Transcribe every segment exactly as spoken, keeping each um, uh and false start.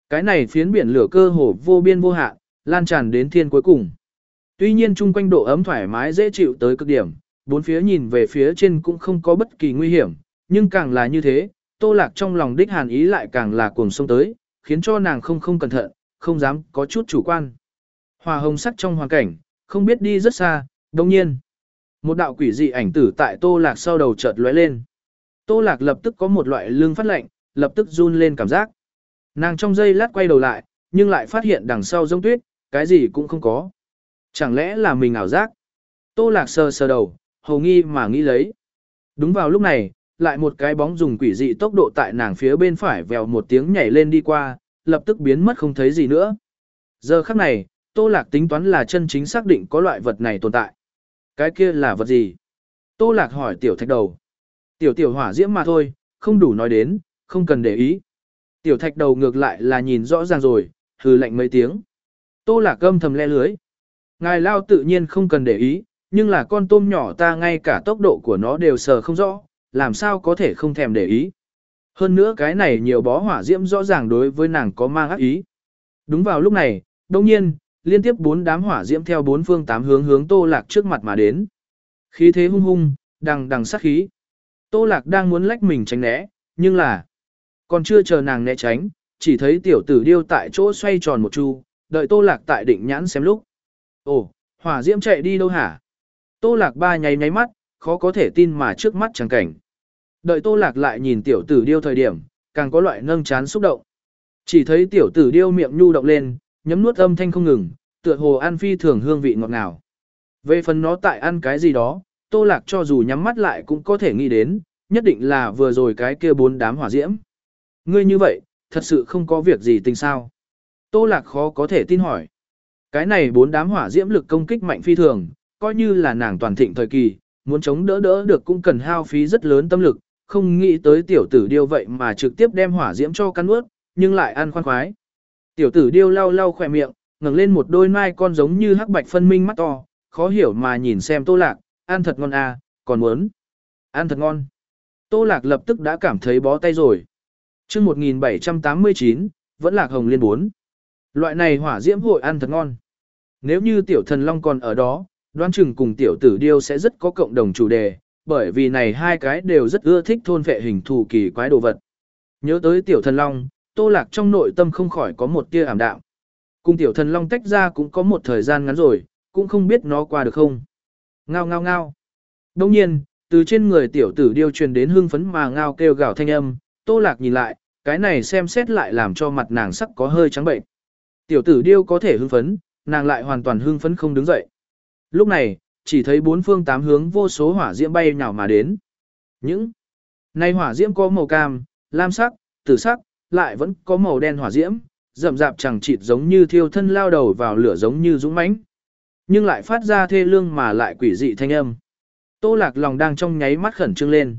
Cái này phiến biển lửa cơ hồ vô biên vô hạn, lan tràn đến thiên cuối cùng. Tuy nhiên chung quanh độ ấm thoải mái dễ chịu tới cực điểm, bốn phía nhìn về phía trên cũng không có bất kỳ nguy hiểm, nhưng càng là như thế, Tô Lạc trong lòng đích hàn ý lại càng là cuồng sông tới, khiến cho nàng không không cẩn thận, không dám có chút chủ quan. Hòa hồng sắc trong hoàn cảnh, không biết đi rất xa, đồng nhiên. Một đạo quỷ dị ảnh tử tại Tô Lạc sau đầu chợt lóe lên. Tô Lạc lập tức có một loại lưng phát lạnh, lập tức run lên cảm giác. Nàng trong giây lát quay đầu lại, nhưng lại phát hiện đằng sau giống tuyết, cái gì cũng không có. Chẳng lẽ là mình ảo giác? Tô Lạc sờ sờ đầu, hầu nghi mà nghĩ lấy. Đúng vào lúc này, lại một cái bóng dùng quỷ dị tốc độ tại nàng phía bên phải vèo một tiếng nhảy lên đi qua, lập tức biến mất không thấy gì nữa. Giờ khắc này, Tô Lạc tính toán là chân chính xác định có loại vật này tồn tại. Cái kia là vật gì? Tô Lạc hỏi tiểu thạch đầu. Tiểu tiểu hỏa diễm mà thôi, không đủ nói đến, không cần để ý. Tiểu thạch đầu ngược lại là nhìn rõ ràng rồi, hừ lạnh mấy tiếng. Tô Lạc âm thầm le lưới. Ngài lao tự nhiên không cần để ý, nhưng là con tôm nhỏ ta ngay cả tốc độ của nó đều sờ không rõ, làm sao có thể không thèm để ý. Hơn nữa cái này nhiều bó hỏa diễm rõ ràng đối với nàng có mang ác ý. Đúng vào lúc này, đồng nhiên, liên tiếp bốn đám hỏa diễm theo bốn phương tám hướng hướng Tô Lạc trước mặt mà đến. Khí thế hung hung, đằng đằng sát khí. Tô Lạc đang muốn lách mình tránh né, nhưng là còn chưa chờ nàng né tránh, chỉ thấy tiểu tử điêu tại chỗ xoay tròn một chu, đợi Tô Lạc tại định nhãn xem lúc. Ồ, hỏa diễm chạy đi đâu hả? Tô Lạc ba nháy nháy mắt, khó có thể tin mà trước mắt chẳng cảnh. Đợi Tô Lạc lại nhìn tiểu tử điêu thời điểm, càng có loại nâng chán xúc động. Chỉ thấy tiểu tử điêu miệng nhu động lên, nhấm nuốt âm thanh không ngừng, tựa hồ ăn phi thường hương vị ngọt ngào. Về phần nó tại ăn cái gì đó, Tô Lạc cho dù nhắm mắt lại cũng có thể nghĩ đến, nhất định là vừa rồi cái kia bốn đám hỏa diễm. Ngươi như vậy, thật sự không có việc gì tình sao? Tô Lạc khó có thể tin hỏi. Cái này bốn đám hỏa diễm lực công kích mạnh phi thường, coi như là nàng toàn thịnh thời kỳ, muốn chống đỡ đỡ được cũng cần hao phí rất lớn tâm lực, không nghĩ tới tiểu tử điêu vậy mà trực tiếp đem hỏa diễm cho cắn nuốt, nhưng lại ăn khoan khoái. Tiểu tử điêu lau lau khỏe miệng, ngẩng lên một đôi mai con giống như hắc bạch phân minh mắt to, khó hiểu mà nhìn xem Tô Lạc, ăn thật ngon à, còn muốn ăn thật ngon. Tô Lạc lập tức đã cảm thấy bó tay rồi. Chương một nghìn bảy trăm tám mươi chín, vẫn Lạc Hồng Liên bốn. Loại này hỏa diễm hội ăn thật ngon. Nếu như tiểu thần long còn ở đó, đoán chừng cùng tiểu tử điêu sẽ rất có cộng đồng chủ đề, bởi vì này hai cái đều rất ưa thích thôn vệ hình thù kỳ quái đồ vật. Nhớ tới tiểu thần long, Tô Lạc trong nội tâm không khỏi có một tia ảm đạm. Cùng tiểu thần long tách ra cũng có một thời gian ngắn rồi, cũng không biết nó qua được không. Ngao ngao ngao. Đồng nhiên, từ trên người tiểu tử điêu truyền đến hưng phấn mà ngao kêu gào thanh âm, Tô Lạc nhìn lại, cái này xem xét lại làm cho mặt nàng sắc có hơi trắng bệnh. Tiểu tử điêu có thể hưng phấn, nàng lại hoàn toàn hưng phấn không đứng dậy. Lúc này, chỉ thấy bốn phương tám hướng vô số hỏa diễm bay nhào mà đến. Những này hỏa diễm có màu cam, lam sắc, tử sắc, lại vẫn có màu đen hỏa diễm, rậm rạp chẳng chịt giống như thiêu thân lao đầu vào lửa giống như dũng mãnh, nhưng lại phát ra thê lương mà lại quỷ dị thanh âm. Tô Lạc lòng đang trong nháy mắt khẩn trương lên.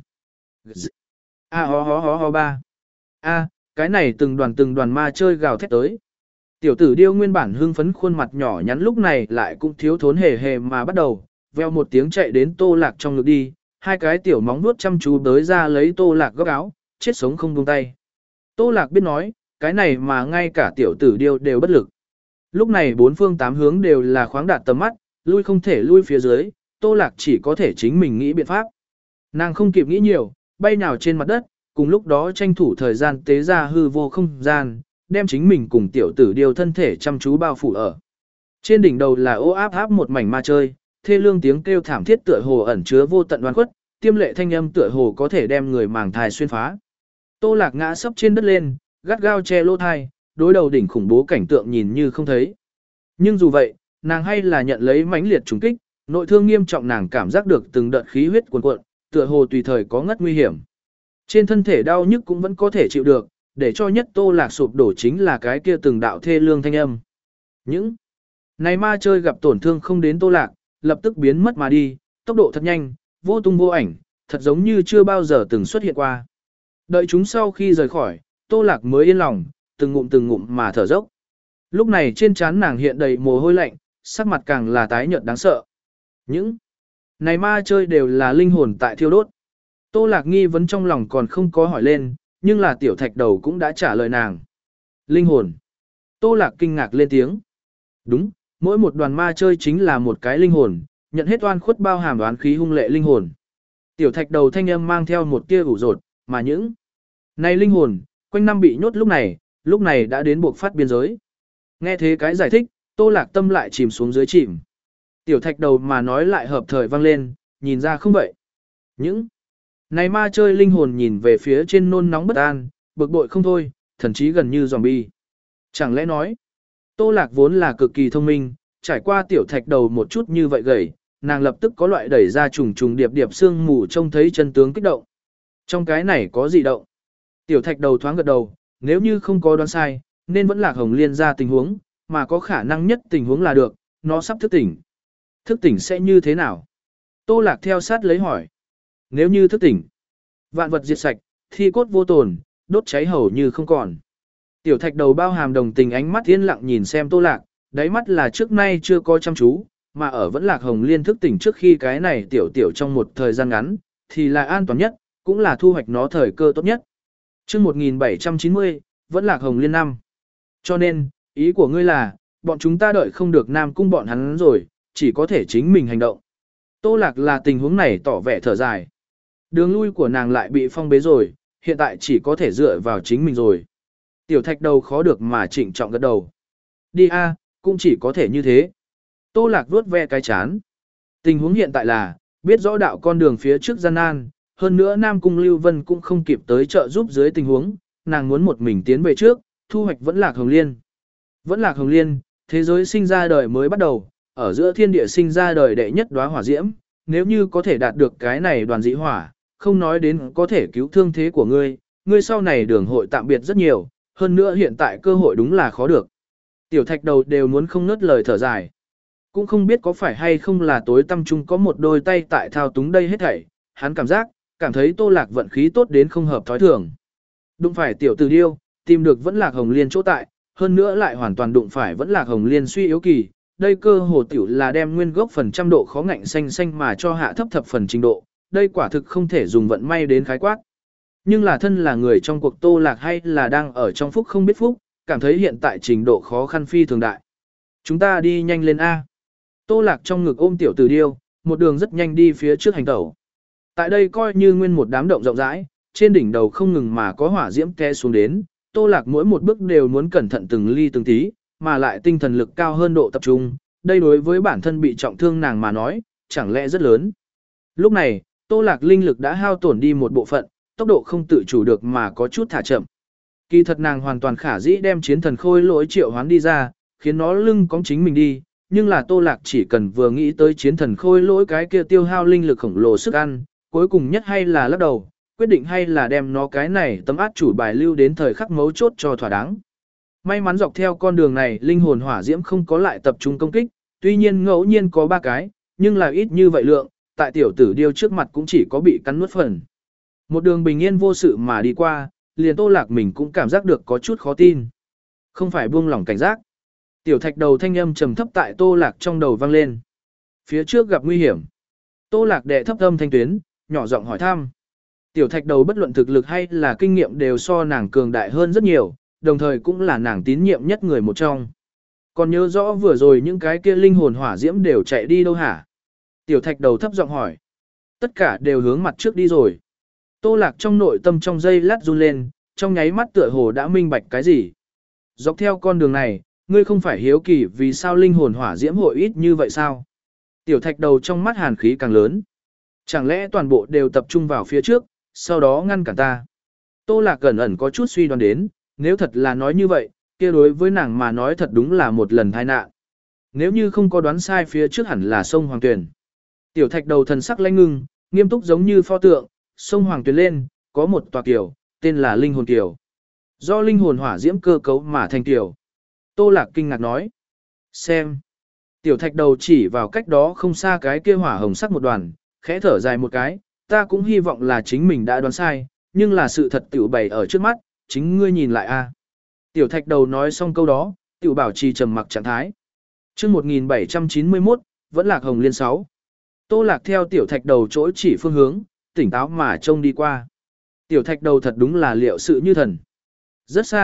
A ho ho ho ho ba. A, cái này từng đoàn từng đoàn ma chơi gào thét tới. Tiểu tử điêu nguyên bản hưng phấn khuôn mặt nhỏ nhắn lúc này lại cũng thiếu thốn hề hề mà bắt đầu, veo một tiếng chạy đến Tô Lạc trong ngực đi, hai cái tiểu móng vuốt chăm chú tới ra lấy Tô Lạc góc áo, chết sống không buông tay. Tô Lạc biết nói, cái này mà ngay cả tiểu tử điêu đều bất lực. Lúc này bốn phương tám hướng đều là khoáng đạt tầm mắt, lui không thể lui phía dưới, Tô Lạc chỉ có thể chính mình nghĩ biện pháp. Nàng không kịp nghĩ nhiều, bay nào trên mặt đất, cùng lúc đó tranh thủ thời gian tế ra hư vô không gian, đem chính mình cùng tiểu tử điêu thân thể chăm chú bao phủ ở. Trên đỉnh đầu là ô áp áp một mảnh ma chơi, thê lương tiếng kêu thảm thiết tựa hồ ẩn chứa vô tận oan khuất, tiêm lệ thanh âm tựa hồ có thể đem người màng thai xuyên phá. Tô Lạc ngã sấp trên đất lên, gắt gao che lỗ thai, đối đầu đỉnh khủng bố cảnh tượng nhìn như không thấy. Nhưng dù vậy, nàng hay là nhận lấy mãnh liệt trùng kích, nội thương nghiêm trọng nàng cảm giác được từng đợt khí huyết cuồn cuộn, tựa hồ tùy thời có ngất nguy hiểm. Trên thân thể đau nhức cũng vẫn có thể chịu được, để cho nhất Tô Lạc sụp đổ chính là cái kia từng đạo thê lương thanh âm. Những này ma chơi gặp tổn thương không đến Tô Lạc, lập tức biến mất mà đi, tốc độ thật nhanh, vô tung vô ảnh, thật giống như chưa bao giờ từng xuất hiện qua. Đợi chúng sau khi rời khỏi, Tô Lạc mới yên lòng, từng ngụm từng ngụm mà thở dốc. Lúc này trên trán nàng hiện đầy mồ hôi lạnh, sắc mặt càng là tái nhợt đáng sợ. Những này ma chơi đều là linh hồn tại thiêu đốt. Tô Lạc nghi vấn trong lòng còn không có hỏi lên, nhưng là tiểu thạch đầu cũng đã trả lời nàng. linh hồn. Tô Lạc kinh ngạc lên tiếng. Đúng, mỗi một đoàn ma chơi chính là một cái linh hồn, nhận hết oan khuất bao hàm oán khí hung lệ linh hồn. Tiểu thạch đầu thanh âm mang theo một tia ủ rột, mà những này linh hồn, quanh năm bị nhốt lúc này, lúc này đã đến buộc phát biên giới. Nghe thế cái giải thích, Tô Lạc tâm lại chìm xuống dưới chìm. Tiểu thạch đầu mà nói lại hợp thời vang lên, nhìn ra không vậy. Những này ma chơi linh hồn nhìn về phía trên nôn nóng bất an, bực bội không thôi, thậm chí gần như zombie. Chẳng lẽ nói, Tô Lạc vốn là cực kỳ thông minh, trải qua tiểu thạch đầu một chút như vậy gầy, nàng lập tức có loại đẩy ra trùng trùng điệp điệp xương mù trông thấy chân tướng kích động. Trong cái này có gì động? Tiểu thạch đầu thoáng gật đầu, nếu như không có đoán sai, nên vẫn là Hồng Liên ra tình huống, mà có khả năng nhất tình huống là được, nó sắp thức tỉnh. Thức tỉnh sẽ như thế nào? Tô Lạc theo sát lấy hỏi. Nếu như thức tỉnh, vạn vật diệt sạch, thi cốt vô tồn, đốt cháy hầu như không còn. Tiểu thạch đầu bao hàm đồng tình ánh mắt yên lặng nhìn xem Tô Lạc, đáy mắt là trước nay chưa có chăm chú, mà ở vẫn Lạc Hồng Liên thức tỉnh trước khi cái này tiểu tiểu trong một thời gian ngắn, thì là an toàn nhất, cũng là thu hoạch nó thời cơ tốt nhất. Trước một nghìn bảy trăm chín mươi, vẫn Lạc Hồng Liên năm. Cho nên, ý của ngươi là, bọn chúng ta đợi không được Nam Cung bọn hắn rồi, chỉ có thể chính mình hành động. Tô Lạc là tình huống này tỏ vẻ thở dài. Đường lui của nàng lại bị phong bế rồi, hiện tại chỉ có thể dựa vào chính mình rồi. Tiểu thạch đầu khó được mà trịnh trọng gật đầu. Đi a, cũng chỉ có thể như thế. Tô Lạc vuốt ve cái chán. Tình huống hiện tại là, biết rõ đạo con đường phía trước gian nan, hơn nữa Nam Cung Lưu Vân cũng không kịp tới trợ giúp dưới tình huống, nàng muốn một mình tiến về trước, thu hoạch vẫn Lạc Hồng Liên. Vẫn Lạc Hồng Liên, thế giới sinh ra đời mới bắt đầu, ở giữa thiên địa sinh ra đời đệ nhất đóa hỏa diễm, nếu như có thể đạt được cái này đoàn dị hỏa, không nói đến có thể cứu thương thế của ngươi, ngươi sau này đường hội tạm biệt rất nhiều, hơn nữa hiện tại cơ hội đúng là khó được. Tiểu thạch đầu đều muốn không ngớt lời thở dài. Cũng không biết có phải hay không là tối tâm trung có một đôi tay tại thao túng đây hết thảy, hắn cảm giác, cảm thấy Tô Lạc vận khí tốt đến không hợp thói thường. Đụng phải tiểu tử điêu, tìm được vẫn Lạc Hồng Liên chỗ tại, hơn nữa lại hoàn toàn đụng phải vẫn Lạc Hồng Liên suy yếu kỳ. Đây cơ hồ tiểu là đem nguyên gốc phần trăm độ khó ngạnh xanh xanh mà cho hạ thấp thập phần trình độ, đây quả thực không thể dùng vận may đến khái quát. Nhưng là thân là người trong cuộc Tô Lạc hay là đang ở trong phúc không biết phúc, cảm thấy hiện tại trình độ khó khăn phi thường đại. Chúng ta đi nhanh lên A. Tô Lạc trong ngực ôm tiểu tử điêu, một đường rất nhanh đi phía trước hành tẩu. Tại đây coi như nguyên một đám động rộng rãi, trên đỉnh đầu không ngừng mà có hỏa diễm té xuống đến, Tô Lạc mỗi một bước đều muốn cẩn thận từng ly từng tí, mà lại tinh thần lực cao hơn độ tập trung, đây đối với bản thân bị trọng thương nàng mà nói, chẳng lẽ rất lớn. Lúc này, Tô Lạc linh lực đã hao tổn đi một bộ phận, tốc độ không tự chủ được mà có chút thả chậm. Kỳ thật nàng hoàn toàn khả dĩ đem chiến thần khôi lỗi triệu hoán đi ra, khiến nó lưng cõng chính mình đi, nhưng là Tô Lạc chỉ cần vừa nghĩ tới chiến thần khôi lỗi cái kia tiêu hao linh lực khổng lồ sức ăn, cuối cùng nhất hay là lắc đầu, quyết định hay là đem nó cái này tấm át chủ bài lưu đến thời khắc mấu chốt cho thỏa đáng. May mắn dọc theo con đường này linh hồn hỏa diễm không có lại tập trung công kích, tuy nhiên ngẫu nhiên có ba cái, nhưng là ít như vậy lượng, tại tiểu tử điêu trước mặt cũng chỉ có bị cắn nuốt phần. Một đường bình yên vô sự mà đi qua, liền Tô Lạc mình cũng cảm giác được có chút khó tin. Không phải buông lỏng cảnh giác. Tiểu thạch đầu thanh âm trầm thấp tại Tô Lạc trong đầu vang lên. Phía trước gặp nguy hiểm. Tô Lạc đệ thấp âm thanh tuyến, nhỏ giọng hỏi thăm. Tiểu thạch đầu bất luận thực lực hay là kinh nghiệm đều so nàng cường đại hơn rất nhiều, đồng thời cũng là nàng tín nhiệm nhất người một trong. Còn nhớ rõ vừa rồi những cái kia linh hồn hỏa diễm đều chạy đi đâu hả? Tiểu thạch đầu thấp giọng hỏi. Tất cả đều hướng mặt trước đi rồi. Tô Lạc trong nội tâm trong giây lát run lên, trong nháy mắt tựa hồ đã minh bạch cái gì. Dọc theo con đường này, ngươi không phải hiếu kỳ vì sao linh hồn hỏa diễm hội ít như vậy sao? Tiểu thạch đầu trong mắt hàn khí càng lớn. Chẳng lẽ toàn bộ đều tập trung vào phía trước, sau đó ngăn cản ta? Tô Lạc cẩn ẩn có chút suy đoán đến, nếu thật là nói như vậy, kia đối với nàng mà nói thật đúng là một lần tai nạn. Nếu như không có đoán sai phía trước hẳn là sông Hoàng Tuyền. Tiểu thạch đầu thần sắc lãnh ngưng, nghiêm túc giống như pho tượng, sông Hoàng Tuyền lên, có một tòa kiều, tên là Linh Hồn Kiều. Do linh hồn hỏa diễm cơ cấu mà thành kiều. Tô Lạc kinh ngạc nói. Xem. Tiểu thạch đầu chỉ vào cách đó không xa cái kia hỏa hồng sắc một đoàn, khẽ thở dài một cái, ta cũng hy vọng là chính mình đã đoán sai, nhưng là sự thật tiểu bày ở trước mắt, chính ngươi nhìn lại a. Tiểu thạch đầu nói xong câu đó, tiểu bảo trì trầm mặc trạng thái. Trước một nghìn bảy trăm chín mươi mốt, vẫn Lạc Hồng Liên sáu. Tô Lạc theo tiểu thạch đầu chỗ chỉ phương hướng, tỉnh táo mà trông đi qua. Tiểu thạch đầu thật đúng là liệu sự như thần. Rất xa,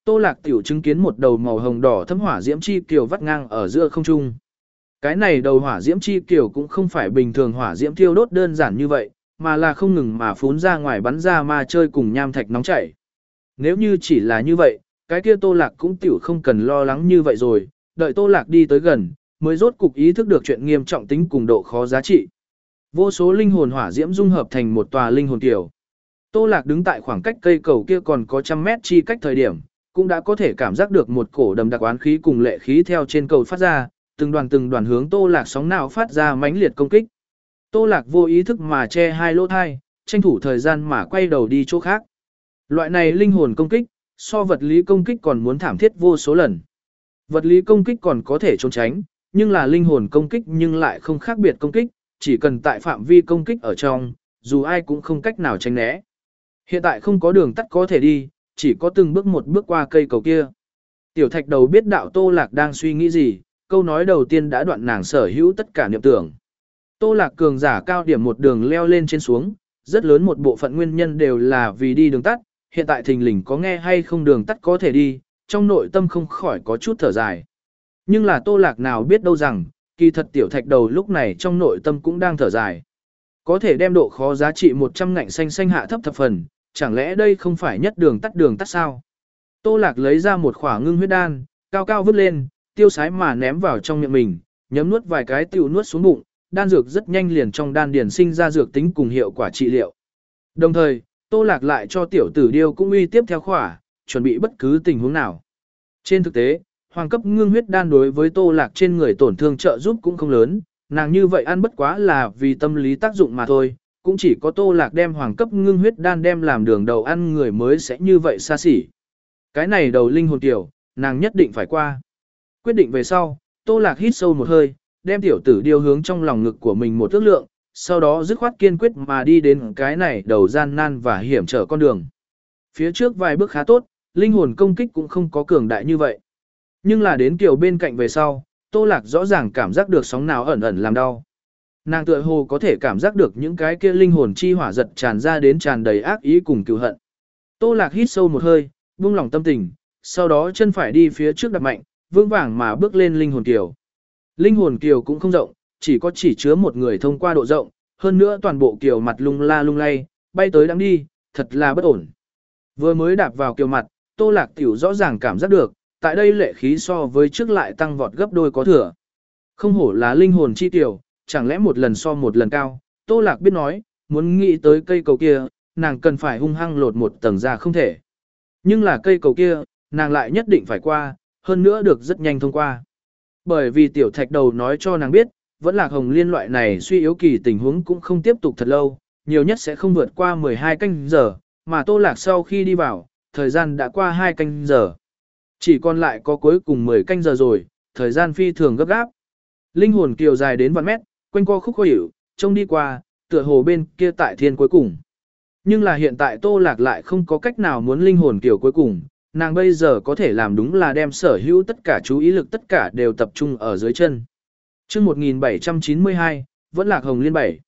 Tô Lạc tiểu chứng kiến một đầu màu hồng đỏ thấm hỏa diễm chi kiều vắt ngang ở giữa không trung. Cái này đầu hỏa diễm chi kiều cũng không phải bình thường hỏa diễm thiêu đốt đơn giản như vậy, mà là không ngừng mà phún ra ngoài bắn ra ma chơi cùng nham thạch nóng chảy. Nếu như chỉ là như vậy, cái kia Tô Lạc cũng tiểu không cần lo lắng như vậy rồi, đợi Tô Lạc đi tới gần, mới rốt cục ý thức được chuyện nghiêm trọng tính cùng độ khó giá trị. Vô số linh hồn hỏa diễm dung hợp thành một tòa linh hồn kiều. Tô Lạc đứng tại khoảng cách cây cầu kia còn có trăm mét chi cách thời điểm, cũng đã có thể cảm giác được một cổ đầm đặc oán khí cùng lệ khí theo trên cầu phát ra, từng đoàn từng đoàn hướng Tô Lạc sóng nào phát ra mãnh liệt công kích. Tô Lạc vô ý thức mà che hai lỗ thai, tranh thủ thời gian mà quay đầu đi chỗ khác. Loại này linh hồn công kích, so vật lý công kích còn muốn thảm thiết vô số lần. Vật lý công kích còn có thể trốn tránh, nhưng là linh hồn công kích nhưng lại không khác biệt công kích, chỉ cần tại phạm vi công kích ở trong, dù ai cũng không cách nào tránh né. Hiện tại không có đường tắt có thể đi, chỉ có từng bước một bước qua cây cầu kia. Tiểu thạch đầu biết đạo Tô Lạc đang suy nghĩ gì, câu nói đầu tiên đã đoạn nàng sở hữu tất cả niệm tưởng. Tô Lạc cường giả cao điểm một đường leo lên trên xuống, rất lớn một bộ phận nguyên nhân đều là vì đi đường tắt, hiện tại thình lình có nghe hay không đường tắt có thể đi, trong nội tâm không khỏi có chút thở dài. Nhưng là Tô Lạc nào biết đâu rằng, kỳ thật tiểu thạch đầu lúc này trong nội tâm cũng đang thở dài. Có thể đem độ khó giá trị một trăm ngạnh xanh xanh hạ thấp thập phần, chẳng lẽ đây không phải nhất đường tắt đường tắt sao? Tô Lạc lấy ra một khỏa ngưng huyết đan, cao cao vứt lên, tiêu sái mà ném vào trong miệng mình, nhấm nuốt vài cái tiểu nuốt xuống bụng, đan dược rất nhanh liền trong đan điền sinh ra dược tính cùng hiệu quả trị liệu. Đồng thời, Tô Lạc lại cho tiểu tử điêu cũng uy tiếp theo khỏa, chuẩn bị bất cứ tình huống nào. Trên thực tế, hoàng cấp ngưng huyết đan đối với Tô Lạc trên người tổn thương trợ giúp cũng không lớn, nàng như vậy ăn bất quá là vì tâm lý tác dụng mà thôi, cũng chỉ có Tô Lạc đem hoàng cấp ngưng huyết đan đem làm đường đầu ăn người mới sẽ như vậy xa xỉ. Cái này đầu linh hồn tiểu, nàng nhất định phải qua. Quyết định về sau, Tô Lạc hít sâu một hơi, đem tiểu tử điêu hướng trong lòng ngực của mình một ước lượng, sau đó dứt khoát kiên quyết mà đi đến cái này đầu gian nan và hiểm trở con đường. Phía trước vài bước khá tốt, linh hồn công kích cũng không có cường đại như vậy. Nhưng là đến kiểu bên cạnh về sau, Tô Lạc rõ ràng cảm giác được sóng nào ẩn ẩn làm đau. Nàng tựa hồ có thể cảm giác được những cái kia linh hồn chi hỏa giật tràn ra đến tràn đầy ác ý cùng cừu hận. Tô Lạc hít sâu một hơi, buông lỏng tâm tình, sau đó chân phải đi phía trước đặt mạnh, vững vàng mà bước lên linh hồn kiều. Linh hồn kiều cũng không rộng, chỉ có chỉ chứa một người thông qua độ rộng, hơn nữa toàn bộ kiều mặt lung la lung lay, bay tới đang đi, thật là bất ổn. Vừa mới đạp vào kiều mặt, Tô Lạc tiểu rõ ràng cảm giác được, tại đây lệ khí so với trước lại tăng vọt gấp đôi có thừa. Không hổ là linh hồn chi kiều, chẳng lẽ một lần so một lần cao, Tô Lạc biết nói, muốn nghĩ tới cây cầu kia, nàng cần phải hung hăng lột một tầng ra không thể. Nhưng là cây cầu kia, nàng lại nhất định phải qua, hơn nữa được rất nhanh thông qua. Bởi vì tiểu thạch đầu nói cho nàng biết, vẫn là hồng liên loại này suy yếu kỳ tình huống cũng không tiếp tục thật lâu, nhiều nhất sẽ không vượt qua mười hai canh giờ, mà Tô Lạc sau khi đi vào, thời gian đã qua hai canh giờ. Chỉ còn lại có cuối cùng mười canh giờ rồi, thời gian phi thường gấp gáp. Linh hồn kiều dài đến vạn mét, quanh co khúc khó hiểu, trông đi qua, tựa hồ bên kia tại thiên cuối cùng. Nhưng là hiện tại Tô Lạc lại không có cách nào muốn linh hồn kiều cuối cùng, nàng bây giờ có thể làm đúng là đem sở hữu tất cả chú ý lực tất cả đều tập trung ở dưới chân. Chương một nghìn bảy trăm chín mươi hai, vẫn Lạc Hồng Liên bảy.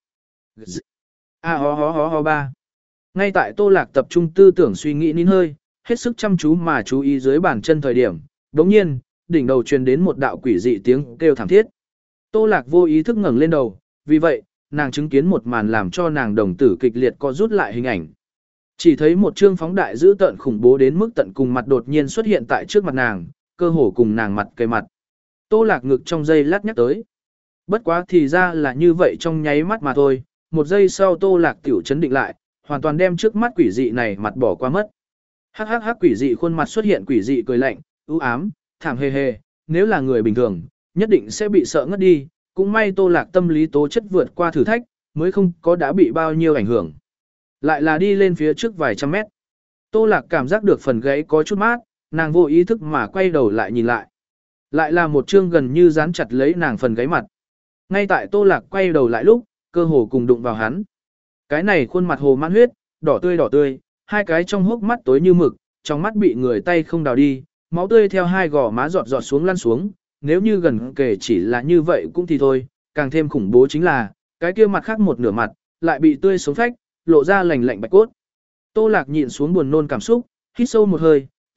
A ho ho ho ho ba. Ngay tại Tô Lạc tập trung tư tưởng suy nghĩ nín hơi, hết sức chăm chú mà chú ý dưới bàn chân thời điểm, đống nhiên, đỉnh đầu truyền đến một đạo quỷ dị tiếng kêu thảm thiết. Tô Lạc vô ý thức ngẩng lên đầu, vì vậy, nàng chứng kiến một màn làm cho nàng đồng tử kịch liệt co rút lại hình ảnh. Chỉ thấy một trương phóng đại dữ tợn khủng bố đến mức tận cùng mặt đột nhiên xuất hiện tại trước mặt nàng, cơ hồ cùng nàng mặt cây mặt. Tô Lạc ngực trong giây lát nhắc tới. Bất quá thì ra là như vậy trong nháy mắt mà thôi, một giây sau Tô Lạc tiểu chấn định lại, hoàn toàn đem trước mắt quỷ dị này mặt bỏ qua mất. Hắc hắc hắc quỷ dị khuôn mặt xuất hiện quỷ dị cười lạnh, u ám, thảm hề hề, nếu là người bình thường, nhất định sẽ bị sợ ngất đi, cũng may Tô Lạc tâm lý tố chất vượt qua thử thách, mới không có đã bị bao nhiêu ảnh hưởng. Lại là đi lên phía trước vài trăm mét. Tô Lạc cảm giác được phần gáy có chút mát, nàng vô ý thức mà quay đầu lại nhìn lại. Lại là một chương gần như dán chặt lấy nàng phần gáy mặt. Ngay tại Tô Lạc quay đầu lại lúc, cơ hồ cùng đụng vào hắn. Cái này khuôn mặt hồ mãn huyết, đỏ tươi đỏ tươi, hai cái trong hốc mắt tối như mực, trong mắt bị người tay không đào đi, máu tươi theo hai gò má giọt giọt xuống lăn xuống, nếu như gần kể chỉ là như vậy cũng thì thôi, càng thêm khủng bố chính là, cái kia mặt khác một nửa mặt, lại bị tươi sống phách, lộ ra lành lạnh bạch cốt. Tô Lạc nhịn xuống buồn nôn cảm xúc, hít sâu một hơi,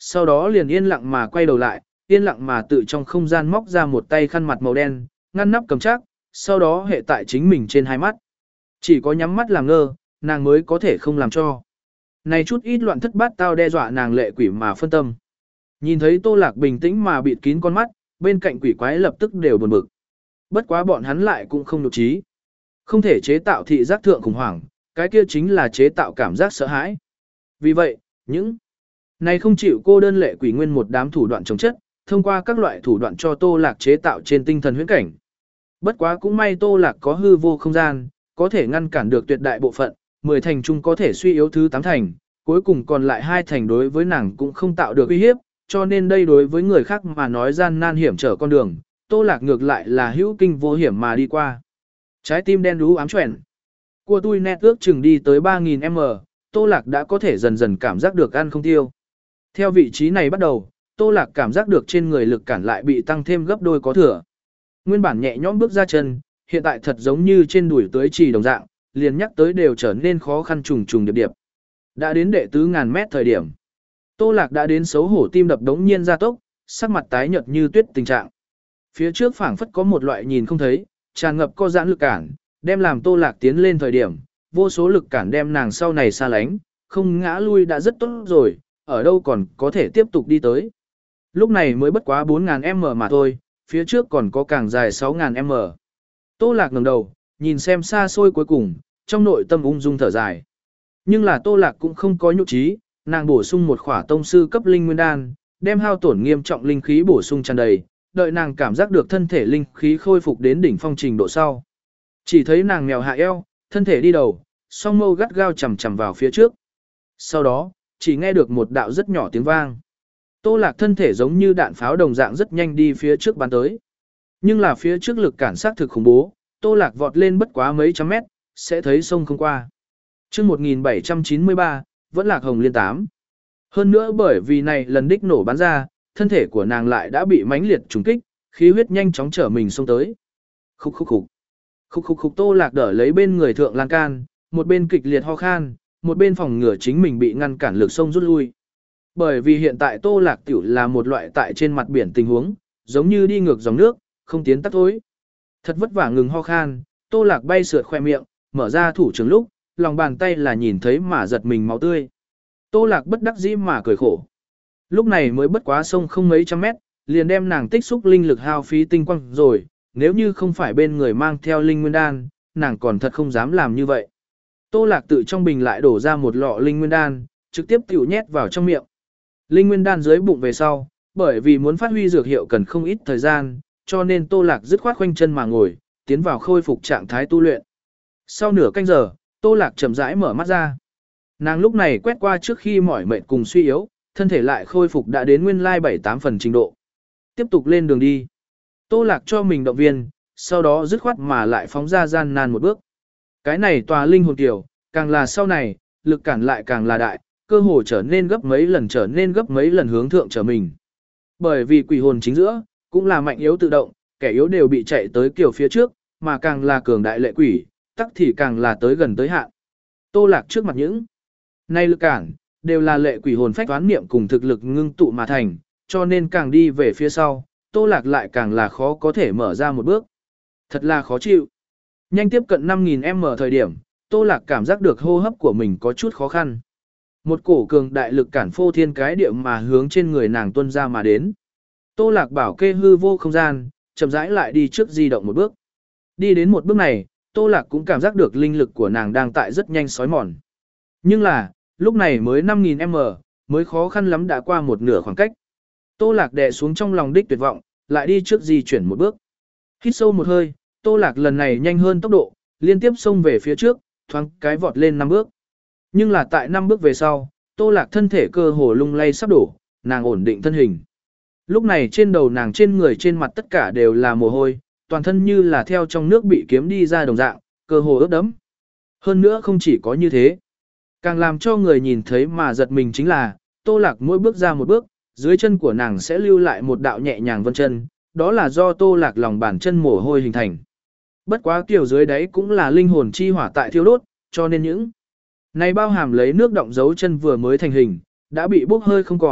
sau đó liền yên lặng mà quay đầu lại, yên lặng mà tự trong không gian móc ra một tay khăn mặt màu đen, ngăn nắp cầm chắc, sau đó hệ tại chính mình trên hai mắt. Chỉ có nhắm mắt làm ngơ, nàng mới có thể không làm cho. Này chút ít loạn thất bát tao đe dọa nàng lệ quỷ mà phân tâm. Nhìn thấy Tô Lạc bình tĩnh mà bịt kín con mắt, bên cạnh quỷ quái lập tức đều buồn bực. Bất quá bọn hắn lại cũng không nhục trí. Không thể chế tạo thị giác thượng khủng hoảng, cái kia chính là chế tạo cảm giác sợ hãi. Vì vậy, những này không chịu cô đơn lệ quỷ nguyên một đám thủ đoạn chống chất, thông qua các loại thủ đoạn cho Tô Lạc chế tạo trên tinh thần huyễn cảnh. Bất quá cũng may Tô Lạc có hư vô không gian, có thể ngăn cản được tuyệt đại bộ phận, mười thành chung có thể suy yếu thứ tám thành, cuối cùng còn lại hai thành đối với nàng cũng không tạo được uy hiếp, cho nên đây đối với người khác mà nói gian nan hiểm trở con đường, Tô Lạc ngược lại là hữu kinh vô hiểm mà đi qua. Trái tim đen đú ám chuyển. Của tôi nét ước chừng đi tới ba nghìn mét, Tô Lạc đã có thể dần dần cảm giác được ăn không tiêu. Theo vị trí này bắt đầu, Tô Lạc cảm giác được trên người lực cản lại bị tăng thêm gấp đôi có thừa. Nguyên bản nhẹ nhõm bước ra chân, hiện tại thật giống như trên đùi tới trì đồng dạng, liền nhắc tới đều trở nên khó khăn trùng trùng điệp điệp. Đã đến đệ tứ ngàn mét thời điểm. Tô Lạc đã đến xấu hổ tim đập đống nhiên ra tốc, sắc mặt tái nhợt như tuyết tình trạng. Phía trước phảng phất có một loại nhìn không thấy, tràn ngập co giãn lực cản, đem làm Tô Lạc tiến lên thời điểm, vô số lực cản đem nàng sau này xa lánh, không ngã lui đã rất tốt rồi, ở đâu còn có thể tiếp tục đi tới. Lúc này mới bất quá bốn nghìn mét mà thôi, phía trước còn có càng dài sáu nghìn mét. Tô Lạc ngẩng đầu, nhìn xem xa xôi cuối cùng, trong nội tâm ung dung thở dài. Nhưng là Tô Lạc cũng không có nhục trí, nàng bổ sung một khỏa tông sư cấp linh nguyên đan, đem hao tổn nghiêm trọng linh khí bổ sung tràn đầy, đợi nàng cảm giác được thân thể linh khí khôi phục đến đỉnh phong trình độ sau. Chỉ thấy nàng mèo hạ eo, thân thể đi đầu, song mâu gắt gao chằm chằm vào phía trước. Sau đó, chỉ nghe được một đạo rất nhỏ tiếng vang. Tô Lạc thân thể giống như đạn pháo đồng dạng rất nhanh đi phía trước bắn tới. Nhưng là phía trước lực cản sát thực khủng bố, Tô Lạc vọt lên bất quá mấy trăm mét, sẽ thấy sông không qua. Trước một nghìn bảy trăm chín mươi ba, vẫn Lạc Hồng Liên tám. Hơn nữa bởi vì này lần đích nổ bắn ra, thân thể của nàng lại đã bị mãnh liệt trùng kích, khí huyết nhanh chóng trở mình xông tới. Khúc khúc khúc. Khúc khúc khúc Tô Lạc đỡ lấy bên người thượng lan can, một bên kịch liệt ho khan, một bên phòng ngừa chính mình bị ngăn cản lực sông rút lui. Bởi vì hiện tại Tô Lạc tiểu là một loại tại trên mặt biển tình huống, giống như đi ngược dòng nước, không tiến tắt thối. Thật vất vả ngừng ho khan, Tô Lạc bay sượt khoe miệng, mở ra thủ trưởng lúc, lòng bàn tay là nhìn thấy mà giật mình máu tươi. Tô Lạc bất đắc dĩ mà cười khổ. Lúc này mới bất quá sông không mấy trăm mét, liền đem nàng tích xúc linh lực hao phí tinh quang rồi, nếu như không phải bên người mang theo linh nguyên đan, nàng còn thật không dám làm như vậy. Tô Lạc tự trong bình lại đổ ra một lọ linh nguyên đan, trực tiếp tiểu nhét vào trong miệng. Linh nguyên đan dưới bụng về sau, bởi vì muốn phát huy dược hiệu cần không ít thời gian, cho nên Tô Lạc dứt khoát khoanh chân mà ngồi, tiến vào khôi phục trạng thái tu luyện. Sau nửa canh giờ, Tô Lạc chậm rãi mở mắt ra. Nàng lúc này quét qua trước khi mỏi mệt cùng suy yếu, thân thể lại khôi phục đã đến nguyên lai bảy tám phần trình độ. Tiếp tục lên đường đi. Tô Lạc cho mình động viên, sau đó dứt khoát mà lại phóng ra gian nan một bước. Cái này tòa linh hồn tiểu, càng là sau này, lực cản lại càng là đại, cơ hồ trở nên gấp mấy lần trở nên gấp mấy lần hướng thượng trở mình. Bởi vì quỷ hồn chính giữa, cũng là mạnh yếu tự động, kẻ yếu đều bị chạy tới kiểu phía trước, mà càng là cường đại lệ quỷ, tắc thì càng là tới gần tới hạn. Tô Lạc trước mặt những nay lực cản, đều là lệ quỷ hồn phách toán niệm cùng thực lực ngưng tụ mà thành, cho nên càng đi về phía sau, Tô Lạc lại càng là khó có thể mở ra một bước. Thật là khó chịu. Nhanh tiếp cận năm nghìn mét thời điểm, Tô Lạc cảm giác được hô hấp của mình có chút khó khăn. Một cổ cường đại lực cản phô thiên cái địa mà hướng trên người nàng tuân ra mà đến. Tô Lạc bảo kê hư vô không gian, chậm rãi lại đi trước di động một bước. Đi đến một bước này, Tô Lạc cũng cảm giác được linh lực của nàng đang tại rất nhanh sói mòn. Nhưng là, lúc này mới năm nghìn mét, mới khó khăn lắm đã qua một nửa khoảng cách. Tô Lạc đè xuống trong lòng đích tuyệt vọng, lại đi trước di chuyển một bước. Hít sâu một hơi, Tô Lạc lần này nhanh hơn tốc độ, liên tiếp xông về phía trước, thoáng cái vọt lên năm bước. Nhưng là tại năm bước về sau, Tô Lạc thân thể cơ hồ lung lay sắp đổ, nàng ổn định thân hình. Lúc này trên đầu nàng trên người trên mặt tất cả đều là mồ hôi, toàn thân như là theo trong nước bị kiếm đi ra đồng dạng, cơ hồ ướt đẫm. Hơn nữa không chỉ có như thế, càng làm cho người nhìn thấy mà giật mình chính là, Tô Lạc mỗi bước ra một bước, dưới chân của nàng sẽ lưu lại một đạo nhẹ nhàng vân chân, đó là do Tô Lạc lòng bàn chân mồ hôi hình thành. Bất quá kiểu dưới đáy cũng là linh hồn chi hỏa tại thiêu đốt, cho nên những này bao hàm lấy nước động dấu chân vừa mới thành hình, đã bị bốc hơi không còn,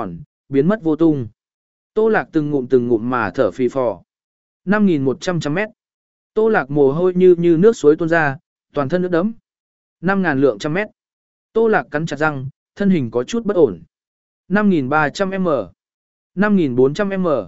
biến mất vô tung. Tô Lạc từng ngụm từng ngụm mà thở phì phò. năm nghìn một trăm mét. Tô Lạc mồ hôi như như nước suối tuôn ra, toàn thân nước đẫm. năm nghìn lượng trăm mét. Tô Lạc cắn chặt răng, thân hình có chút bất ổn. năm nghìn ba trăm mét. năm nghìn bốn trăm mét.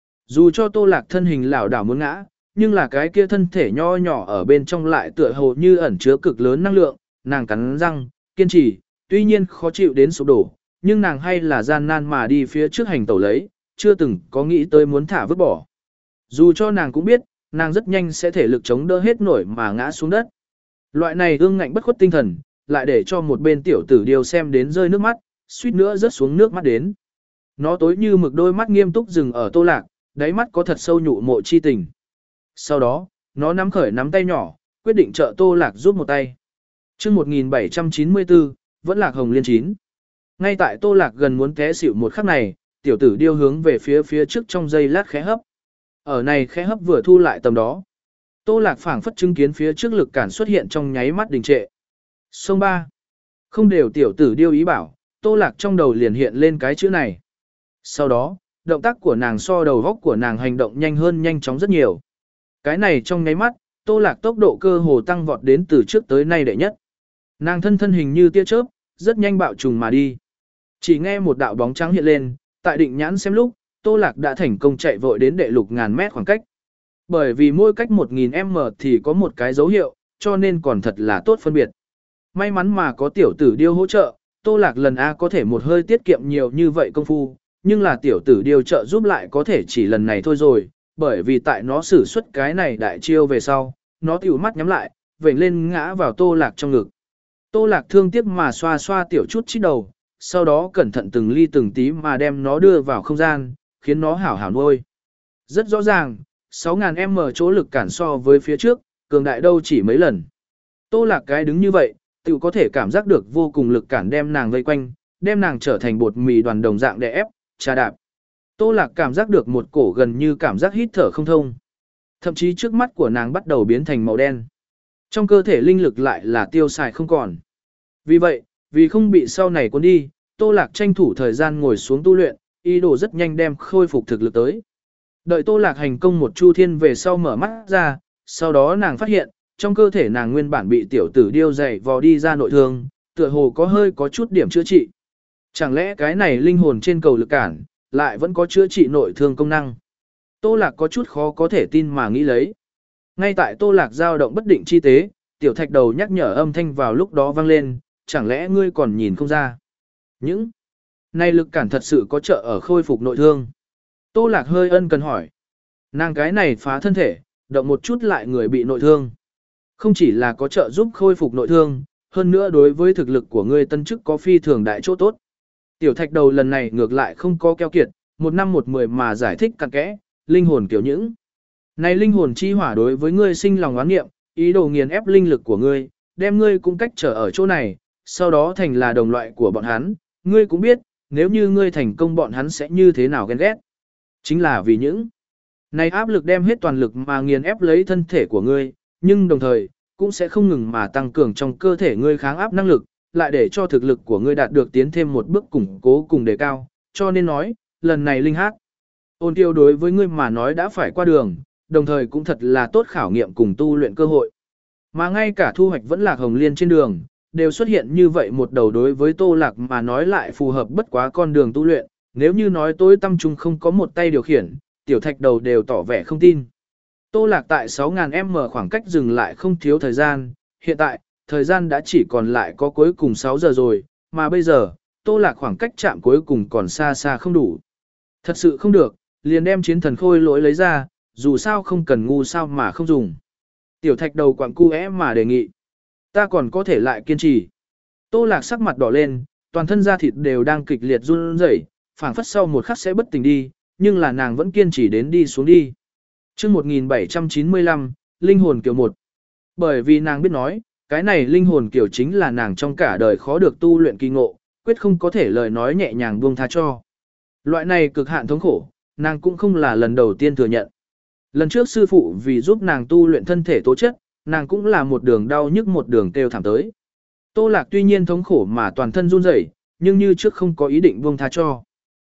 Dù cho Tô Lạc thân hình lảo đảo muốn ngã, nhưng là cái kia thân thể nho nhỏ ở bên trong lại tựa hồ như ẩn chứa cực lớn năng lượng, nàng cắn răng, kiên trì, tuy nhiên khó chịu đến sụp đổ, nhưng nàng hay là gian nan mà đi phía trước hành tẩu lấy, chưa từng có nghĩ tới muốn thả vứt bỏ. Dù cho nàng cũng biết, nàng rất nhanh sẽ thể lực chống đỡ hết nổi mà ngã xuống đất. Loại này ương ngạnh bất khuất tinh thần, lại để cho một bên tiểu tử điều xem đến rơi nước mắt, suýt nữa rớt xuống nước mắt đến. Nó tối như mực đôi mắt nghiêm túc dừng ở Tô Lạc, đáy mắt có thật sâu nhụ mộ chi tình. Sau đó, nó nắm khởi nắm tay nhỏ, quyết định trợ Tô Lạc giúp một tay. chương một nghìn bảy trăm chín mươi tư, vẫn Lạc Hồng Liên chín. Ngay tại Tô Lạc gần muốn té xỉu một khắc này, tiểu tử điêu hướng về phía phía trước trong giây lát khẽ hấp. Ở này khẽ hấp vừa thu lại tầm đó. Tô Lạc phảng phất chứng kiến phía trước lực cản xuất hiện trong nháy mắt đình trệ. Sông ba. Không đều tiểu tử điêu ý bảo, Tô Lạc trong đầu liền hiện lên cái chữ này. Sau đó, động tác của nàng so đầu góc của nàng hành động nhanh hơn nhanh chóng rất nhiều. Cái này trong nháy mắt, Tô Lạc tốc độ cơ hồ tăng vọt đến từ trước tới nay đệ nhất. Nàng thân thân hình như tia chớp, rất nhanh bạo trùng mà đi. Chỉ nghe một đạo bóng trắng hiện lên, tại định nhãn xem lúc, Tô Lạc đã thành công chạy vội đến đệ lục ngàn mét khoảng cách. Bởi vì mỗi cách một nghìn mét thì có một cái dấu hiệu, cho nên còn thật là tốt phân biệt. May mắn mà có tiểu tử điêu hỗ trợ, Tô Lạc lần A có thể một hơi tiết kiệm nhiều như vậy công phu, nhưng là tiểu tử điêu trợ giúp lại có thể chỉ lần này thôi rồi, bởi vì tại nó sử xuất cái này đại chiêu về sau, nó tiểu mắt nhắm lại, vểnh lên ngã vào Tô Lạc trong ngực. Tô Lạc thương tiếc mà xoa xoa tiểu chút chít đầu, sau đó cẩn thận từng ly từng tí mà đem nó đưa vào không gian, khiến nó hảo hảo nuôi. Rất rõ ràng, sáu nghìn mét chỗ lực cản so với phía trước, cường đại đâu chỉ mấy lần. Tô Lạc cái đứng như vậy, tiểu có thể cảm giác được vô cùng lực cản đem nàng vây quanh, đem nàng trở thành bột mì đoàn đồng dạng đè ép, trà đạp. Tô Lạc cảm giác được một cổ gần như cảm giác hít thở không thông. Thậm chí trước mắt của nàng bắt đầu biến thành màu đen. Trong cơ thể linh lực lại là tiêu xài không còn. Vì vậy, vì không bị sau này cuốn đi, Tô Lạc tranh thủ thời gian ngồi xuống tu luyện, ý đồ rất nhanh đem khôi phục thực lực tới. Đợi Tô Lạc hành công một chu thiên về sau mở mắt ra, sau đó nàng phát hiện, trong cơ thể nàng nguyên bản bị tiểu tử điêu dày vò đi ra nội thương, tựa hồ có hơi có chút điểm chữa trị. Chẳng lẽ cái này linh hồn trên cầu lực cản, lại vẫn có chữa trị nội thương công năng? Tô Lạc có chút khó có thể tin mà nghĩ lấy. Ngay tại Tô Lạc dao động bất định chi tế, tiểu thạch đầu nhắc nhở âm thanh vào lúc đó vang lên, chẳng lẽ ngươi còn nhìn không ra? Những này lực cản thật sự có trợ ở khôi phục nội thương. Tô Lạc hơi ân cần hỏi. Nàng cái này phá thân thể, động một chút lại người bị nội thương. Không chỉ là có trợ giúp khôi phục nội thương, hơn nữa đối với thực lực của ngươi tân chức có phi thường đại chỗ tốt. Tiểu thạch đầu lần này ngược lại không có keo kiệt, một năm một mười mà giải thích cặn kẽ, linh hồn kiểu những. Này linh hồn chi hỏa đối với ngươi sinh lòng oán nghiệm, ý đồ nghiền ép linh lực của ngươi, đem ngươi cũng cách trở ở chỗ này, sau đó thành là đồng loại của bọn hắn, ngươi cũng biết, nếu như ngươi thành công bọn hắn sẽ như thế nào ghen ghét. Chính là vì những này áp lực đem hết toàn lực mà nghiền ép lấy thân thể của ngươi, nhưng đồng thời, cũng sẽ không ngừng mà tăng cường trong cơ thể ngươi kháng áp năng lực, lại để cho thực lực của ngươi đạt được tiến thêm một bước củng cố cùng đề cao, cho nên nói, lần này linh hát. Ôn tiêu đối với ngươi mà nói đã phải qua đường, đồng thời cũng thật là tốt khảo nghiệm cùng tu luyện cơ hội. Mà ngay cả thu hoạch vẫn Lạc Hồng Liên trên đường, đều xuất hiện như vậy một đầu đối với Tô Lạc mà nói lại phù hợp bất quá con đường tu luyện, nếu như nói tối tâm trung không có một tay điều khiển, tiểu thạch đầu đều tỏ vẻ không tin. Tô Lạc tại sáu nghìn mét khoảng cách dừng lại không thiếu thời gian, hiện tại, thời gian đã chỉ còn lại có cuối cùng sáu giờ rồi, mà bây giờ, Tô Lạc khoảng cách chạm cuối cùng còn xa xa không đủ. Thật sự không được, liền đem chiến thần khôi lỗi lấy ra, dù sao không cần ngu sao mà không dùng. Tiểu thạch đầu quặng cu é mà đề nghị. Ta còn có thể lại kiên trì. Tô Lạc sắc mặt đỏ lên, toàn thân da thịt đều đang kịch liệt run rẩy, phảng phất sau một khắc sẽ bất tỉnh đi, nhưng là nàng vẫn kiên trì đến đi xuống đi. chương một nghìn bảy trăm chín mươi lăm, Linh hồn kiểu một. Bởi vì nàng biết nói, cái này linh hồn kiểu chính là nàng trong cả đời khó được tu luyện kỳ ngộ, quyết không có thể lời nói nhẹ nhàng buông tha cho. Loại này cực hạn thống khổ, nàng cũng không là lần đầu tiên thừa nhận. Lần trước sư phụ vì giúp nàng tu luyện thân thể tố chất, nàng cũng là một đường đau nhức một đường kêu thảm tới. Tô Lạc tuy nhiên thống khổ mà toàn thân run rẩy, nhưng như trước không có ý định buông tha cho.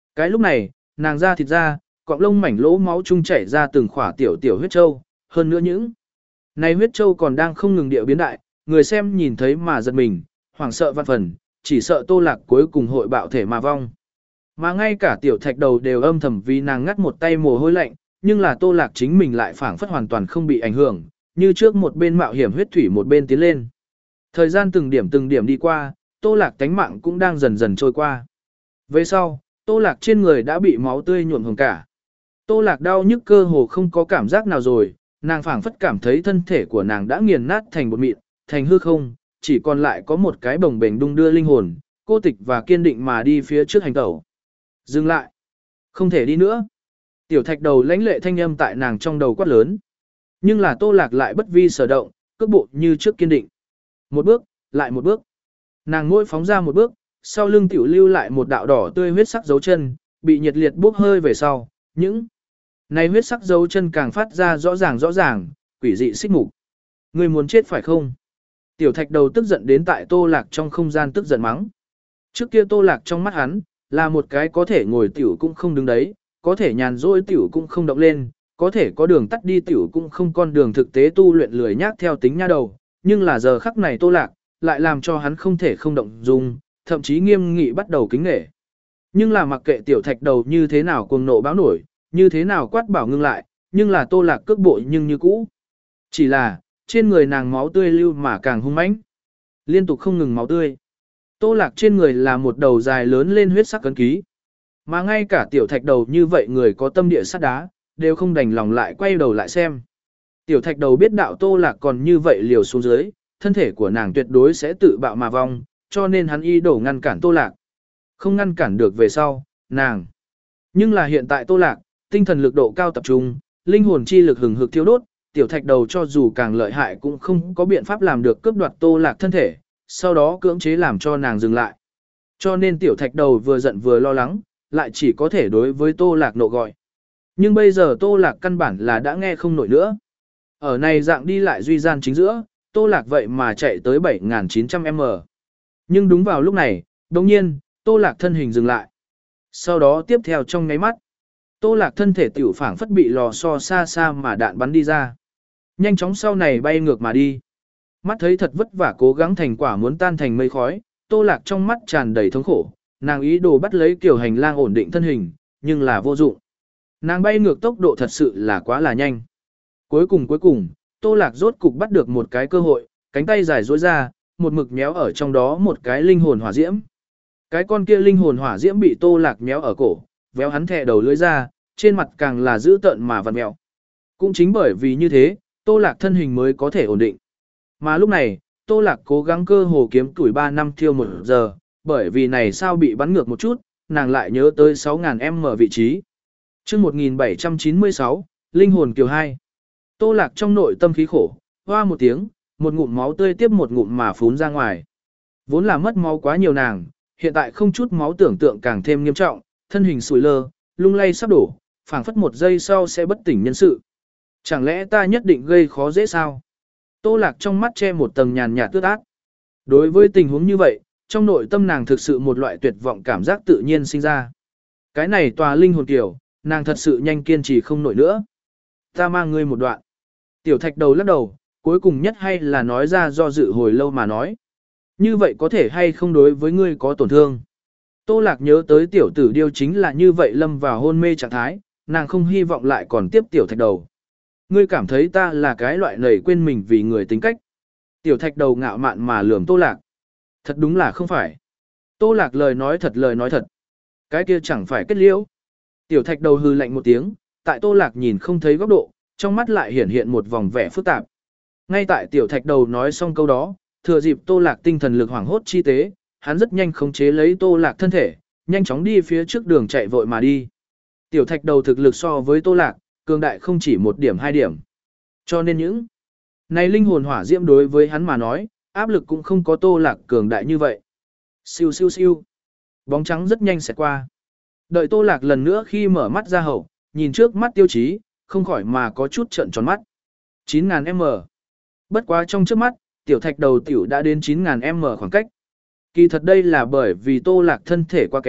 Cái lúc này, nàng ra thịt ra, cọng lông mảnh lỗ máu chung chảy ra từng khỏa tiểu tiểu huyết châu, hơn nữa những này huyết châu còn đang không ngừng điệu biến đại, người xem nhìn thấy mà giật mình, hoảng sợ văn phần, chỉ sợ Tô Lạc cuối cùng hội bạo thể mà vong. Mà ngay cả tiểu thạch đầu đều âm thầm vì nàng ngắt một tay mồ hôi lạnh, nhưng là Tô Lạc chính mình lại phảng phất hoàn toàn không bị ảnh hưởng, như trước một bên mạo hiểm huyết thủy một bên tiến lên. Thời gian từng điểm từng điểm đi qua, Tô Lạc tánh mạng cũng đang dần dần trôi qua. Về sau, Tô Lạc trên người đã bị máu tươi nhuộm hồng cả. Tô Lạc đau nhức cơ hồ không có cảm giác nào rồi, nàng phảng phất cảm thấy thân thể của nàng đã nghiền nát thành bột mịn, thành hư không, chỉ còn lại có một cái bồng bềnh đung đưa linh hồn, cô tịch và kiên định mà đi phía trước hành tẩu. Dừng lại. Không thể đi nữa. Tiểu thạch đầu lãnh lệ thanh âm tại nàng trong đầu quát lớn. Nhưng là Tô Lạc lại bất vi sở động, cước bộ như trước kiên định. Một bước, lại một bước. Nàng mỗi phóng ra một bước, sau lưng tiểu lưu lại một đạo đỏ tươi huyết sắc dấu chân, bị nhiệt liệt bốc hơi về sau, những này huyết sắc dấu chân càng phát ra rõ ràng rõ ràng, quỷ dị xích mục. Ngươi muốn chết phải không? Tiểu thạch đầu tức giận đến tại Tô Lạc trong không gian tức giận mắng. Trước kia Tô Lạc trong mắt hắn, là một cái có thể ngồi tiểu cũng không đứng đấy, có thể nhàn rỗi tiểu cũng không động lên, có thể có đường tắt đi tiểu cũng không con đường thực tế tu luyện lười nhác theo tính nha đầu, nhưng là giờ khắc này Tô Lạc, lại làm cho hắn không thể không động dung, thậm chí nghiêm nghị bắt đầu kính nể. Nhưng là mặc kệ tiểu thạch đầu như thế nào cuồng nộ báo nổi, như thế nào quát bảo ngưng lại, nhưng là Tô Lạc cước bộ nhưng như cũ. Chỉ là, trên người nàng máu tươi lưu mà càng hung mãnh, liên tục không ngừng máu tươi. Tô Lạc trên người là một đầu dài lớn lên huyết sắc cấn ký. Mà ngay cả tiểu thạch đầu như vậy người có tâm địa sắt đá, đều không đành lòng lại quay đầu lại xem. Tiểu thạch đầu biết đạo Tô Lạc còn như vậy liều xuống dưới, thân thể của nàng tuyệt đối sẽ tự bạo mà vong, cho nên hắn y đổ ngăn cản Tô Lạc. Không ngăn cản được về sau, nàng. Nhưng là hiện tại Tô Lạc, tinh thần lực độ cao tập trung, linh hồn chi lực hừng hực thiêu đốt, tiểu thạch đầu cho dù càng lợi hại cũng không có biện pháp làm được cướp đoạt Tô Lạc thân thể, sau đó cưỡng chế làm cho nàng dừng lại. Cho nên tiểu thạch đầu vừa giận vừa lo lắng, lại chỉ có thể đối với Tô Lạc nộ gọi. Nhưng bây giờ Tô Lạc căn bản là đã nghe không nổi nữa. Ở này dạng đi lại duy gian chính giữa, Tô Lạc vậy mà chạy tới bảy nghìn chín trăm mét. Nhưng đúng vào lúc này, đồng nhiên, Tô Lạc thân hình dừng lại. Sau đó tiếp theo trong nháy mắt, Tô Lạc thân thể tiểu phảng phất bị lò xo xa xa mà đạn bắn đi ra. Nhanh chóng sau này bay ngược mà đi. Mắt thấy thật vất vả cố gắng thành quả muốn tan thành mây khói, Tô Lạc trong mắt tràn đầy thống khổ, nàng ý đồ bắt lấy kiểu hành lang ổn định thân hình, nhưng là vô dụng. Nàng bay ngược tốc độ thật sự là quá là nhanh. Cuối cùng cuối cùng, Tô Lạc rốt cục bắt được một cái cơ hội, cánh tay dài duỗi ra, một mực méo ở trong đó một cái linh hồn hỏa diễm. Cái con kia linh hồn hỏa diễm bị Tô Lạc méo ở cổ, véo hắn thè đầu lưỡi ra, trên mặt càng là dữ tợn mà vặn mèo. Cũng chính bởi vì như thế, Tô Lạc thân hình mới có thể ổn định. Mà lúc này, Tô Lạc cố gắng cơ hồ kiếm tuổi ba năm thiêu một giờ, bởi vì này sao bị bắn ngược một chút, nàng lại nhớ tới sáu nghìn mét vị trí. chương một nghìn bảy trăm chín mươi sáu, Linh hồn kiều hai. Tô Lạc trong nội tâm khí khổ, hoa một tiếng, một ngụm máu tươi tiếp một ngụm mà phún ra ngoài. Vốn là mất máu quá nhiều nàng, hiện tại không chút máu tưởng tượng càng thêm nghiêm trọng, thân hình sùi lơ, lung lay sắp đổ, phảng phất một giây sau sẽ bất tỉnh nhân sự. Chẳng lẽ ta nhất định gây khó dễ sao? Tô Lạc trong mắt che một tầng nhàn nhạt tước ác. Đối với tình huống như vậy, trong nội tâm nàng thực sự một loại tuyệt vọng cảm giác tự nhiên sinh ra. Cái này tòa linh hồn kiểu, nàng thật sự nhanh kiên trì không nổi nữa. Ta mang ngươi một đoạn. Tiểu thạch đầu lắc đầu, cuối cùng nhất hay là nói ra do dự hồi lâu mà nói. Như vậy có thể hay không đối với ngươi có tổn thương. Tô Lạc nhớ tới tiểu tử điêu chính là như vậy lâm vào hôn mê trạng thái, nàng không hy vọng lại còn tiếp tiểu thạch đầu. Ngươi cảm thấy ta là cái loại nảy quên mình vì người tính cách. Tiểu thạch đầu ngạo mạn mà lườm Tô Lạc. Thật đúng là không phải. Tô Lạc lời nói thật lời nói thật. Cái kia chẳng phải kết liễu. Tiểu thạch đầu hư lạnh một tiếng, tại Tô Lạc nhìn không thấy góc độ, trong mắt lại hiển hiện một vòng vẻ phức tạp. Ngay tại tiểu thạch đầu nói xong câu đó, thừa dịp Tô Lạc tinh thần lực hoảng hốt chi tế, hắn rất nhanh khống chế lấy Tô Lạc thân thể, nhanh chóng đi phía trước đường chạy vội mà đi. Tiểu thạch đầu thực lực so với Tô Lạc, cường đại không chỉ một điểm hai điểm. Cho nên những này linh hồn hỏa diễm đối với hắn mà nói, áp lực cũng không có Tô Lạc cường đại như vậy. Siêu siêu siêu. Bóng trắng rất nhanh sẽ qua. Đợi Tô Lạc lần nữa khi mở mắt ra hậu, nhìn trước mắt tiêu chí, không khỏi mà có chút trợn tròn mắt. chín nghìn mét. Bất quá trong trước mắt, tiểu thạch đầu tiểu đã đến chín nghìn mét khoảng cách. Kỳ thật đây là bởi vì Tô Lạc thân thể quá kém,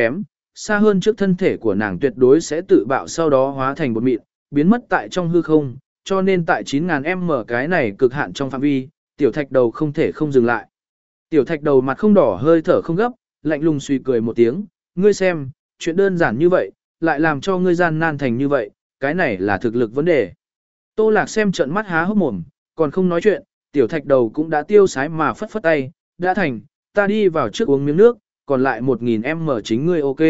xa hơn trước thân thể của nàng tuyệt đối sẽ tự bạo sau đó hóa thành bột mịn, biến mất tại trong hư không, cho nên tại chín nghìn m cái này cực hạn trong phạm vi, tiểu thạch đầu không thể không dừng lại. Tiểu thạch đầu mặt không đỏ hơi thở không gấp, lạnh lùng suy cười một tiếng, ngươi xem, chuyện đơn giản như vậy, lại làm cho ngươi gian nan thành như vậy, cái này là thực lực vấn đề. Tô Lạc xem trợn mắt há hốc mồm, còn không nói chuyện, tiểu thạch đầu cũng đã tiêu sái mà phất phất tay, đã thành, ta đi vào trước uống miếng nước, còn lại một nghìn m chính ngươi ok.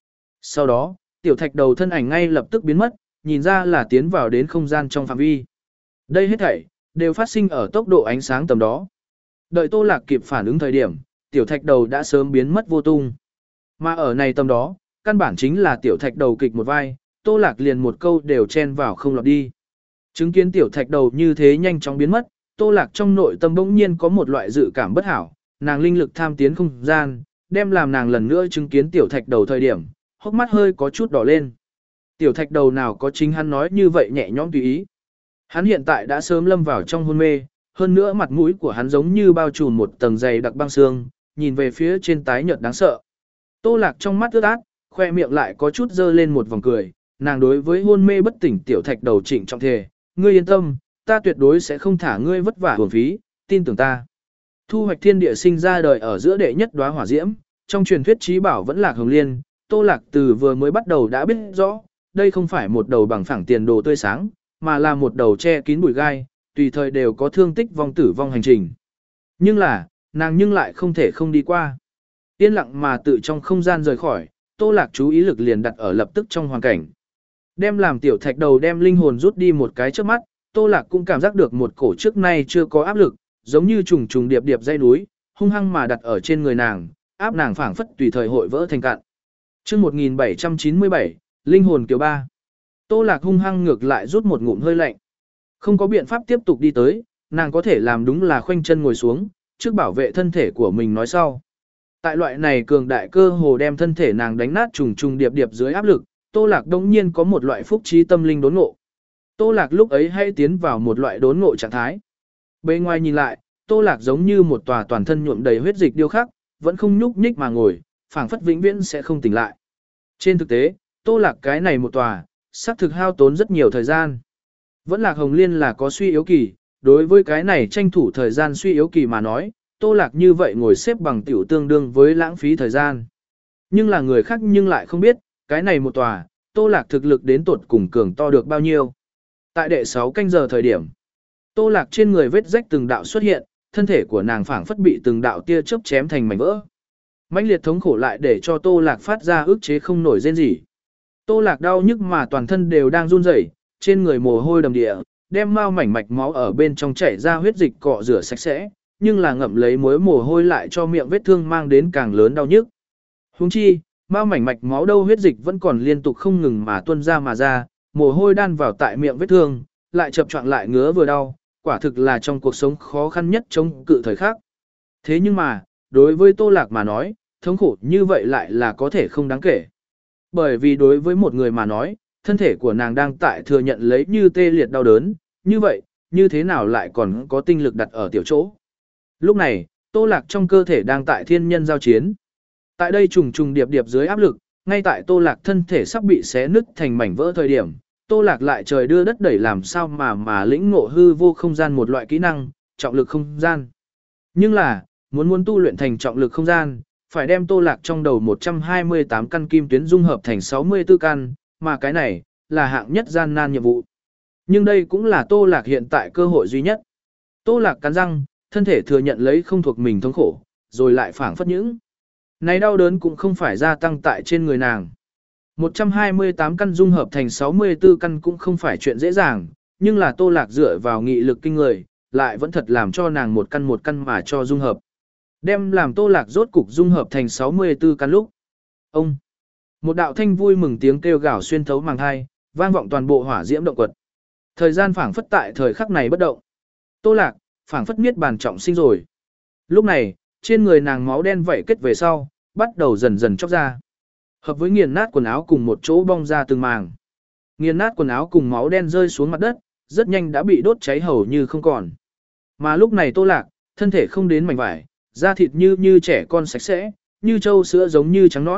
Sau đó, tiểu thạch đầu thân ảnh ngay lập tức biến mất, nhìn ra là tiến vào đến không gian trong phạm vi. Đây hết thảy đều phát sinh ở tốc độ ánh sáng tầm đó. Đợi Tô Lạc kịp phản ứng thời điểm, tiểu thạch đầu đã sớm biến mất vô tung. Mà ở này tầm đó, căn bản chính là tiểu thạch đầu kịch một vai, Tô Lạc liền một câu đều chen vào không lọt đi. Chứng kiến tiểu thạch đầu như thế nhanh chóng biến mất, Tô Lạc trong nội tâm bỗng nhiên có một loại dự cảm bất hảo, nàng linh lực tham tiến không gian, đem làm nàng lần nữa chứng kiến tiểu thạch đầu thời điểm, hốc mắt hơi có chút đỏ lên. Tiểu thạch đầu nào có chính hắn nói như vậy nhẹ nhõm tùy ý. Hắn hiện tại đã sớm lâm vào trong hôn mê, hơn nữa mặt mũi của hắn giống như bao trùm một tầng dày đặc băng xương, nhìn về phía trên tái nhợt đáng sợ. Tô Lạc trong mắt ướt át, khoe miệng lại có chút dơ lên một vòng cười, nàng đối với hôn mê bất tỉnh tiểu thạch đầu trịnh trọng thề, ngươi yên tâm, ta tuyệt đối sẽ không thả ngươi vất vả uổng phí, tin tưởng ta. Thu hoạch thiên địa sinh ra đời ở giữa đệ nhất đóa hỏa diễm, trong truyền thuyết trí bảo vẫn Lạc Hồng Liên, Tô Lạc từ vừa mới bắt đầu đã biết rõ, đây không phải một đầu bằng phẳng tiền đồ tươi sáng, mà là một đầu che kín bụi gai, tùy thời đều có thương tích vong tử vong hành trình. Nhưng là, nàng nhưng lại không thể không đi qua. Yên lặng mà tự trong không gian rời khỏi, Tô Lạc chú ý lực liền đặt ở lập tức trong hoàn cảnh. Đem làm tiểu thạch đầu đem linh hồn rút đi một cái trước mắt, Tô Lạc cũng cảm giác được một cổ trước nay chưa có áp lực, giống như trùng trùng điệp điệp dây núi, hung hăng mà đặt ở trên người nàng, áp nàng phảng phất tùy thời hội vỡ thành cạn. Chương một nghìn bảy trăm chín mươi bảy, linh hồn kiều ba. Tô Lạc hung hăng ngược lại rút một ngụm hơi lạnh. Không có biện pháp tiếp tục đi tới, nàng có thể làm đúng là khoanh chân ngồi xuống, trước bảo vệ thân thể của mình nói sau. Tại loại này cường đại cơ hồ đem thân thể nàng đánh nát trùng trùng điệp điệp dưới áp lực, Tô Lạc đống nhiên có một loại phúc trí tâm linh đốn ngộ. Tô Lạc lúc ấy hay tiến vào một loại đốn ngộ trạng thái. Bên ngoài nhìn lại, Tô Lạc giống như một tòa toàn thân nhuộm đầy huyết dịch điêu khắc, vẫn không nhúc nhích mà ngồi, phảng phất vĩnh viễn sẽ không tỉnh lại. Trên thực tế, Tô Lạc cái này một tòa, xác thực hao tốn rất nhiều thời gian. Vẫn Lạc Hồng Liên là có suy yếu kỳ, đối với cái này tranh thủ thời gian suy yếu kỳ mà nói, Tô Lạc như vậy ngồi xếp bằng tiểu tương đương với lãng phí thời gian. Nhưng là người khác nhưng lại không biết, cái này một tòa, Tô Lạc thực lực đến tột cùng cường to được bao nhiêu. Tại đệ sáu canh giờ thời điểm, Tô Lạc trên người vết rách từng đạo xuất hiện, thân thể của nàng phảng phất bị từng đạo tia chớp chém thành mảnh vỡ. Mãnh liệt thống khổ lại để cho Tô Lạc phát ra ức chế không nổi rên rỉ. Tô Lạc đau nhức mà toàn thân đều đang run rẩy, trên người mồ hôi đầm địa, đem mau mảnh mạch máu ở bên trong chảy ra huyết dịch cọ rửa sạch sẽ, nhưng là ngậm lấy muối mồ hôi lại cho miệng vết thương mang đến càng lớn đau nhức. Huống chi, mau mảnh mạch máu đâu huyết dịch vẫn còn liên tục không ngừng mà tuôn ra mà ra, mồ hôi đan vào tại miệng vết thương, lại chập choạng lại ngứa vừa đau, quả thực là trong cuộc sống khó khăn nhất chống cự thời khắc. Thế nhưng mà, đối với Tô Lạc mà nói, thống khổ như vậy lại là có thể không đáng kể. Bởi vì đối với một người mà nói, thân thể của nàng đang tại thừa nhận lấy như tê liệt đau đớn, như vậy, như thế nào lại còn có tinh lực đặt ở tiểu chỗ. Lúc này, Tô Lạc trong cơ thể đang tại thiên nhân giao chiến. Tại đây trùng trùng điệp điệp dưới áp lực, ngay tại Tô Lạc thân thể sắp bị xé nứt thành mảnh vỡ thời điểm, Tô Lạc lại trời đưa đất đẩy làm sao mà mà lĩnh ngộ hư vô không gian một loại kỹ năng, trọng lực không gian. Nhưng là, muốn muốn tu luyện thành trọng lực không gian, phải đem Tô Lạc trong đầu một trăm hai mươi tám căn kim tuyến dung hợp thành sáu mươi tư căn, mà cái này là hạng nhất gian nan nhiệm vụ. Nhưng đây cũng là Tô Lạc hiện tại cơ hội duy nhất. Tô Lạc cắn răng, thân thể thừa nhận lấy không thuộc mình thống khổ, rồi lại phảng phất những. Này đau đớn cũng không phải gia tăng tại trên người nàng. một trăm hai mươi tám căn dung hợp thành sáu mươi tư căn cũng không phải chuyện dễ dàng, nhưng là Tô Lạc dựa vào nghị lực kinh người, lại vẫn thật làm cho nàng một căn một căn mà cho dung hợp. Đem làm Tô Lạc rốt cục dung hợp thành sáu mươi tư căn lúc. Ông! Một đạo thanh vui mừng tiếng kêu gào xuyên thấu màng hai, vang vọng toàn bộ hỏa diễm động quật. Thời gian phảng phất tại thời khắc này bất động. Tô Lạc, phảng phất niết bàn trọng sinh rồi. Lúc này, trên người nàng máu đen vẩy kết về sau, bắt đầu dần dần chóc ra. Hợp với nghiền nát quần áo cùng một chỗ bong ra từng màng. Nghiền nát quần áo cùng máu đen rơi xuống mặt đất, rất nhanh đã bị đốt cháy hầu như không còn. Mà lúc này Tô Lạc, thân thể không đến mảnh vải, da thịt như như trẻ con sạch sẽ, như trâu sữa giống như trắng nõn,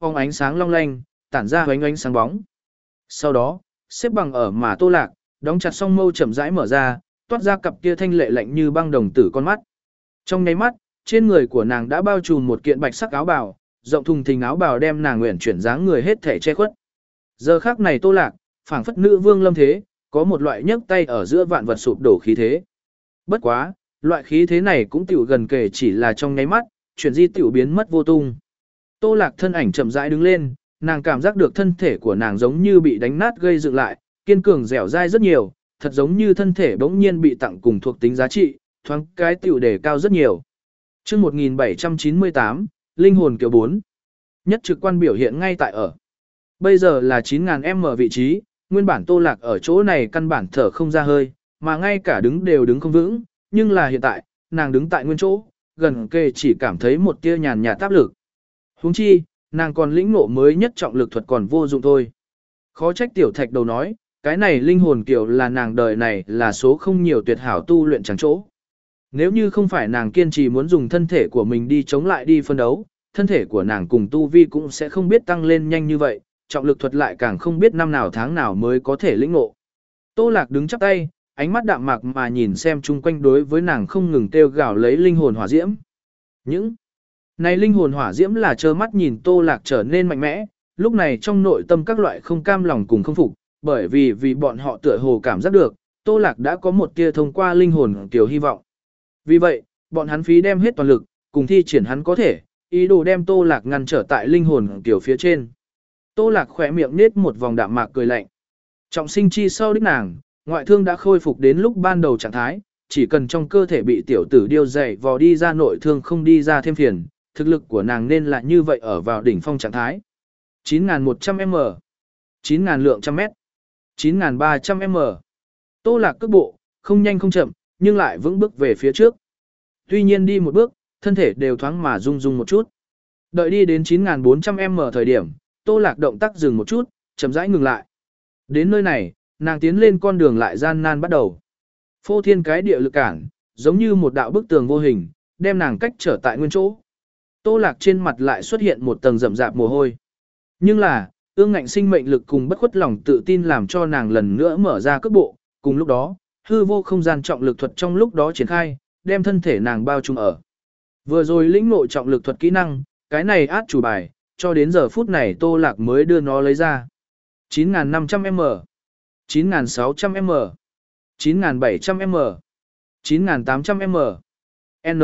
phóng ánh sáng long lanh, tản ra hoánh ánh sáng bóng. Sau đó, xếp bằng ở mà Tô Lạc, đóng chặt song mâu chậm rãi mở ra, toát ra cặp kia thanh lệ lạnh như băng đồng tử con mắt. Trong nháy mắt, trên người của nàng đã bao trùm một kiện bạch sắc áo bào, rộng thùng thình áo bào đem nàng nguyện chuyển dáng người hết thể che khuất. Giờ khắc này Tô Lạc, phảng phất nữ vương lâm thế, có một loại nhấc tay ở giữa vạn vật sụp đổ khí thế. Bất quá, loại khí thế này cũng tiểu gần kể chỉ là trong nháy mắt, chuyển di tiểu biến mất vô tung. Tô Lạc thân ảnh chậm rãi đứng lên, nàng cảm giác được thân thể của nàng giống như bị đánh nát gây dựng lại, kiên cường dẻo dai rất nhiều, thật giống như thân thể bỗng nhiên bị tặng cùng thuộc tính giá trị, thoáng cái tiểu đề cao rất nhiều. Chương một nghìn bảy trăm chín mươi tám, Linh hồn kiểu bốn. Nhất trực quan biểu hiện ngay tại ở. Bây giờ là chín nghìn mét vị trí, nguyên bản Tô Lạc ở chỗ này căn bản thở không ra hơi, mà ngay cả đứng đều đứng không vững, nhưng là hiện tại, nàng đứng tại nguyên chỗ, gần kề chỉ cảm thấy một tia nhàn nhạt áp lực. Huống chi, nàng còn lĩnh ngộ mới nhất trọng lực thuật còn vô dụng thôi. Khó trách tiểu thạch đầu nói, cái này linh hồn kiểu là nàng đời này là số không nhiều tuyệt hảo tu luyện chẳng chỗ. Nếu như không phải nàng kiên trì muốn dùng thân thể của mình đi chống lại đi phân đấu, thân thể của nàng cùng tu vi cũng sẽ không biết tăng lên nhanh như vậy, trọng lực thuật lại càng không biết năm nào tháng nào mới có thể lĩnh ngộ. Tô Lạc đứng chắp tay, ánh mắt đạm mạc mà nhìn xem chung quanh đối với nàng không ngừng kêu gào lấy linh hồn hỏa diễm. Những này linh hồn hỏa diễm là trơ mắt nhìn Tô Lạc trở nên mạnh mẽ, lúc này trong nội tâm các loại không cam lòng cùng không phục, bởi vì vì bọn họ tựa hồ cảm giác được, Tô Lạc đã có một tia thông qua linh hồn kiểu hy vọng. Vì vậy, bọn hắn phí đem hết toàn lực, cùng thi triển hắn có thể, ý đồ đem Tô Lạc ngăn trở tại linh hồn kiểu phía trên. Tô Lạc khỏe miệng nết một vòng đạm mạc cười lạnh. Trọng sinh chi sau đích nàng, ngoại thương đã khôi phục đến lúc ban đầu trạng thái, chỉ cần trong cơ thể bị tiểu tử điêu dày vò đi ra nội thương không đi ra thêm phiền, thực lực của nàng nên là như vậy ở vào đỉnh phong trạng thái. chín nghìn một trăm mét, chín nghìn lượng trăm mét, chín nghìn ba trăm mét. Tô Lạc cước bộ, không nhanh không chậm, nhưng lại vững bước về phía trước. Tuy nhiên đi một bước, thân thể đều thoáng mà rung rung một chút. Đợi đi đến chín nghìn bốn trăm mét thời điểm, Tô Lạc động tác dừng một chút, chậm rãi ngừng lại. Đến nơi này, nàng tiến lên con đường lại gian nan bắt đầu. Phô thiên cái địa lực cản, giống như một đạo bức tường vô hình, đem nàng cách trở tại nguyên chỗ. Tô Lạc trên mặt lại xuất hiện một tầng rậm rạp mồ hôi. Nhưng là, ương ngạnh sinh mệnh lực cùng bất khuất lòng tự tin làm cho nàng lần nữa mở ra cước bộ, cùng lúc đó, hư vô không gian trọng lực thuật trong lúc đó triển khai, đem thân thể nàng bao trùm ở. Vừa rồi lĩnh ngộ trọng lực thuật kỹ năng, cái này át chủ bài, cho đến giờ phút này Tô Lạc mới đưa nó lấy ra. chín nghìn năm trăm mét, chín nghìn sáu trăm mét, chín nghìn bảy trăm mét, chín nghìn tám trăm mét, N.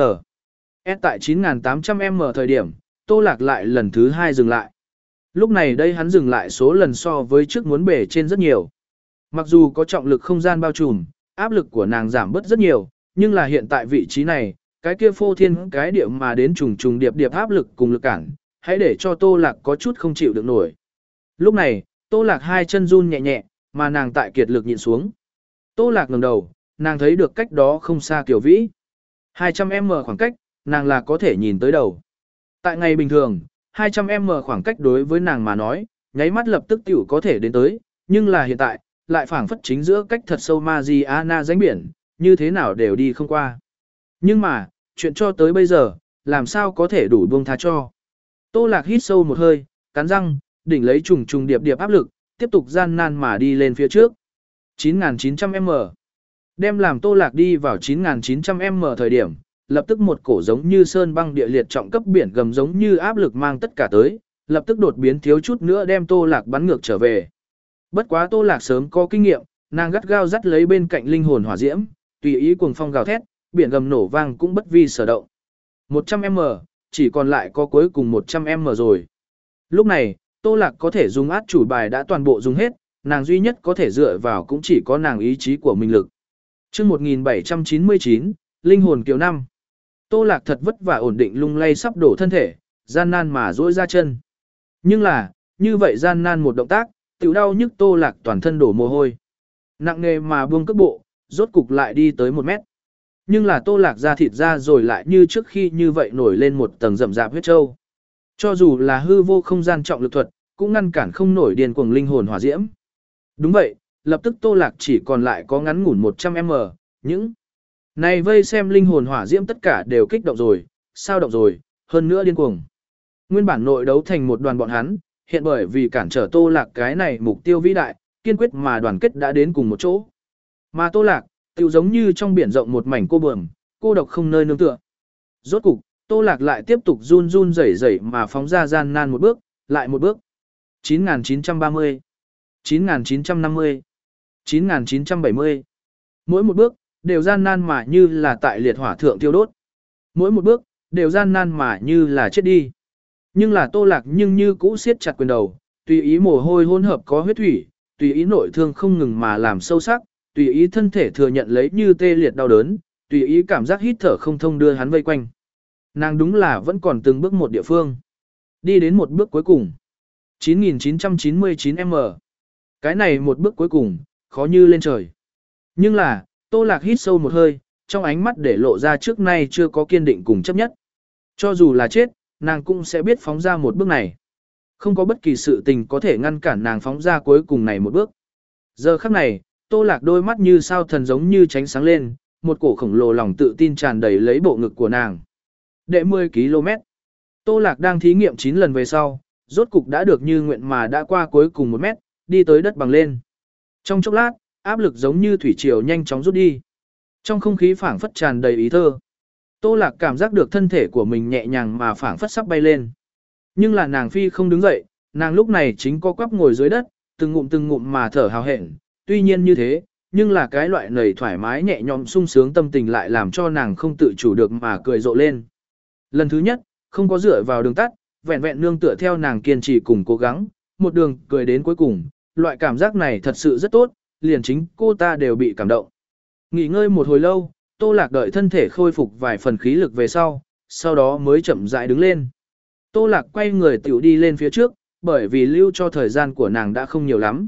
S tại chín nghìn tám trăm mét thời điểm, Tô Lạc lại lần thứ hai dừng lại. Lúc này đây hắn dừng lại số lần so với trước muốn bể trên rất nhiều. Mặc dù có trọng lực không gian bao trùm, áp lực của nàng giảm bớt rất nhiều, nhưng là hiện tại vị trí này, cái kia phô thiên cái địa mà đến trùng trùng điệp điệp áp lực cùng lực cản, hãy để cho Tô Lạc có chút không chịu được nổi. Lúc này, Tô Lạc hai chân run nhẹ nhẹ, mà nàng tại kiệt lực nhịn xuống. Tô Lạc ngẩng đầu, nàng thấy được cách đó không xa Kiều Vĩ. hai trăm mét khoảng cách, nàng là có thể nhìn tới đầu. Tại ngày bình thường, hai trăm mét khoảng cách đối với nàng mà nói, nháy mắt lập tức tiểu có thể đến tới, nhưng là hiện tại, lại phảng phất chính giữa cách thật sâu Mariana rãnh biển, như thế nào đều đi không qua. Nhưng mà, chuyện cho tới bây giờ, làm sao có thể đủ buông tha cho. Tô Lạc hít sâu một hơi, cắn răng, đỉnh lấy trùng trùng điệp điệp áp lực, tiếp tục gian nan mà đi lên phía trước. chín nghìn chín trăm mét. Đem làm Tô Lạc đi vào chín nghìn chín trăm mét thời điểm, lập tức một cổ giống như sơn băng địa liệt trọng cấp biển gầm giống như áp lực mang tất cả tới, lập tức đột biến thiếu chút nữa đem Tô Lạc bắn ngược trở về. Bất quá Tô Lạc sớm có kinh nghiệm, nàng gắt gao dắt lấy bên cạnh linh hồn hỏa diễm, tùy ý cuồng phong gào thét, biển gầm nổ vang cũng bất vi sở động. một trăm mét, chỉ còn lại có cuối cùng một trăm mét rồi. Lúc này, Tô Lạc có thể dùng át chủ bài đã toàn bộ dùng hết, nàng duy nhất có thể dựa vào cũng chỉ có nàng ý chí của mình lực. Chương một nghìn bảy trăm chín mươi chín, Linh hồn kiều năm. Tô Lạc thật vất vả ổn định lung lay sắp đổ thân thể, gian nan mà duỗi ra chân. Nhưng là, như vậy gian nan một động tác, tiểu đau nhức Tô Lạc toàn thân đổ mồ hôi. Nặng nề mà buông cước bộ, rốt cục lại đi tới một mét. Nhưng là Tô Lạc ra thịt ra rồi lại như trước khi như vậy nổi lên một tầng rậm rạp huyết châu. Cho dù là hư vô không gian trọng lực thuật, cũng ngăn cản không nổi điên cuồng linh hồn hỏa diễm. Đúng vậy, lập tức Tô Lạc chỉ còn lại có ngắn ngủn một trăm mét, những này vây xem linh hồn hỏa diễm tất cả đều kích động rồi, sao động rồi, hơn nữa điên cuồng. Nguyên bản nội đấu thành một đoàn bọn hắn, hiện bởi vì cản trở Tô Lạc cái này mục tiêu vĩ đại, kiên quyết mà đoàn kết đã đến cùng một chỗ. Mà Tô Lạc, tựu giống như trong biển rộng một mảnh cô bờm, cô độc không nơi nương tựa. Rốt cục, Tô Lạc lại tiếp tục run run rẩy rẩy mà phóng ra gian nan một bước, lại một bước. chín nghìn chín trăm ba mươi, chín nghìn chín trăm năm mươi, chín nghìn chín trăm bảy mươi. Mỗi một bước, đều gian nan mà như là tại liệt hỏa thượng tiêu đốt. Mỗi một bước, đều gian nan mà như là chết đi. Nhưng là Tô Lạc nhưng như cũ siết chặt quyền đầu, tùy ý mồ hôi hỗn hợp có huyết thủy, tùy ý nội thương không ngừng mà làm sâu sắc, tùy ý thân thể thừa nhận lấy như tê liệt đau đớn, tùy ý cảm giác hít thở không thông đưa hắn vây quanh. Nàng đúng là vẫn còn từng bước một địa phương. Đi đến một bước cuối cùng. chín nghìn chín trăm chín mươi chín m. Cái này một bước cuối cùng, khó như lên trời. Nhưng là, Tô Lạc hít sâu một hơi, trong ánh mắt để lộ ra trước nay chưa có kiên định cùng chấp nhất. Cho dù là chết, nàng cũng sẽ biết phóng ra một bước này. Không có bất kỳ sự tình có thể ngăn cản nàng phóng ra cuối cùng này một bước. Giờ khắc này, Tô Lạc đôi mắt như sao thần giống như tránh sáng lên, một cổ khổng lồ lòng tự tin tràn đầy lấy bộ ngực của nàng. Đệ mười ki lô mét. Tô Lạc đang thí nghiệm chín lần về sau, rốt cục đã được như nguyện mà đã qua cuối cùng một mét, đi tới đất bằng lên. Trong chốc lát, áp lực giống như thủy triều nhanh chóng rút đi. Trong không khí phảng phất tràn đầy ý thơ. Tô Lạc cảm giác được thân thể của mình nhẹ nhàng mà phảng phất sắp bay lên. Nhưng là nàng phi không đứng dậy, nàng lúc này chính co quắp ngồi dưới đất, từng ngụm từng ngụm mà thở hào hẹn. Tuy nhiên như thế, nhưng là cái loại nầy thoải mái nhẹ nhõm sung sướng tâm tình lại làm cho nàng không tự chủ được mà cười rộ lên. Lần thứ nhất, không có dựa vào đường tắt, vẹn vẹn nương tựa theo nàng kiên trì cùng cố gắng, một đường cười đến cuối cùng, loại cảm giác này thật sự rất tốt, liền chính cô ta đều bị cảm động. Nghỉ ngơi một hồi lâu, Tô Lạc đợi thân thể khôi phục vài phần khí lực về sau, sau đó mới chậm rãi đứng lên. Tô Lạc quay người tiểu đi lên phía trước, bởi vì lưu cho thời gian của nàng đã không nhiều lắm.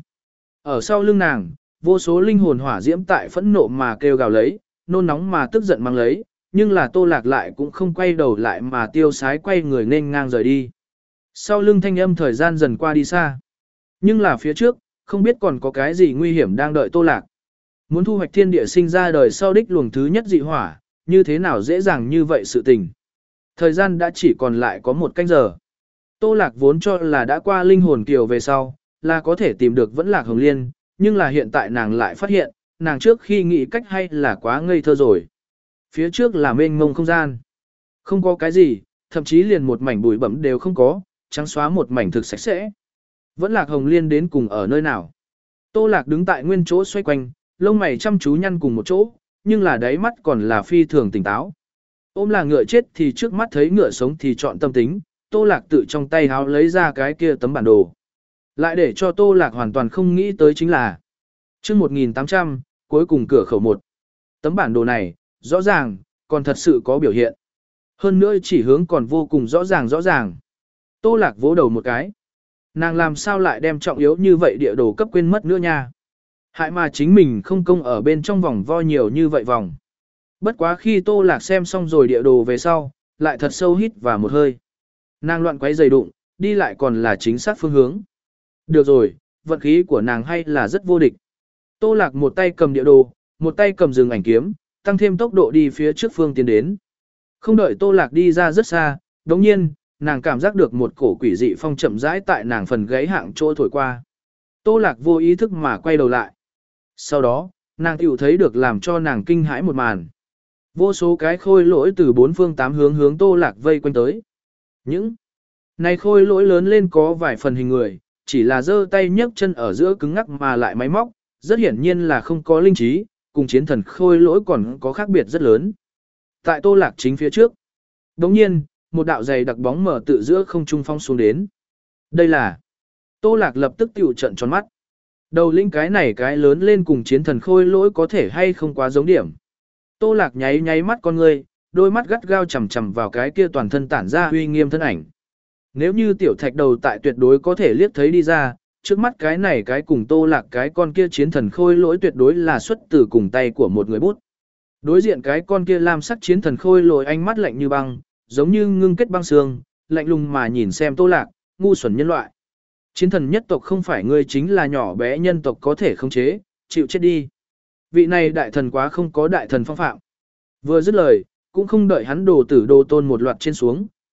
Ở sau lưng nàng, vô số linh hồn hỏa diễm tại phẫn nộ mà kêu gào lấy, nôn nóng mà tức giận mang lấy, nhưng là Tô Lạc lại cũng không quay đầu lại mà tiêu sái quay người nên ngang rời đi. Sau lưng thanh âm thời gian dần qua đi xa. Nhưng là phía trước, không biết còn có cái gì nguy hiểm đang đợi Tô Lạc. Muốn thu hoạch thiên địa sinh ra đời sau đích luồng thứ nhất dị hỏa, như thế nào dễ dàng như vậy sự tình. Thời gian đã chỉ còn lại có một canh giờ. Tô Lạc vốn cho là đã qua linh hồn kiều về sau, là có thể tìm được vẫn Lạc Hồng Liên, nhưng là hiện tại nàng lại phát hiện, nàng trước khi nghĩ cách hay là quá ngây thơ rồi. Phía trước là mênh mông không gian. Không có cái gì, thậm chí liền một mảnh bụi bẩm đều không có, trắng xóa một mảnh thực sạch sẽ. Vẫn Lạc Hồng Liên đến cùng ở nơi nào? Tô Lạc đứng tại nguyên chỗ xoay quanh, lông mày chăm chú nhăn cùng một chỗ, nhưng là đáy mắt còn là phi thường tỉnh táo. Ôm là ngựa chết thì trước mắt thấy ngựa sống thì chọn tâm tính, Tô Lạc tự trong tay háo lấy ra cái kia tấm bản đồ. Lại để cho Tô Lạc hoàn toàn không nghĩ tới chính là chương một nghìn tám trăm, cuối cùng cửa khẩu một. Tấm bản đồ này, rõ ràng, còn thật sự có biểu hiện. Hơn nữa chỉ hướng còn vô cùng rõ ràng rõ ràng. Tô Lạc vỗ đầu một cái. Nàng làm sao lại đem trọng yếu như vậy địa đồ cấp quên mất nữa nha. Hại mà chính mình không công ở bên trong vòng vo nhiều như vậy vòng. Bất quá khi Tô Lạc xem xong rồi địa đồ về sau, lại thật sâu hít vào một hơi. Nàng loạn quấy giày đụng, đi lại còn là chính xác phương hướng. Được rồi, vận khí của nàng hay là rất vô địch. Tô Lạc một tay cầm địa đồ, một tay cầm rừng ảnh kiếm, tăng thêm tốc độ đi phía trước phương tiến đến. Không đợi Tô Lạc đi ra rất xa, đồng nhiên, nàng cảm giác được một cổ quỷ dị phong chậm rãi tại nàng phần gáy hạng chỗ thổi qua. Tô Lạc vô ý thức mà quay đầu lại. Sau đó, nàng tiểu thấy được làm cho nàng kinh hãi một màn. Vô số cái khôi lỗi từ bốn phương tám hướng hướng Tô Lạc vây quanh tới. Những này khôi lỗi lớn lên có vài phần hình người, chỉ là giơ tay nhấc chân ở giữa cứng ngắc mà lại máy móc, rất hiển nhiên là không có linh trí, cùng chiến thần khôi lỗi còn có khác biệt rất lớn. Tại Tô Lạc chính phía trước, đồng nhiên, một đạo dày đặc bóng mở tự giữa không trung phong xuống đến. Đây là Tô Lạc lập tức tiểu trận tròn mắt. Đầu linh cái này cái lớn lên cùng chiến thần khôi lỗi có thể hay không quá giống điểm. Tô Lạc nháy nháy mắt con ngươi, đôi mắt gắt gao chằm chằm vào cái kia toàn thân tản ra uy nghiêm thân ảnh. Nếu như tiểu thạch đầu tại tuyệt đối có thể liếc thấy đi ra, trước mắt cái này cái cùng Tô Lạc cái con kia chiến thần khôi lỗi tuyệt đối là xuất từ cùng tay của một người bút. Đối diện cái con kia lam sắc chiến thần khôi lỗi ánh mắt lạnh như băng, giống như ngưng kết băng xương, lạnh lùng mà nhìn xem Tô Lạc, ngu xuẩn nhân loại. Chiến thần nhất tộc không phải ngươi chính là nhỏ bé nhân tộc có thể khống chế, chịu chết đi. Vị này đại thần quá không có đại thần phong phạm. Vừa dứt lời, cũng không đợi hắn đồ tử đồ tôn một loạt trên xuống,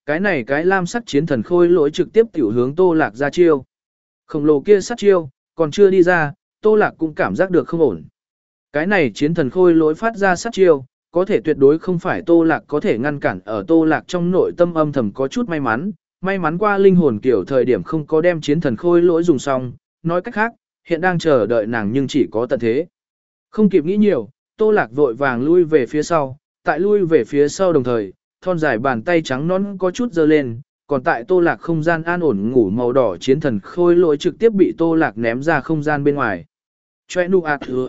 Cái này cái lam sắc chiến thần khôi lỗi trực tiếp tiểu hướng Tô Lạc ra chiêu. Khổng lồ kia sát chiêu, còn chưa đi ra, Tô Lạc cũng cảm giác được không ổn. Cái này chiến thần khôi lỗi phát ra sát chiêu, có thể tuyệt đối không phải Tô Lạc có thể ngăn cản, ở Tô Lạc trong nội tâm âm thầm có chút may mắn, may mắn qua linh hồn kiểu thời điểm không có đem chiến thần khôi lỗi dùng xong, nói cách khác, hiện đang chờ đợi nàng nhưng chỉ có tận thế. Không kịp nghĩ nhiều, Tô Lạc vội vàng lui về phía sau, tại lui về phía sau đồng thời, thon dài bàn tay trắng nõn có chút giơ lên, còn tại Tô Lạc không gian an ổn ngủ màu đỏ chiến thần khôi lỗi trực tiếp bị Tô Lạc ném ra không gian bên ngoài. Choe nu ạt hứa.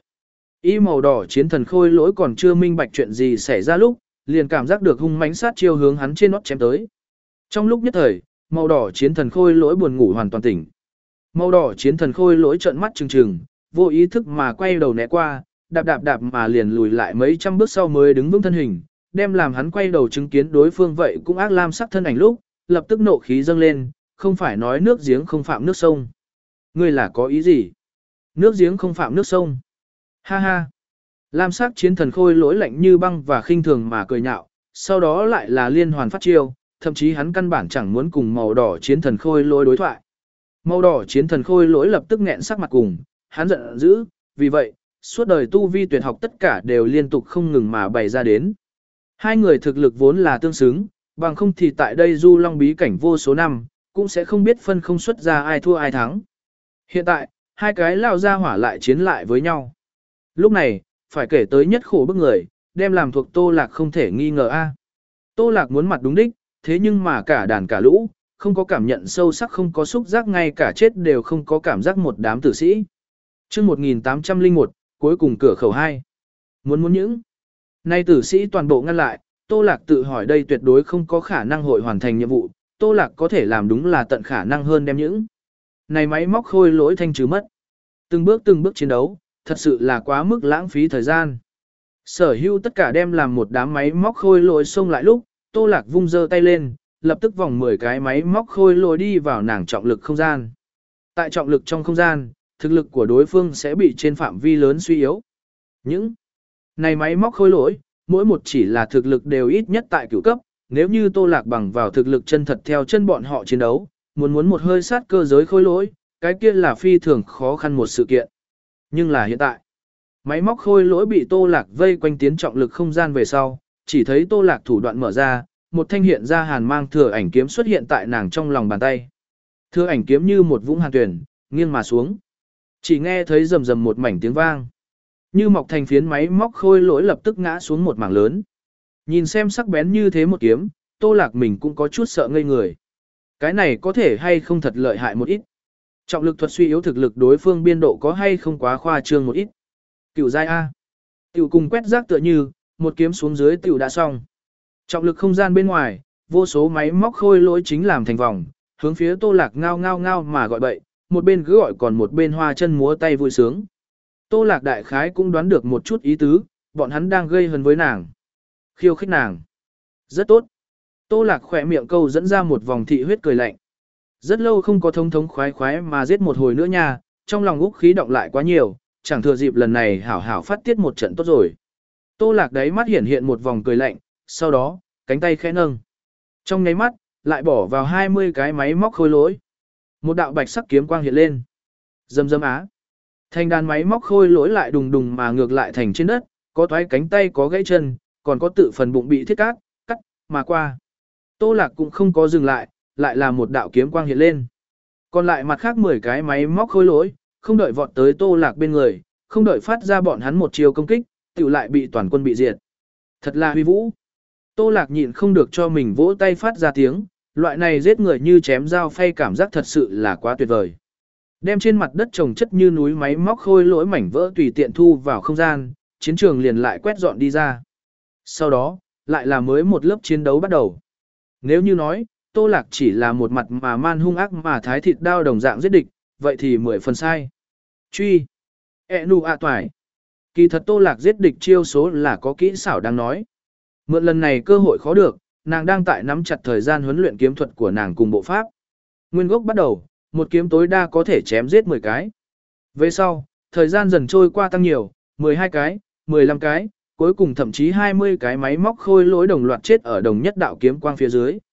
Y màu đỏ chiến thần khôi lỗi còn chưa minh bạch chuyện gì xảy ra lúc, liền cảm giác được hung mãnh sát chiêu hướng hắn trên nót chém tới. Trong lúc nhất thời, màu đỏ chiến thần khôi lỗi buồn ngủ hoàn toàn tỉnh. Màu đỏ chiến thần khôi lỗi trợn mắt trừng trừng, vô ý thức mà quay đầu né qua, đạp đạp đạp mà liền lùi lại mấy trăm bước sau mới đứng vững thân hình, đem làm hắn quay đầu chứng kiến đối phương vậy cũng ác lam sắc thân ảnh lúc, lập tức nộ khí dâng lên, không phải nói nước giếng không phạm nước sông. Ngươi là có ý gì? Nước giếng không phạm nước sông. Ha ha. Lam sắc chiến thần khôi lỗi lạnh như băng và khinh thường mà cười nhạo, sau đó lại là liên hoàn phát chiêu, thậm chí hắn căn bản chẳng muốn cùng màu đỏ chiến thần khôi lỗi đối thoại. Màu đỏ chiến thần khôi lỗi lập tức nghẹn sắc mặt cùng, hắn giận dữ, vì vậy, suốt đời tu vi tuyệt học tất cả đều liên tục không ngừng mà bày ra đến. Hai người thực lực vốn là tương xứng, bằng không thì tại đây du long bí cảnh vô số năm, cũng sẽ không biết phân không xuất ra ai thua ai thắng. Hiện tại, hai cái lao ra hỏa lại chiến lại với nhau. Lúc này, phải kể tới nhất khổ bức người, đem làm thuộc Tô Lạc không thể nghi ngờ a. Tô Lạc muốn mặt đúng đích, thế nhưng mà cả đàn cả lũ, không có cảm nhận sâu sắc, không có xúc giác, ngay cả chết đều không có cảm giác một đám tử sĩ. Chương một nghìn tám trăm lẻ một, cuối cùng cửa khẩu hai. Muốn muốn những nay tử sĩ toàn bộ ngăn lại, Tô Lạc tự hỏi đây tuyệt đối không có khả năng hội hoàn thành nhiệm vụ, Tô Lạc có thể làm đúng là tận khả năng hơn đem những này máy móc khôi lỗi thanh trừ mất. Từng bước từng bước chiến đấu, thật sự là quá mức lãng phí thời gian. Sở hữu tất cả đem làm một đám máy móc khôi lỗi xông lại lúc, Tô Lạc vung giơ tay lên, lập tức vòng mười cái máy móc khôi lỗi đi vào nàng trọng lực không gian. Tại trọng lực trong không gian, thực lực của đối phương sẽ bị trên phạm vi lớn suy yếu. Những này máy móc khôi lỗi, mỗi một chỉ là thực lực đều ít nhất tại cửu cấp, nếu như Tô Lạc bằng vào thực lực chân thật theo chân bọn họ chiến đấu, muốn muốn một hơi sát cơ giới khôi lỗi, cái kia là phi thường khó khăn một sự kiện. Nhưng là hiện tại, máy móc khôi lỗi bị Tô Lạc vây quanh tiến trọng lực không gian về sau, chỉ thấy Tô Lạc thủ đoạn mở ra, một thanh hiện ra hàn mang thừa ảnh kiếm xuất hiện tại nàng trong lòng bàn tay. Thừa ảnh kiếm như một vũng hàn tuyển, nghiêng mà xuống. Chỉ nghe thấy rầm rầm một mảnh tiếng vang. Như mọc thành phiến máy móc khôi lỗi lập tức ngã xuống một mảng lớn. Nhìn xem sắc bén như thế một kiếm, Tô Lạc mình cũng có chút sợ ngây người. Cái này có thể hay không thật lợi hại một ít. Trọng lực thuật suy yếu thực lực đối phương biên độ có hay không quá khoa trương một ít. Cửu giai A. Tiểu cùng quét rác tựa như, một kiếm xuống dưới tiểu đã xong. Trọng lực không gian bên ngoài, vô số máy móc khôi lỗi chính làm thành vòng, hướng phía Tô Lạc ngao ngao ngao mà gọi bậy, một bên cứ gọi còn một bên hoa chân múa tay vui sướng. Tô Lạc đại khái cũng đoán được một chút ý tứ, bọn hắn đang gây hấn với nàng. Khiêu khích nàng. Rất tốt. Tô Lạc khỏe miệng câu dẫn ra một vòng thị huyết cười lạnh. Rất lâu không có thông thống khoái khoái mà giết một hồi nữa nha, trong lòng úc khí động lại quá nhiều, chẳng thừa dịp lần này hảo hảo phát tiết một trận tốt rồi. Tô Lạc đấy mắt hiện hiện một vòng cười lạnh, sau đó, cánh tay khẽ nâng. Trong nháy mắt, lại bỏ vào hai mươi cái máy móc khôi lỗi. Một đạo bạch sắc kiếm quang hiện lên. Dâm dâm á. Thành đàn máy móc khôi lỗi lại đùng đùng mà ngược lại thành trên đất, có thoái cánh tay có gãy chân, còn có tự phần bụng bị thiết cát, cắt, mà qua. Tô Lạc cũng không có dừng lại, lại là một đạo kiếm quang hiện lên. Còn lại mặt khác mười cái máy móc khôi lỗi, không đợi vọt tới Tô Lạc bên người, không đợi phát ra bọn hắn một chiều công kích, tiểu lại bị toàn quân bị diệt. Thật là huy vũ. Tô Lạc nhịn không được cho mình vỗ tay phát ra tiếng, loại này giết người như chém dao phay cảm giác thật sự là quá tuyệt vời. Đem trên mặt đất trồng chất như núi máy móc khôi lỗi mảnh vỡ tùy tiện thu vào không gian, chiến trường liền lại quét dọn đi ra. Sau đó, lại là mới một lớp chiến đấu bắt đầu. Nếu như nói, Tô Lạc chỉ là một mặt mà man hung ác mà thái thịt đao đồng dạng giết địch, vậy thì mười phần sai. Truy. E nu a toài. Kỳ thật Tô Lạc giết địch chiêu số là có kỹ xảo đang nói. Mượn lần này cơ hội khó được, nàng đang tại nắm chặt thời gian huấn luyện kiếm thuật của nàng cùng bộ pháp. Nguyên gốc bắt đầu, một kiếm tối đa có thể chém giết mười cái. Về sau, thời gian dần trôi qua tăng nhiều, mười hai cái, mười lăm cái, cuối cùng thậm chí hai mươi cái máy móc khôi lỗi đồng loạt chết ở đồng nhất đạo kiếm quang phía dưới.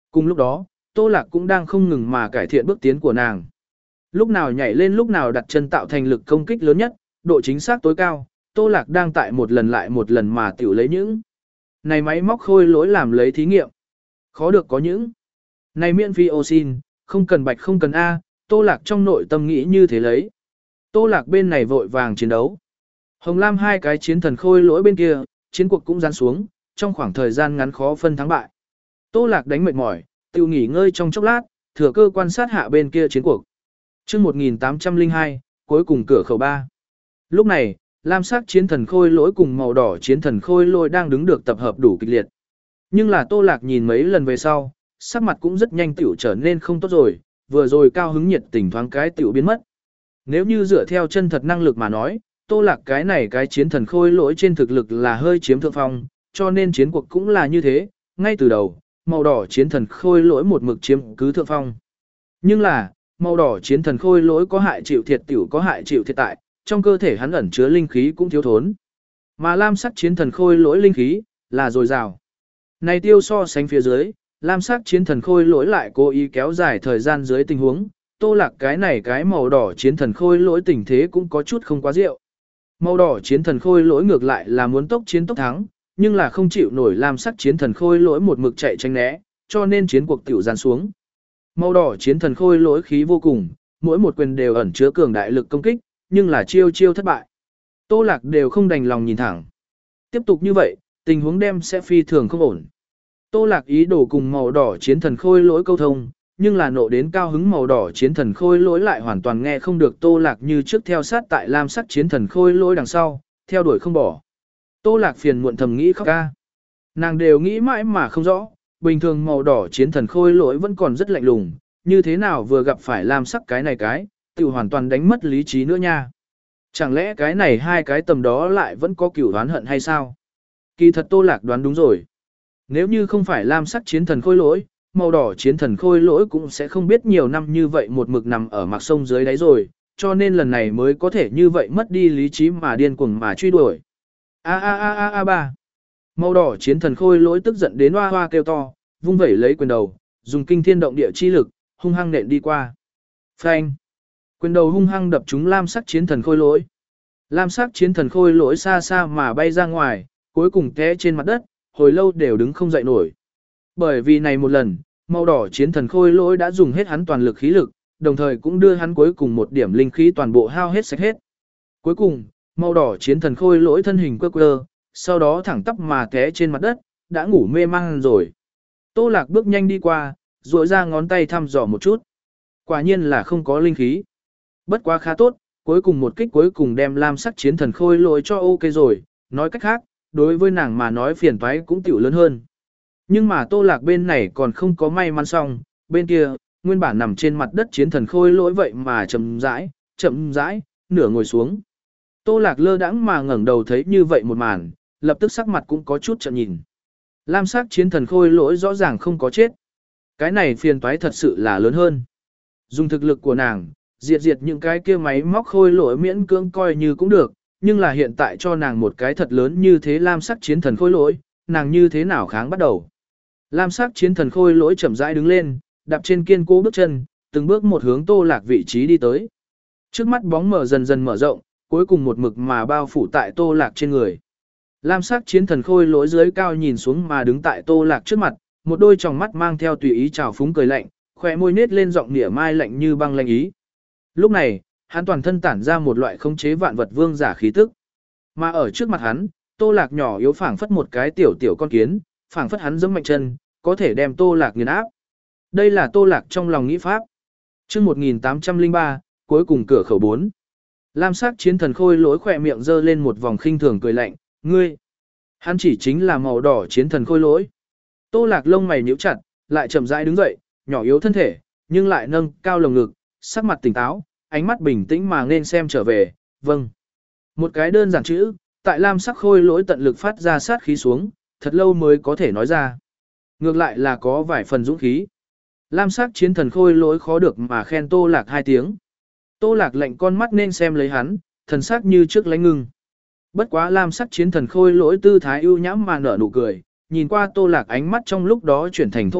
Cùng lúc đó, Tô Lạc cũng đang không ngừng mà cải thiện bước tiến của nàng. Lúc nào nhảy lên lúc nào đặt chân tạo thành lực công kích lớn nhất, độ chính xác tối cao, Tô Lạc đang tại một lần lại một lần mà tiểu lấy những này máy móc khôi lỗi làm lấy thí nghiệm. Khó được có những này miễn phí ô xin, không cần bạch không cần A, Tô Lạc trong nội tâm nghĩ như thế lấy. Tô Lạc bên này vội vàng chiến đấu. Hồng Lam hai cái chiến thần khôi lỗi bên kia, chiến cuộc cũng gián xuống, trong khoảng thời gian ngắn khó phân thắng bại. Tô Lạc đánh mệt mỏi, tiêu nghỉ ngơi trong chốc lát, thừa cơ quan sát hạ bên kia chiến cuộc. Chương một nghìn tám trăm lẻ hai, cuối cùng cửa khẩu ba. Lúc này, lam sắc chiến thần khôi lỗi cùng màu đỏ chiến thần khôi lỗi đang đứng được tập hợp đủ kịch liệt. Nhưng là Tô Lạc nhìn mấy lần về sau, sắc mặt cũng rất nhanh tiểu trở nên không tốt rồi, vừa rồi cao hứng nhiệt tình thoáng cái tiểu biến mất. Nếu như dựa theo chân thật năng lực mà nói, Tô Lạc cái này cái chiến thần khôi lỗi trên thực lực là hơi chiếm thượng phong, cho nên chiến cuộc cũng là như thế, ngay từ đầu, màu đỏ chiến thần khôi lỗi một mực chiếm cứ thượng phong. Nhưng là, màu đỏ chiến thần khôi lỗi có hại chịu thiệt tiểu có hại chịu thiệt tại, trong cơ thể hắn ẩn chứa linh khí cũng thiếu thốn. Mà lam sắc chiến thần khôi lỗi linh khí là dồi dào. Này tiêu so sánh phía dưới, lam sắc chiến thần khôi lỗi lại cố ý kéo dài thời gian dưới tình huống, Tô Lạc cái này cái màu đỏ chiến thần khôi lỗi tình thế cũng có chút không quá rượu. Màu đỏ chiến thần khôi lỗi ngược lại là muốn tốc chiến tốc thắng, nhưng là không chịu nổi lam sắc chiến thần khôi lỗi một mực chạy tránh né, cho nên chiến cuộc tiểu gian xuống. Màu đỏ chiến thần khôi lỗi khí vô cùng, mỗi một quyền đều ẩn chứa cường đại lực công kích, nhưng là chiêu chiêu thất bại. Tô Lạc đều không đành lòng nhìn thẳng. Tiếp tục như vậy, tình huống đem sẽ phi thường không ổn. Tô Lạc ý đồ cùng màu đỏ chiến thần khôi lỗi câu thông, nhưng là nộ đến cao hứng màu đỏ chiến thần khôi lỗi lại hoàn toàn nghe không được Tô Lạc như trước theo sát tại lam sắc chiến thần khôi lỗi đằng sau, theo đuổi không bỏ. Tô Lạc phiền muộn thầm nghĩ khóc ca. Nàng đều nghĩ mãi mà không rõ, bình thường màu đỏ chiến thần khôi lỗi vẫn còn rất lạnh lùng, như thế nào vừa gặp phải lam sắc cái này cái, tự hoàn toàn đánh mất lý trí nữa nha. Chẳng lẽ cái này hai cái tầm đó lại vẫn có cửu oán hận hay sao? Kỳ thật Tô Lạc đoán đúng rồi. Nếu như không phải lam sắc chiến thần khôi lỗi, màu đỏ chiến thần khôi lỗi cũng sẽ không biết nhiều năm như vậy một mực nằm ở mặt sông dưới đáy rồi, cho nên lần này mới có thể như vậy mất đi lý trí mà điên cuồng mà truy đuổi. A a a a a ba. Màu đỏ chiến thần khôi lỗi tức giận đến hoa hoa kêu to, vung vẩy lấy quyền đầu, dùng kinh thiên động địa chi lực, hung hăng nện đi qua. Phanh. Quyền đầu hung hăng đập trúng lam sắc chiến thần khôi lỗi. Lam sắc chiến thần khôi lỗi xa xa mà bay ra ngoài, cuối cùng té trên mặt đất, hồi lâu đều đứng không dậy nổi. Bởi vì này một lần, màu đỏ chiến thần khôi lỗi đã dùng hết hắn toàn lực khí lực, đồng thời cũng đưa hắn cuối cùng một điểm linh khí toàn bộ hao hết sạch hết. Cuối cùng, màu đỏ chiến thần khôi lỗi thân hình quơ quơ, sau đó thẳng tắp mà té trên mặt đất, đã ngủ mê man rồi. Tô Lạc bước nhanh đi qua, duỗi ra ngón tay thăm dò một chút. Quả nhiên là không có linh khí. Bất quá khá tốt, cuối cùng một kích cuối cùng đem lam sắc chiến thần khôi lỗi cho ok rồi, nói cách khác, đối với nàng mà nói phiền toái cũng tiểu lớn hơn. Nhưng mà Tô Lạc bên này còn không có may mắn xong, bên kia, nguyên bản nằm trên mặt đất chiến thần khôi lỗi vậy mà chậm rãi, chậm rãi, nửa ngồi xuống. Tô Lạc lơ đãng mà ngẩng đầu thấy như vậy một màn, lập tức sắc mặt cũng có chút chợt nhìn. Lam sắc chiến thần khôi lỗi rõ ràng không có chết. Cái này phiền toái thật sự là lớn hơn. Dùng thực lực của nàng, diệt diệt những cái kia máy móc khôi lỗi miễn cưỡng coi như cũng được, nhưng là hiện tại cho nàng một cái thật lớn như thế lam sắc chiến thần khôi lỗi, nàng như thế nào kháng bắt đầu. Lam sắc chiến thần khôi lỗi chậm rãi đứng lên, đạp trên kiên cố bước chân, từng bước một hướng Tô Lạc vị trí đi tới. Trước mắt bóng mở dần dần mở rộng, cuối cùng một mực mà bao phủ tại Tô Lạc trên người. Lam sắc chiến thần khôi lỗi dưới cao nhìn xuống mà đứng tại Tô Lạc trước mặt, một đôi tròng mắt mang theo tùy ý trào phúng cười lạnh, khóe môi nết lên giọng nỉa mai lạnh như băng lạnh ý. Lúc này, hắn toàn thân tản ra một loại khống chế vạn vật vương giả khí tức. Mà ở trước mặt hắn, Tô Lạc nhỏ yếu phảng phất một cái tiểu tiểu con kiến, phảng phất hắn giẫm mạnh chân, có thể đem Tô Lạc nghiền áp. Đây là Tô Lạc trong lòng nghĩ pháp. Chương một nghìn tám trăm lẻ ba, cuối cùng cửa khẩu bốn. Lam sắc chiến thần khôi lỗi khỏe miệng giơ lên một vòng khinh thường cười lạnh, "Ngươi?" Hắn chỉ chính là màu đỏ chiến thần khôi lỗi. Tô Lạc lông mày nhíu chặt, lại chậm rãi đứng dậy, nhỏ yếu thân thể, nhưng lại nâng cao lồng ngực, sắc mặt tỉnh táo, ánh mắt bình tĩnh mà nên xem trở về, "Vâng." Một cái đơn giản chữ, tại lam sắc khôi lỗi tận lực phát ra sát khí xuống, thật lâu mới có thể nói ra. Ngược lại là có vài phần dũng khí. Lam sắc chiến thần khôi lỗi khó được mà khen Tô Lạc hai tiếng. Tô Lạc lạnh con mắt nên xem lấy hắn, thần sắc như trước lánh ngưng. Bất quá lam sắc chiến thần khôi lỗi tư thái ưu nhãm mà nở nụ cười, nhìn qua Tô Lạc ánh mắt trong lúc đó chuyển thành thô bạo,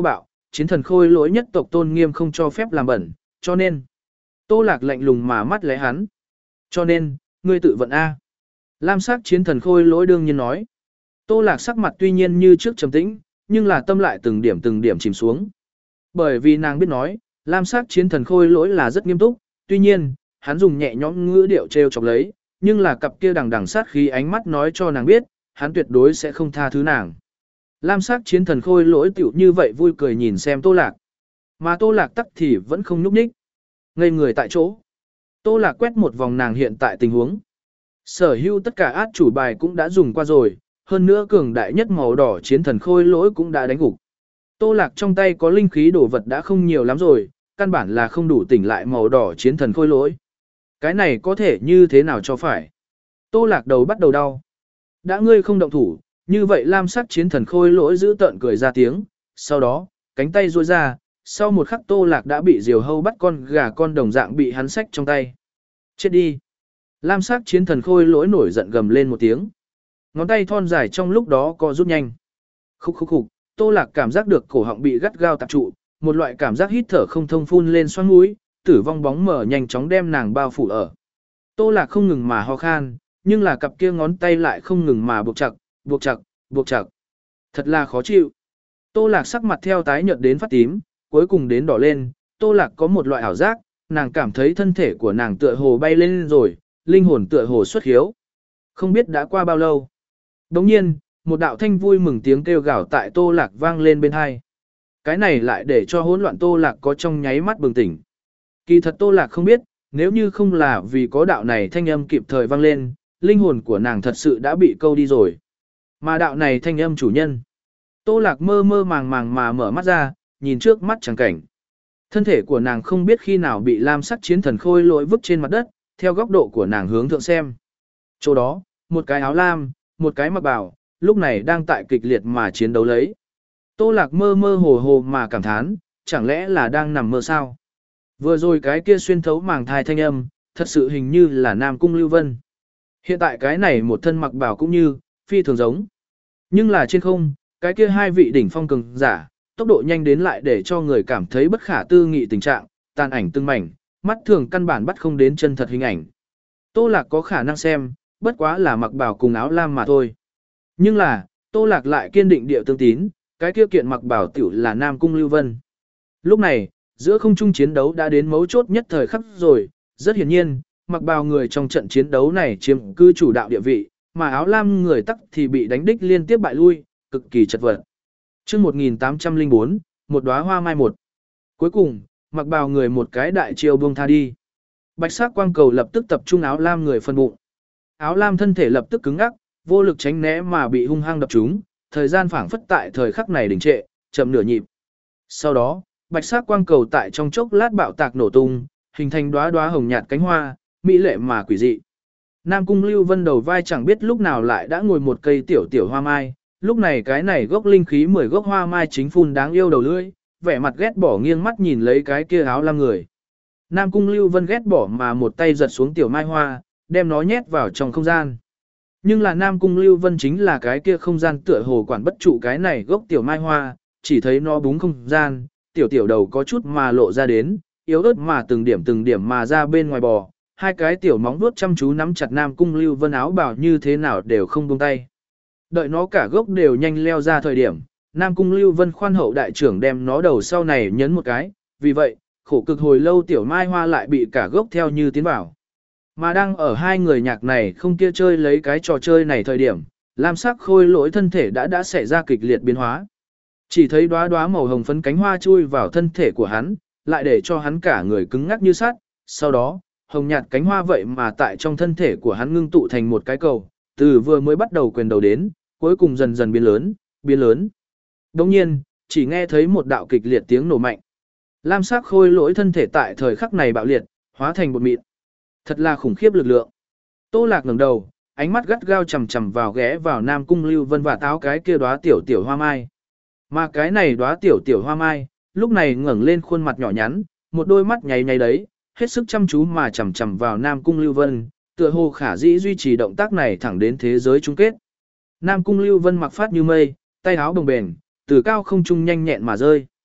chiến thần khôi lỗi nhất tộc tôn nghiêm không cho phép làm bẩn, cho nên. Tô Lạc lạnh lùng mà mắt lẽ hắn. Cho nên, ngươi tự vận A. Lam sắc chiến thần khôi lỗi đương nhiên nói. Tô Lạc sắc mặt tuy nhiên như trước trầm tĩnh, nhưng là tâm lại từng điểm từng điểm chìm xuống. Bởi vì nàng biết nói, lam sắc chiến thần khôi lỗi là rất nghiêm túc, tuy nhiên, hắn dùng nhẹ nhõm ngữ điệu trêu chọc lấy, nhưng là cặp kia đằng đằng sát khí ánh mắt nói cho nàng biết, hắn tuyệt đối sẽ không tha thứ nàng. Lam sắc chiến thần khôi lỗi tiểu như vậy vui cười nhìn xem Tô Lạc. Mà Tô Lạc tắc thì vẫn không nhúc nhích. Ngây người tại chỗ. Tô Lạc quét một vòng nàng hiện tại tình huống. Sở hữu tất cả át chủ bài cũng đã dùng qua rồi, hơn nữa cường đại nhất màu đỏ chiến thần khôi lỗi cũng đã đánh gục. Tô Lạc trong tay có linh khí đồ vật đã không nhiều lắm rồi, căn bản là không đủ tỉnh lại màu đỏ chiến thần khôi lỗi. Cái này có thể như thế nào cho phải? Tô Lạc đầu bắt đầu đau. Đã ngươi không động thủ, như vậy lam sắc chiến thần khôi lỗi giữ tợn cười ra tiếng, sau đó, cánh tay duỗi ra, sau một khắc Tô Lạc đã bị diều hâu bắt con gà con đồng dạng bị hắn xách trong tay. Chết đi! Lam sắc chiến thần khôi lỗi nổi giận gầm lên một tiếng. Ngón tay thon dài trong lúc đó co rút nhanh. Khúc khúc khúc, Tô Lạc cảm giác được cổ họng bị gắt gao tạp trụ, một loại cảm giác hít thở không thông phun lên xoang mũi, tử vong bóng mở nhanh chóng đem nàng bao phủ ở. Tô Lạc không ngừng mà ho khan, nhưng là cặp kia ngón tay lại không ngừng mà buộc chặt, buộc chặt, buộc chặt. Thật là khó chịu. Tô Lạc sắc mặt theo tái nhợt đến phát tím, cuối cùng đến đỏ lên, Tô Lạc có một loại ảo giác, nàng cảm thấy thân thể của nàng tựa hồ bay lên rồi, linh hồn tựa hồ xuất hiếu. Không biết đã qua bao lâu. Đồng nhiên, một đạo thanh vui mừng tiếng kêu gào tại Tô Lạc vang lên bên hai. Cái này lại để cho hỗn loạn Tô Lạc có trong nháy mắt bừng tỉnh. Kỳ thật Tô Lạc không biết, nếu như không là vì có đạo này thanh âm kịp thời vang lên, linh hồn của nàng thật sự đã bị câu đi rồi. Mà đạo này thanh âm chủ nhân. Tô Lạc mơ mơ màng màng mà mở mắt ra, nhìn trước mắt chẳng cảnh. Thân thể của nàng không biết khi nào bị lam sắc chiến thần khôi lỗi vứt trên mặt đất, theo góc độ của nàng hướng thượng xem. Chỗ đó, một cái áo lam, một cái mặc bào, lúc này đang tại kịch liệt mà chiến đấu lấy. Tô Lạc mơ mơ hồ hồ mà cảm thán, chẳng lẽ là đang nằm mơ sao? Vừa rồi cái kia xuyên thấu màng thai thanh âm, thật sự hình như là Nam Cung Lưu Vân. Hiện tại cái này một thân mặc bào cũng như, phi thường giống. Nhưng là trên không, cái kia hai vị đỉnh phong cường giả, tốc độ nhanh đến lại để cho người cảm thấy bất khả tư nghị tình trạng, tàn ảnh từng mảnh, mắt thường căn bản bắt không đến chân thật hình ảnh. Tô Lạc có khả năng xem, bất quá là mặc bào cùng áo lam mà thôi. Nhưng là, Tô Lạc lại kiên định địa tương tín, cái kia kiện mặc bào tiểu là Nam Cung Lưu Vân. Lúc này, giữa không trung chiến đấu đã đến mấu chốt nhất thời khắc rồi, rất hiển nhiên, mặc bào người trong trận chiến đấu này chiếm cư chủ đạo địa vị, mà áo lam người tắc thì bị đánh đích liên tiếp bại lui, cực kỳ chật vật. Chương một nghìn tám trăm lẻ bốn, một đóa hoa mai một. Cuối cùng, mặc bào người một cái đại chiêu buông tha đi. Bạch sắc quang cầu lập tức tập trung áo lam người phân bụng. Áo lam thân thể lập tức cứng ngắc, vô lực tránh né mà bị hung hăng đập trúng, thời gian phảng phất tại thời khắc này đình trệ, chậm nửa nhịp. Sau đó, bạch sắc quang cầu tại trong chốc lát bạo tạc nổ tung, hình thành đóa đóa hồng nhạt cánh hoa, mỹ lệ mà quỷ dị. Nam Cung Lưu Vân đầu vai chẳng biết lúc nào lại đã ngồi một cây tiểu tiểu hoa mai, lúc này cái này gốc linh khí mười gốc hoa mai chính phun đáng yêu đầu lưỡi, vẻ mặt ghét bỏ nghiêng mắt nhìn lấy cái kia áo lam người. Nam Cung Lưu Vân ghét bỏ mà một tay giật xuống tiểu mai hoa, đem nó nhét vào trong không gian. Nhưng là Nam Cung Lưu Vân chính là cái kia không gian tựa hồ quản bất trụ cái này gốc tiểu mai hoa, chỉ thấy nó búng không gian, tiểu tiểu đầu có chút mà lộ ra đến, yếu ớt mà từng điểm từng điểm mà ra bên ngoài bò, hai cái tiểu móng vuốt chăm chú nắm chặt Nam Cung Lưu Vân áo bào như thế nào đều không buông tay. Đợi nó cả gốc đều nhanh leo ra thời điểm, Nam Cung Lưu Vân khoan hậu đại trưởng đem nó đầu sau này nhấn một cái, vì vậy, khổ cực hồi lâu tiểu mai hoa lại bị cả gốc theo như tiến vào. Mà đang ở hai người nhạc này không kia chơi lấy cái trò chơi này thời điểm, lam sắc khôi lỗi thân thể đã đã xảy ra kịch liệt biến hóa. Chỉ thấy đóa đóa màu hồng phấn cánh hoa chui vào thân thể của hắn, lại để cho hắn cả người cứng ngắc như sắt, sau đó, hồng nhạt cánh hoa vậy mà tại trong thân thể của hắn ngưng tụ thành một cái cầu, từ vừa mới bắt đầu quyền đầu đến, cuối cùng dần dần biến lớn, biến lớn. Đồng nhiên, chỉ nghe thấy một đạo kịch liệt tiếng nổ mạnh. Lam sắc khôi lỗi thân thể tại thời khắc này bạo liệt, hóa thành bột mịn. Thật là khủng khiếp lực lượng. Tô Lạc ngẩng đầu, ánh mắt gắt gao chằm chằm vào ghé vào Nam Cung Lưu Vân và táo cái kia đóa tiểu tiểu hoa mai. Mà cái này đóa tiểu tiểu hoa mai, lúc này ngẩng lên khuôn mặt nhỏ nhắn, một đôi mắt nháy nháy đấy, hết sức chăm chú mà chằm chằm vào Nam Cung Lưu Vân, tựa hồ khả dĩ duy trì động tác này thẳng đến thế giới chung kết. Nam Cung Lưu Vân mặc phát như mây, tay áo đồng bền, từ cao không trung nhanh nhẹn mà rơi.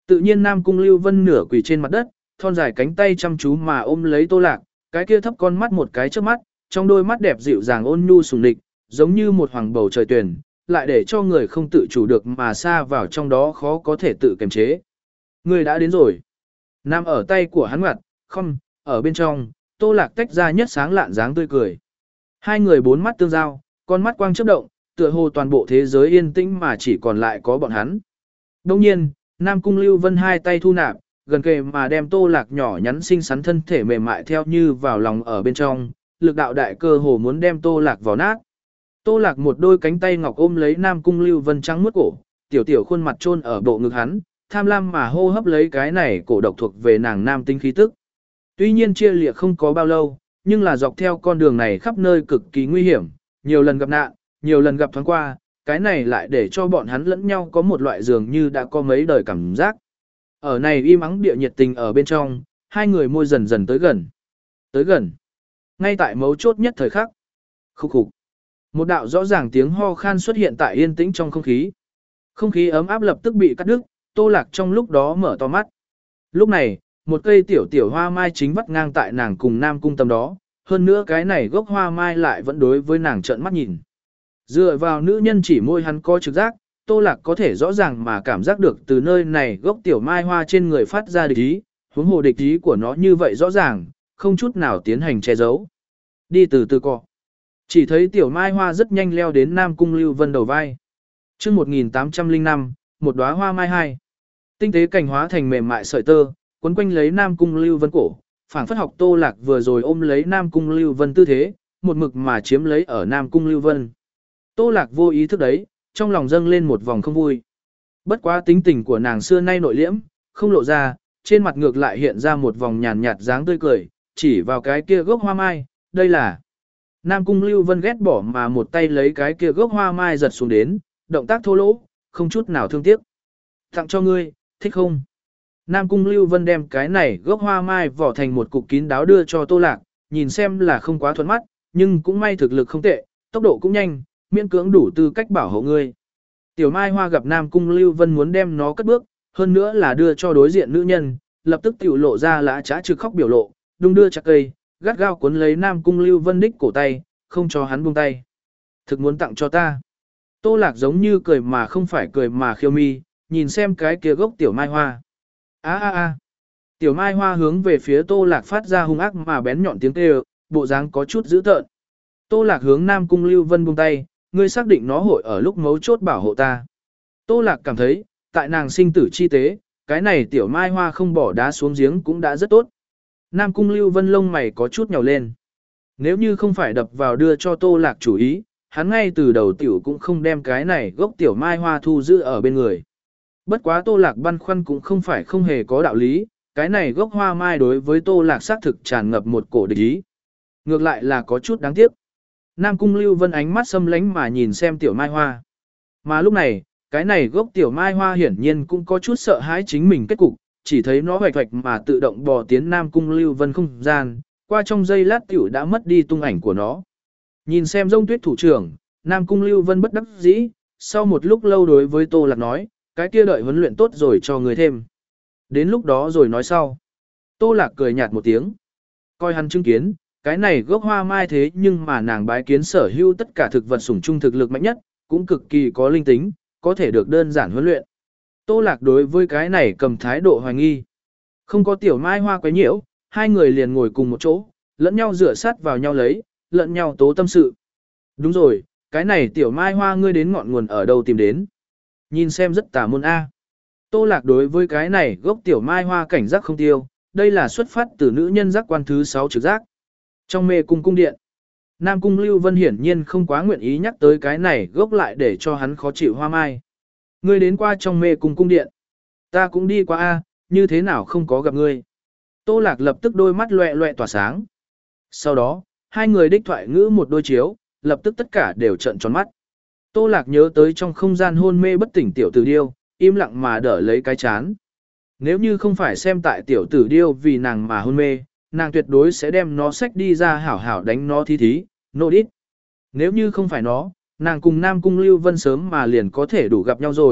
Tự nhiên Nam Cung Lưu Vân nửa quỳ trên mặt đất, thon dài cánh tay chăm chú mà ôm lấy Tô Lạc, cái kia thấp con mắt một cái trước mắt, trong đôi mắt đẹp dịu dàng ôn nhu sùng địch, giống như một hoàng bầu trời tuyển, lại để cho người không tự chủ được mà xa vào trong đó khó có thể tự kiềm chế. Người đã đến rồi. Nam ở tay của hắn ngặt, không, ở bên trong, Tô Lạc tách ra nhất sáng lạn dáng tươi cười. Hai người bốn mắt tương giao, con mắt quang chớp động, tựa hồ toàn bộ thế giới yên tĩnh mà chỉ còn lại có bọn hắn. Đồng nhiên, Nam Cung Lưu Vân hai tay thu nạp, gần kề mà đem Tô Lạc nhỏ nhắn xinh xắn thân thể mềm mại theo như vào lòng ở bên trong, lực đạo đại cơ hồ muốn đem Tô Lạc vào nát. Tô Lạc một đôi cánh tay ngọc ôm lấy Nam Cung Lưu Vân trắng muốt cổ, tiểu tiểu khuôn mặt chôn ở bộ ngực hắn, tham lam mà hô hấp lấy cái này cổ độc thuộc về nàng nam tinh khí tức. Tuy nhiên chia lìa không có bao lâu, nhưng là dọc theo con đường này khắp nơi cực kỳ nguy hiểm, nhiều lần gặp nạn, nhiều lần gặp thoáng qua, cái này lại để cho bọn hắn lẫn nhau có một loại dường như đã có mấy đời cảm giác. Ở này im ắng địa nhiệt tình ở bên trong, hai người môi dần dần tới gần. Tới gần. Ngay tại mấu chốt nhất thời khắc. Khúc khục. Một đạo rõ ràng tiếng ho khan xuất hiện tại yên tĩnh trong không khí. Không khí ấm áp lập tức bị cắt đứt, Tô Lạc trong lúc đó mở to mắt. Lúc này, một cây tiểu tiểu hoa mai chính vắt ngang tại nàng cùng Nam Cung tầm đó, hơn nữa cái này gốc hoa mai lại vẫn đối với nàng trợn mắt nhìn. Dựa vào nữ nhân chỉ môi hắn có trực giác, Tô Lạc có thể rõ ràng mà cảm giác được từ nơi này gốc tiểu mai hoa trên người phát ra địch ý, huống hồ địch ý của nó như vậy rõ ràng, không chút nào tiến hành che giấu. Đi từ từ cọ. Chỉ thấy tiểu mai hoa rất nhanh leo đến Nam Cung Lưu Vân đầu vai. chương một nghìn tám trăm lẻ năm, một đóa hoa mai hai. Tinh tế cảnh hóa thành mềm mại sợi tơ, quấn quanh lấy Nam Cung Lưu Vân cổ, phảng phất học Tô Lạc vừa rồi ôm lấy Nam Cung Lưu Vân tư thế, một mực mà chiếm lấy ở Nam Cung Lưu Vân. Tô Lạc vô ý thức đấy, trong lòng dâng lên một vòng không vui. Bất quá tính tình của nàng xưa nay nội liễm, không lộ ra, trên mặt ngược lại hiện ra một vòng nhàn nhạt dáng tươi cười, chỉ vào cái kia gốc hoa mai, đây là. Nam Cung Lưu Vân ghét bỏ mà một tay lấy cái kia gốc hoa mai giật xuống đến, động tác thô lỗ, không chút nào thương tiếc. Tặng cho ngươi, thích không? Nam Cung Lưu Vân đem cái này gốc hoa mai vỏ thành một cục kín đáo đưa cho Tô Lạc, nhìn xem là không quá thuận mắt, nhưng cũng may thực lực không tệ, tốc độ cũng nhanh, miễn cưỡng đủ tư cách bảo hộ ngươi. Tiểu Mai Hoa gặp Nam Cung Lưu Vân muốn đem nó cất bước, hơn nữa là đưa cho đối diện nữ nhân, lập tức tiểu lộ ra lã trá trực khóc biểu lộ, đung đưa chặt cây, gắt gao cuốn lấy Nam Cung Lưu Vân đích cổ tay, không cho hắn buông tay. Thực muốn tặng cho ta. Tô Lạc giống như cười mà không phải cười mà khiêu mi, nhìn xem cái kia gốc Tiểu Mai Hoa. A a a. Tiểu Mai Hoa hướng về phía Tô Lạc phát ra hung ác mà bén nhọn tiếng kêu, bộ dáng có chút dữ tợn. Tô Lạc hướng Nam Cung Lưu Vân buông tay, ngươi xác định nó hội ở lúc mấu chốt bảo hộ ta. Tô Lạc cảm thấy, tại nàng sinh tử chi tế, cái này Tiểu Mai Hoa không bỏ đá xuống giếng cũng đã rất tốt. Nam Cung Lưu Vân lông mày có chút nhào lên. Nếu như không phải đập vào đưa cho Tô Lạc chủ ý, hắn ngay từ đầu tiểu cũng không đem cái này gốc Tiểu Mai Hoa thu giữ ở bên người. Bất quá Tô Lạc băn khoăn cũng không phải không hề có đạo lý, cái này gốc hoa mai đối với Tô Lạc xác thực tràn ngập một cổ địch ý. Ngược lại là có chút đáng tiếc. Nam Cung Lưu Vân ánh mắt xâm lánh mà nhìn xem Tiểu Mai Hoa. Mà lúc này, cái này gốc Tiểu Mai Hoa hiển nhiên cũng có chút sợ hãi chính mình kết cục, chỉ thấy nó hoạch hoạch mà tự động bò tiến Nam Cung Lưu Vân không gian, qua trong giây lát tiểu đã mất đi tung ảnh của nó. Nhìn xem Rông Tuyết thủ trưởng, Nam Cung Lưu Vân bất đắc dĩ, sau một lúc lâu đối với Tô Lạc nói, cái kia đợi huấn luyện tốt rồi cho người thêm. Đến lúc đó rồi nói sau. Tô Lạc cười nhạt một tiếng. Coi hắn chứng kiến, cái này gốc hoa mai thế nhưng mà nàng bái kiến sở hữu tất cả thực vật sủng trung thực lực mạnh nhất, cũng cực kỳ có linh tính, có thể được đơn giản huấn luyện. Tô Lạc đối với cái này cầm thái độ hoài nghi. Không có Tiểu Mai Hoa quấy nhiễu, hai người liền ngồi cùng một chỗ, lẫn nhau dựa sát vào nhau lấy, lẫn nhau tố tâm sự. Đúng rồi, cái này Tiểu Mai Hoa ngươi đến ngọn nguồn ở đâu tìm đến? Nhìn xem rất tà môn A. Tô Lạc đối với cái này gốc Tiểu Mai Hoa cảnh giác không tiêu, đây là xuất phát từ nữ nhân giác quan thứ sáu trực giác. Trong mê cung cung điện, Nam Cung Lưu Vân hiển nhiên không quá nguyện ý nhắc tới cái này gốc lại để cho hắn khó chịu hoa mai. Ngươi đến qua trong mê cung cung điện. Ta cũng đi qua A, như thế nào không có gặp ngươi. Tô Lạc lập tức đôi mắt loẹ loẹ tỏa sáng. Sau đó, hai người đích thoại ngữ một đôi chiếu, lập tức tất cả đều trợn tròn mắt. Tô Lạc nhớ tới trong không gian hôn mê bất tỉnh tiểu tử điêu, im lặng mà đỡ lấy cái chán. Nếu như không phải xem tại tiểu tử điêu vì nàng mà hôn mê, nàng tuyệt đối sẽ đem nó xách đi ra hảo hảo đánh nó thí thí, nô đít. Nếu như không phải nó, nàng cùng Nam Cung Lưu Vân sớm mà liền có thể đủ gặp nhau rồi,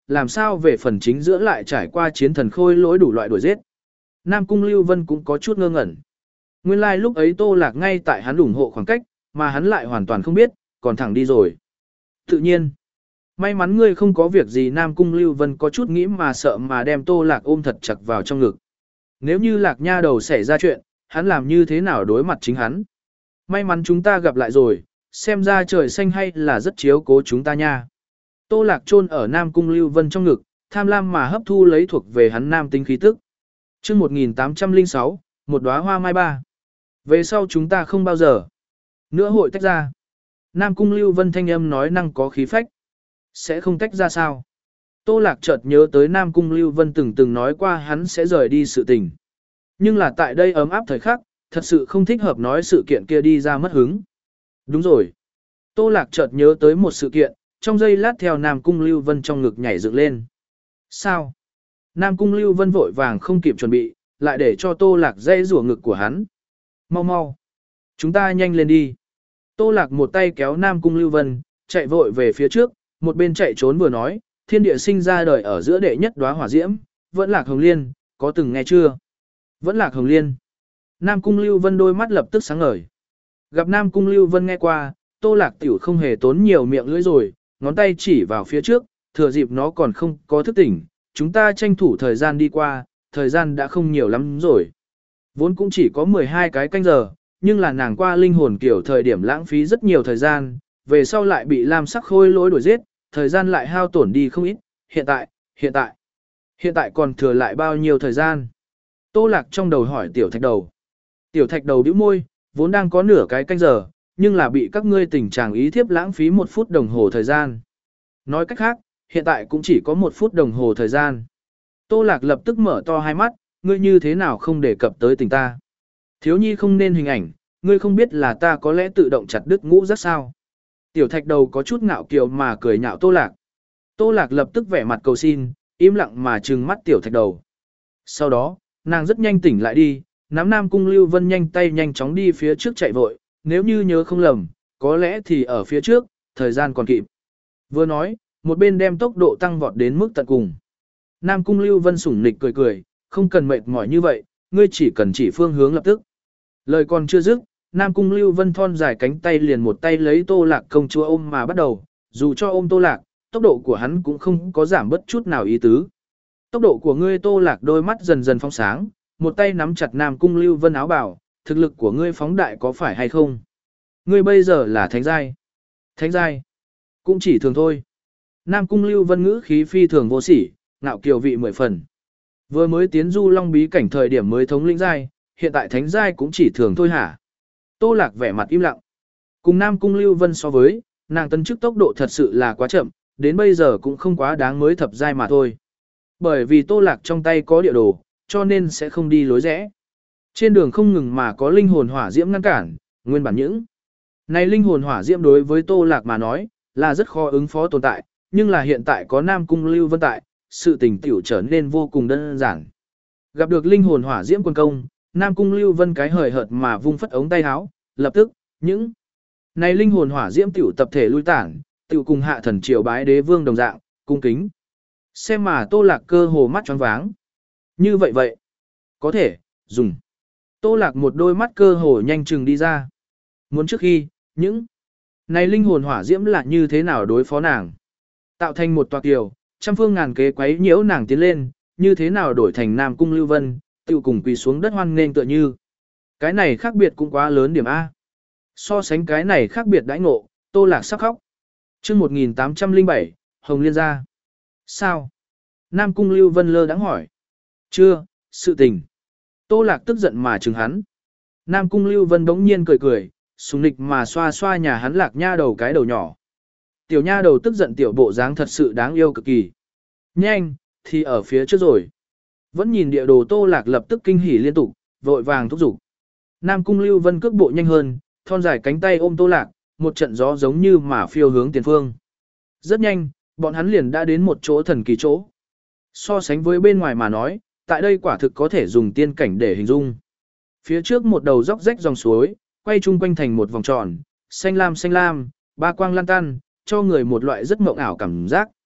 làm sao về phần chính giữa lại trải qua chiến thần khôi lỗi đủ loại đuổi giết. Nam Cung Lưu Vân cũng có chút ngơ ngẩn. Nguyên lai like lúc ấy Tô Lạc ngay tại hắn ủng hộ khoảng cách, mà hắn lại hoàn toàn không biết, còn thẳng đi rồi. Tự nhiên, may mắn ngươi không có việc gì. Nam Cung Lưu Vân có chút nghĩ mà sợ mà đem Tô Lạc ôm thật chặt vào trong ngực. Nếu như Lạc Nha đầu xảy ra chuyện, hắn làm như thế nào đối mặt chính hắn. May mắn chúng ta gặp lại rồi, xem ra trời xanh hay là rất chiếu cố chúng ta nha. Tô Lạc chôn ở Nam Cung Lưu Vân trong ngực, tham lam mà hấp thu lấy thuộc về hắn nam tính khí tức. Chương một nghìn tám trăm lẻ sáu, một đóa hoa mai ba. Về sau chúng ta không bao giờ nữa hội tách ra. Nam Cung Lưu Vân thanh âm nói năng có khí phách. Sẽ không tách ra sao? Tô Lạc chợt nhớ tới Nam Cung Lưu Vân từng từng nói qua hắn sẽ rời đi sự tình. Nhưng là tại đây ấm áp thời khắc, thật sự không thích hợp nói sự kiện kia đi ra mất hứng. Đúng rồi. Tô Lạc chợt nhớ tới một sự kiện, trong giây lát theo Nam Cung Lưu Vân trong ngực nhảy dựng lên. Sao? Nam Cung Lưu Vân vội vàng không kịp chuẩn bị, lại để cho Tô Lạc dây rủa ngực của hắn. Mau mau. Chúng ta nhanh lên đi. Tô Lạc một tay kéo Nam Cung Lưu Vân, chạy vội về phía trước, một bên chạy trốn vừa nói, thiên địa sinh ra đời ở giữa đệ nhất đóa hỏa diễm, vẫn Lạc Hồng Liên, có từng nghe chưa? Vẫn Lạc Hồng Liên. Nam Cung Lưu Vân đôi mắt lập tức sáng ngời. Gặp Nam Cung Lưu Vân nghe qua, Tô Lạc tiểu không hề tốn nhiều miệng lưỡi rồi, ngón tay chỉ vào phía trước, thừa dịp nó còn không có thức tỉnh, chúng ta tranh thủ thời gian đi qua, thời gian đã không nhiều lắm rồi. Vốn cũng chỉ có mười hai cái canh giờ, nhưng là nàng qua linh hồn kiểu thời điểm lãng phí rất nhiều thời gian, về sau lại bị lam sắc khôi lỗi đuổi giết, thời gian lại hao tổn đi không ít, hiện tại, hiện tại, hiện tại còn thừa lại bao nhiêu thời gian? Tô Lạc trong đầu hỏi Tiểu Thạch Đầu. Tiểu Thạch Đầu bĩu môi, vốn đang có nửa cái canh giờ, nhưng là bị các ngươi tình trạng ý thiếp lãng phí một phút đồng hồ thời gian. Nói cách khác, hiện tại cũng chỉ có một phút đồng hồ thời gian. Tô Lạc lập tức mở to hai mắt, ngươi như thế nào không đề cập tới tình ta? Thiếu nhi không nên hình ảnh, ngươi không biết là ta có lẽ tự động chặt đứt ngũ rất sao? Tiểu Thạch Đầu có chút ngạo kiều mà cười nhạo Tô Lạc. Tô Lạc lập tức vẻ mặt cầu xin, im lặng mà trừng mắt Tiểu Thạch Đầu. Sau đó, nàng rất nhanh tỉnh lại đi, nắm Nam Cung Lưu Vân nhanh tay nhanh chóng đi phía trước chạy vội, nếu như nhớ không lầm, có lẽ thì ở phía trước, thời gian còn kịp. Vừa nói, một bên đem tốc độ tăng vọt đến mức tận cùng. Nam Cung Lưu Vân sủng nịch cười cười, không cần mệt mỏi như vậy, ngươi chỉ cần chỉ phương hướng lập tức. Lời còn chưa dứt, Nam Cung Lưu Vân thon dài cánh tay liền một tay lấy Tô Lạc công chúa ôm mà bắt đầu, dù cho ôm Tô Lạc, tốc độ của hắn cũng không có giảm bất chút nào ý tứ. Tốc độ của ngươi Tô Lạc đôi mắt dần dần phóng sáng, một tay nắm chặt Nam Cung Lưu Vân áo bào, thực lực của ngươi phóng đại có phải hay không? Ngươi bây giờ là thánh giai. Thánh giai? Cũng chỉ thường thôi. Nam Cung Lưu Vân ngữ khí phi thường vô sỉ, ngạo kiều vị mười phần. Vừa mới tiến du long bí cảnh thời điểm mới thống lĩnh giai, hiện tại thánh giai cũng chỉ thường thôi hả? Tô Lạc vẻ mặt im lặng. Cùng Nam Cung Lưu Vân so với, nàng tấn chức tốc độ thật sự là quá chậm, đến bây giờ cũng không quá đáng mới thập giai mà thôi. Bởi vì Tô Lạc trong tay có địa đồ, cho nên sẽ không đi lối rẽ. Trên đường không ngừng mà có linh hồn hỏa diễm ngăn cản, nguyên bản những này linh hồn hỏa diễm đối với Tô Lạc mà nói, là rất khó ứng phó tồn tại, nhưng là hiện tại có Nam Cung Lưu Vân tại, sự tình tiểu trở nên vô cùng đơn giản. Gặp được linh hồn hỏa diễm quân công, Nam Cung Lưu Vân cái hời hợt mà vung phất ống tay áo, lập tức, những này linh hồn hỏa diễm tiểu tập thể lui tản, tiểu cùng hạ thần triều bái đế vương đồng dạng, cung kính. Xem mà Tô Lạc cơ hồ mắt choáng váng. Như vậy vậy, có thể, dùng. Tô Lạc một đôi mắt cơ hồ nhanh chừng đi ra. Muốn trước khi, những này linh hồn hỏa diễm là như thế nào đối phó nàng. Tạo thành một tòa kiều, trăm phương ngàn kế quấy nhiễu nàng tiến lên, như thế nào đổi thành Nam Cung Lưu Vân, tiêu cùng quỳ xuống đất hoan nghênh tựa như. Cái này khác biệt cũng quá lớn điểm A. So sánh cái này khác biệt đãi ngộ, Tô Lạc sắp khóc. Chương một nghìn tám trăm lẻ bảy, Hồng Liên gia. Sao? Nam Cung Lưu Vân lơ đãng hỏi. Chưa, sự tình. Tô Lạc tức giận mà trừng hắn. Nam Cung Lưu Vân bỗng nhiên cười cười, sùng nịch mà xoa xoa nhà hắn Lạc nha đầu cái đầu nhỏ. Tiểu nha đầu tức giận tiểu bộ dáng thật sự đáng yêu cực kỳ. Nhanh, thì ở phía trước rồi. Vẫn nhìn địa đồ Tô Lạc lập tức kinh hỉ liên tục, vội vàng thúc giục. Nam Cung Lưu Vân cước bộ nhanh hơn, thon dài cánh tay ôm Tô Lạc, một trận gió giống như mà phiêu hướng tiền phương. Rất nhanh, bọn hắn liền đã đến một chỗ thần kỳ chỗ. So sánh với bên ngoài mà nói, tại đây quả thực có thể dùng tiên cảnh để hình dung. Phía trước một đầu dốc rách dòng suối, quay chung quanh thành một vòng tròn, xanh lam xanh lam, ba quang lan tan, cho người một loại rất mộng ảo cảm giác.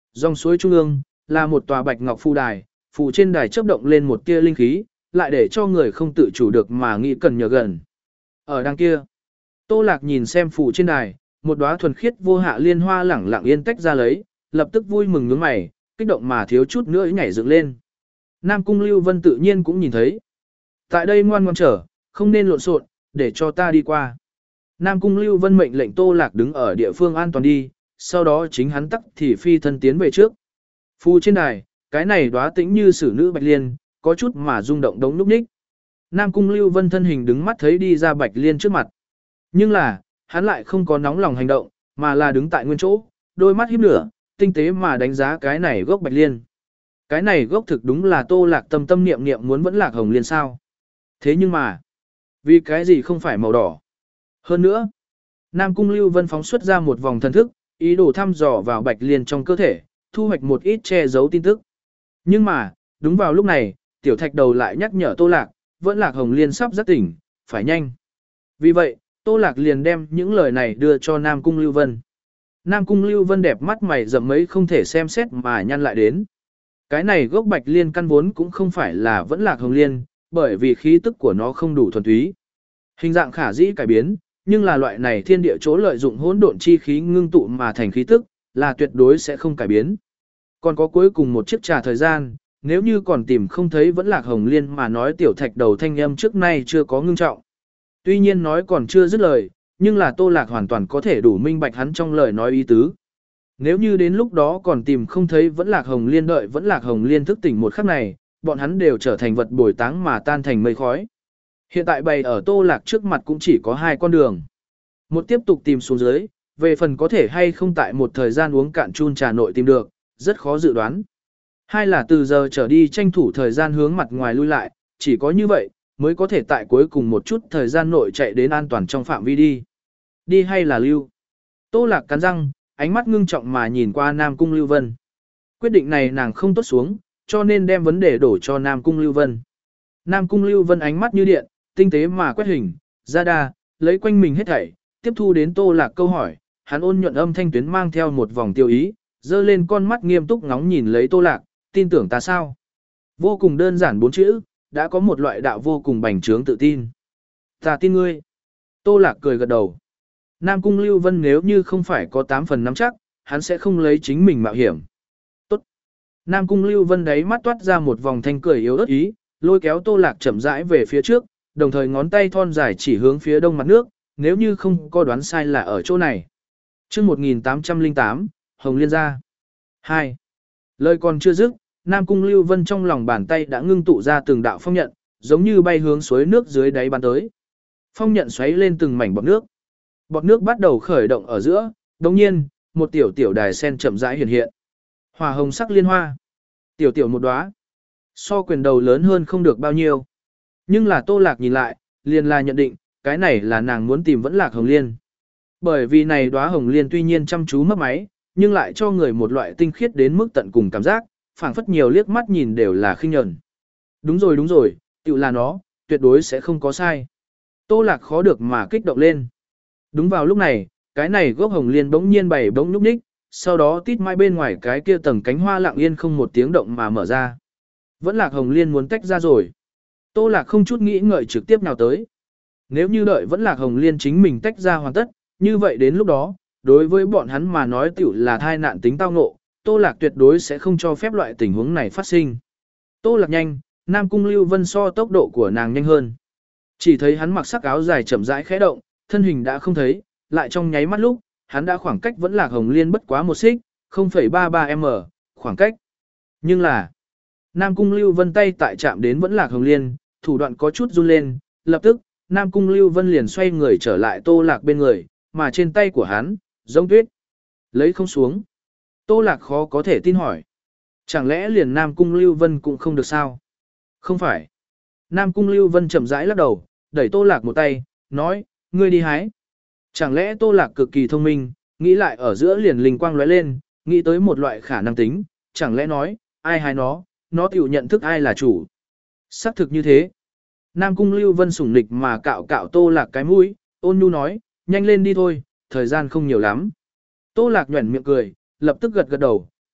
Dòng suối trung ương là một tòa bạch ngọc phù đài, phù trên đài chớp động lên một tia linh khí, lại để cho người không tự chủ được mà nghĩ cần nhờ gần. Ở đằng kia, Tô Lạc nhìn xem phù trên đài, một đóa thuần khiết vô hạ liên hoa lẳng lặng yên tách ra lấy, lập tức vui mừng nhướng mày, kích động mà thiếu chút nữa nhảy dựng lên. Nam Cung Lưu Vân tự nhiên cũng nhìn thấy. Tại đây ngoan ngoãn trở, không nên lộn xộn, để cho ta đi qua. Nam Cung Lưu Vân mệnh lệnh Tô Lạc đứng ở địa phương an toàn đi, sau đó chính hắn tắc thì phi thân tiến về trước. Phù trên đài, cái này đóa tĩnh như sử nữ Bạch Liên, có chút mà rung động đống núp ních. Nam Cung Lưu Vân thân hình đứng mắt thấy đi ra Bạch Liên trước mặt. Nhưng là, hắn lại không có nóng lòng hành động, mà là đứng tại nguyên chỗ, đôi mắt híp lửa, tinh tế mà đánh giá cái này gốc Bạch Liên. Cái này gốc thực đúng là Tô Lạc tâm tâm niệm niệm muốn vẫn lạc hồng liên sao. Thế nhưng mà, vì cái gì không phải màu đỏ? Hơn nữa, Nam Cung Lưu Vân phóng xuất ra một vòng thần thức, ý đồ thăm dò vào Bạch Liên trong cơ thể, thu hoạch một ít che giấu tin tức. Nhưng mà, đúng vào lúc này, tiểu thạch đầu lại nhắc nhở Tô Lạc, vẫn lạc hồng liên sắp giác tỉnh, phải nhanh. Vì vậy, Tô Lạc liền đem những lời này đưa cho Nam Cung Lưu Vân. Nam Cung Lưu Vân đẹp mắt mày rậm mấy không thể xem xét mà nhăn lại đến. Cái này gốc Bạch Liên căn vốn cũng không phải là vẫn lạc hồng liên, bởi vì khí tức của nó không đủ thuần túy. Hình dạng khả dĩ cải biến, nhưng là loại này thiên địa chỗ lợi dụng hỗn độn chi khí ngưng tụ mà thành khí tức, là tuyệt đối sẽ không cải biến. Còn có cuối cùng một chiếc trà thời gian, nếu như còn tìm không thấy vẫn lạc hồng liên mà nói tiểu thạch đầu thanh âm trước nay chưa có ngưng trọng. Tuy nhiên nói còn chưa dứt lời, nhưng là Tô Lạc hoàn toàn có thể đủ minh bạch hắn trong lời nói ý tứ. Nếu như đến lúc đó còn tìm không thấy vẫn lạc hồng liên đợi vẫn lạc hồng liên thức tỉnh một khắc này, bọn hắn đều trở thành vật bồi táng mà tan thành mây khói. Hiện tại bày ở Tô Lạc trước mặt cũng chỉ có hai con đường. Một tiếp tục tìm xuống dưới, về phần có thể hay không tại một thời gian uống cạn chun trà nội tìm được, rất khó dự đoán. Hai là từ giờ trở đi tranh thủ thời gian hướng mặt ngoài lui lại, chỉ có như vậy, mới có thể tại cuối cùng một chút thời gian nội chạy đến an toàn trong phạm vi đi. Đi hay là lưu? Tô Lạc cắn răng, ánh mắt ngưng trọng mà nhìn qua Nam Cung Lưu Vân. Quyết định này nàng không tốt xuống, cho nên đem vấn đề đổ cho Nam Cung Lưu Vân. Nam Cung Lưu Vân ánh mắt như điện, tinh tế mà quét hình, ra đa, lấy quanh mình hết thảy, tiếp thu đến Tô Lạc câu hỏi, hắn ôn nhuận âm thanh tuyến mang theo một vòng tiêu ý, dơ lên con mắt nghiêm túc ngóng nhìn lấy Tô Lạc, tin tưởng ta sao? Vô cùng đơn giản bốn chữ, đã có một loại đạo vô cùng bành trướng tự tin. Ta tin ngươi. Tô Lạc cười gật đầu. Nam Cung Lưu Vân nếu như không phải có tám phần nắm chắc, hắn sẽ không lấy chính mình mạo hiểm. Tốt. Nam Cung Lưu Vân đấy mắt toát ra một vòng thanh cười yếu ớt ý, lôi kéo Tô Lạc chậm rãi về phía trước, đồng thời ngón tay thon dài chỉ hướng phía đông mặt nước, nếu như không có đoán sai là ở chỗ này. Chương một nghìn tám trăm lẻ tám, Hồng Liên gia. hai. Lời còn chưa dứt, Nam Cung Lưu Vân trong lòng bàn tay đã ngưng tụ ra từng đạo phong nhận, giống như bay hướng suối nước dưới đáy bắn tới. Phong nhận xoáy lên từng mảnh bọt nước. Bọt nước bắt đầu khởi động ở giữa, đồng nhiên, một tiểu tiểu đài sen chậm rãi hiện hiện. Hỏa hồng sắc liên hoa. Tiểu tiểu một đóa. So quyền đầu lớn hơn không được bao nhiêu. Nhưng là Tô Lạc nhìn lại, liền là nhận định, cái này là nàng muốn tìm vẫn lạc hồng liên. Bởi vì này đóa hồng liên tuy nhiên chăm chú mấp máy, nhưng lại cho người một loại tinh khiết đến mức tận cùng cảm giác, phảng phất nhiều liếc mắt nhìn đều là khinh nhẫn. Đúng rồi đúng rồi, tự là nó, tuyệt đối sẽ không có sai. Tô Lạc khó được mà kích động lên. Đúng vào lúc này, cái này gốc hồng liên bỗng nhiên bày bỗng nhúc nhích, sau đó tít mai bên ngoài cái kia tầng cánh hoa lặng yên không một tiếng động mà mở ra. Vẫn lạc hồng liên muốn tách ra rồi. Tô Lạc không chút nghĩ ngợi trực tiếp nào tới. Nếu như đợi vẫn lạc hồng liên chính mình tách ra hoàn tất, như vậy đến lúc đó, đối với bọn hắn mà nói tiểu là thai nạn tính tao ngộ, Tô Lạc tuyệt đối sẽ không cho phép loại tình huống này phát sinh. Tô Lạc nhanh, Nam Cung Lưu Vân so tốc độ của nàng nhanh hơn. Chỉ thấy hắn mặc sắc áo dài chậm rãi khẽ động, thân hình đã không thấy, lại trong nháy mắt lúc, hắn đã khoảng cách vẫn lạc hồng liên bất quá một xích, không phẩy ba ba m, khoảng cách. Nhưng là, Nam Cung Lưu Vân tay tại chạm đến vẫn lạc hồng liên, thủ đoạn có chút run lên, lập tức, Nam Cung Lưu Vân liền xoay người trở lại Tô Lạc bên người, mà trên tay của hắn, giống tuyết, lấy không xuống. Tô Lạc khó có thể tin hỏi. Chẳng lẽ liền Nam Cung Lưu Vân cũng không được sao? Không phải. Nam Cung Lưu Vân chậm rãi lắc đầu, đẩy Tô Lạc một tay, nói, ngươi đi hái. Chẳng lẽ Tô Lạc cực kỳ thông minh, nghĩ lại ở giữa liền linh quang lóe lên, nghĩ tới một loại khả năng tính, chẳng lẽ nói, ai hái nó, nó tiểu nhận thức ai là chủ. Xác thực như thế. Nam Cung Lưu Vân sủng nịch mà cạo cạo Tô Lạc cái mũi, ôn nhu nói, nhanh lên đi thôi, thời gian không nhiều lắm. Tô Lạc nhuẩn miệng cười, lập tức gật gật đầu, tốt,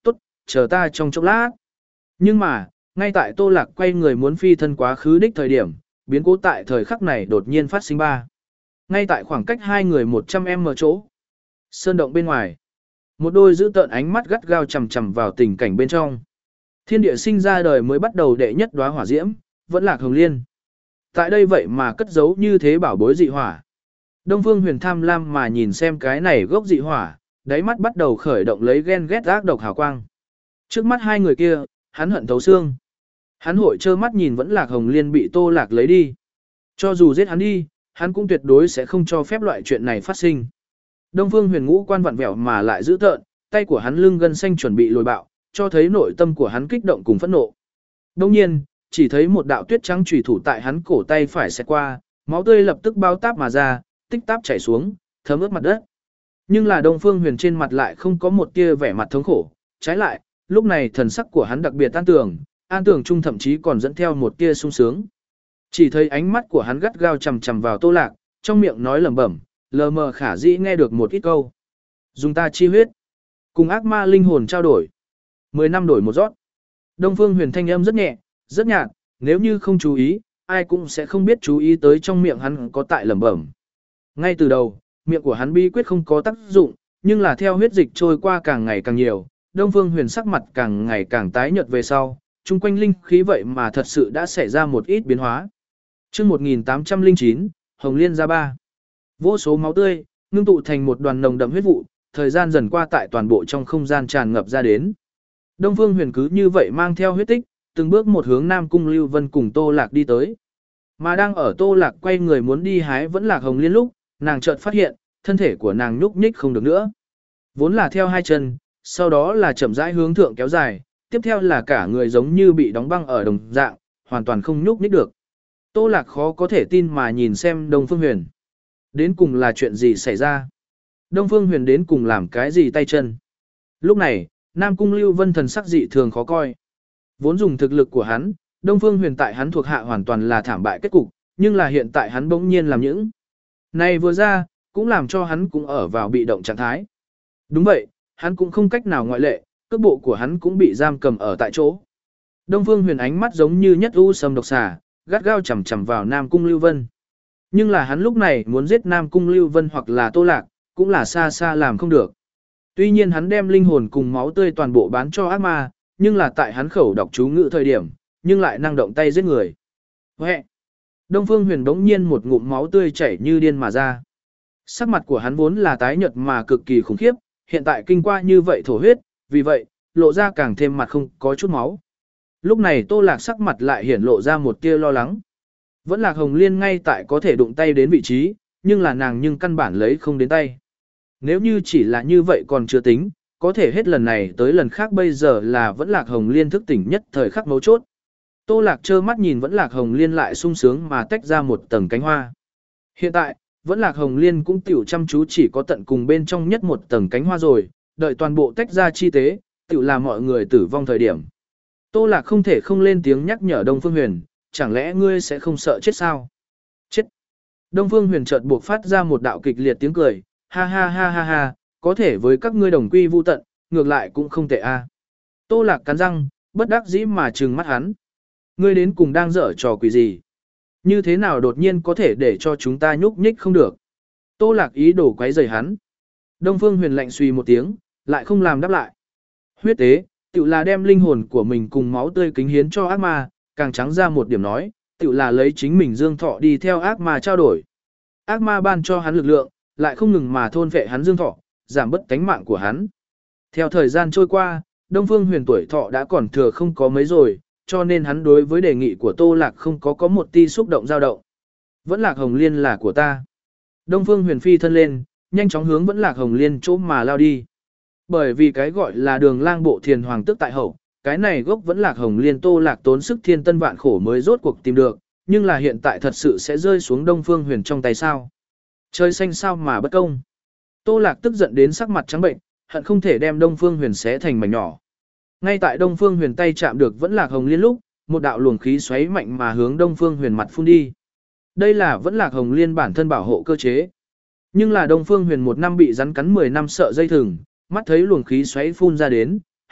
chờ ta trong chốc lát. Nhưng mà, ngay tại Tô Lạc quay người muốn phi thân quá khứ đích thời điểm, biến cố tại thời khắc này đột nhiên phát sinh ba. Ngay tại khoảng cách hai người một trăm mét chỗ. Sơn động bên ngoài. Một đôi giữ tợn ánh mắt gắt gao chằm chằm vào tình cảnh bên trong. Thiên địa sinh ra đời mới bắt đầu đệ nhất đóa hỏa diễm, vẫn Lạc Hồng Liên. Tại đây vậy mà cất giấu như thế bảo bối dị hỏa. Đông Phương Huyền tham lam mà nhìn xem cái này gốc dị hỏa, đáy mắt bắt đầu khởi động lấy ghen ghét ác độc hào quang. Trước mắt hai người kia, hắn hận thấu xương. Hắn hội trơ mắt nhìn vẫn Lạc Hồng Liên bị Tô Lạc lấy đi. Cho dù giết hắn đi, hắn cũng tuyệt đối sẽ không cho phép loại chuyện này phát sinh. Đông Phương Huyền ngũ quan vặn vẹo mà lại giữ tợn, tay của hắn lưng gân xanh chuẩn bị lồi bạo, cho thấy nội tâm của hắn kích động cùng phẫn nộ. Đồng nhiên, chỉ thấy một đạo tuyết trắng chủy thủ tại hắn cổ tay phải xẹt qua, máu tươi lập tức bao táp mà ra, tích táp chảy xuống, thấm ướt mặt đất. Nhưng là Đông Phương Huyền trên mặt lại không có một tia vẻ mặt thống khổ, trái lại, lúc này thần sắc của hắn đặc biệt an tưởng, an tưởng trung thậm chí còn dẫn theo một tia sung sướng. Chỉ thấy ánh mắt của hắn gắt gao chằm chằm vào Tô Lạc, trong miệng nói lẩm bẩm, lờ mờ khả dĩ nghe được một ít câu. Dùng ta chi huyết, cùng ác ma linh hồn trao đổi. Mười năm đổi một rót. Đông Phương Huyền thanh âm rất nhẹ, rất nhạt, nếu như không chú ý, ai cũng sẽ không biết chú ý tới trong miệng hắn có tại lẩm bẩm. Ngay từ đầu, miệng của hắn bí quyết không có tác dụng, nhưng là theo huyết dịch trôi qua càng ngày càng nhiều, Đông Phương Huyền sắc mặt càng ngày càng tái nhợt về sau, chung quanh linh khí vậy mà thật sự đã xảy ra một ít biến hóa. Chương một nghìn tám trăm lẻ chín, Hồng Liên ra ba. Vô số máu tươi ngưng tụ thành một đoàn nồng đậm huyết vụ, thời gian dần qua tại toàn bộ trong không gian tràn ngập ra đến. Đông Phương Huyền cứ như vậy mang theo huyết tích, từng bước một hướng Nam Cung Lưu Vân cùng Tô Lạc đi tới. Mà đang ở Tô Lạc quay người muốn đi hái vẫn Lạc Hồng Liên lúc, nàng chợt phát hiện, thân thể của nàng nhúc nhích không được nữa. Vốn là theo hai chân, sau đó là chậm rãi hướng thượng kéo dài, tiếp theo là cả người giống như bị đóng băng ở đồng dạng, hoàn toàn không nhúc nhích được. Tô Lạc khó có thể tin mà nhìn xem Đông Phương Huyền. Đến cùng là chuyện gì xảy ra? Đông Phương Huyền đến cùng làm cái gì tay chân? Lúc này, Nam Cung Lưu Vân thần sắc dị thường khó coi. Vốn dùng thực lực của hắn, Đông Phương Huyền tại hắn thuộc hạ hoàn toàn là thảm bại kết cục, nhưng là hiện tại hắn bỗng nhiên làm những này vừa ra, cũng làm cho hắn cũng ở vào bị động trạng thái. Đúng vậy, hắn cũng không cách nào ngoại lệ, cước bộ của hắn cũng bị giam cầm ở tại chỗ. Đông Phương Huyền ánh mắt giống như nhất u sâm độc xà, gắt gao chằm chằm vào Nam Cung Lưu Vân. Nhưng là hắn lúc này muốn giết Nam Cung Lưu Vân hoặc là Tô Lạc, cũng là xa xa làm không được. Tuy nhiên hắn đem linh hồn cùng máu tươi toàn bộ bán cho ác ma, nhưng là tại hắn khẩu đọc chú ngữ thời điểm, nhưng lại năng động tay giết người. Huệ! Đông Phương Huyền đống nhiên một ngụm máu tươi chảy như điên mà ra. Sắc mặt của hắn vốn là tái nhợt mà cực kỳ khủng khiếp, hiện tại kinh qua như vậy thổ huyết, vì vậy, lộ ra càng thêm mặt không có chút máu. Lúc này Tô Lạc sắc mặt lại hiển lộ ra một tia lo lắng. Vẫn Lạc Hồng Liên ngay tại có thể đụng tay đến vị trí, nhưng là nàng nhưng căn bản lấy không đến tay. Nếu như chỉ là như vậy còn chưa tính, có thể hết lần này tới lần khác bây giờ là Vẫn Lạc Hồng Liên thức tỉnh nhất thời khắc mấu chốt. Tô Lạc trơ mắt nhìn Vẫn Lạc Hồng Liên lại sung sướng mà tách ra một tầng cánh hoa. Hiện tại, Vẫn Lạc Hồng Liên cũng tiểu chăm chú chỉ có tận cùng bên trong nhất một tầng cánh hoa rồi, đợi toàn bộ tách ra chi tế, tiểu là mọi người tử vong thời điểm. Tô Lạc không thể không lên tiếng nhắc nhở Đông Phương Huyền, chẳng lẽ ngươi sẽ không sợ chết sao? Chết! Đông Phương Huyền chợt buộc phát ra một đạo kịch liệt tiếng cười, ha ha ha ha ha, có thể với các ngươi đồng quy vu tận, ngược lại cũng không tệ a. Tô Lạc cắn răng, bất đắc dĩ mà trừng mắt hắn. Ngươi đến cùng đang dở trò quỷ gì? Như thế nào đột nhiên có thể để cho chúng ta nhúc nhích không được? Tô Lạc ý đồ quấy rầy hắn. Đông Phương Huyền lạnh suy một tiếng, lại không làm đáp lại. Huyết tế, tự là đem linh hồn của mình cùng máu tươi kính hiến cho ác ma, càng trắng ra một điểm nói, tự là lấy chính mình dương thọ đi theo ác ma trao đổi. Ác ma ban cho hắn lực lượng, lại không ngừng mà thôn vệ hắn dương thọ, giảm bất tánh mạng của hắn. Theo thời gian trôi qua, Đông Phương Huyền tuổi thọ đã còn thừa không có mấy rồi, cho nên hắn đối với đề nghị của Tô Lạc không có có một ti xúc động dao động. Vẫn Lạc Hồng Liên là của ta. Đông Phương Huyền phi thân lên, nhanh chóng hướng Vẫn Lạc Hồng Liên chỗ mà lao đi. Bởi vì cái gọi là đường lang bộ thiền hoàng tức tại hậu, cái này gốc Vẫn Lạc Hồng Liên Tô Lạc tốn sức thiên tân vạn khổ mới rốt cuộc tìm được, nhưng là hiện tại thật sự sẽ rơi xuống Đông Phương Huyền trong tay sao. Trời xanh sao mà bất công. Tô Lạc tức giận đến sắc mặt trắng bệnh, hận không thể đem Đông Phương Huyền xé thành mảnh nhỏ. Ngay tại Đông Phương Huyền tay chạm được Vẫn Lạc Hồng Liên lúc, một đạo luồng khí xoáy mạnh mà hướng Đông Phương Huyền mặt phun đi. Đây là Vẫn Lạc Hồng Liên bản thân bảo hộ cơ chế. Nhưng là Đông Phương Huyền một năm bị rắn cắn mười năm sợ dây thừng, mắt thấy luồng khí xoáy phun ra đến,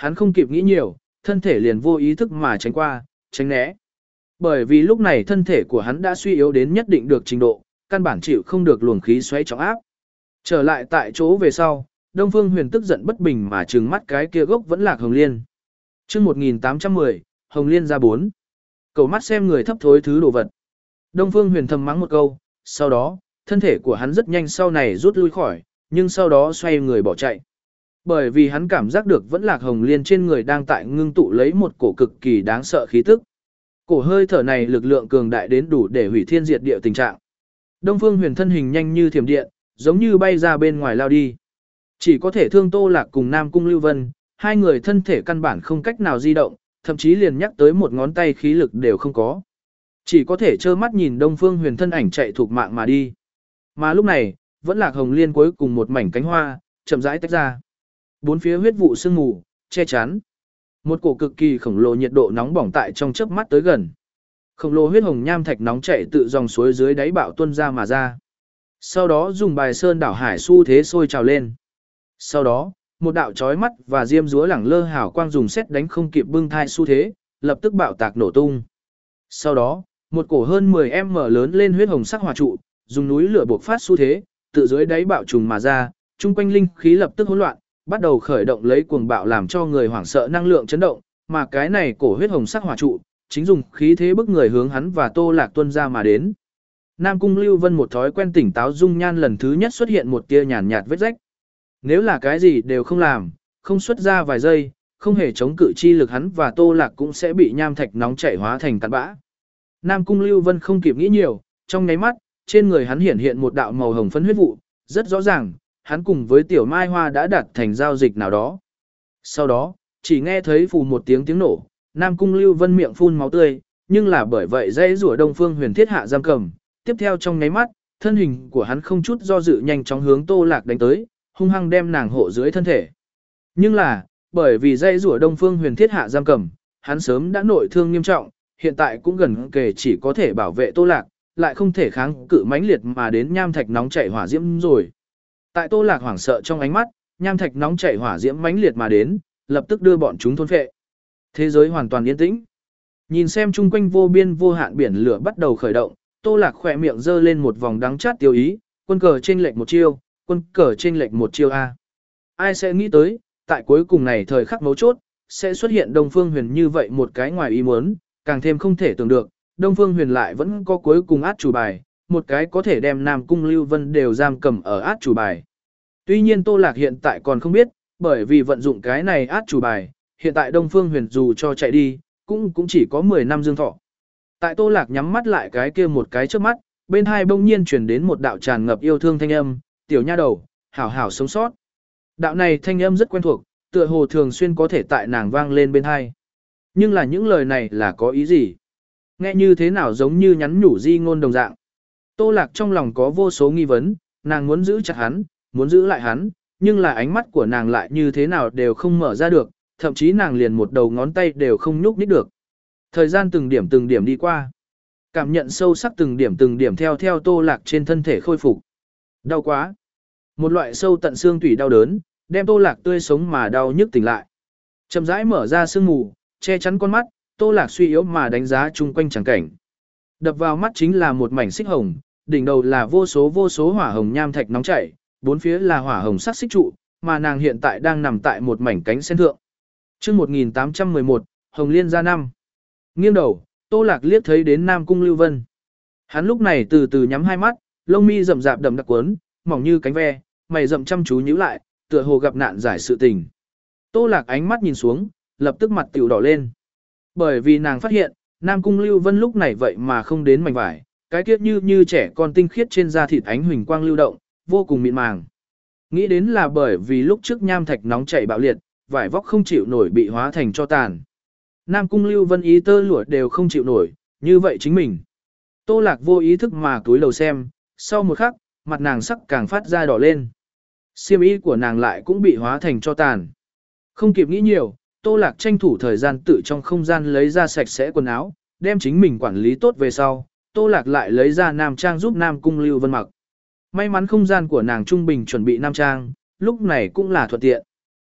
hắn không kịp nghĩ nhiều, thân thể liền vô ý thức mà tránh qua, tránh né. Bởi vì lúc này thân thể của hắn đã suy yếu đến nhất định được trình độ, căn bản chịu không được luồng khí xoáy trọng áp. Trở lại tại chỗ về sau, Đông Phương Huyền tức giận bất bình mà trừng mắt cái kia gốc vẫn lạc Hồng Liên. Chương một nghìn tám trăm mười, Hồng Liên ra bốn. Cầu mắt xem người thấp thối thứ đồ vật. Đông Phương Huyền thầm mắng một câu, sau đó, thân thể của hắn rất nhanh sau này rút lui khỏi, nhưng sau đó xoay người bỏ chạy. Bởi vì hắn cảm giác được vẫn lạc Hồng Liên trên người đang tại ngưng tụ lấy một cổ cực kỳ đáng sợ khí tức. Cổ hơi thở này lực lượng cường đại đến đủ để hủy thiên diệt địa tình trạng. Đông Phương Huyền thân hình nhanh như thiểm điện, giống như bay ra bên ngoài lao đi. Chỉ có thể thương Tô Lạc cùng Nam Cung Lưu Vân, hai người thân thể căn bản không cách nào di động, thậm chí liền nhắc tới một ngón tay khí lực đều không có. Chỉ có thể trơ mắt nhìn Đông Phương Huyền thân ảnh chạy thuộc mạng mà đi. Mà lúc này, vẫn lạc Hồng Liên cuối cùng một mảnh cánh hoa, chậm rãi tách ra. Bốn phía huyết vụ sương mù, che chắn. Một cổ cực kỳ khổng lồ nhiệt độ nóng bỏng tại trong chớp mắt tới gần. Khổng lồ huyết hồng nham thạch nóng chảy tự dòng suối dưới đáy bạo tuôn ra mà ra. Sau đó dùng bài sơn đảo hải xu thế sôi trào lên. Sau đó, một đạo chói mắt và diêm dúa lẳng lơ hào quang dùng xét đánh không kịp bưng thai xu thế, lập tức bạo tạc nổ tung. Sau đó, một cổ hơn mười em mở lớn lên huyết hồng sắc hỏa trụ, dùng núi lửa buộc phát xu thế, tự dưới đáy bạo trùng mà ra, chung quanh linh khí lập tức hỗn loạn, bắt đầu khởi động lấy cuồng bạo làm cho người hoảng sợ năng lượng chấn động, mà cái này cổ huyết hồng sắc hỏa trụ, chính dùng khí thế bức người hướng hắn và Tô Lạc tuôn ra mà đến. Nam Cung Lưu Vân một thói quen tỉnh táo dung nhan lần thứ nhất xuất hiện một tia nhàn nhạt vết rách. Nếu là cái gì đều không làm, không xuất ra vài giây, không hề chống cự chi lực hắn và Tô Lạc cũng sẽ bị nham thạch nóng chảy hóa thành cát bã. Nam Cung Lưu Vân không kịp nghĩ nhiều, trong nháy mắt, trên người hắn hiện hiện một đạo màu hồng phấn huyết vụ, rất rõ ràng, hắn cùng với Tiểu Mai Hoa đã đạt thành giao dịch nào đó. Sau đó, chỉ nghe thấy phù một tiếng tiếng nổ, Nam Cung Lưu Vân miệng phun máu tươi, nhưng là bởi vậy dây rủa Đông Phương Huyền thiết hạ giam cầm, tiếp theo trong nháy mắt, thân hình của hắn không chút do dự nhanh chóng hướng Tô Lạc đánh tới, hung hăng đem nàng hộ dưới thân thể. Nhưng là, bởi vì dây rủa Đông Phương Huyền thiết hạ giam cầm, hắn sớm đã nội thương nghiêm trọng, hiện tại cũng gần kề chỉ có thể bảo vệ Tô Lạc, lại không thể kháng cự mãnh liệt mà đến nham thạch nóng chảy hỏa diễm rồi. Tại Tô Lạc hoảng sợ trong ánh mắt, nham thạch nóng chảy hỏa diễm mãnh liệt mà đến, lập tức đưa bọn chúng thôn phệ. Thế giới hoàn toàn yên tĩnh. Nhìn xem chung quanh vô biên vô hạn biển lửa bắt đầu khởi động, Tô Lạc khỏe miệng giơ lên một vòng đắng chát tiêu ý, quân cờ trên lệch một chiêu, quân cờ trên lệch một chiêu a. Ai sẽ nghĩ tới, tại cuối cùng này thời khắc mấu chốt, sẽ xuất hiện Đông Phương Huyền như vậy một cái ngoài ý muốn, càng thêm không thể tưởng được, Đông Phương Huyền lại vẫn có cuối cùng át chủ bài, một cái có thể đem Nam Cung Lưu Vân đều giam cầm ở át chủ bài. Tuy nhiên Tô Lạc hiện tại còn không biết, bởi vì vận dụng cái này át chủ bài, hiện tại Đông Phương Huyền dù cho chạy đi, cũng cũng chỉ có mười năm dương thọ. Tại Tô Lạc nhắm mắt lại cái kia một cái trước mắt, bên hai bỗng nhiên truyền đến một đạo tràn ngập yêu thương thanh âm, "Tiểu nha đầu, hảo hảo sống sót." Đạo này thanh âm rất quen thuộc, tựa hồ thường xuyên có thể tại nàng vang lên bên hai. Nhưng là những lời này là có ý gì? Nghe như thế nào giống như nhắn nhủ di ngôn đồng dạng. Tô Lạc trong lòng có vô số nghi vấn, nàng muốn giữ chặt hắn, muốn giữ lại hắn, nhưng là ánh mắt của nàng lại như thế nào đều không mở ra được, thậm chí nàng liền một đầu ngón tay đều không nhúc nhích được. Thời gian từng điểm từng điểm đi qua. Cảm nhận sâu sắc từng điểm từng điểm theo theo Tô Lạc trên thân thể khôi phục. Đau quá. Một loại sâu tận xương tủy đau đớn, đem Tô Lạc tươi sống mà đau nhức tỉnh lại. Chậm rãi mở ra sương mù, che chắn con mắt, Tô Lạc suy yếu mà đánh giá chung quanh chẳng cảnh. Đập vào mắt chính là một mảnh xích hồng, đỉnh đầu là vô số vô số hỏa hồng nham thạch nóng chảy, bốn phía là hỏa hồng sắc xích trụ, mà nàng hiện tại đang nằm tại một mảnh cánh sen thượng. Chương một nghìn tám trăm mười một, Hồng Liên ra năm. Nghiêng đầu, Tô Lạc liếc thấy đến Nam Cung Lưu Vân. Hắn lúc này từ từ nhắm hai mắt, lông mi rậm rạp đậm đặc quấn, mỏng như cánh ve, mày rậm chăm chú nhíu lại, tựa hồ gặp nạn giải sự tình. Tô Lạc ánh mắt nhìn xuống, lập tức mặt tiểu đỏ lên. Bởi vì nàng phát hiện, Nam Cung Lưu Vân lúc này vậy mà không đến mảnh vải, cái kiết như như trẻ con tinh khiết trên da thịt ánh huỳnh quang lưu động, vô cùng mịn màng. Nghĩ đến là bởi vì lúc trước nham thạch nóng chảy bạo liệt, vải vóc không chịu nổi bị hóa thành cho tàn. Nam Cung Lưu Vân ý tơ lụa đều không chịu nổi, như vậy chính mình. Tô Lạc vô ý thức mà túi đầu xem, sau một khắc, mặt nàng sắc càng phát ra đỏ lên. Xiêm y của nàng lại cũng bị hóa thành cho tàn. Không kịp nghĩ nhiều, Tô Lạc tranh thủ thời gian tự trong không gian lấy ra sạch sẽ quần áo, đem chính mình quản lý tốt về sau, Tô Lạc lại lấy ra nam trang giúp Nam Cung Lưu Vân mặc. May mắn không gian của nàng trung bình chuẩn bị nam trang, lúc này cũng là thuận tiện.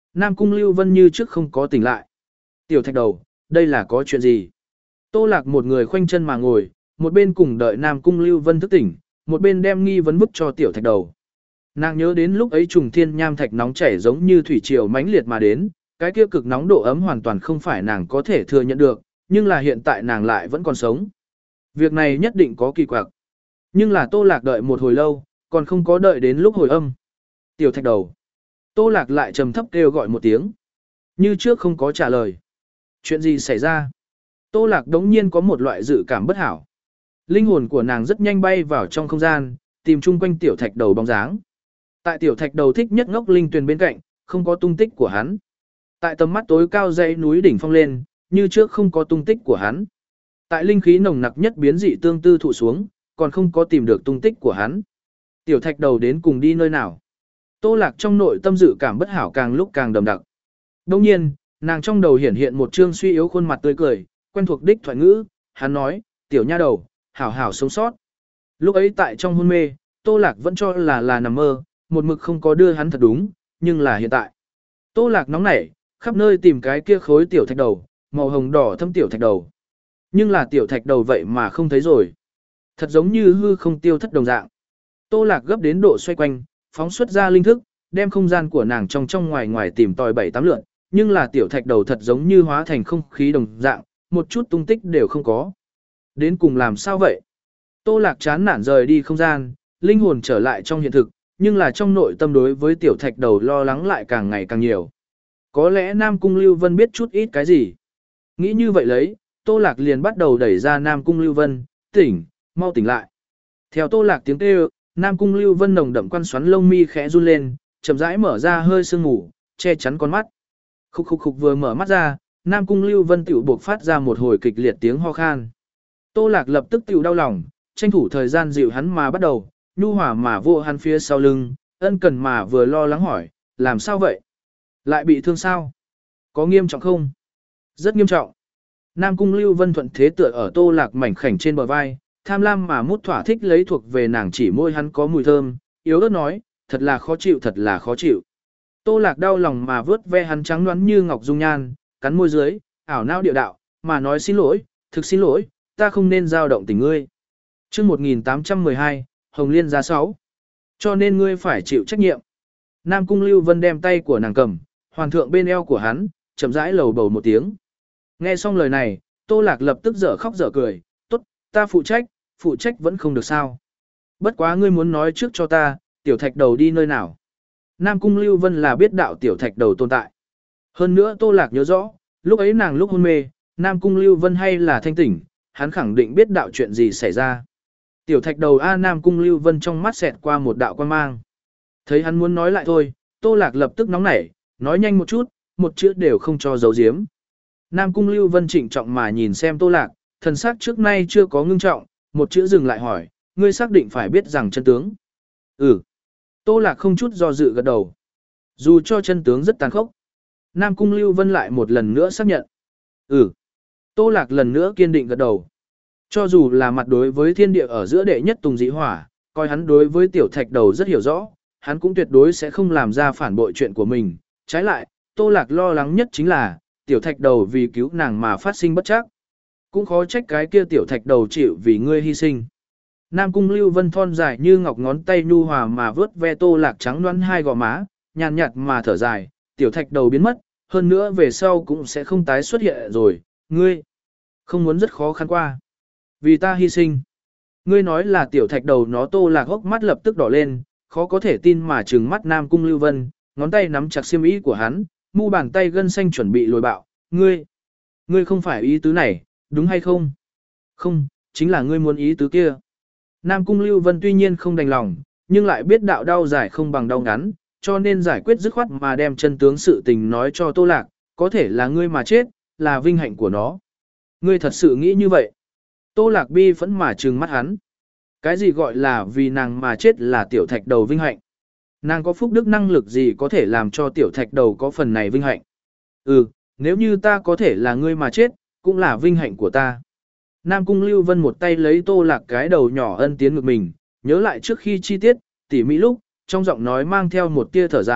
Nam Cung Lưu Vân như trước không có tỉnh lại. Tiểu thạch đầu, đây là có chuyện gì? Tô Lạc một người khoanh chân mà ngồi, một bên cùng đợi Nam Cung Lưu Vân thức tỉnh, một bên đem nghi vấn bức cho tiểu thạch đầu. Nàng nhớ đến lúc ấy trùng thiên nham thạch nóng chảy giống như thủy triều mãnh liệt mà đến, cái kia cực nóng độ ấm hoàn toàn không phải nàng có thể thừa nhận được, nhưng là hiện tại nàng lại vẫn còn sống. Việc này nhất định có kỳ quặc. Nhưng là Tô Lạc đợi một hồi lâu, còn không có đợi đến lúc hồi âm. Tiểu thạch đầu. Tô Lạc lại trầm thấp kêu gọi một tiếng. Như trước không có trả lời. Chuyện gì xảy ra? Tô Lạc đống nhiên có một loại dự cảm bất hảo. Linh hồn của nàng rất nhanh bay vào trong không gian, tìm chung quanh tiểu thạch đầu bóng dáng. Tại tiểu thạch đầu thích nhất ngốc linh tuyền bên cạnh, không có tung tích của hắn. Tại tầm mắt tối cao dãy núi đỉnh phong lên, như trước không có tung tích của hắn. Tại linh khí nồng nặc nhất biến dị tương tư thụ xuống, còn không có tìm được tung tích của hắn. Tiểu thạch đầu đến cùng đi nơi nào? Tô Lạc trong nội tâm dự cảm bất hảo càng lúc càng đậm đặc. Đồng nhiên, nàng trong đầu hiển hiện một trương suy yếu khuôn mặt tươi cười, quen thuộc đích thoại ngữ, hắn nói, tiểu nha đầu, hảo hảo sống sót. Lúc ấy tại trong hôn mê, Tô Lạc vẫn cho là là nằm mơ, một mực không có đưa hắn thật đúng, nhưng là hiện tại. Tô Lạc nóng nảy, khắp nơi tìm cái kia khối tiểu thạch đầu, màu hồng đỏ thâm tiểu thạch đầu. Nhưng là tiểu thạch đầu vậy mà không thấy rồi. Thật giống như hư không tiêu thất đồng dạng. Tô Lạc gấp đến độ xoay quanh, phóng xuất ra linh thức, đem không gian của nàng trong trong ngoài ngoài tìm tòi bảy tám lượn, nhưng là tiểu thạch đầu thật giống như hóa thành không khí đồng dạng, một chút tung tích đều không có. Đến cùng làm sao vậy? Tô Lạc chán nản rời đi không gian, linh hồn trở lại trong hiện thực, nhưng là trong nội tâm đối với tiểu thạch đầu lo lắng lại càng ngày càng nhiều. Có lẽ Nam Cung Lưu Vân biết chút ít cái gì. Nghĩ như vậy lấy, Tô Lạc liền bắt đầu đẩy ra Nam Cung Lưu Vân, tỉnh, mau tỉnh lại. Theo Tô Lạc tiếng kêu, Nam Cung Lưu Vân nồng đậm quan xoắn lông mi khẽ run lên, chậm rãi mở ra hơi sương ngủ, che chắn con mắt. Khúc khúc khúc vừa mở mắt ra, Nam Cung Lưu Vân tiểu buộc phát ra một hồi kịch liệt tiếng ho khan. Tô Lạc lập tức tiểu đau lòng, tranh thủ thời gian dịu hắn mà bắt đầu, nhu hòa mà vô hắn phía sau lưng, ân cần mà vừa lo lắng hỏi, làm sao vậy? Lại bị thương sao? Có nghiêm trọng không? Rất nghiêm trọng. Nam Cung Lưu Vân thuận thế tựa ở Tô Lạc mảnh khảnh trên bờ vai, tham lam mà mút thỏa thích lấy thuộc về nàng chỉ môi hắn có mùi thơm, yếu ớt nói, thật là khó chịu thật là khó chịu. Tô Lạc đau lòng mà vớt ve hắn trắng nõn như ngọc dung nhan, cắn môi dưới, ảo não điệu đạo, mà nói xin lỗi, thực xin lỗi, ta không nên dao động tình ngươi. Chương một nghìn tám trăm mười hai, Hồng Liên giá sáu. Cho nên ngươi phải chịu trách nhiệm. Nam Cung Lưu Vân đem tay của nàng cầm, hoàn thượng bên eo của hắn, chậm rãi lầu bầu một tiếng. Nghe xong lời này, Tô Lạc lập tức dở khóc dở cười, tốt, ta phụ trách, phụ trách vẫn không được sao. Bất quá ngươi muốn nói trước cho ta, tiểu thạch đầu đi nơi nào. Nam Cung Lưu Vân là biết đạo tiểu thạch đầu tồn tại. Hơn nữa Tô Lạc nhớ rõ, lúc ấy nàng lúc hôn mê, Nam Cung Lưu Vân hay là thanh tỉnh, hắn khẳng định biết đạo chuyện gì xảy ra. Tiểu thạch đầu A Nam Cung Lưu Vân trong mắt xẹt qua một đạo quan mang. Thấy hắn muốn nói lại thôi, Tô Lạc lập tức nóng nảy, nói nhanh một chút, một chữ đều không cho giấu giếm. Nam Cung Lưu Vân trịnh trọng mà nhìn xem Tô Lạc, thần sắc trước nay chưa có ngưng trọng, một chữ dừng lại hỏi, ngươi xác định phải biết rằng chân tướng. Ừ. Tô Lạc không chút do dự gật đầu. Dù cho chân tướng rất tàn khốc. Nam Cung Lưu Vân lại một lần nữa xác nhận. Ừ. Tô Lạc lần nữa kiên định gật đầu. Cho dù là mặt đối với thiên địa ở giữa đệ nhất tùng dị hỏa, coi hắn đối với tiểu thạch đầu rất hiểu rõ, hắn cũng tuyệt đối sẽ không làm ra phản bội chuyện của mình. Trái lại, Tô Lạc lo lắng nhất chính là, tiểu thạch đầu vì cứu nàng mà phát sinh bất chắc. Cũng khó trách cái kia tiểu thạch đầu chịu vì ngươi hy sinh. Nam Cung Lưu Vân thon dài như ngọc ngón tay nhu hòa mà vớt ve Tô Lạc trắng nõn hai gò má, nhàn nhạt mà thở dài, tiểu thạch đầu biến mất, hơn nữa về sau cũng sẽ không tái xuất hiện rồi, ngươi không muốn rất khó khăn qua. Vì ta hy sinh. Ngươi nói là tiểu thạch đầu nó. Tô Lạc hốc mắt lập tức đỏ lên, khó có thể tin mà trừng mắt Nam Cung Lưu Vân, ngón tay nắm chặt xiêm y của hắn, mu bàn tay gân xanh chuẩn bị lồi bạo, ngươi, ngươi không phải ý tứ này, đúng hay không? Không, chính là ngươi muốn ý tứ kia. Nam Cung Lưu Vân tuy nhiên không đành lòng, nhưng lại biết đạo đau dài không bằng đau ngắn, cho nên giải quyết dứt khoát mà đem chân tướng sự tình nói cho Tô Lạc, có thể là ngươi mà chết, là vinh hạnh của nó. Ngươi thật sự nghĩ như vậy? Tô Lạc bi phẫn mà trừng mắt hắn. Cái gì gọi là vì nàng mà chết là tiểu thạch đầu vinh hạnh? Nàng có phúc đức năng lực gì có thể làm cho tiểu thạch đầu có phần này vinh hạnh? Ừ, nếu như ta có thể là ngươi mà chết, cũng là vinh hạnh của ta. Nam Cung Lưu Vân một tay lấy Tô Lạc cái đầu nhỏ ân tiến ngực mình, nhớ lại trước khi chi tiết, tỉ mỹ lúc, trong giọng nói mang theo một tia thở dài,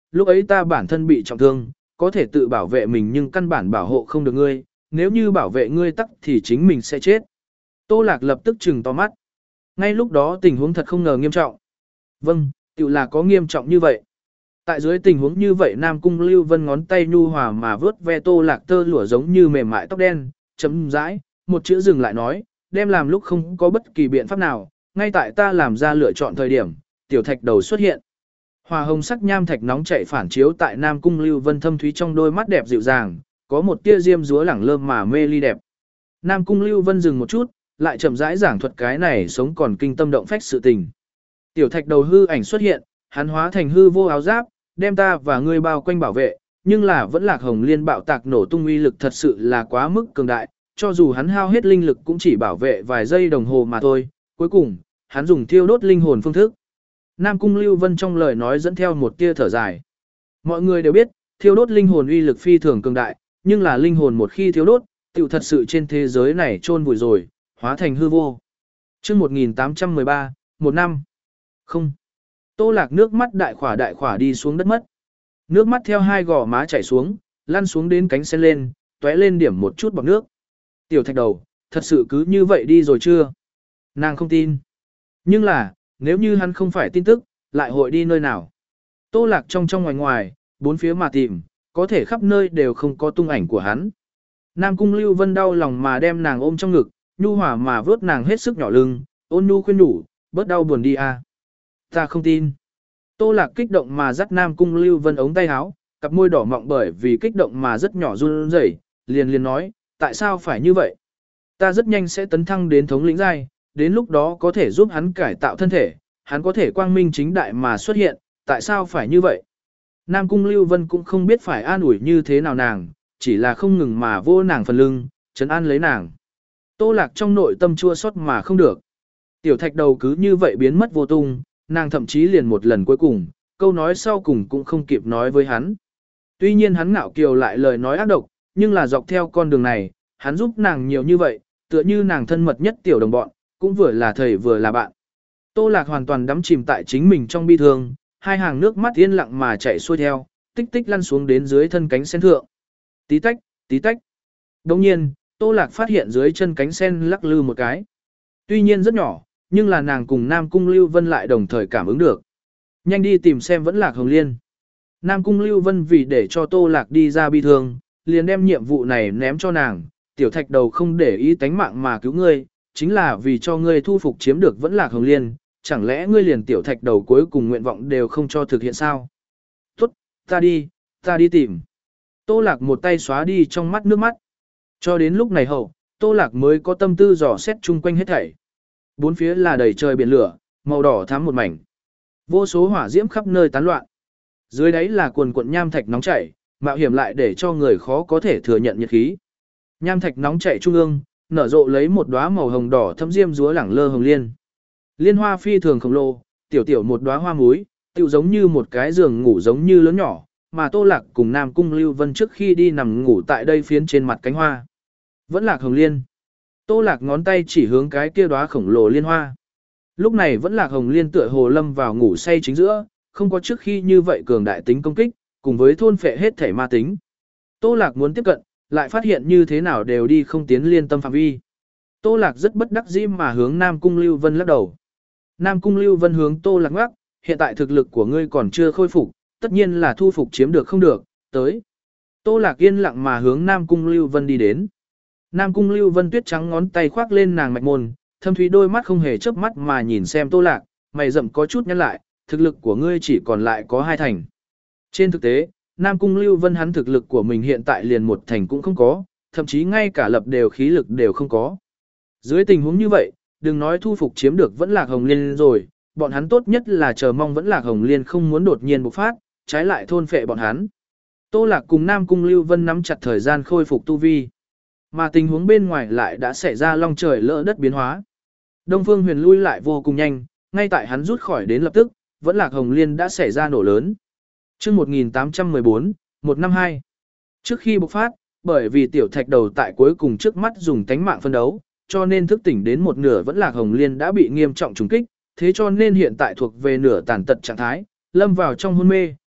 lúc ấy ta bản thân bị trọng thương, có thể tự bảo vệ mình nhưng căn bản bảo hộ không được ngươi, nếu như bảo vệ ngươi tắc thì chính mình sẽ chết. Tô Lạc lập tức trừng to mắt. Ngay lúc đó tình huống thật không ngờ nghiêm trọng. Vâng, tự là có nghiêm trọng như vậy. Tại dưới tình huống như vậy Nam Cung Lưu Vân ngón tay nhu hòa mà vớt ve Tô Lạc tơ lụa giống như mềm mại tóc đen, chấm rãi, một chữ dừng lại nói, đem làm lúc không có bất kỳ biện pháp nào, ngay tại ta làm ra lựa chọn thời điểm, tiểu thạch đầu xuất hiện. Hòa hồng sắc nham thạch nóng chảy phản chiếu tại Nam Cung Lưu Vân thâm thúy trong đôi mắt đẹp dịu dàng, có một tia diêm dúa lẳng lơ mà mê ly đẹp. Nam Cung Lưu Vân dừng một chút, lại chậm rãi giảng thuật cái này sống còn kinh tâm động phách sự tình. Tiểu thạch đầu hư ảnh xuất hiện, hắn hóa thành hư vô áo giáp, đem ta và ngươi bao quanh bảo vệ, nhưng là vẫn Lạc Hồng Liên bạo tạc nổ tung uy lực thật sự là quá mức cường đại, cho dù hắn hao hết linh lực cũng chỉ bảo vệ vài giây đồng hồ mà thôi, cuối cùng, hắn dùng thiêu đốt linh hồn phương thức. Nam Cung Lưu Vân trong lời nói dẫn theo một tia thở dài. Mọi người đều biết, thiêu đốt linh hồn uy lực phi thường cường đại, nhưng là linh hồn một khi thiêu đốt, tiểu thật sự trên thế giới này chôn vùi rồi, hóa thành hư vô. Chương một nghìn tám trăm mười ba, một năm. Không. Tô Lạc nước mắt đại khỏa đại khỏa đi xuống đất mất. Nước mắt theo hai gò má chảy xuống, lăn xuống đến cánh sen lên, tóe lên điểm một chút bọt nước. Tiểu thạch đầu, thật sự cứ như vậy đi rồi chưa? Nàng không tin. Nhưng là, nếu như hắn không phải tin tức, lại hội đi nơi nào? Tô Lạc trong trong ngoài ngoài, bốn phía mà tìm, có thể khắp nơi đều không có tung ảnh của hắn. Nam Cung Lưu Vân đau lòng mà đem nàng ôm trong ngực, nhu hòa mà vớt nàng hết sức nhỏ lưng, ôn nhu khuyên nhủ, bớt đau buồn đi à. Ta không tin. Tô Lạc kích động mà dắt Nam Cung Lưu Vân ống tay áo, cặp môi đỏ mọng bởi vì kích động mà rất nhỏ run rẩy, liền liền nói, tại sao phải như vậy? Ta rất nhanh sẽ tấn thăng đến thống lĩnh giai, đến lúc đó có thể giúp hắn cải tạo thân thể, hắn có thể quang minh chính đại mà xuất hiện, tại sao phải như vậy? Nam Cung Lưu Vân cũng không biết phải an ủi như thế nào nàng, chỉ là không ngừng mà vô nàng phần lưng, trấn an lấy nàng. Tô Lạc trong nội tâm chua xót mà không được. Tiểu thạch đầu cứ như vậy biến mất vô tung, nàng thậm chí liền một lần cuối cùng, câu nói sau cùng cũng không kịp nói với hắn. Tuy nhiên hắn ngạo kiều lại lời nói ác độc, nhưng là dọc theo con đường này, hắn giúp nàng nhiều như vậy, tựa như nàng thân mật nhất tiểu đồng bọn, cũng vừa là thầy vừa là bạn. Tô Lạc hoàn toàn đắm chìm tại chính mình trong bi thương, hai hàng nước mắt yên lặng mà chảy xuôi theo, tích tích lăn xuống đến dưới thân cánh sen thượng. Tí tách, tí tách. Đồng nhiên, Tô Lạc phát hiện dưới chân cánh sen lắc lư một cái. Tuy nhiên rất nhỏ, nhưng là nàng cùng Nam Cung Lưu Vân lại đồng thời cảm ứng được. Nhanh đi tìm xem vẫn Lạc Hồng Liên. Nam Cung Lưu Vân vì để cho Tô Lạc đi ra bi thương, liền đem nhiệm vụ này ném cho nàng, tiểu thạch đầu không để ý tánh mạng mà cứu ngươi, chính là vì cho ngươi thu phục chiếm được vẫn Lạc Hồng Liên, chẳng lẽ ngươi liền tiểu thạch đầu cuối cùng nguyện vọng đều không cho thực hiện sao? Tốt, ta đi, ta đi tìm. Tô Lạc một tay xóa đi trong mắt nước mắt. Cho đến lúc này hậu, Tô Lạc mới có tâm tư dò xét chung quanh hết thảy. Bốn phía là đầy trời biển lửa, màu đỏ thắm một mảnh. Vô số hỏa diễm khắp nơi tán loạn. Dưới đáy là quần quần nham thạch nóng chảy, mạo hiểm lại để cho người khó có thể thừa nhận nhiệt khí. Nham thạch nóng chảy trung ương, nở rộ lấy một đóa màu hồng đỏ thâm diêm dúa lẳng lơ hồng liên. Liên hoa phi thường khổng lồ, tiểu tiểu một đóa hoa muối, tựu giống như một cái giường ngủ giống như lớn nhỏ, mà Tô Lạc cùng Nam Cung Lưu Vân trước khi đi nằm ngủ tại đây phiến trên mặt cánh hoa. Vẫn Lạc Hồng Liên. Tô Lạc ngón tay chỉ hướng cái kia đóa khổng lồ liên hoa. Lúc này Vẫn Lạc Hồng Liên tựa hồ lâm vào ngủ say chính giữa, không có trước khi như vậy cường đại tính công kích, cùng với thôn phệ hết thể ma tính. Tô Lạc muốn tiếp cận, lại phát hiện như thế nào đều đi không tiến liên tâm phạm vi. Tô Lạc rất bất đắc dĩ mà hướng Nam Cung Lưu Vân lắc đầu. Nam Cung Lưu Vân hướng Tô Lạc ngoắc, hiện tại thực lực của ngươi còn chưa khôi phục, tất nhiên là thu phục chiếm được không được, tới. Tô Lạc yên lặng mà hướng Nam Cung Lưu Vân đi đến. Nam Cung Lưu Vân tuyết trắng ngón tay khoác lên nàng mạch môn, thâm thúy đôi mắt không hề chớp mắt mà nhìn xem Tô Lạc, mày rậm có chút nhăn lại, thực lực của ngươi chỉ còn lại có hai thành. Trên thực tế, Nam Cung Lưu Vân hắn thực lực của mình hiện tại liền một thành cũng không có, thậm chí ngay cả lập đều khí lực đều không có. Dưới tình huống như vậy, đừng nói thu phục chiếm được Vẫn Lạc Hồng Liên rồi, bọn hắn tốt nhất là chờ mong Vẫn Lạc Hồng Liên không muốn đột nhiên bộc phát, trái lại thôn phệ bọn hắn. Tô Lạc cùng Nam Cung Lưu Vân nắm chặt thời gian khôi phục tu vi. Mà tình huống bên ngoài lại đã xảy ra long trời lỡ đất biến hóa. Đông Phương Huyền lui lại vô cùng nhanh, ngay tại hắn rút khỏi đến lập tức, Vẫn Lạc Hồng Liên đã xảy ra nổ lớn. Chương một nghìn tám trăm mười bốn, một năm hai. Trước khi bộc phát, bởi vì tiểu thạch đầu tại cuối cùng trước mắt dùng tánh mạng phân đấu, cho nên thức tỉnh đến một nửa Vẫn Lạc Hồng Liên đã bị nghiêm trọng trùng kích, thế cho nên hiện tại thuộc về nửa tàn tật trạng thái, lâm vào trong hôn mê,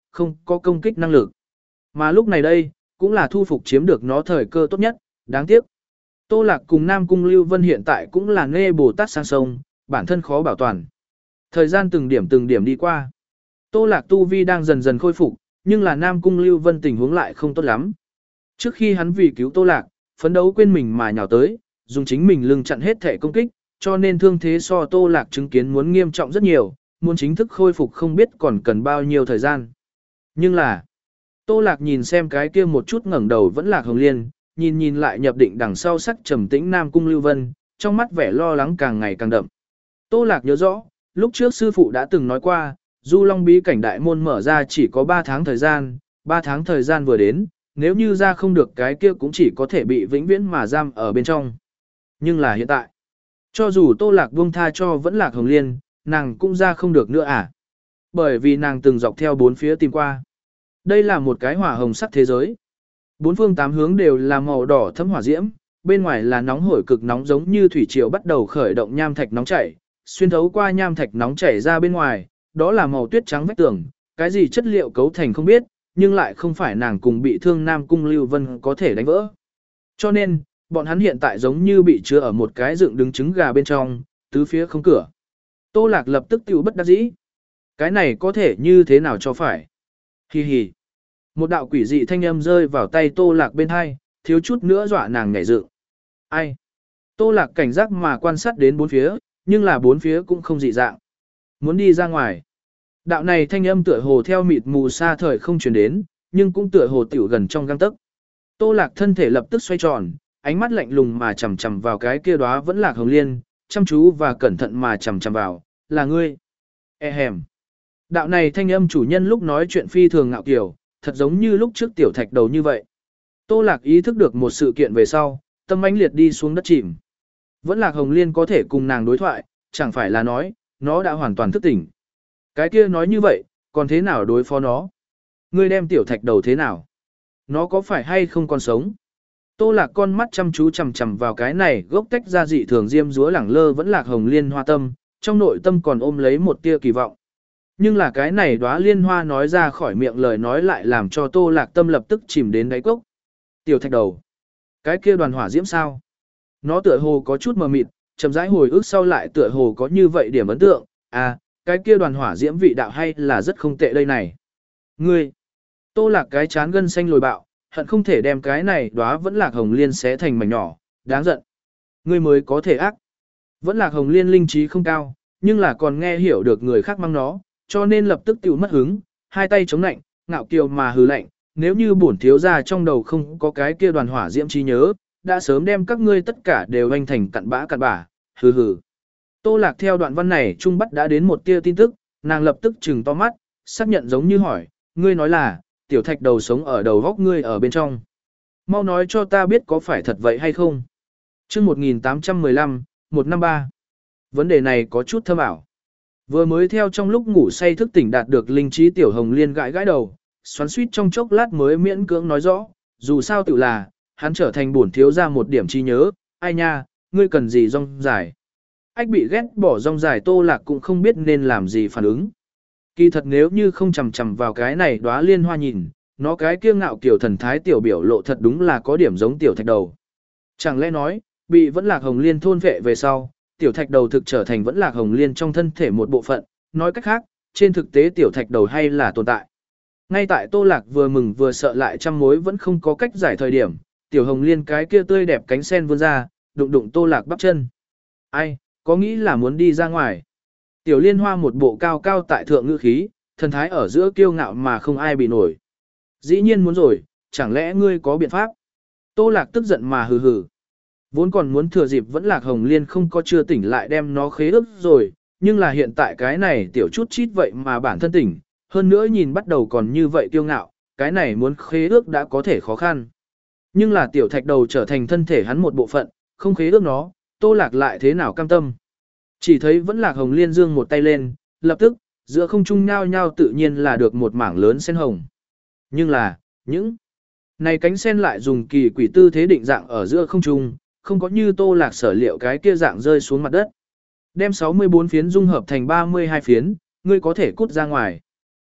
không có công kích năng lực. Mà lúc này đây, cũng là thu phục chiếm được nó thời cơ tốt nhất, đáng tiếc. Tô Lạc cùng Nam Cung Lưu Vân hiện tại cũng là nghe Bồ Tát sang sông, bản thân khó bảo toàn. Thời gian từng điểm từng điểm đi qua. Tô Lạc tu vi đang dần dần khôi phục, nhưng là Nam Cung Lưu Vân tình huống lại không tốt lắm. Trước khi hắn vì cứu Tô Lạc, phấn đấu quên mình mà nhào tới, dùng chính mình lưng chặn hết thể công kích, cho nên thương thế so Tô Lạc chứng kiến muốn nghiêm trọng rất nhiều, muốn chính thức khôi phục không biết còn cần bao nhiêu thời gian. Nhưng là, Tô Lạc nhìn xem cái kia một chút ngẩng đầu vẫn là Hồng Liên, nhìn nhìn lại nhập định đằng sau sắc trầm tĩnh Nam Cung Lưu Vân, trong mắt vẻ lo lắng càng ngày càng đậm. Tô Lạc nhớ rõ, lúc trước sư phụ đã từng nói qua, Du Long bí cảnh đại môn mở ra chỉ có ba tháng thời gian, ba tháng thời gian vừa đến, nếu như ra không được cái kia cũng chỉ có thể bị vĩnh viễn mà giam ở bên trong. Nhưng là hiện tại, cho dù Tô Lạc buông tha cho vẫn là Hồng Liên, nàng cũng ra không được nữa à. Bởi vì nàng từng dọc theo bốn phía tìm qua. Đây là một cái hỏa hồng sắc thế giới. Bốn phương tám hướng đều là màu đỏ thấm hỏa diễm, bên ngoài là nóng hổi cực nóng giống như thủy triều bắt đầu khởi động nham thạch nóng chảy, xuyên thấu qua nham thạch nóng chảy ra bên ngoài, đó là màu tuyết trắng vách tường, cái gì chất liệu cấu thành không biết, nhưng lại không phải nàng cùng bị thương Nam Cung Lưu Vân có thể đánh vỡ. Cho nên, bọn hắn hiện tại giống như bị chứa ở một cái dựng đứng trứng gà bên trong, tứ phía không cửa. Tô Lạc lập tức tiêu bất đắc dĩ. Cái này có thể như thế nào cho phải? Hi hi. Một đạo quỷ dị thanh âm rơi vào tay Tô Lạc bên hai, thiếu chút nữa dọa nàng nhảy dựng. Ai? Tô Lạc cảnh giác mà quan sát đến bốn phía, nhưng là bốn phía cũng không dị dạng. Muốn đi ra ngoài. Đạo này thanh âm tựa hồ theo mịt mù xa thời không truyền đến, nhưng cũng tựa hồ tiểu gần trong gang tấc. Tô Lạc thân thể lập tức xoay tròn, ánh mắt lạnh lùng mà chằm chằm vào cái kia đóa vẫn là Hồng Liên, chăm chú và cẩn thận mà chằm chằm vào, là ngươi. E hèm. Đạo này thanh âm chủ nhân lúc nói chuyện phi thường ngạo kiều, thật giống như lúc trước tiểu thạch đầu như vậy. Tô Lạc ý thức được một sự kiện về sau, tâm mãnh liệt đi xuống đất chìm. Vẫn là Hồng Liên có thể cùng nàng đối thoại, chẳng phải là nói, nó đã hoàn toàn thức tỉnh. Cái kia nói như vậy, còn thế nào đối phó nó? Ngươi đem tiểu thạch đầu thế nào? Nó có phải hay không còn sống? Tô Lạc con mắt chăm chú chằm chằm vào cái này gốc tách ra dị thường diêm dúa lẳng lơ vẫn là Hồng Liên hoa tâm, trong nội tâm còn ôm lấy một tia kỳ vọng. Nhưng là cái này đóa liên hoa nói ra khỏi miệng lời nói lại làm cho Tô Lạc tâm lập tức chìm đến đáy cốc. Tiểu thạch đầu. Cái kia đoàn hỏa diễm sao? Nó tựa hồ có chút mờ mịt, chậm rãi hồi ức sau lại tựa hồ có như vậy điểm ấn tượng. À, cái kia đoàn hỏa diễm vị đạo hay là rất không tệ đây này. Ngươi. Tô Lạc cái chán gân xanh lồi bạo, hận không thể đem cái này đóa vẫn lạc Hồng Liên xé thành mảnh nhỏ, đáng giận. Ngươi mới có thể ác. Vẫn lạc Hồng Liên linh trí không cao, nhưng là còn nghe hiểu được người khác mang nó, cho nên lập tức tiểu mất hứng, hai tay chống nạnh, ngạo kiều mà hừ lạnh, nếu như bổn thiếu gia trong đầu không có cái kia đoàn hỏa diễm trí nhớ, đã sớm đem các ngươi tất cả đều anh thành cặn bã cặn bã, hừ hừ. Tô Lạc theo đoạn văn này trung bắt đã đến một tia tin tức, nàng lập tức trừng to mắt, xác nhận giống như hỏi, ngươi nói là, tiểu thạch đầu sống ở đầu góc ngươi ở bên trong. Mau nói cho ta biết có phải thật vậy hay không. Trước một nghìn tám trăm mười lăm, một năm ba. Vấn đề này có chút thâm ảo. Vừa mới theo trong lúc ngủ say thức tỉnh đạt được linh trí tiểu Hồng Liên gãi gãi đầu, xoắn suýt trong chốc lát mới miễn cưỡng nói rõ, dù sao tự là, hắn trở thành bổn thiếu ra một điểm trí nhớ, ai nha, ngươi cần gì rong dài. Ách bị ghét bỏ rong dài Tô Lạc cũng không biết nên làm gì phản ứng. Kỳ thật nếu như không chầm chầm vào cái này đóa liên hoa nhìn, nó cái kiêu ngạo kiểu thần thái tiểu biểu lộ thật đúng là có điểm giống tiểu thạch đầu. Chẳng lẽ nói, bị vẫn lạc Hồng Liên thôn vệ về sau, tiểu thạch đầu thực trở thành vẫn lạc Hồng Liên trong thân thể một bộ phận, nói cách khác, trên thực tế tiểu thạch đầu hay là tồn tại. Ngay tại Tô Lạc vừa mừng vừa sợ lại trăm mối vẫn không có cách giải thời điểm, tiểu Hồng Liên cái kia tươi đẹp cánh sen vươn ra, đụng đụng Tô Lạc bắp chân. Ai, có nghĩ là muốn đi ra ngoài. Tiểu Liên Hoa một bộ cao cao tại thượng ngữ khí, thần thái ở giữa kiêu ngạo mà không ai bị nổi. Dĩ nhiên muốn rồi, chẳng lẽ ngươi có biện pháp? Tô Lạc tức giận mà hừ hừ. Vốn còn muốn thừa dịp vẫn lạc Hồng Liên không có chưa tỉnh lại đem nó khế ước rồi, nhưng là hiện tại cái này tiểu chút chít vậy mà bản thân tỉnh, hơn nữa nhìn bắt đầu còn như vậy kiêu ngạo, cái này muốn khế ước đã có thể khó khăn. Nhưng là tiểu thạch đầu trở thành thân thể hắn một bộ phận, không khế ước nó, Tô Lạc lại thế nào cam tâm. Chỉ thấy vẫn lạc Hồng Liên dương một tay lên, lập tức, giữa không trung nhao nhao tự nhiên là được một mảng lớn sen hồng. Nhưng là, những này cánh sen lại dùng kỳ quỷ tư thế định dạng ở giữa không trung, không có như Tô Lạc sở liệu cái kia dạng rơi xuống mặt đất. Đem sáu mươi bốn phiến dung hợp thành ba mươi hai phiến, ngươi có thể cút ra ngoài.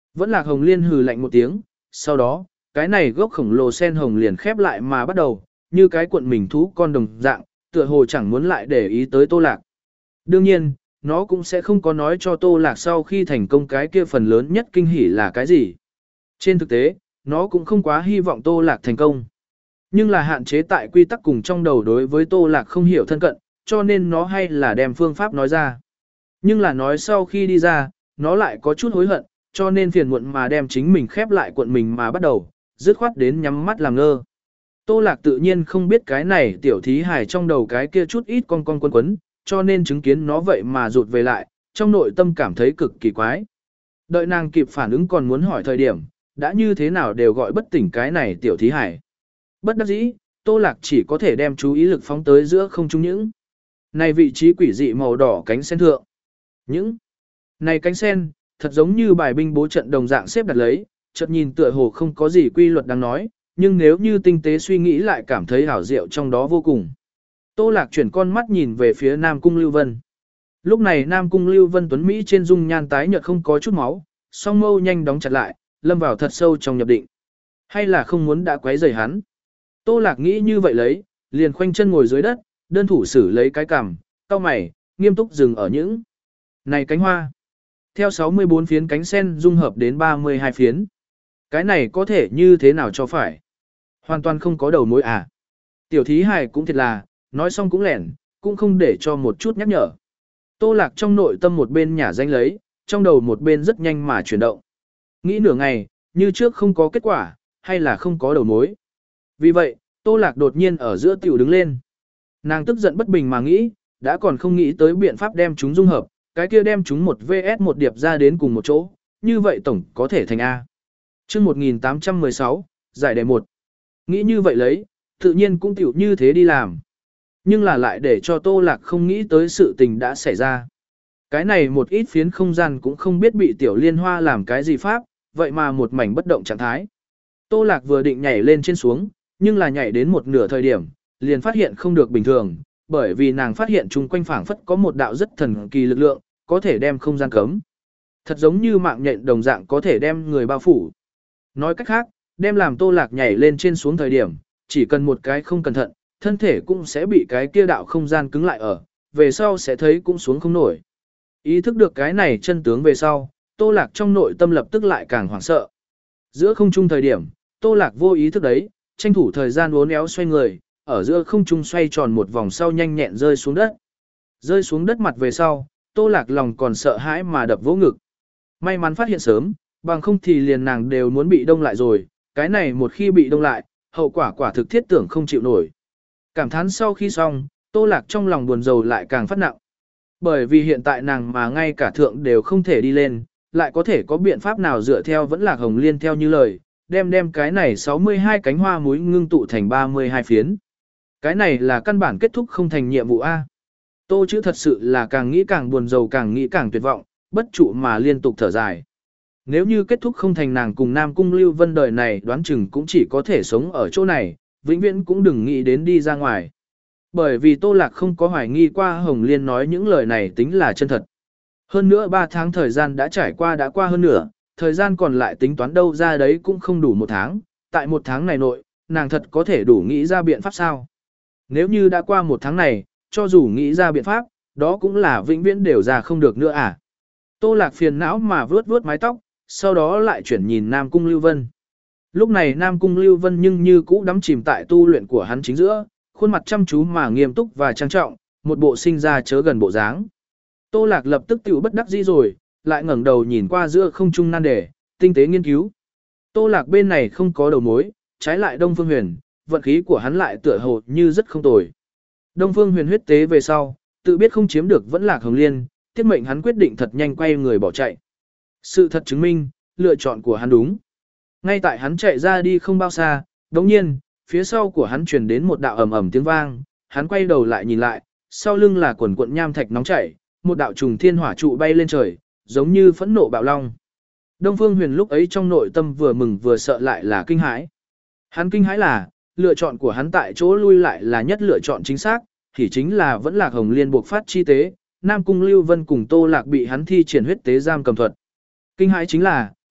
Vẫn Lạc Hồng Liên hừ lạnh một tiếng, sau đó, cái này gốc khổng lồ sen hồng liền khép lại mà bắt đầu, như cái cuộn mình thú con đồng dạng, tựa hồ chẳng muốn lại để ý tới Tô Lạc. Đương nhiên, nó cũng sẽ không có nói cho Tô Lạc sau khi thành công cái kia phần lớn nhất kinh hỉ là cái gì. Trên thực tế, nó cũng không quá hy vọng Tô Lạc thành công. Nhưng là hạn chế tại quy tắc cùng trong đầu đối với Tô Lạc không hiểu thân cận, cho nên nó hay là đem phương pháp nói ra. Nhưng là nói sau khi đi ra, nó lại có chút hối hận, cho nên phiền muộn mà đem chính mình khép lại cuộn mình mà bắt đầu, dứt khoát đến nhắm mắt làm ngơ. Tô Lạc tự nhiên không biết cái này tiểu thí hài trong đầu cái kia chút ít con con quấn quấn, cho nên chứng kiến nó vậy mà rụt về lại, trong nội tâm cảm thấy cực kỳ quái. Đợi nàng kịp phản ứng còn muốn hỏi thời điểm, đã như thế nào đều gọi bất tỉnh cái này tiểu thí hài. Bất đắc dĩ, Tô Lạc chỉ có thể đem chú ý lực phóng tới giữa không trung những. Này vị trí quỷ dị màu đỏ cánh sen thượng. Những. Này cánh sen, thật giống như bài binh bố trận đồng dạng xếp đặt lấy, chợt nhìn tựa hồ không có gì quy luật đáng nói, nhưng nếu như tinh tế suy nghĩ lại cảm thấy hảo diệu trong đó vô cùng. Tô Lạc chuyển con mắt nhìn về phía Nam Cung Lưu Vân. Lúc này Nam Cung Lưu Vân tuấn Mỹ trên dung nhan tái nhợt không có chút máu, song mâu nhanh đóng chặt lại, lâm vào thật sâu trong nhập định. Hay là không muốn đã quấy rầy hắn. Tô Lạc nghĩ như vậy lấy, liền khoanh chân ngồi dưới đất, đơn thủ xử lấy cái cằm, cau mày, nghiêm túc dừng ở những. Này cánh hoa. Theo sáu mươi bốn phiến cánh sen dung hợp đến ba mươi hai phiến. Cái này có thể như thế nào cho phải? Hoàn toàn không có đầu mối à. Tiểu thí hài cũng thiệt là, nói xong cũng lẻn, cũng không để cho một chút nhắc nhở. Tô Lạc trong nội tâm một bên nhả danh lấy, trong đầu một bên rất nhanh mà chuyển động. Nghĩ nửa ngày, như trước không có kết quả, hay là không có đầu mối. Vì vậy, Tô Lạc đột nhiên ở giữa tiểu đứng lên. Nàng tức giận bất bình mà nghĩ, đã còn không nghĩ tới biện pháp đem chúng dung hợp, cái kia đem chúng một vs một điệp ra đến cùng một chỗ, như vậy tổng có thể thành A. Chương một nghìn tám trăm mười sáu, giải đề một. Nghĩ như vậy lấy, tự nhiên cũng tiểu như thế đi làm. Nhưng là lại để cho Tô Lạc không nghĩ tới sự tình đã xảy ra. Cái này một ít phiến không gian cũng không biết bị tiểu liên hoa làm cái gì pháp, vậy mà một mảnh bất động trạng thái. Tô Lạc vừa định nhảy lên trên xuống, nhưng là nhảy đến một nửa thời điểm, liền phát hiện không được bình thường, bởi vì nàng phát hiện chung quanh phảng phất có một đạo rất thần kỳ lực lượng, có thể đem không gian cấm. Thật giống như mạng nhện đồng dạng có thể đem người bao phủ. Nói cách khác, đem làm Tô Lạc nhảy lên trên xuống thời điểm, chỉ cần một cái không cẩn thận, thân thể cũng sẽ bị cái kia đạo không gian cứng lại ở, về sau sẽ thấy cũng xuống không nổi. Ý thức được cái này chân tướng về sau, Tô Lạc trong nội tâm lập tức lại càng hoảng sợ. Giữa không trung thời điểm, Tô Lạc vô ý thức đấy, tranh thủ thời gian uốn éo xoay người, ở giữa không trung xoay tròn một vòng sau nhanh nhẹn rơi xuống đất. Rơi xuống đất mặt về sau, Tô Lạc lòng còn sợ hãi mà đập vỗ ngực. May mắn phát hiện sớm, bằng không thì liền nàng đều muốn bị đông lại rồi, cái này một khi bị đông lại, hậu quả quả thực thiết tưởng không chịu nổi. Cảm thán sau khi xong, Tô Lạc trong lòng buồn rầu lại càng phát nặng. Bởi vì hiện tại nàng mà ngay cả thượng đều không thể đi lên, lại có thể có biện pháp nào dựa theo vẫn là Hồng Liên theo như lời, đem đem cái này sáu mươi hai cánh hoa muối ngưng tụ thành ba mươi hai phiến. Cái này là căn bản kết thúc không thành nhiệm vụ A. Tô chữ thật sự là càng nghĩ càng buồn rầu càng nghĩ càng tuyệt vọng, bất trụ mà liên tục thở dài. Nếu như kết thúc không thành nàng cùng Nam Cung Lưu Vân đời này đoán chừng cũng chỉ có thể sống ở chỗ này, vĩnh viễn cũng đừng nghĩ đến đi ra ngoài. Bởi vì Tô Lạc không có hoài nghi qua Hồng Liên nói những lời này tính là chân thật. Hơn nữa ba tháng thời gian đã trải qua đã qua hơn nửa, thời gian còn lại tính toán đâu ra đấy cũng không đủ một tháng, tại một tháng này nội, nàng thật có thể đủ nghĩ ra biện pháp sao. Nếu như đã qua một tháng này, cho dù nghĩ ra biện pháp, đó cũng là vĩnh viễn đều ra không được nữa à. Tô Lạc phiền não mà vướt vướt mái tóc, sau đó lại chuyển nhìn Nam Cung Lưu Vân. Lúc này Nam Cung Lưu Vân nhưng như cũ đắm chìm tại tu luyện của hắn chính giữa, khuôn mặt chăm chú mà nghiêm túc và trang trọng, một bộ sinh ra chớ gần bộ dáng. Tô Lạc lập tức tiểu bất đắc dĩ rồi, lại ngẩng đầu nhìn qua giữa không trung nan đề, tinh tế nghiên cứu. Tô Lạc bên này không có đầu mối, trái lại Đông Phương Huyền, vận khí của hắn lại tựa hồ như rất không tồi. Đông Phương Huyền huyết tế về sau, tự biết không chiếm được vẫn Lạc Hồng Liên, tiết mệnh hắn quyết định thật nhanh quay người bỏ chạy. Sự thật chứng minh, lựa chọn của hắn đúng. Ngay tại hắn chạy ra đi không bao xa, đống nhiên, phía sau của hắn truyền đến một đạo ầm ầm tiếng vang, hắn quay đầu lại nhìn lại, sau lưng là quần cuộn nham thạch nóng chảy, một đạo trùng thiên hỏa trụ bay lên trời, giống như phẫn nộ bạo long. Đông Phương Huyền lúc ấy trong nội tâm vừa mừng vừa sợ lại là kinh hãi. Hắn kinh hãi là, lựa chọn của hắn tại chỗ lui lại là nhất lựa chọn chính xác, thì chính là vẫn Lạc Hồng Liên buộc phát chi tế, Nam Cung Lưu Vân cùng Tô Lạc bị hắn thi triển huyết tế giam cầm thuật. Kinh hãi chính là,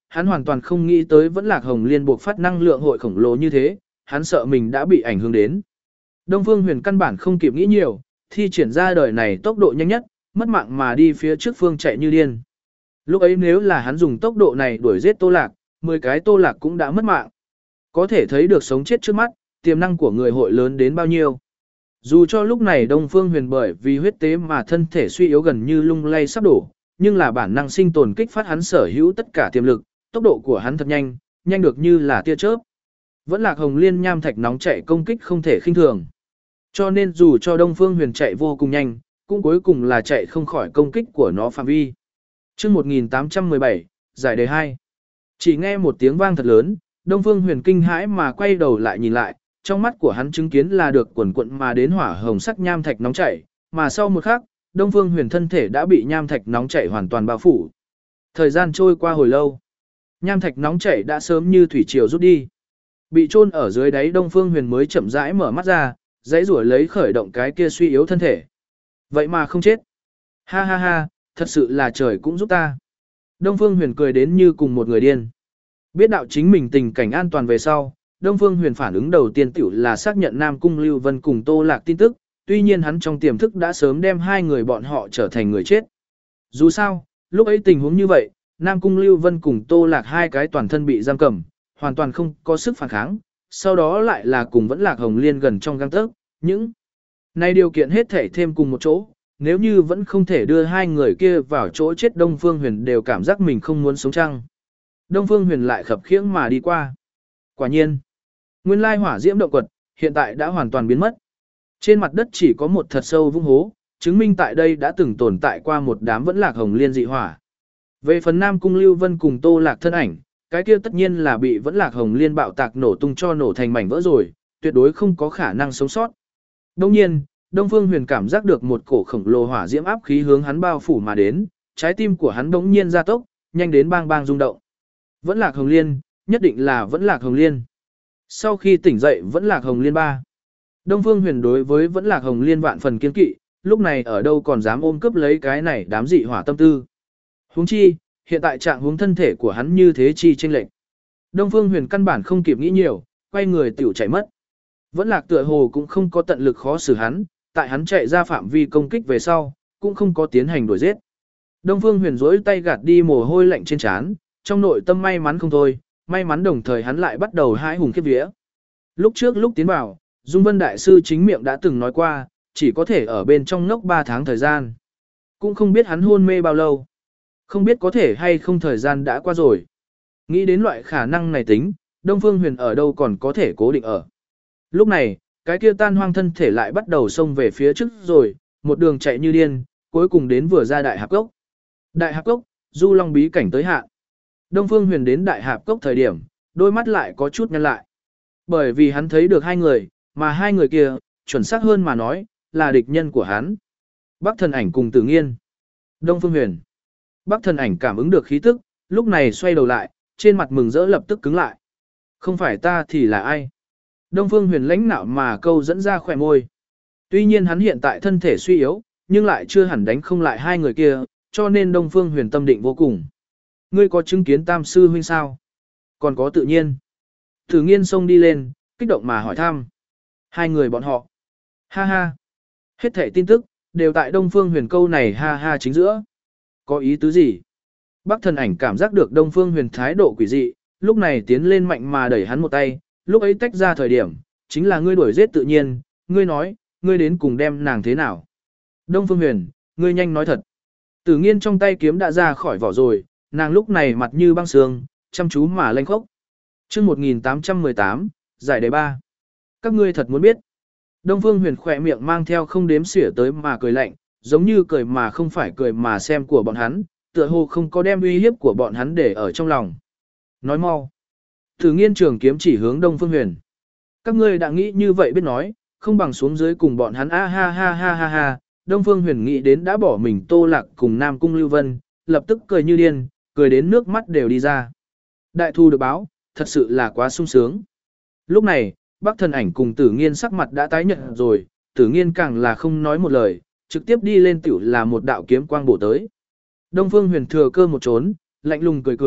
hắn hoàn toàn không nghĩ tới vẫn Lạc Hồng Liên buộc phát năng lượng hội khổng lồ như thế, hắn sợ mình đã bị ảnh hưởng đến. Đông Phương Huyền căn bản không kịp nghĩ nhiều, thi triển ra đời này tốc độ nhanh nhất, mất mạng mà đi phía trước phương chạy như điên. Lúc ấy nếu là hắn dùng tốc độ này đuổi giết Tô Lạc, mười cái Tô Lạc cũng đã mất mạng. Có thể thấy được sống chết trước mắt, tiềm năng của người hội lớn đến bao nhiêu. Dù cho lúc này Đông Phương Huyền bởi vì huyết tế mà thân thể suy yếu gần như lung lay sắp đổ, nhưng là bản năng sinh tồn kích phát hắn sở hữu tất cả tiềm lực, tốc độ của hắn thật nhanh, nhanh được như là tia chớp. Vẫn Lạc Hồng Liên nham thạch nóng chạy công kích không thể khinh thường. Cho nên dù cho Đông Phương Huyền chạy vô cùng nhanh, cũng cuối cùng là chạy không khỏi công kích của nó phạm vi. Chương một nghìn tám trăm mười bảy, giải đề hai. Chỉ nghe một tiếng vang thật lớn, Đông Phương Huyền kinh hãi mà quay đầu lại nhìn lại, trong mắt của hắn chứng kiến là được quần quận mà đến hỏa hồng sắc nham thạch nóng chảy, mà sau một khắc, Đông Phương Huyền thân thể đã bị nham thạch nóng chảy hoàn toàn bao phủ. Thời gian trôi qua hồi lâu, nham thạch nóng chảy đã sớm như thủy triều rút đi. Bị chôn ở dưới đáy Đông Phương Huyền mới chậm rãi mở mắt ra, dãy rủa lấy khởi động cái kia suy yếu thân thể. Vậy mà không chết. Ha ha ha, thật sự là trời cũng giúp ta. Đông Phương Huyền cười đến như cùng một người điên. Biết đạo chính mình tình cảnh an toàn về sau, Đông Phương Huyền phản ứng đầu tiên tiểu là xác nhận Nam Cung Lưu Vân cùng Tô Lạc tin tức, tuy nhiên hắn trong tiềm thức đã sớm đem hai người bọn họ trở thành người chết. Dù sao, lúc ấy tình huống như vậy, Nam Cung Lưu Vân cùng Tô Lạc hai cái toàn thân bị giam cầm, hoàn toàn không có sức phản kháng, sau đó lại là cùng vẫn Lạc Hồng Liên gần trong gang tấc, những này điều kiện hết thể thêm cùng một chỗ, nếu như vẫn không thể đưa hai người kia vào chỗ chết Đông Phương Huyền đều cảm giác mình không muốn sống chăng. Đông Phương Huyền lại khập khiễng mà đi qua. Quả nhiên, nguyên lai hỏa diễm động quật, hiện tại đã hoàn toàn biến mất. Trên mặt đất chỉ có một thật sâu vũng hố, chứng minh tại đây đã từng tồn tại qua một đám vẫn Lạc Hồng Liên dị hỏa. Về phần Nam Cung Lưu Vân cùng Tô Lạc thân ảnh, cái kia tất nhiên là bị vẫn Lạc Hồng Liên bạo tạc nổ tung cho nổ thành mảnh vỡ rồi, tuyệt đối không có khả năng sống sót. Đồng nhiên, Đông Phương Huyền cảm giác được một cổ khổng lồ hỏa diễm áp khí hướng hắn bao phủ mà đến, trái tim của hắn bỗng nhiên gia tốc, nhanh đến bang bang rung động. Vẫn Lạc Hồng Liên, nhất định là vẫn Lạc Hồng Liên. Sau khi tỉnh dậy vẫn Lạc Hồng Liên ba. Đông Phương Huyền đối với vẫn Lạc Hồng Liên vạn phần kiên kỵ, lúc này ở đâu còn dám ôm cướp lấy cái này đám dị hỏa tâm tư. Huống chi, hiện tại trạng huống thân thể của hắn như thế chi chênh lệch. Đông Phương Huyền căn bản không kịp nghĩ nhiều, quay người tiểu chạy mất. Vẫn Lạc tựa hồ cũng không có tận lực khó xử hắn, tại hắn chạy ra phạm vi công kích về sau, cũng không có tiến hành đuổi giết. Đông Phương Huyền rỗi tay gạt đi mồ hôi lạnh trên trán, trong nội tâm may mắn không thôi, may mắn đồng thời hắn lại bắt đầu hãi hùng khiếp vía. Lúc trước lúc tiến vào, Dung Vân Đại Sư chính miệng đã từng nói qua, chỉ có thể ở bên trong ngốc ba tháng thời gian. Cũng không biết hắn hôn mê bao lâu. Không biết có thể hay không thời gian đã qua rồi. Nghĩ đến loại khả năng này tính, Đông Phương Huyền ở đâu còn có thể cố định ở. Lúc này, cái kia tan hoang thân thể lại bắt đầu xông về phía trước rồi, một đường chạy như điên, cuối cùng đến vừa ra Đại Hạp Cốc. Đại Hạp Cốc, Du Long bí cảnh tới hạn. Đông Phương Huyền đến Đại Hạp Cốc thời điểm, đôi mắt lại có chút nhăn lại. Bởi vì hắn thấy được hai người, mà hai người kia, chuẩn xác hơn mà nói, là địch nhân của hắn. Bắc Thần Ảnh cùng Tử Nghiên. Đông Phương Huyền. Bắc Thần Ảnh cảm ứng được khí tức, lúc này xoay đầu lại, trên mặt mừng rỡ lập tức cứng lại. Không phải ta thì là ai? Đông Phương Huyền lãnh nạo mà câu dẫn ra khỏe môi. Tuy nhiên hắn hiện tại thân thể suy yếu, nhưng lại chưa hẳn đánh không lại hai người kia, cho nên Đông Phương Huyền tâm định vô cùng. Ngươi có chứng kiến Tam sư huynh sao? Còn có Tự Nhiên. Tử Nghiên xông đi lên, kích động mà hỏi thăm. Hai người bọn họ. Ha ha. Hết thảy tin tức, đều tại Đông Phương Huyền câu này ha ha chính giữa. Có ý tứ gì? Bắc Thần Ảnh cảm giác được Đông Phương Huyền thái độ quỷ dị, lúc này tiến lên mạnh mà đẩy hắn một tay, lúc ấy tách ra thời điểm, chính là ngươi đuổi giết Tự Nhiên, ngươi nói, ngươi đến cùng đem nàng thế nào? Đông Phương Huyền, ngươi nhanh nói thật. Tử Nghiên trong tay kiếm đã ra khỏi vỏ rồi, nàng lúc này mặt như băng sương, chăm chú mà lanh khốc. Chương một nghìn tám trăm mười tám, giải đề ba. Các ngươi thật muốn biết. Đông Phương Huyền khỏe miệng mang theo không đếm xỉa tới mà cười lạnh, giống như cười mà không phải cười mà xem của bọn hắn, tựa hồ không có đem uy hiếp của bọn hắn để ở trong lòng. Nói mau. Tử Nghiên trường kiếm chỉ hướng Đông Phương Huyền. Các ngươi đã nghĩ như vậy biết nói, không bằng xuống dưới cùng bọn hắn a ha ha ha ha ha. Đông Phương Huyền nghĩ đến đã bỏ mình Tô Lạc cùng Nam Cung Lưu Vân, lập tức cười như điên, cười đến nước mắt đều đi ra. Đại thu được báo, thật sự là quá sung sướng. Lúc này, Bắc Thần Ảnh cùng Tử Nghiên sắc mặt đã tái nhợt rồi, Tử Nghiên càng là không nói một lời, trực tiếp đi lên tiểu là một đạo kiếm quang bổ tới. Đông Phương Huyền thừa cơ một trốn, lạnh lùng cười cười,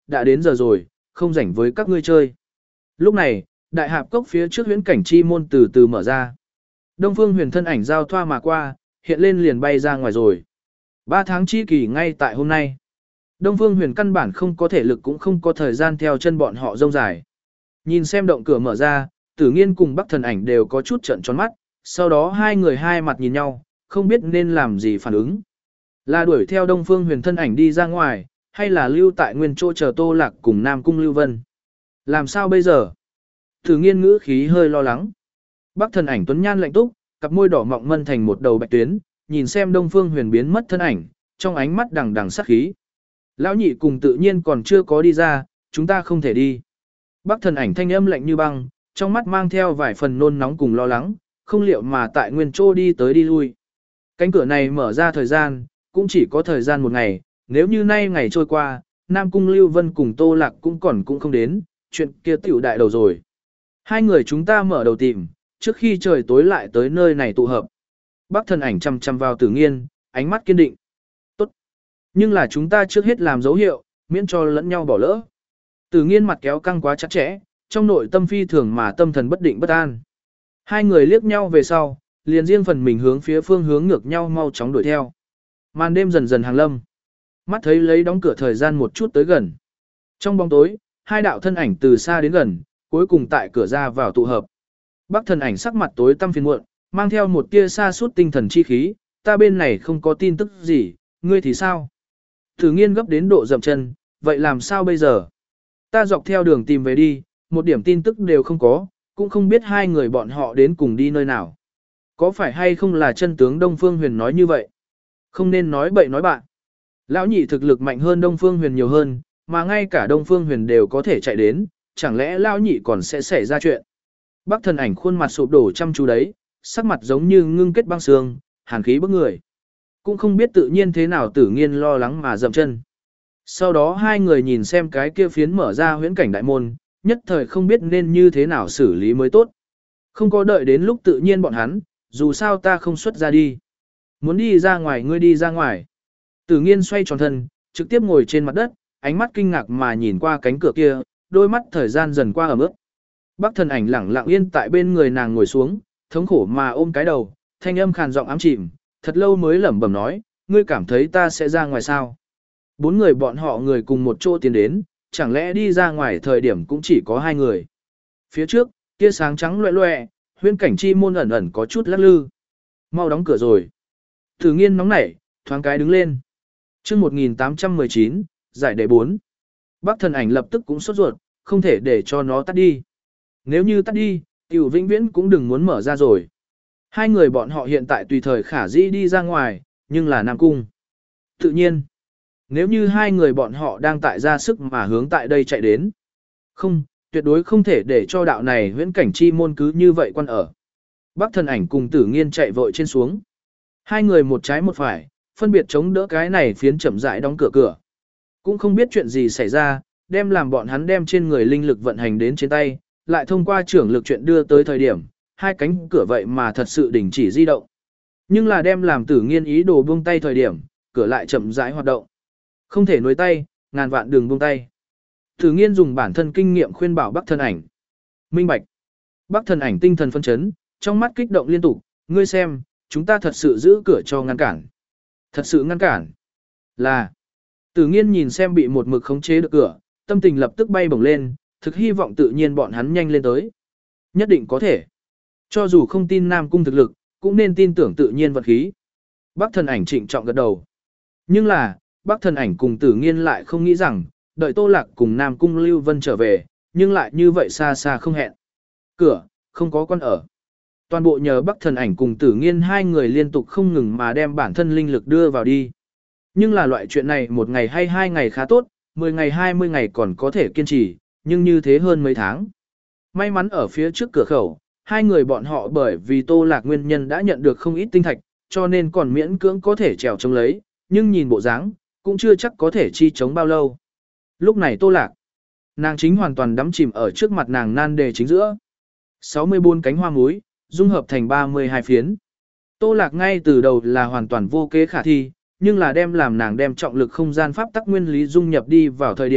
đã đến giờ rồi, không rảnh với các ngươi chơi. Lúc này, đại hạp cốc phía trước huyễn cảnh chi môn từ từ mở ra. Đông Phương Huyền thân ảnh giao thoa mà qua, hiện lên liền bay ra ngoài rồi. Ba tháng chi kỳ ngay tại hôm nay. Đông Phương Huyền căn bản không có thể lực cũng không có thời gian theo chân bọn họ rông dài. Nhìn xem động cửa mở ra, Tử Nghiên cùng Bắc Thần Ảnh đều có chút trợn tròn mắt, sau đó hai người hai mặt nhìn nhau, không biết nên làm gì phản ứng. Là đuổi theo Đông Phương Huyền thân ảnh đi ra ngoài, hay là lưu tại nguyên chỗ chờ Tô Lạc cùng Nam Cung Lưu Vân. Làm sao bây giờ? Tử Nghiên ngữ khí hơi lo lắng. Bắc Thần Ảnh tuấn nhan lạnh túc, cặp môi đỏ mọng mân thành một đầu bạch tuyến, nhìn xem Đông Phương Huyền biến mất thân ảnh, trong ánh mắt đằng đằng sát khí. Lão nhị cùng Tự Nhiên còn chưa có đi ra, chúng ta không thể đi. Bắc Thần Ảnh thanh âm lạnh như băng, trong mắt mang theo vài phần nôn nóng cùng lo lắng, không liệu mà tại nguyên chỗ đi tới đi lui. Cánh cửa này mở ra thời gian, cũng chỉ có thời gian một ngày, nếu như nay ngày trôi qua, Nam Cung Lưu Vân cùng Tô Lạc cũng còn cũng không đến, chuyện kia tiểu đại đầu rồi. Hai người chúng ta mở đầu tìm, trước khi trời tối lại tới nơi này tụ hợp. Bắc Thần Ảnh chăm chăm vào Tử Nghiên, ánh mắt kiên định. Tốt. Nhưng là chúng ta trước hết làm dấu hiệu, miễn cho lẫn nhau bỏ lỡ. Tử Nghiên mặt kéo căng quá chặt chẽ, trong nội tâm phi thường mà tâm thần bất định bất an. Hai người liếc nhau về sau, liền riêng phần mình hướng phía phương hướng ngược nhau mau chóng đuổi theo. Màn đêm dần dần hàng lâm. Mắt thấy lấy đóng cửa thời gian một chút tới gần. Trong bóng tối, hai đạo thân ảnh từ xa đến gần, cuối cùng tại cửa ra vào tụ hợp. Bắc Thần Ảnh sắc mặt tối tăm phiền muộn, mang theo một tia sa sút tinh thần chi khí, ta bên này không có tin tức gì, ngươi thì sao? Tử Nghiên gấp đến độ dậm chân, vậy làm sao bây giờ? Ta dọc theo đường tìm về đi, một điểm tin tức đều không có, cũng không biết hai người bọn họ đến cùng đi nơi nào. Có phải hay không là chân tướng Đông Phương Huyền nói như vậy? Không nên nói bậy nói bạn. Lão nhị thực lực mạnh hơn Đông Phương Huyền nhiều hơn, mà ngay cả Đông Phương Huyền đều có thể chạy đến, chẳng lẽ lão nhị còn sẽ xảy ra chuyện? Bắc Thần Ảnh khuôn mặt sụp đổ chăm chú đấy, sắc mặt giống như ngưng kết băng xương, hàn khí bức người. Cũng không biết tự nhiên thế nào Tử Nghiên lo lắng mà dậm chân. Sau đó hai người nhìn xem cái kia phiến mở ra huyễn cảnh đại môn, nhất thời không biết nên như thế nào xử lý mới tốt. Không có đợi đến lúc Tự Nhiên bọn hắn, dù sao ta không xuất ra đi. Muốn đi ra ngoài ngươi đi ra ngoài. Tử Nghiên xoay tròn thân, trực tiếp ngồi trên mặt đất, ánh mắt kinh ngạc mà nhìn qua cánh cửa kia, đôi mắt thời gian dần qua ẩm ướt. Bắc Thần Ảnh lẳng lặng yên tại bên người nàng ngồi xuống, thống khổ mà ôm cái đầu, thanh âm khàn giọng ám chìm, thật lâu mới lẩm bẩm nói, ngươi cảm thấy ta sẽ ra ngoài sao? Bốn người bọn họ người cùng một chỗ tiến đến, chẳng lẽ đi ra ngoài thời điểm cũng chỉ có hai người. Phía trước, tia sáng trắng loẹ loẹ, huyễn cảnh chi môn ẩn ẩn có chút lắc lư. Mau đóng cửa rồi. Tử Nghiên nóng nảy, thoáng cái đứng lên. Chương một nghìn tám trăm mười chín, giải đề bốn. Bắc Thần Ảnh lập tức cũng sốt ruột, không thể để cho nó tắt đi. Nếu như tắt đi, tiểu vĩnh viễn cũng đừng muốn mở ra rồi. Hai người bọn họ hiện tại tùy thời khả dĩ đi ra ngoài, nhưng là Nam Cung. Tự nhiên, nếu như hai người bọn họ đang tại ra sức mà hướng tại đây chạy đến. Không, tuyệt đối không thể để cho đạo này huyễn cảnh chi môn cứ như vậy quan ở. Bắc Thần Ảnh cùng Tử Nghiên chạy vội trên xuống. Hai người một trái một phải, phân biệt chống đỡ cái này phiến chậm rãi đóng cửa cửa. Cũng không biết chuyện gì xảy ra, đem làm bọn hắn đem trên người linh lực vận hành đến trên tay, lại thông qua trưởng lực chuyện đưa tới thời điểm, hai cánh cửa vậy mà thật sự đình chỉ di động. Nhưng là đem làm Tử Nghiên ý đồ buông tay thời điểm, cửa lại chậm rãi hoạt động. Không thể nuối tay, ngàn vạn đường buông tay. Tử Nghiên dùng bản thân kinh nghiệm khuyên bảo Bắc Thần Ảnh. Minh bạch. Bắc Thần Ảnh tinh thần phân chấn, trong mắt kích động liên tục, ngươi xem, chúng ta thật sự giữ cửa cho ngăn cản. Thật sự ngăn cản. Là. Tử Nghiên nhìn xem bị một mực khống chế được cửa, tâm tình lập tức bay bổng lên, thực hy vọng tự nhiên bọn hắn nhanh lên tới. Nhất định có thể. Cho dù không tin Nam Cung thực lực, cũng nên tin tưởng tự nhiên vật khí. Bắc Thần Ảnh trịnh trọng gật đầu. Nhưng là, Bắc Thần Ảnh cùng Tử Nghiên lại không nghĩ rằng, đợi Tô Lạc cùng Nam Cung Lưu Vân trở về, nhưng lại như vậy xa xa không hẹn. Cửa, không có con ở. Toàn bộ nhờ Bắc Thần Ảnh cùng Tử Nghiên hai người liên tục không ngừng mà đem bản thân linh lực đưa vào đi. Nhưng là loại chuyện này một ngày hay hai ngày khá tốt, mười ngày hai mươi ngày còn có thể kiên trì, nhưng như thế hơn mấy tháng. May mắn ở phía trước cửa khẩu, hai người bọn họ bởi vì Tô Lạc nguyên nhân đã nhận được không ít tinh thạch, cho nên còn miễn cưỡng có thể trèo chống lấy, nhưng nhìn bộ dáng, cũng chưa chắc có thể chi chống bao lâu. Lúc này Tô Lạc, nàng chính hoàn toàn đắm chìm ở trước mặt nàng nan đề chính giữa. sáu mươi tư cánh hoa muối, dung hợp thành ba mươi hai phiến. Tô Lạc ngay từ đầu là hoàn toàn vô kế khả thi, nhưng là đem làm nàng đem trọng lực không gian pháp tắc nguyên lý dung nhập đi vào thời điểm,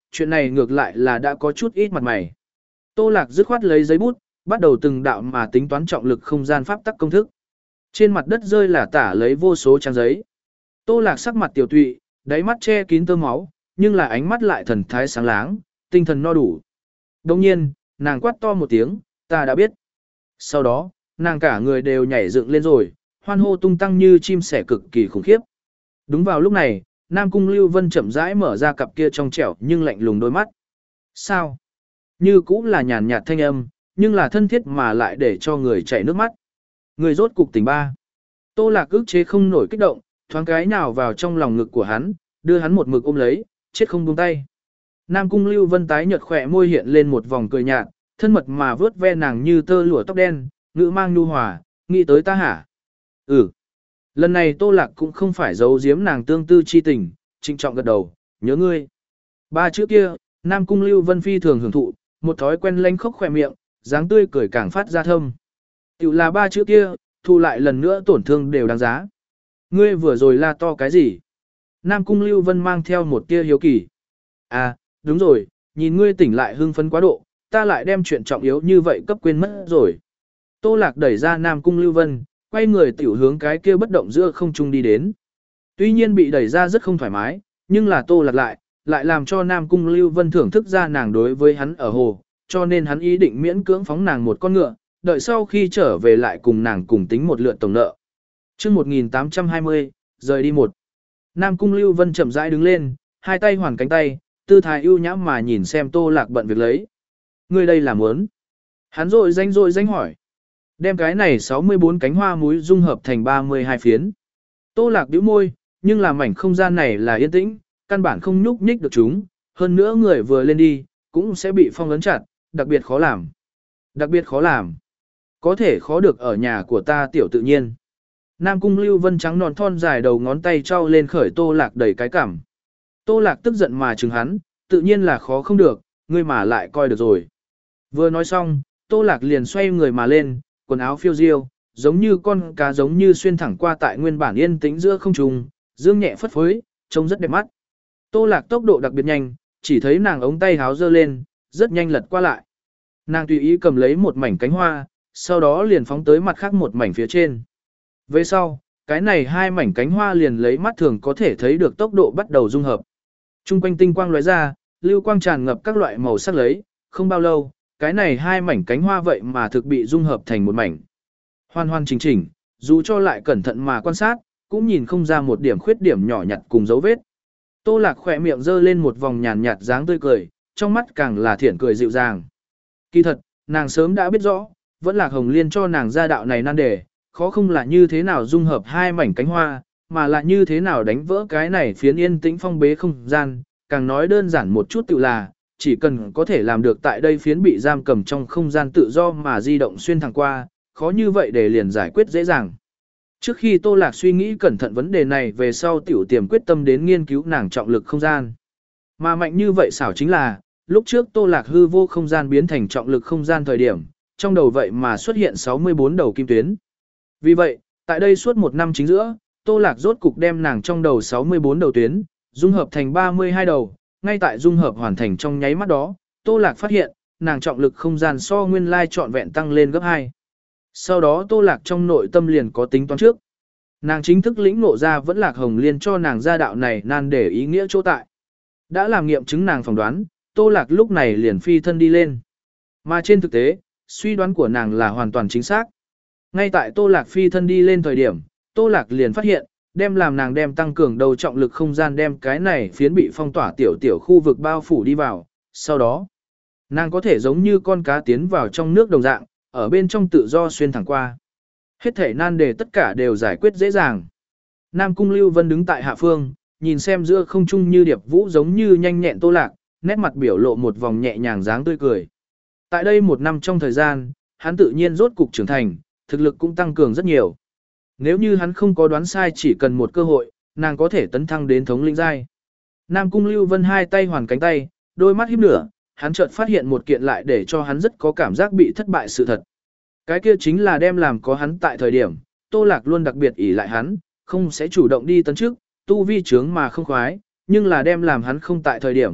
chuyện này ngược lại là đã có chút ít mặt mày. Tô Lạc dứt khoát lấy giấy bút, bắt đầu từng đạo mà tính toán trọng lực không gian pháp tắc công thức. Trên mặt đất rơi là tả lấy vô số trang giấy. Tô Lạc sắc mặt tiểu tụy, đáy mắt che kín tơ máu, nhưng là ánh mắt lại thần thái sáng láng, tinh thần no đủ. Đồng nhiên, nàng quát to một tiếng, ta đã biết. Sau đó, nàng cả người đều nhảy dựng lên rồi, hoan hô tung tăng như chim sẻ cực kỳ khủng khiếp. Đúng vào lúc này, Nam Cung Lưu Vân chậm rãi mở ra cặp kia trong trẻo nhưng lạnh lùng đôi mắt. Sao? Như cũng là nhàn nhạt thanh âm, nhưng là thân thiết mà lại để cho người chảy nước mắt. Người rốt cục tỉnh ba. Tô Lạc ức chế không nổi kích động, thoáng cái nào vào trong lòng ngực của hắn, đưa hắn một mực ôm lấy, chết không buông tay. Nam Cung Lưu Vân tái nhợt khỏe môi hiện lên một vòng cười nhạt, thân mật mà vớt ve nàng như tơ lụa tóc đen, ngữ mang nhu hòa, nghĩ tới ta hả? Ừ. Lần này Tô Lạc cũng không phải giấu giếm nàng tương tư chi tình, trịnh trọng gật đầu, nhớ ngươi. Ba chữ kia, Nam Cung Lưu Vân phi thường hưởng thụ, một thói quen lanh khóc khỏe miệng, dáng tươi cười càng phát ra thâm. Tiểu là ba chữ kia, thu lại lần nữa tổn thương đều đáng giá. Ngươi vừa rồi la to cái gì? Nam Cung Lưu Vân mang theo một tia hiếu kỳ. À, đúng rồi, nhìn ngươi tỉnh lại hưng phấn quá độ, ta lại đem chuyện trọng yếu như vậy cấp quên mất rồi. Tô Lạc đẩy ra Nam Cung Lưu Vân, quay người tiểu hướng cái kia bất động giữa không trung đi đến. Tuy nhiên bị đẩy ra rất không thoải mái, nhưng là Tô Lạc lại, lại làm cho Nam Cung Lưu Vân thưởng thức ra nàng đối với hắn ở hồ, cho nên hắn ý định miễn cưỡng phóng nàng một con ngựa, đợi sau khi trở về lại cùng nàng cùng tính một lượt tổng nợ. Trước một nghìn tám trăm hai mươi, rời đi một. Nam Cung Lưu Vân chậm rãi đứng lên, hai tay hoàn cánh tay, tư thái ưu nhã mà nhìn xem Tô Lạc bận việc lấy. Ngươi đây là muốn? Hắn rội danh rội danh hỏi. Đem cái này sáu mươi bốn cánh hoa muối dung hợp thành ba mươi hai phiến. Tô Lạc bĩu môi, nhưng là mảnh không gian này là yên tĩnh, căn bản không nhúc nhích được chúng, hơn nữa người vừa lên đi, cũng sẽ bị phong ấn chặt, đặc biệt khó làm. Đặc biệt khó làm. Có thể khó được ở nhà của ta tiểu tự nhiên. Nam Cung Lưu Vân trắng nòn thon dài đầu ngón tay trao lên khởi Tô Lạc đầy cái cảm. Tô Lạc tức giận mà chừng hắn, tự nhiên là khó không được, ngươi mà lại coi được rồi. Vừa nói xong, Tô Lạc liền xoay người mà lên, quần áo phiêu diêu, giống như con cá giống như xuyên thẳng qua tại nguyên bản yên tĩnh giữa không trung, dương nhẹ phất phới, trông rất đẹp mắt. Tô Lạc tốc độ đặc biệt nhanh, chỉ thấy nàng ống tay háo giơ lên, rất nhanh lật qua lại. Nàng tùy ý cầm lấy một mảnh cánh hoa, sau đó liền phóng tới mặt khác một mảnh phía trên. Về sau, cái này hai mảnh cánh hoa liền lấy mắt thường có thể thấy được tốc độ bắt đầu dung hợp. Trung quanh tinh quang lóe ra, lưu quang tràn ngập các loại màu sắc lấy, không bao lâu, cái này hai mảnh cánh hoa vậy mà thực bị dung hợp thành một mảnh. Hoàn hoàn chỉnh chỉnh, dù cho lại cẩn thận mà quan sát, cũng nhìn không ra một điểm khuyết điểm nhỏ nhặt cùng dấu vết. Tô Lạc khỏe miệng giơ lên một vòng nhàn nhạt dáng tươi cười, trong mắt càng là thiện cười dịu dàng. Kỳ thật, nàng sớm đã biết rõ, vẫn là Hồng Liên cho nàng ra đạo này nan đề, khó không là như thế nào dung hợp hai mảnh cánh hoa, mà là như thế nào đánh vỡ cái này phiến yên tĩnh phong bế không gian, càng nói đơn giản một chút tự là, chỉ cần có thể làm được tại đây phiến bị giam cầm trong không gian tự do mà di động xuyên thẳng qua, khó như vậy để liền giải quyết dễ dàng. Trước khi Tô Lạc suy nghĩ cẩn thận vấn đề này về sau tiểu tiềm quyết tâm đến nghiên cứu nàng trọng lực không gian. Mà mạnh như vậy xảo chính là, lúc trước Tô Lạc hư vô không gian biến thành trọng lực không gian thời điểm, trong đầu vậy mà xuất hiện sáu mươi bốn đầu kim tuyến. Vì vậy, tại đây suốt một năm chính giữa, Tô Lạc rốt cục đem nàng trong đầu sáu mươi bốn đầu tuyến, dung hợp thành ba mươi hai đầu, ngay tại dung hợp hoàn thành trong nháy mắt đó, Tô Lạc phát hiện, nàng trọng lực không gian so nguyên lai trọn vẹn tăng lên gấp hai. Sau đó Tô Lạc trong nội tâm liền có tính toán trước. Nàng chính thức lĩnh ngộ ra vẫn Lạc Hồng Liên cho nàng ra đạo này nan để ý nghĩa chỗ tại. Đã làm nghiệm chứng nàng phỏng đoán, Tô Lạc lúc này liền phi thân đi lên. Mà trên thực tế, suy đoán của nàng là hoàn toàn chính xác. Ngay tại Tô Lạc phi thân đi lên thời điểm, Tô Lạc liền phát hiện, đem làm nàng đem tăng cường đầu trọng lực không gian đem cái này phiến bị phong tỏa tiểu tiểu khu vực bao phủ đi vào. Sau đó, nàng có thể giống như con cá tiến vào trong nước đồng dạng, ở bên trong tự do xuyên thẳng qua. Hết thể nan đề tất cả đều giải quyết dễ dàng. Nam Cung Lưu Vân đứng tại hạ phương, nhìn xem giữa không trung như điệp vũ giống như nhanh nhẹn Tô Lạc, nét mặt biểu lộ một vòng nhẹ nhàng dáng tươi cười. Tại đây một năm trong thời gian, hắn tự nhiên rốt cục trưởng thành, thực lực cũng tăng cường rất nhiều. Nếu như hắn không có đoán sai chỉ cần một cơ hội, nàng có thể tấn thăng đến thống lĩnh giai. Nam Cung Lưu Vân hai tay hoàn cánh tay, đôi mắt híp nửa, hắn chợt phát hiện một kiện lại để cho hắn rất có cảm giác bị thất bại sự thật. Cái kia chính là đem làm có hắn tại thời điểm, Tô Lạc luôn đặc biệt ỷ lại hắn, không sẽ chủ động đi tấn trước, tu vi trướng mà không khoái, nhưng là đem làm hắn không tại thời điểm,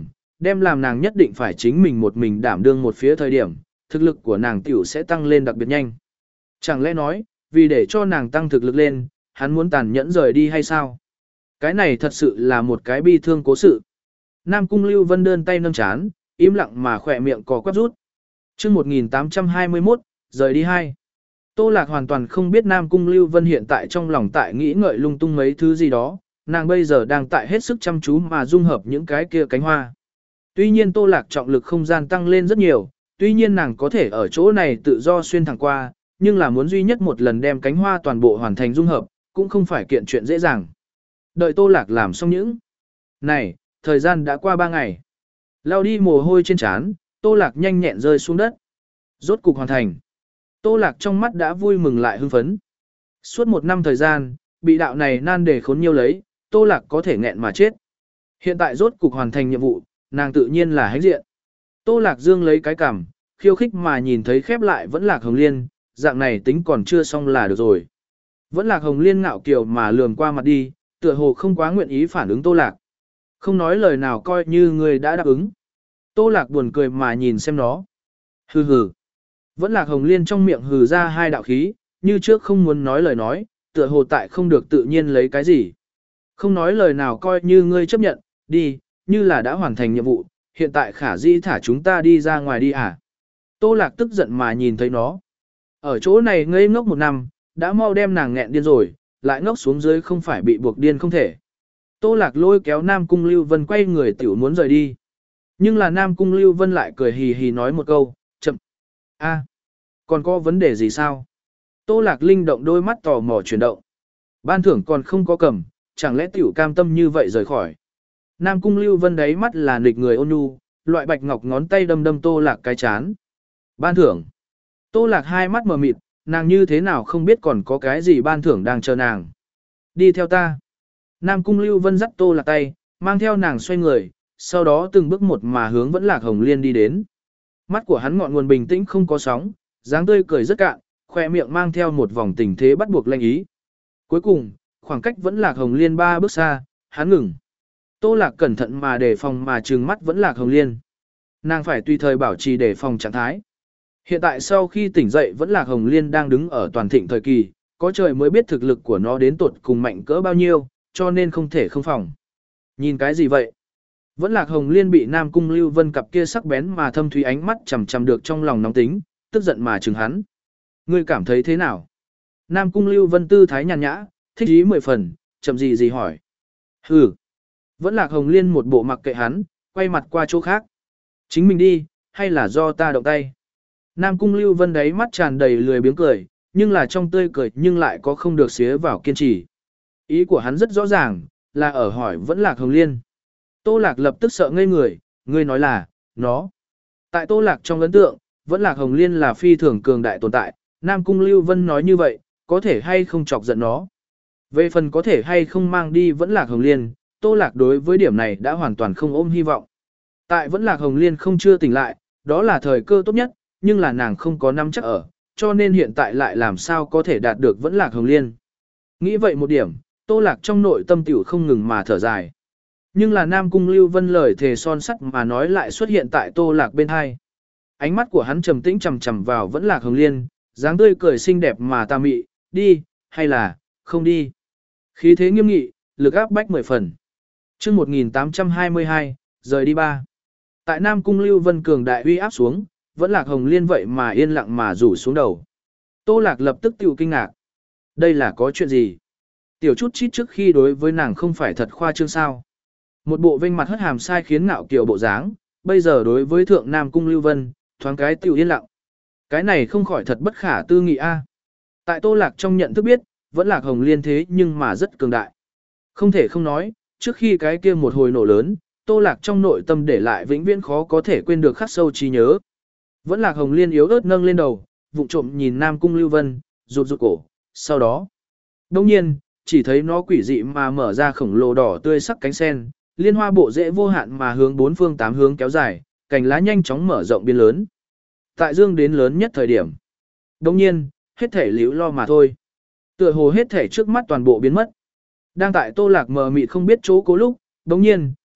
Đem làm nàng nhất định phải chính mình một mình đảm đương một phía thời điểm, thực lực của nàng tiểu sẽ tăng lên đặc biệt nhanh. Chẳng lẽ nói, vì để cho nàng tăng thực lực lên, hắn muốn tàn nhẫn rời đi hay sao? Cái này thật sự là một cái bi thương cố sự. Nam Cung Lưu Vân đơn tay nâng chán, im lặng mà khỏe miệng có quắp rút. chương một nghìn tám trăm hai mươi mốt, rời đi hai. Tô Lạc hoàn toàn không biết Nam Cung Lưu Vân hiện tại trong lòng tại nghĩ ngợi lung tung mấy thứ gì đó, nàng bây giờ đang tại hết sức chăm chú mà dung hợp những cái kia cánh hoa. Tuy nhiên Tô Lạc trọng lực không gian tăng lên rất nhiều, tuy nhiên nàng có thể ở chỗ này tự do xuyên thẳng qua, nhưng là muốn duy nhất một lần đem cánh hoa toàn bộ hoàn thành dung hợp, cũng không phải kiện chuyện dễ dàng. Đợi Tô Lạc làm xong những này, thời gian đã qua ba ngày. Lao đi mồ hôi trên trán, Tô Lạc nhanh nhẹn rơi xuống đất. Rốt cục hoàn thành. Tô Lạc trong mắt đã vui mừng lại hưng phấn. Suốt một năm thời gian, bị đạo này nan đề khốn nhiều lấy, Tô Lạc có thể nghẹn mà chết. Hiện tại rốt cục hoàn thành nhiệm vụ, nàng tự nhiên là hãnh diện. Tô Lạc Dương lấy cái cằm, khiêu khích mà nhìn thấy khép lại vẫn Lạc Hồng Liên, dạng này tính còn chưa xong là được rồi. Vẫn Lạc Hồng Liên ngạo kiều mà lườm qua mặt đi, tựa hồ không quá nguyện ý phản ứng Tô Lạc. Không nói lời nào coi như người đã đáp ứng. Tô Lạc buồn cười mà nhìn xem nó. Hừ hừ. Vẫn Lạc Hồng Liên trong miệng hừ ra hai đạo khí, như trước không muốn nói lời nói, tựa hồ tại không được tự nhiên lấy cái gì. Không nói lời nào coi như ngươi chấp nhận, đi, như là đã hoàn thành nhiệm vụ, hiện tại khả dĩ thả chúng ta đi ra ngoài đi à. Tô Lạc tức giận mà nhìn thấy nó. Ở chỗ này ngây ngốc một năm, đã mau đem nàng nghẹn điên rồi, lại ngốc xuống dưới không phải bị buộc điên không thể. Tô Lạc lôi kéo Nam Cung Lưu Vân quay người tiểu muốn rời đi. Nhưng là Nam Cung Lưu Vân lại cười hì hì nói một câu, chậm. A, còn có vấn đề gì sao? Tô Lạc linh động đôi mắt tò mò chuyển động. Ban thưởng còn không có cầm, chẳng lẽ tiểu cam tâm như vậy rời khỏi. Nam Cung Lưu Vân đáy mắt là nghịch người ôn nhu, loại bạch ngọc ngón tay đâm đâm Tô Lạc cái chán. Ban thưởng. Tô Lạc hai mắt mờ mịt, nàng như thế nào không biết còn có cái gì ban thưởng đang chờ nàng. Đi theo ta. Nam Cung Lưu Vân dắt Tô Lạc tay, mang theo nàng xoay người, sau đó từng bước một mà hướng vẫn Lạc Hồng Liên đi đến. Mắt của hắn ngọn nguồn bình tĩnh không có sóng, dáng tươi cười rất cạn, khoe miệng mang theo một vòng tình thế bắt buộc lanh ý. Cuối cùng, khoảng cách vẫn Lạc Hồng Liên ba bước xa, hắn ngừng. Tô Lạc cẩn thận mà đề phòng mà trừng mắt vẫn Lạc Hồng Liên. Nàng phải tùy thời bảo trì đề phòng trạng thái. Hiện tại sau khi tỉnh dậy vẫn Lạc Hồng Liên đang đứng ở toàn thịnh thời kỳ, có trời mới biết thực lực của nó đến tột cùng mạnh cỡ bao nhiêu, cho nên không thể không phòng. Nhìn cái gì vậy? Vẫn Lạc Hồng Liên bị Nam Cung Lưu Vân cặp kia sắc bén mà thâm thúy ánh mắt chằm chằm được trong lòng nóng tính, tức giận mà trừng hắn. Ngươi cảm thấy thế nào? Nam Cung Lưu Vân tư thái nhàn nhã, thích ý mười phần, chậm gì gì hỏi. Hừ. Vẫn Lạc Hồng Liên một bộ mặc kệ hắn, quay mặt qua chỗ khác. Chính mình đi, hay là do ta động tay? Nam Cung Lưu Vân đáy mắt tràn đầy lười biếng cười, nhưng là trong tươi cười nhưng lại có không được xía vào kiên trì. Ý của hắn rất rõ ràng, là ở hỏi vẫn Lạc Hồng Liên. Tô Lạc lập tức sợ ngây người, ngươi nói là, nó. Tại Tô Lạc trong ấn tượng, vẫn Lạc Hồng Liên là phi thường cường đại tồn tại, Nam Cung Lưu Vân nói như vậy, có thể hay không chọc giận nó. Về phần có thể hay không mang đi vẫn Lạc Hồng Liên, Tô Lạc đối với điểm này đã hoàn toàn không ôm hy vọng. Tại vẫn Lạc Hồng Liên không chưa tỉnh lại, đó là thời cơ tốt nhất, nhưng là nàng không có nắm chắc ở, cho nên hiện tại lại làm sao có thể đạt được vẫn Lạc Hồng Liên. Nghĩ vậy một điểm, Tô Lạc trong nội tâm tiểu không ngừng mà thở dài. Nhưng là Nam Cung Lưu Vân lời thề son sắt mà nói lại xuất hiện tại Tô Lạc bên hai. Ánh mắt của hắn trầm tĩnh chằm chằm vào vẫn Lạc Hồng Liên, dáng tươi cười xinh đẹp mà tà mị, đi, hay là, không đi. Khí thế nghiêm nghị, lực áp bách mười phần. chương một nghìn tám trăm hai mươi hai, rời đi ba. Tại Nam Cung Lưu Vân cường đại uy áp xuống, vẫn Lạc Hồng Liên vậy mà yên lặng mà rủ xuống đầu. Tô Lạc lập tức tiểu kinh ngạc. Đây là có chuyện gì? Tiểu chút chít trước khi đối với nàng không phải thật khoa trương sao. Một bộ vênh mặt hất hàm sai khiến ngạo kiều bộ dáng, bây giờ đối với thượng Nam Cung Lưu Vân, thoáng cái tiểu yên lặng. Cái này không khỏi thật bất khả tư nghị a. Tại Tô Lạc trong nhận thức biết, vẫn Lạc Hồng Liên thế nhưng mà rất cường đại. Không thể không nói, trước khi cái kia một hồi nổ lớn, Tô Lạc trong nội tâm để lại vĩnh viễn khó có thể quên được khắc sâu trí nhớ. Vẫn Lạc Hồng Liên yếu ớt nâng lên đầu, vụng trộm nhìn Nam Cung Lưu Vân, rụt rụt cổ, sau đó. Đông nhiên, chỉ thấy nó quỷ dị mà mở ra khổng lồ đỏ tươi sắc cánh sen, liên hoa bộ rễ vô hạn mà hướng bốn phương tám hướng kéo dài, cành lá nhanh chóng mở rộng biên lớn. Tại dương đến lớn nhất thời điểm. Đông nhiên, hết thể liễu lo mà thôi. Tựa hồ hết thể trước mắt toàn bộ biến mất. Đang tại Tô Lạc mờ mịt không biết chỗ cố lúc, đông nhiên,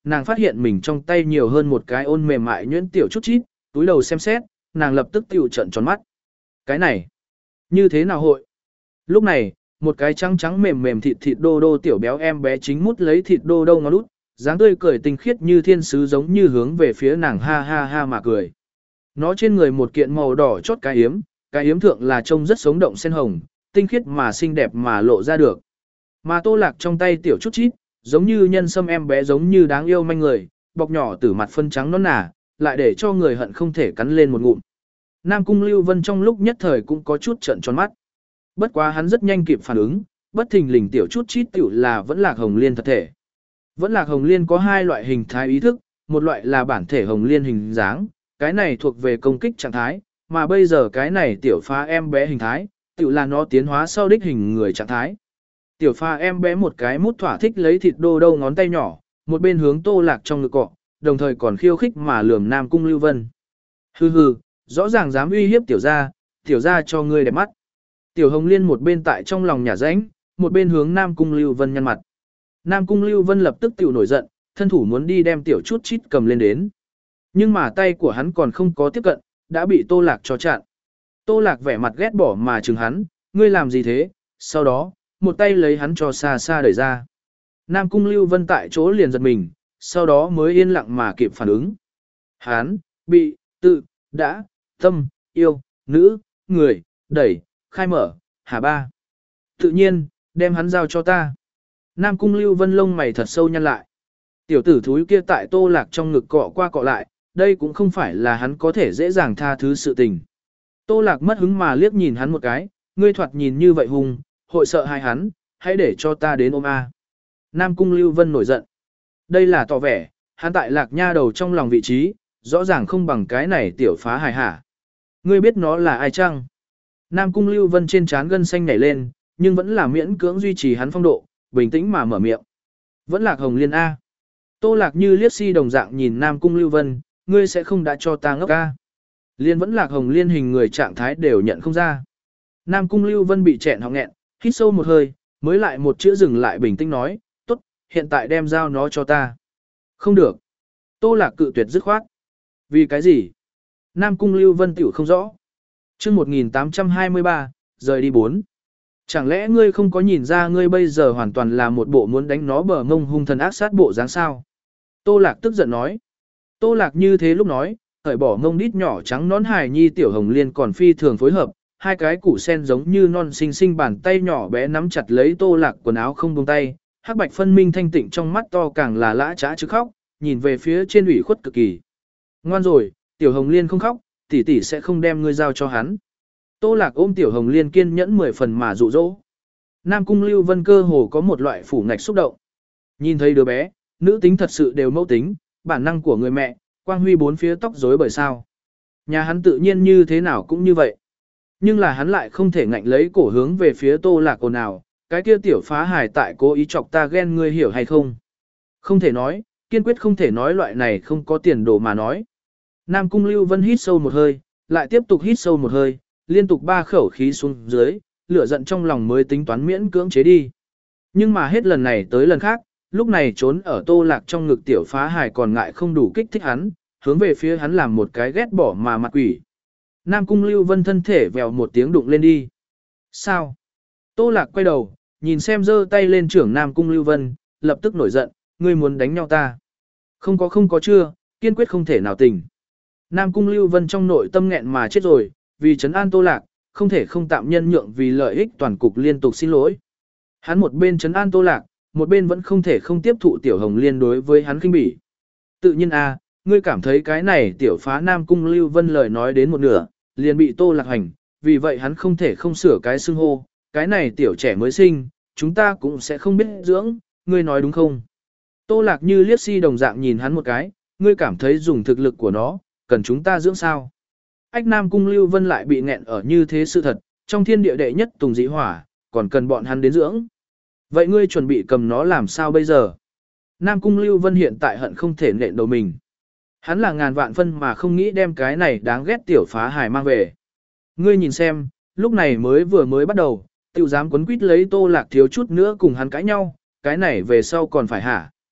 nàng phát hiện mình trong tay nhiều hơn một cái ôn mềm mại nhuyễn tiểu chút chít, túi đầu xem xét, nàng lập tức tiểu trận tròn mắt. Cái này, như thế nào hội? Lúc này, một cái trắng trắng mềm mềm thịt thịt đô đô tiểu béo em bé chính mút lấy thịt đô đô ngó lút, dáng tươi cười tinh khiết như thiên sứ giống như hướng về phía nàng ha ha ha mà cười. Nó trên người một kiện màu đỏ chót cái yếm, cái yếm thượng là trông rất sống động sen hồng, tinh khiết mà xinh đẹp mà lộ ra được. Mà Tô Lạc trong tay tiểu chút chít, giống như nhân sâm em bé giống như đáng yêu manh người, bọc nhỏ từ mặt phân trắng non nả, lại để cho người hận không thể cắn lên một ngụm. Nam Cung Lưu Vân trong lúc nhất thời cũng có chút trợn tròn mắt. Bất quá hắn rất nhanh kịp phản ứng, bất thình lình tiểu chút chít tiểu là vẫn lạc hồng liên thật thể. Vẫn lạc hồng liên có hai loại hình thái ý thức, một loại là bản thể hồng liên hình dáng, cái này thuộc về công kích trạng thái, mà bây giờ cái này tiểu phá em bé hình thái, tiểu là nó tiến hóa sau đích hình người trạng thái. Tiểu phá em bé một cái mút thỏa thích lấy thịt đô đâu ngón tay nhỏ, một bên hướng Tô Lạc trong ngực cọ, đồng thời còn khiêu khích mà lườm Nam Cung Lưu Vân. Hừ hừ, rõ ràng dám uy hiếp tiểu gia, tiểu gia cho ngươi đẹp mắt. Tiểu Hồng Liên một bên tại trong lòng nhả rãnh, một bên hướng Nam Cung Lưu Vân nhăn mặt. Nam Cung Lưu Vân lập tức tiểu nổi giận, thân thủ muốn đi đem tiểu chút chít cầm lên đến. Nhưng mà tay của hắn còn không có tiếp cận, đã bị Tô Lạc cho chặn. Tô Lạc vẻ mặt ghét bỏ mà chừng hắn, ngươi làm gì thế? Sau đó, một tay lấy hắn cho xa xa đẩy ra. Nam Cung Lưu Vân tại chỗ liền giật mình, sau đó mới yên lặng mà kịp phản ứng. Hắn, bị, tự, đã, tâm, yêu, nữ, người, đẩy, khai mở, hà ba. Tự nhiên, đem hắn giao cho ta. Nam Cung Lưu Vân lông mày thật sâu nhăn lại. Tiểu tử thúi kia tại Tô Lạc trong ngực cọ qua cọ lại, đây cũng không phải là hắn có thể dễ dàng tha thứ sự tình. Tô Lạc mất hứng mà liếc nhìn hắn một cái, ngươi thoạt nhìn như vậy hùng, hội sợ hai hắn, hãy để cho ta đến ôm A. Nam Cung Lưu Vân nổi giận. Đây là tỏ vẻ, hắn tại Lạc Nha đầu trong lòng vị trí, rõ ràng không bằng cái này tiểu phá hài hả. Ngươi biết nó là ai chăng? Nam Cung Lưu Vân trên trán gân xanh nhảy lên, nhưng vẫn là miễn cưỡng duy trì hắn phong độ, bình tĩnh mà mở miệng. Vẫn Lạc Hồng Liên A. Tô Lạc như liếc si đồng dạng nhìn Nam Cung Lưu Vân, ngươi sẽ không đã cho ta ngốc A. Liên Vẫn Lạc Hồng Liên hình người trạng thái đều nhận không ra. Nam Cung Lưu Vân bị chẹn họng nghẹn, hít sâu một hơi, mới lại một chữ dừng lại bình tĩnh nói, tốt, hiện tại đem giao nó cho ta. Không được. Tô Lạc cự tuyệt dứt khoát. Vì cái gì? Nam Cung Lưu Vân tiểu không rõ. Chương một nghìn tám trăm hai mươi ba, rời đi bốn. Chẳng lẽ ngươi không có nhìn ra ngươi bây giờ hoàn toàn là một bộ muốn đánh nó bờ mông hung thần ác sát bộ dáng sao? Tô Lạc tức giận nói. Tô Lạc như thế lúc nói, cởi bỏ mông đít nhỏ trắng nón hài nhi tiểu Hồng Liên còn phi thường phối hợp, hai cái củ sen giống như non xinh xinh bàn tay nhỏ bé nắm chặt lấy Tô Lạc quần áo không buông tay, hắc bạch phân minh thanh tịnh trong mắt to càng là lã trá chứ khóc, nhìn về phía trên ủy khuất cực kỳ. Ngoan rồi, tiểu Hồng Liên không khóc, tỷ tỷ sẽ không đem ngươi giao cho hắn. Tô Lạc ôm tiểu Hồng Liên kiên nhẫn mười phần mà dụ dỗ. Nam Cung Lưu Vân cơ hồ có một loại phủ ngạch xúc động. Nhìn thấy đứa bé, nữ tính thật sự đều mẫu tính, bản năng của người mẹ, quang huy bốn phía tóc rối bởi sao. Nhà hắn tự nhiên như thế nào cũng như vậy. Nhưng là hắn lại không thể ngạnh lấy cổ hướng về phía Tô Lạc ồn ào, cái kia tiểu phá hài tại cố ý chọc ta ghen ngươi hiểu hay không? Không thể nói, kiên quyết không thể nói loại này không có tiền đồ mà nói. Nam Cung Lưu Vân hít sâu một hơi, lại tiếp tục hít sâu một hơi, liên tục ba khẩu khí xuống dưới, lửa giận trong lòng mới tính toán miễn cưỡng chế đi. Nhưng mà hết lần này tới lần khác, lúc này trốn ở Tô Lạc trong ngực tiểu phá hài còn ngại không đủ kích thích hắn, hướng về phía hắn làm một cái ghét bỏ mà mặt quỷ. Nam Cung Lưu Vân thân thể vèo một tiếng đụng lên đi. Sao? Tô Lạc quay đầu, nhìn xem giơ tay lên trưởng Nam Cung Lưu Vân, lập tức nổi giận, ngươi muốn đánh nhau ta. Không có không có chưa, kiên quyết không thể nào tình. Nam Cung Lưu Vân trong nội tâm nghẹn mà chết rồi, vì trấn an Tô Lạc, không thể không tạm nhân nhượng vì lợi ích toàn cục liên tục xin lỗi. Hắn một bên trấn an Tô Lạc, một bên vẫn không thể không tiếp thụ tiểu Hồng Liên đối với hắn khinh bỉ. Tự nhiên a, ngươi cảm thấy cái này tiểu phá Nam Cung Lưu Vân lời nói đến một nửa, liền bị Tô Lạc hành, vì vậy hắn không thể không sửa cái xưng hô, cái này tiểu trẻ mới sinh, chúng ta cũng sẽ không biết dưỡng, ngươi nói đúng không? Tô Lạc như liếc si đồng dạng nhìn hắn một cái, ngươi cảm thấy dùng thực lực của nó, cần chúng ta dưỡng sao? Ách Nam Cung Lưu Vân lại bị nghẹn ở như thế sự thật, trong thiên địa đệ nhất tùng dị hỏa, còn cần bọn hắn đến dưỡng. Vậy ngươi chuẩn bị cầm nó làm sao bây giờ? Nam Cung Lưu Vân hiện tại hận không thể nện đầu mình. Hắn là ngàn vạn phân mà không nghĩ đem cái này đáng ghét tiểu phá hài mang về. Ngươi nhìn xem, lúc này mới vừa mới bắt đầu, tiểu dám quấn quýt lấy Tô Lạc thiếu chút nữa cùng hắn cãi nhau, cái này về sau còn phải hả?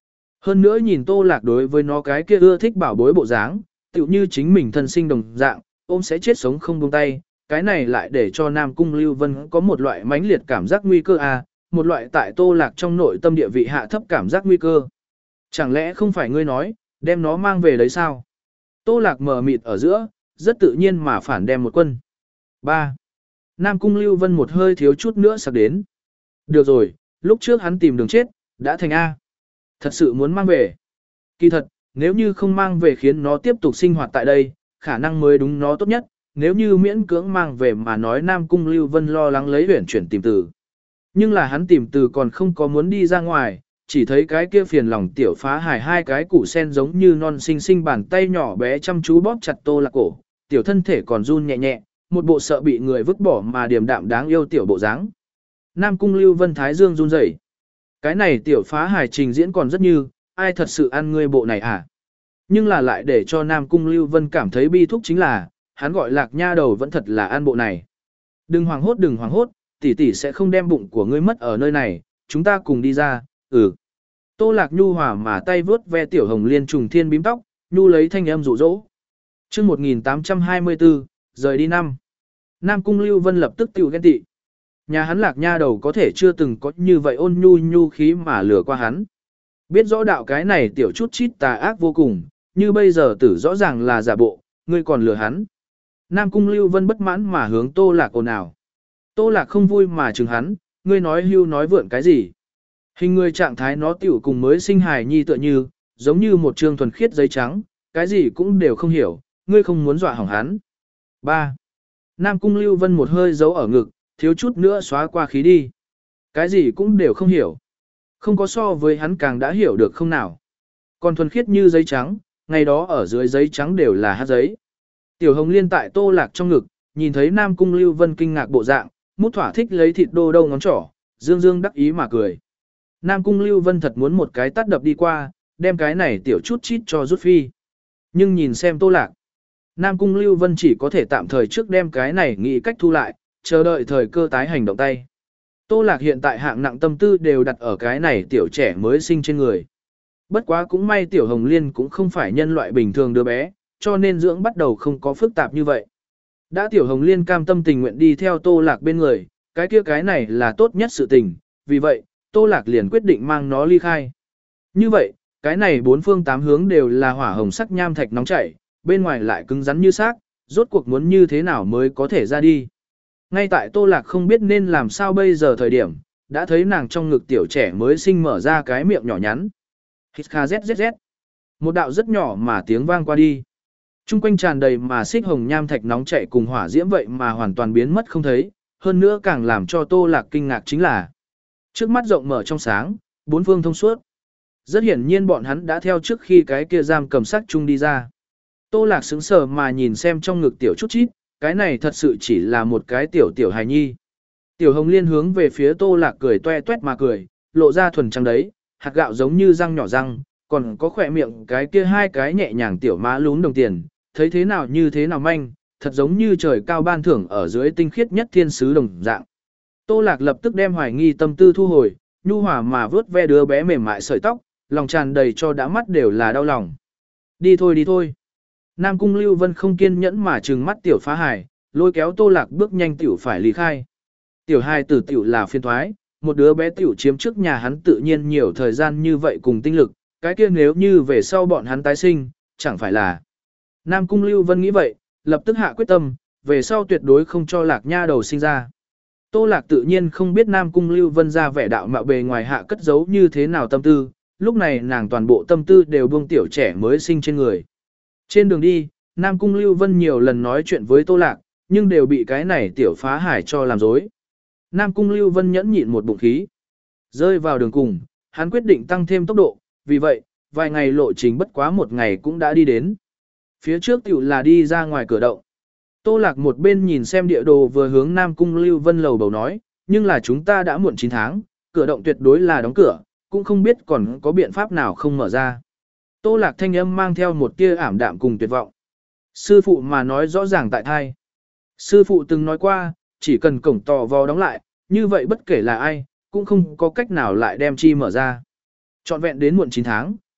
Hơn nữa nhìn Tô Lạc đối với nó cái kia ưa thích bảo bối bộ dáng, tựu như chính mình thân sinh đồng dạng, ôm sẽ chết sống không buông tay, cái này lại để cho Nam Cung Lưu Vân có một loại mãnh liệt cảm giác nguy cơ à, một loại tại Tô Lạc trong nội tâm địa vị hạ thấp cảm giác nguy cơ. Chẳng lẽ không phải ngươi nói, đem nó mang về đấy sao? Tô Lạc mờ mịt ở giữa, rất tự nhiên mà phản đem một quân. ba. Nam Cung Lưu Vân một hơi thiếu chút nữa sặc đến. Được rồi, lúc trước hắn tìm đường chết, đã thành A. Thật sự muốn mang về. Kỳ thật, nếu như không mang về khiến nó tiếp tục sinh hoạt tại đây, khả năng mới đúng nó tốt nhất. Nếu như miễn cưỡng mang về mà nói Nam Cung Lưu Vân lo lắng lấy huyển chuyển tìm từ. Nhưng là hắn tìm từ còn không có muốn đi ra ngoài, chỉ thấy cái kia phiền lòng tiểu phá hải hai cái củ sen giống như non xinh xinh bàn tay nhỏ bé chăm chú bóp chặt Tô Lạc cổ, tiểu thân thể còn run nhẹ nhẹ, một bộ sợ bị người vứt bỏ mà điềm đạm đáng yêu tiểu bộ dáng. Nam Cung Lưu Vân thái dương run rẩy. Cái này tiểu phá hải trình diễn còn rất như, ai thật sự ăn ngươi bộ này à? Nhưng là lại để cho Nam Cung Lưu Vân cảm thấy bi thúc chính là, hắn gọi Lạc Nha đầu vẫn thật là ăn bộ này. Đừng hoảng hốt đừng hoảng hốt, tỷ tỷ sẽ không đem bụng của ngươi mất ở nơi này, chúng ta cùng đi ra, ừ. Tô Lạc nhu hòa mà tay vướt ve tiểu hồng liên trùng thiên bím tóc, nhu lấy thanh âm dụ dỗ. Chương một nghìn tám trăm hai mươi tư, rời đi năm. Nam Cung Lưu Vân lập tức tiểu ghen tị. Nhà hắn Lạc Nha đầu có thể chưa từng có như vậy ôn nhu nhu khí mà lừa qua hắn. Biết rõ đạo cái này tiểu chút chít tà ác vô cùng, như bây giờ tử rõ ràng là giả bộ, ngươi còn lừa hắn. Nam Cung Lưu Vân bất mãn mà hướng Tô Lạc ồn ào. Tô Lạc không vui mà chừng hắn, ngươi nói hưu nói vượn cái gì. Hình người trạng thái nó tiểu cùng mới sinh hài nhi tựa như, giống như một trương thuần khiết giấy trắng, cái gì cũng đều không hiểu, ngươi không muốn dọa hỏng hắn. ba. Nam Cung Lưu Vân một hơi giấu ở ngực, thiếu chút nữa xóa qua khí đi. Cái gì cũng đều không hiểu. Không có so với hắn càng đã hiểu được không nào. Còn thuần khiết như giấy trắng, ngày đó ở dưới giấy trắng đều là hát giấy. Tiểu Hồng Liên tại Tô Lạc trong ngực, nhìn thấy Nam Cung Lưu Vân kinh ngạc bộ dạng, mút thỏa thích lấy thịt đô đâu ngón trỏ, dương dương đắc ý mà cười. Nam Cung Lưu Vân thật muốn một cái tát đập đi qua, đem cái này tiểu chút chít cho rút phi. Nhưng nhìn xem Tô Lạc, Nam Cung Lưu Vân chỉ có thể tạm thời trước đem cái này nghĩ cách thu lại, chờ đợi thời cơ tái hành động tay. Tô Lạc hiện tại hạng nặng tâm tư đều đặt ở cái này tiểu trẻ mới sinh trên người. Bất quá cũng may tiểu Hồng Liên cũng không phải nhân loại bình thường đứa bé, cho nên dưỡng bắt đầu không có phức tạp như vậy. Đã tiểu Hồng Liên cam tâm tình nguyện đi theo Tô Lạc bên người, cái kia cái này là tốt nhất sự tình, vì vậy, Tô Lạc liền quyết định mang nó ly khai. Như vậy, cái này bốn phương tám hướng đều là hỏa hồng sắc nham thạch nóng chảy, bên ngoài lại cứng rắn như xác, rốt cuộc muốn như thế nào mới có thể ra đi. Ngay tại Tô Lạc không biết nên làm sao bây giờ thời điểm, đã thấy nàng trong ngực tiểu trẻ mới sinh mở ra cái miệng nhỏ nhắn. Hít kha zzz. Một đạo rất nhỏ mà tiếng vang qua đi. Trung quanh tràn đầy mà xích hồng nham thạch nóng chảy cùng hỏa diễm vậy mà hoàn toàn biến mất không thấy, hơn nữa càng làm cho Tô Lạc kinh ngạc chính là trước mắt rộng mở trong sáng, bốn phương thông suốt. Rất hiển nhiên bọn hắn đã theo trước khi cái kia giam cầm sắc chung đi ra. Tô Lạc sững sờ mà nhìn xem trong ngực tiểu chút chít, cái này thật sự chỉ là một cái tiểu tiểu hài nhi. Tiểu Hồng Liên hướng về phía Tô Lạc cười toe toét mà cười, lộ ra thuần trắng đấy, hạt gạo giống như răng nhỏ răng, còn có khỏe miệng cái kia hai cái nhẹ nhàng tiểu má lún đồng tiền, thấy thế nào như thế nào manh, thật giống như trời cao ban thưởng ở dưới tinh khiết nhất thiên sứ đồng dạng. Tô Lạc lập tức đem hoài nghi tâm tư thu hồi, nhu hòa mà vớt ve đứa bé mềm mại sợi tóc, lòng tràn đầy cho đã mắt đều là đau lòng. Đi thôi đi thôi. Nam Cung Lưu Vân không kiên nhẫn mà trừng mắt tiểu phá hải, lôi kéo Tô Lạc bước nhanh tiểu phải lý khai. Tiểu hài tử tiểu là phiên thoái, một đứa bé tiểu chiếm trước nhà hắn tự nhiên nhiều thời gian như vậy cùng tinh lực, cái kia nếu như về sau bọn hắn tái sinh, chẳng phải là. Nam Cung Lưu Vân nghĩ vậy, lập tức hạ quyết tâm, về sau tuyệt đối không cho Lạc Nha đầu sinh ra. Tô Lạc tự nhiên không biết Nam Cung Lưu Vân ra vẻ đạo mạo bề ngoài hạ cất giấu như thế nào tâm tư, lúc này nàng toàn bộ tâm tư đều buông tiểu trẻ mới sinh trên người. Trên đường đi, Nam Cung Lưu Vân nhiều lần nói chuyện với Tô Lạc, nhưng đều bị cái này tiểu phá hải cho làm dối. Nam Cung Lưu Vân nhẫn nhịn một bụng khí. Rơi vào đường cùng, hắn quyết định tăng thêm tốc độ, vì vậy, vài ngày lộ trình bất quá một ngày cũng đã đi đến. Phía trước tiểu là đi ra ngoài cửa động. Tô Lạc một bên nhìn xem địa đồ vừa hướng Nam Cung Lưu Vân lầu bầu nói, nhưng là chúng ta đã muộn chín tháng, cửa động tuyệt đối là đóng cửa, cũng không biết còn có biện pháp nào không mở ra. Tô Lạc thanh âm mang theo một tia ảm đạm cùng tuyệt vọng. Sư phụ mà nói rõ ràng tại thai. Sư phụ từng nói qua, chỉ cần cổng tò vò đóng lại, như vậy bất kể là ai, cũng không có cách nào lại đem chi mở ra. Trọn vẹn đến muộn chín tháng,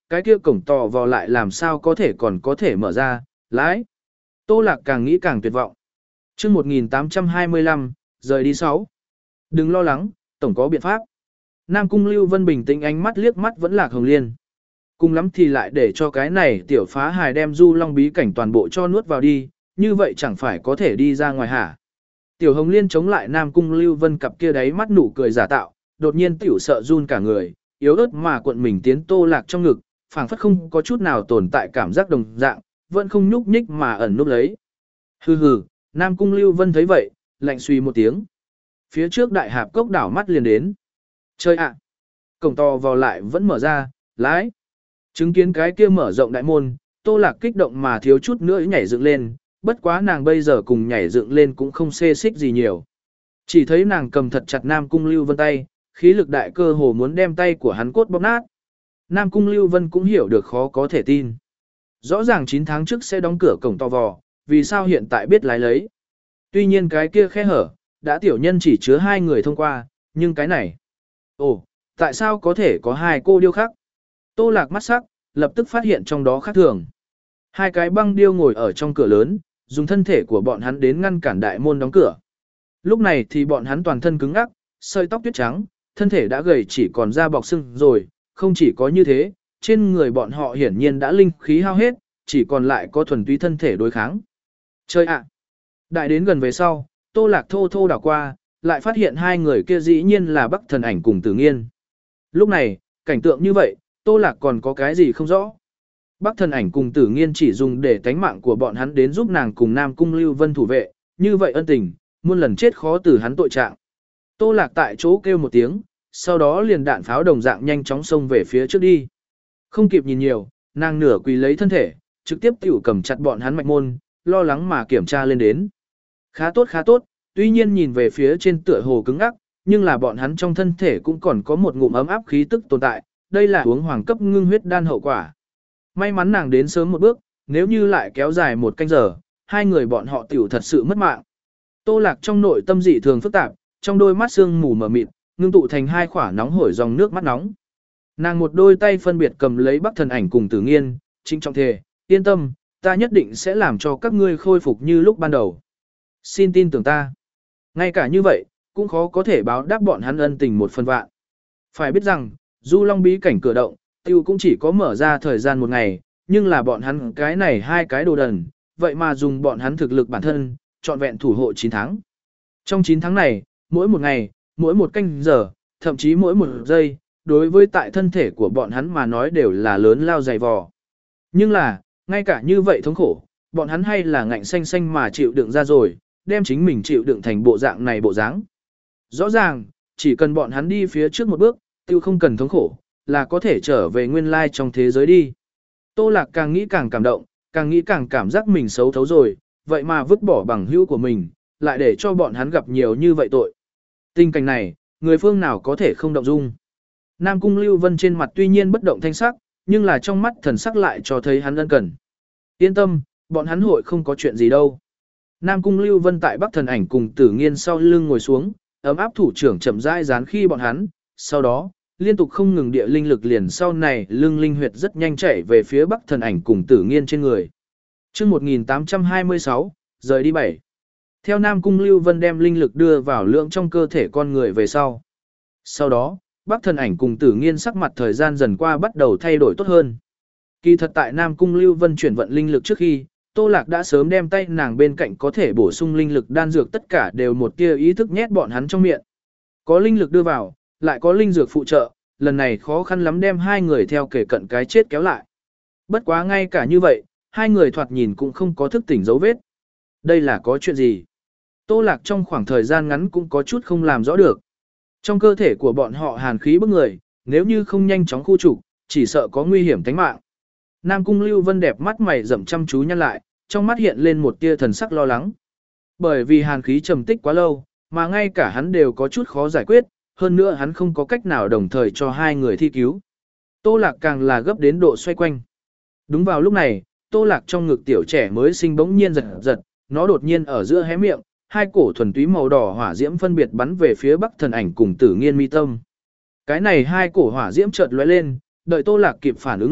cái kia cổng tò vò lại làm sao có thể còn có thể mở ra, lái. Tô Lạc càng nghĩ càng tuyệt vọng. Chương một nghìn tám trăm hai mươi lăm, rời đi sáu. Đừng lo lắng, tổng có biện pháp. Nam Cung Lưu Vân bình tĩnh ánh mắt liếc mắt vẫn Lạc Hồng Liên. Cùng lắm thì lại để cho cái này tiểu phá hài đem Du Long bí cảnh toàn bộ cho nuốt vào đi, như vậy chẳng phải có thể đi ra ngoài hả? Tiểu Hồng Liên chống lại Nam Cung Lưu Vân cặp kia đáy mắt nụ cười giả tạo, đột nhiên tiểu sợ run cả người, yếu ớt mà cuộn mình tiến Tô Lạc trong ngực, phảng phất không có chút nào tồn tại cảm giác đồng dạng, vẫn không nhúc nhích mà ẩn núp lấy. Hừ hừ, Nam Cung Lưu Vân thấy vậy, lạnh suy một tiếng. Phía trước đại hạp cốc đảo mắt liền đến. Chơi ạ! Cổng to vào lại vẫn mở ra, lái. Chứng kiến cái kia mở rộng đại môn, Tô Lạc kích động mà thiếu chút nữa nhảy dựng lên, bất quá nàng bây giờ cùng nhảy dựng lên cũng không xê xích gì nhiều. Chỉ thấy nàng cầm thật chặt Nam Cung Lưu Vân tay, khí lực đại cơ hồ muốn đem tay của hắn cốt bóp nát. Nam Cung Lưu Vân cũng hiểu được khó có thể tin. Rõ ràng chín tháng trước sẽ đóng cửa cổng to vò, vì sao hiện tại biết lái lấy. Tuy nhiên cái kia khe hở, đã tiểu nhân chỉ chứa hai người thông qua, nhưng cái này... Ồ, tại sao có thể có hai cô điêu khắc? Tô Lạc mắt sắc, lập tức phát hiện trong đó khác thường. Hai cái băng điêu ngồi ở trong cửa lớn, dùng thân thể của bọn hắn đến ngăn cản đại môn đóng cửa. Lúc này thì bọn hắn toàn thân cứng ngắc, sợi tóc tuyết trắng, thân thể đã gầy chỉ còn da bọc xương rồi, không chỉ có như thế, trên người bọn họ hiển nhiên đã linh khí hao hết, chỉ còn lại có thuần túy thân thể đối kháng. Chơi ạ! Đại đến gần về sau, Tô Lạc thô thô đảo qua, lại phát hiện hai người kia dĩ nhiên là Bắc Thần Ảnh cùng Tử Nghiên. Lúc này, cảnh tượng như vậy, Tô Lạc còn có cái gì không rõ. Bắc Thần Ảnh cùng Tử Nghiên chỉ dùng để tánh mạng của bọn hắn đến giúp nàng cùng Nam Cung Lưu Vân thủ vệ, như vậy ân tình, muôn lần chết khó từ hắn tội trạng. Tô Lạc tại chỗ kêu một tiếng, sau đó liền đạn pháo đồng dạng nhanh chóng xông về phía trước đi. Không kịp nhìn nhiều, nàng nửa quỳ lấy thân thể, trực tiếp tiểu cầm chặt bọn hắn mạch môn, lo lắng mà kiểm tra lên đến. Khá tốt khá tốt, tuy nhiên nhìn về phía trên tựa hồ cứng ngắc, nhưng là bọn hắn trong thân thể cũng còn có một ngụm ấm áp khí tức tồn tại, đây là uống hoàng cấp ngưng huyết đan hậu quả. May mắn nàng đến sớm một bước, nếu như lại kéo dài một canh giờ, hai người bọn họ tiểu thật sự mất mạng. Tô Lạc trong nội tâm dị thường phức tạp, trong đôi mắt sương mù mờ mịt, ngưng tụ thành hai khỏa nóng hổi dòng nước mắt nóng. Nàng một đôi tay phân biệt cầm lấy Bắc Thần Ảnh cùng Tử Nghiên, trinh trọng thề, yên tâm, ta nhất định sẽ làm cho các ngươi khôi phục như lúc ban đầu. Xin tin tưởng ta. Ngay cả như vậy, cũng khó có thể báo đáp bọn hắn ân tình một phần vạn. Phải biết rằng, Du Long bí cảnh cửa động, tiêu cũng chỉ có mở ra thời gian một ngày, nhưng là bọn hắn cái này hai cái đồ đần, vậy mà dùng bọn hắn thực lực bản thân, trọn vẹn thủ hộ chín tháng. Trong chín tháng này, mỗi một ngày, mỗi một canh giờ, thậm chí mỗi một giây, đối với tại thân thể của bọn hắn mà nói đều là lớn lao dày vò. Nhưng là, ngay cả như vậy thống khổ, bọn hắn hay là ngạnh xanh xanh mà chịu đựng ra rồi, đem chính mình chịu đựng thành bộ dạng này bộ dáng. Rõ ràng, chỉ cần bọn hắn đi phía trước một bước, tiêu không cần thống khổ, là có thể trở về nguyên lai trong thế giới đi. Tô Lạc càng nghĩ càng cảm động, càng nghĩ càng cảm giác mình xấu thấu rồi, vậy mà vứt bỏ bằng hữu của mình, lại để cho bọn hắn gặp nhiều như vậy tội. Tình cảnh này, người phương nào có thể không động dung. Nam Cung Lưu Vân trên mặt tuy nhiên bất động thanh sắc, nhưng là trong mắt thần sắc lại cho thấy hắn ân cần. Yên tâm, bọn hắn hội không có chuyện gì đâu. Nam Cung Lưu Vân tại Bắc Thần Ảnh cùng Tử Nghiên sau lưng ngồi xuống, ấm áp thủ trưởng chậm rãi dán khi bọn hắn, sau đó, liên tục không ngừng địa linh lực liền sau này lưng linh huyệt rất nhanh chảy về phía Bắc Thần Ảnh cùng Tử Nghiên trên người. Chương một nghìn tám trăm hai mươi sáu, rời đi bảy. Theo Nam Cung Lưu Vân đem linh lực đưa vào lượng trong cơ thể con người về sau. Sau đó, Bắc Thần Ảnh cùng Tử Nghiên sắc mặt thời gian dần qua bắt đầu thay đổi tốt hơn. Kỳ thật tại Nam Cung Lưu Vân chuyển vận linh lực trước khi, Tô Lạc đã sớm đem tay nàng bên cạnh có thể bổ sung linh lực đan dược tất cả đều một tia ý thức nhét bọn hắn trong miệng. Có linh lực đưa vào, lại có linh dược phụ trợ, lần này khó khăn lắm đem hai người theo kể cận cái chết kéo lại. Bất quá ngay cả như vậy, hai người thoạt nhìn cũng không có thức tỉnh dấu vết. Đây là có chuyện gì? Tô Lạc trong khoảng thời gian ngắn cũng có chút không làm rõ được. Trong cơ thể của bọn họ hàn khí bức người, nếu như không nhanh chóng khu trục, chỉ sợ có nguy hiểm tính mạng. Nam Cung Lưu Vân đẹp mắt mày rậm chăm chú nhăn lại, trong mắt hiện lên một tia thần sắc lo lắng. Bởi vì hàn khí trầm tích quá lâu, mà ngay cả hắn đều có chút khó giải quyết, hơn nữa hắn không có cách nào đồng thời cho hai người thi cứu. Tô Lạc càng là gấp đến độ xoay quanh. Đúng vào lúc này, Tô Lạc trong ngực tiểu trẻ mới sinh bỗng nhiên giật giật, nó đột nhiên ở giữa hé miệng, hai cổ thuần túy màu đỏ hỏa diễm phân biệt bắn về phía Bắc Thần Ảnh cùng Tử Nghiên mi tâm. Cái này hai cổ hỏa diễm chợt lóe lên, đợi Tô Lạc kịp phản ứng lúc,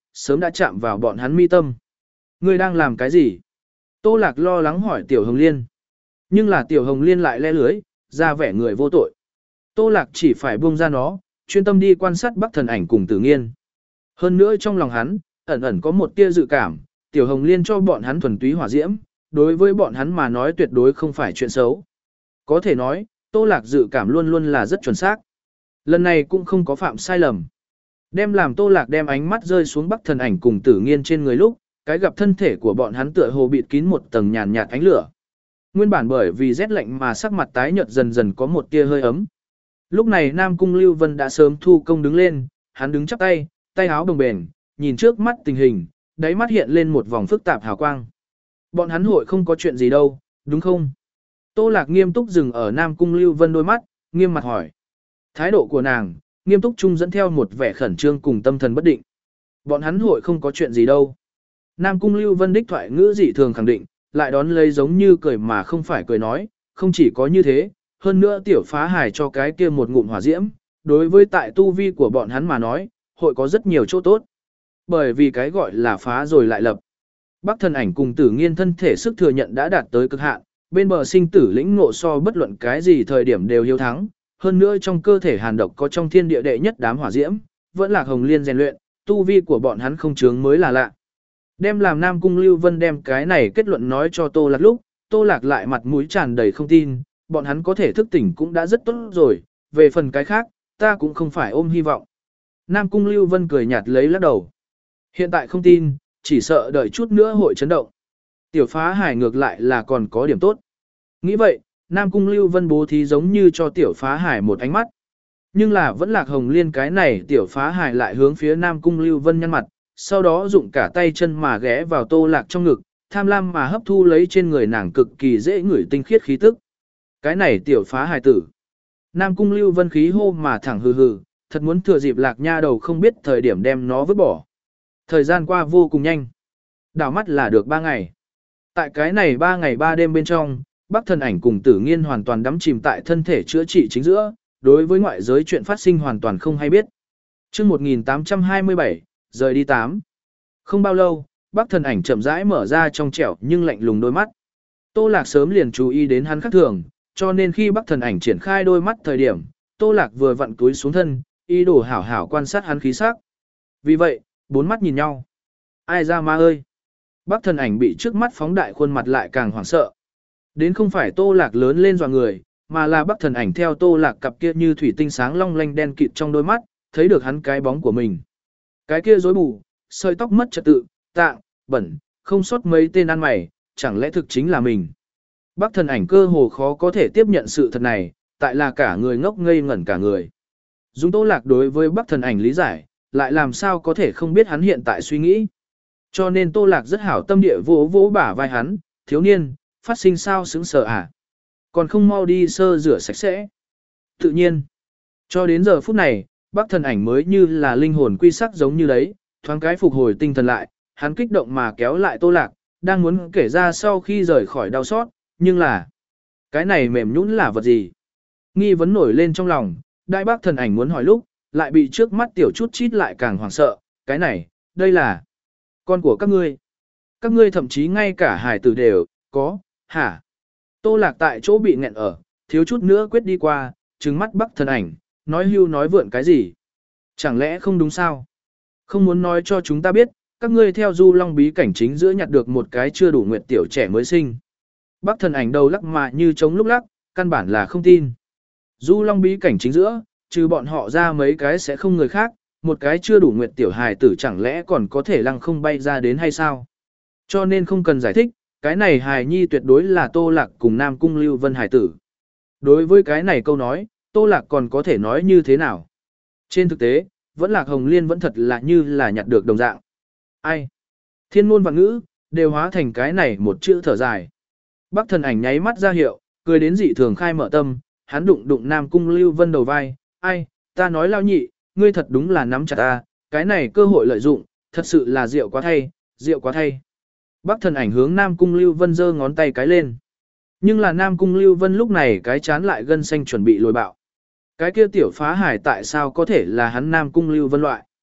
sớm đã chạm vào bọn hắn mi tâm. Ngươi đang làm cái gì? Tô Lạc lo lắng hỏi Tiểu Hồng Liên. Nhưng là Tiểu Hồng Liên lại le lưới, ra vẻ người vô tội. Tô Lạc chỉ phải buông ra nó, chuyên tâm đi quan sát Bắc Thần Ảnh cùng Tử Nghiên. Hơn nữa trong lòng hắn, ẩn ẩn có một tia dự cảm, Tiểu Hồng Liên cho bọn hắn thuần túy hỏa diễm, đối với bọn hắn mà nói tuyệt đối không phải chuyện xấu. Có thể nói, Tô Lạc dự cảm luôn luôn là rất chuẩn xác. Lần này cũng không có phạm sai lầm. Đem làm Tô Lạc đem ánh mắt rơi xuống Bắc Thần Ảnh cùng Tử Nghiên trên người lúc, cái gặp thân thể của bọn hắn tựa hồ bịt kín một tầng nhàn nhạt ánh lửa. Nguyên bản bởi vì rét lạnh mà sắc mặt tái nhợt dần dần có một tia hơi ấm. Lúc này Nam Cung Lưu Vân đã sớm thu công đứng lên, hắn đứng chắp tay, tay áo đồng bền, nhìn trước mắt tình hình, đáy mắt hiện lên một vòng phức tạp hào quang. Bọn hắn hội không có chuyện gì đâu, đúng không? Tô Lạc nghiêm túc dừng ở Nam Cung Lưu Vân đôi mắt, nghiêm mặt hỏi. Thái độ của nàng, nghiêm túc chung dẫn theo một vẻ khẩn trương cùng tâm thần bất định. Bọn hắn hội không có chuyện gì đâu. Nam Cung Lưu Vân đích thoại ngữ dị thường khẳng định, lại đón lấy giống như cười mà không phải cười nói, không chỉ có như thế, hơn nữa tiểu phá hài cho cái kia một ngụm hỏa diễm, đối với tại tu vi của bọn hắn mà nói, hội có rất nhiều chỗ tốt. Bởi vì cái gọi là phá rồi lại lập. Bắc Thần Ảnh cùng Tử Nghiên thân thể sức thừa nhận đã đạt tới cực hạn, bên bờ sinh tử lĩnh ngộ so bất luận cái gì thời điểm đều hiếu thắng, hơn nữa trong cơ thể hàn độc có trong thiên địa đệ nhất đám hỏa diễm, vẫn là Hồng Liên rèn luyện, tu vi của bọn hắn không chướng mới là lạ. Đem làm Nam Cung Lưu Vân đem cái này kết luận nói cho Tô Lạc lúc, Tô Lạc lại mặt mũi tràn đầy không tin, bọn hắn có thể thức tỉnh cũng đã rất tốt rồi, về phần cái khác, ta cũng không phải ôm hy vọng. Nam Cung Lưu Vân cười nhạt lấy lắc đầu. Hiện tại không tin, chỉ sợ đợi chút nữa hội chấn động. Tiểu phá hải ngược lại là còn có điểm tốt. Nghĩ vậy, Nam Cung Lưu Vân bố thí giống như cho tiểu phá hải một ánh mắt. Nhưng là vẫn lạc Hồng Liên cái này tiểu phá hải lại hướng phía Nam Cung Lưu Vân nhăn mặt, sau đó dụng cả tay chân mà ghé vào Tô Lạc trong ngực, tham lam mà hấp thu lấy trên người nàng cực kỳ dễ ngửi tinh khiết khí tức. Cái này tiểu phá hải tử. Nam Cung Lưu Vân khí hô mà thẳng hừ hừ, thật muốn thừa dịp Lạc Nha đầu không biết thời điểm đem nó vứt bỏ. Thời gian qua vô cùng nhanh. Đảo mắt là được ba ngày. Tại cái này ba ngày ba đêm bên trong, Bắc Thần Ảnh cùng Tử Nghiên hoàn toàn đắm chìm tại thân thể chữa trị chính giữa, đối với ngoại giới chuyện phát sinh hoàn toàn không hay biết. Chương một nghìn tám trăm hai mươi bảy, rời đi tám. Không bao lâu, Bắc Thần Ảnh chậm rãi mở ra trong trẻo nhưng lạnh lùng đôi mắt. Tô Lạc sớm liền chú ý đến hắn khác thường, cho nên khi Bắc Thần Ảnh triển khai đôi mắt thời điểm, Tô Lạc vừa vặn túi xuống thân, ý đồ hảo hảo quan sát hắn khí sắc. Vì vậy, bốn mắt nhìn nhau. Ai ra ma ơi! Bắc Thần Ảnh bị trước mắt phóng đại khuôn mặt lại càng hoảng sợ. Đến không phải Tô Lạc lớn lên dọa người, mà là Bắc Thần Ảnh theo Tô Lạc cặp kia như thủy tinh sáng long lanh đen kịt trong đôi mắt, thấy được hắn cái bóng của mình. Cái kia rối bù, sợi tóc mất trật tự, tạng, bẩn, không sót mấy tên ăn mày, chẳng lẽ thực chính là mình. Bắc Thần Ảnh cơ hồ khó có thể tiếp nhận sự thật này, tại là cả người ngốc ngây ngẩn cả người. Dùng Tô Lạc đối với Bắc Thần Ảnh lý giải, lại làm sao có thể không biết hắn hiện tại suy nghĩ. Cho nên Tô Lạc rất hảo tâm địa vỗ vỗ bả vai hắn, thiếu niên, phát sinh sao sững sờ à. Còn không mau đi sơ rửa sạch sẽ. Tự nhiên, cho đến giờ phút này, Bắc Thần Ảnh mới như là linh hồn quy sắc giống như đấy, thoáng cái phục hồi tinh thần lại, hắn kích động mà kéo lại Tô Lạc, đang muốn kể ra sau khi rời khỏi đau xót, nhưng là, cái này mềm nhũn là vật gì? Nghi vấn nổi lên trong lòng, đại Bắc Thần Ảnh muốn hỏi lúc, lại bị trước mắt tiểu chút chít lại càng hoảng sợ, cái này, đây là con của các ngươi. Các ngươi thậm chí ngay cả hài tử đều, có, hả? Tô Lạc tại chỗ bị nghẹn ở, thiếu chút nữa quyết đi qua, trừng mắt Bắc Thần Ảnh, nói hưu nói vượn cái gì? Chẳng lẽ không đúng sao? Không muốn nói cho chúng ta biết, các ngươi theo Du Long bí cảnh chính giữa nhặt được một cái chưa đủ nguyệt tiểu trẻ mới sinh. Bắc Thần Ảnh đầu lắc mà như trống lúc lắc, căn bản là không tin. Du Long bí cảnh chính giữa, trừ bọn họ ra mấy cái sẽ không người khác, một cái chưa đủ nguyệt tiểu hài tử chẳng lẽ còn có thể lăng không bay ra đến hay sao? Cho nên không cần giải thích, cái này hài nhi tuyệt đối là Tô Lạc cùng Nam Cung Lưu Vân hài tử. Đối với cái này câu nói, Tô Lạc còn có thể nói như thế nào? Trên thực tế, vẫn Lạc Hồng Liên vẫn thật là như là nhặt được đồng dạng. Ai? Thiên ngôn và ngữ, đều hóa thành cái này một chữ thở dài. Bắc Thần Ảnh nháy mắt ra hiệu, cười đến dị thường khai mở tâm, hắn đụng đụng Nam Cung Lưu Vân đầu vai, ai, ta nói lao nhị, ngươi thật đúng là nắm chặt ta, cái này cơ hội lợi dụng, thật sự là rượu quá thay, rượu quá thay. Bắc Thần Ảnh hướng Nam Cung Lưu Vân giơ ngón tay cái lên. Nhưng là Nam Cung Lưu Vân lúc này cái chán lại gân xanh chuẩn bị lồi bạo. Cái kia tiểu phá hải tại sao có thể là hắn Nam Cung Lưu Vân loại?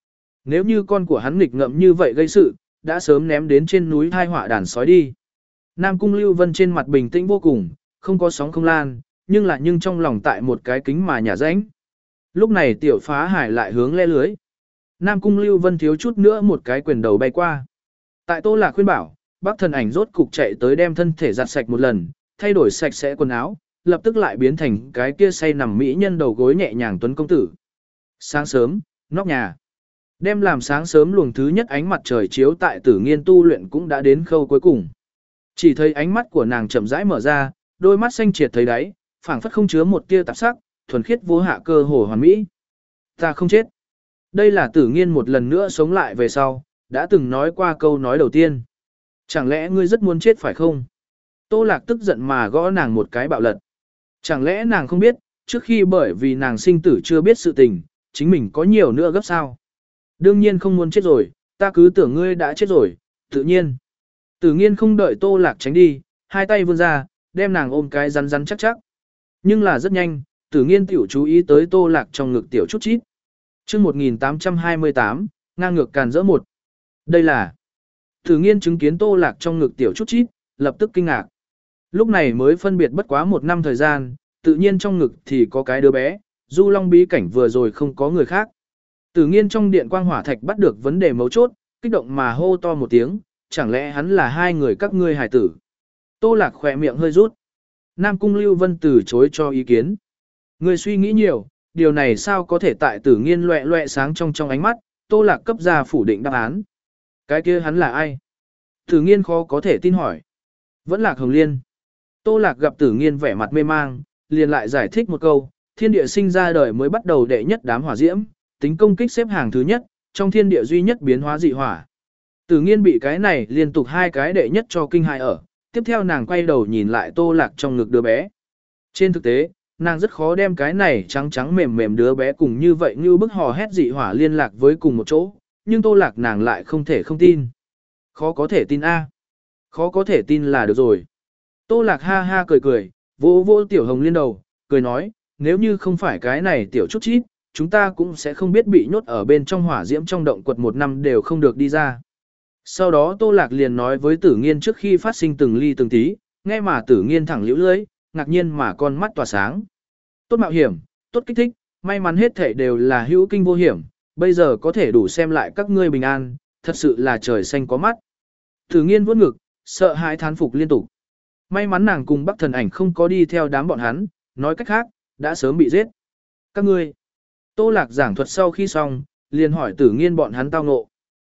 Nếu như con của hắn nghịch ngợm như vậy gây sự, đã sớm ném đến trên núi thai họa đàn sói đi. Nam Cung Lưu Vân trên mặt bình tĩnh vô cùng, không có sóng không lan, nhưng là nhưng trong lòng tại một cái kính mà nhà rãnh. Lúc này tiểu phá hải lại hướng le lưới. Nam Cung Lưu Vân thiếu chút nữa một cái quyền đầu bay qua. Tại Tô Lạc khuyên bảo, Bắc Thần Ảnh rốt cục chạy tới đem thân thể giặt sạch một lần, thay đổi sạch sẽ quần áo, lập tức lại biến thành cái kia say nằm mỹ nhân đầu gối nhẹ nhàng tuấn công tử. Sáng sớm, nóc nhà. Đem làm sáng sớm luồng thứ nhất ánh mặt trời chiếu tại Tử Nghiên tu luyện cũng đã đến khâu cuối cùng. Chỉ thấy ánh mắt của nàng chậm rãi mở ra, đôi mắt xanh triệt thấy đáy, phảng phất không chứa một tia tạp sắc, thuần khiết vô hạ cơ hồ hoàn mỹ. Ta không chết. Đây là Tử Nghiên một lần nữa sống lại về sau, đã từng nói qua câu nói đầu tiên. Chẳng lẽ ngươi rất muốn chết phải không? Tô Lạc tức giận mà gõ nàng một cái bạo lật. Chẳng lẽ nàng không biết, trước khi bởi vì nàng sinh tử chưa biết sự tình, chính mình có nhiều nữa gấp sao? Đương nhiên không muốn chết rồi, ta cứ tưởng ngươi đã chết rồi, tự nhiên. Tử Nghiên không đợi Tô Lạc tránh đi, hai tay vươn ra, đem nàng ôm cái rắn rắn chắc chắc. Nhưng là rất nhanh, Tử Nghiên tiểu chú ý tới Tô Lạc trong ngực tiểu chút chít. Chương một nghìn tám trăm hai mươi tám, ngang ngược càn rỡ một. Đây là Tử Nghiên chứng kiến Tô Lạc trong ngực tiểu chút chít, lập tức kinh ngạc. Lúc này mới phân biệt bất quá một năm thời gian, tự nhiên trong ngực thì có cái đứa bé, Du Long bí cảnh vừa rồi không có người khác. Tử Nghiên trong điện quang hỏa thạch bắt được vấn đề mấu chốt, kích động mà hô to một tiếng, chẳng lẽ hắn là hai người các ngươi hài tử. Tô Lạc khỏe miệng hơi rút. Nam Cung Lưu Vân từ chối cho ý kiến. Ngươi suy nghĩ nhiều, điều này sao có thể tại Tử Nghiên loẹ loẹ sáng trong trong ánh mắt, Tô Lạc cấp ra phủ định đáp án. Cái kia hắn là ai? Tử Nghiên khó có thể tin hỏi. Vẫn là Hồng Liên. Tô Lạc gặp Tử Nghiên vẻ mặt mê mang, liền lại giải thích một câu, thiên địa sinh ra đời mới bắt đầu đệ nhất đám hỏa diễm, tính công kích xếp hàng thứ nhất, trong thiên địa duy nhất biến hóa dị hỏa. Tử Nghiên bị cái này liên tục hai cái đệ nhất cho kinh hại ở, tiếp theo nàng quay đầu nhìn lại Tô Lạc trong ngực đứa bé. Trên thực tế, nàng rất khó đem cái này trắng trắng mềm mềm đứa bé cùng như vậy như bức hò hét dị hỏa liên lạc với cùng một chỗ, nhưng Tô Lạc nàng lại không thể không tin. Khó có thể tin a. Khó có thể tin là được rồi. Tô Lạc ha ha cười cười, vỗ vỗ tiểu Hồng Liên đầu, cười nói, nếu như không phải cái này tiểu chút chít, chúng ta cũng sẽ không biết bị nhốt ở bên trong hỏa diễm trong động quật một năm đều không được đi ra. Sau đó Tô Lạc liền nói với Tử Nghiên trước khi phát sinh từng ly từng tí, nghe mà Tử Nghiên thẳng liễu lưỡi, ngạc nhiên mà con mắt tỏa sáng. Tốt mạo hiểm, tốt kích thích, may mắn hết thảy đều là hữu kinh vô hiểm, bây giờ có thể đủ xem lại các ngươi bình an, thật sự là trời xanh có mắt. Tử Nghiên vuốt ngực, sợ hãi thán phục liên tục. May mắn nàng cùng Bắc Thần Ảnh không có đi theo đám bọn hắn, nói cách khác, đã sớm bị giết. Các ngươi. Tô Lạc giảng thuật sau khi xong, liền hỏi Tử Nghiên bọn hắn tao ngộ.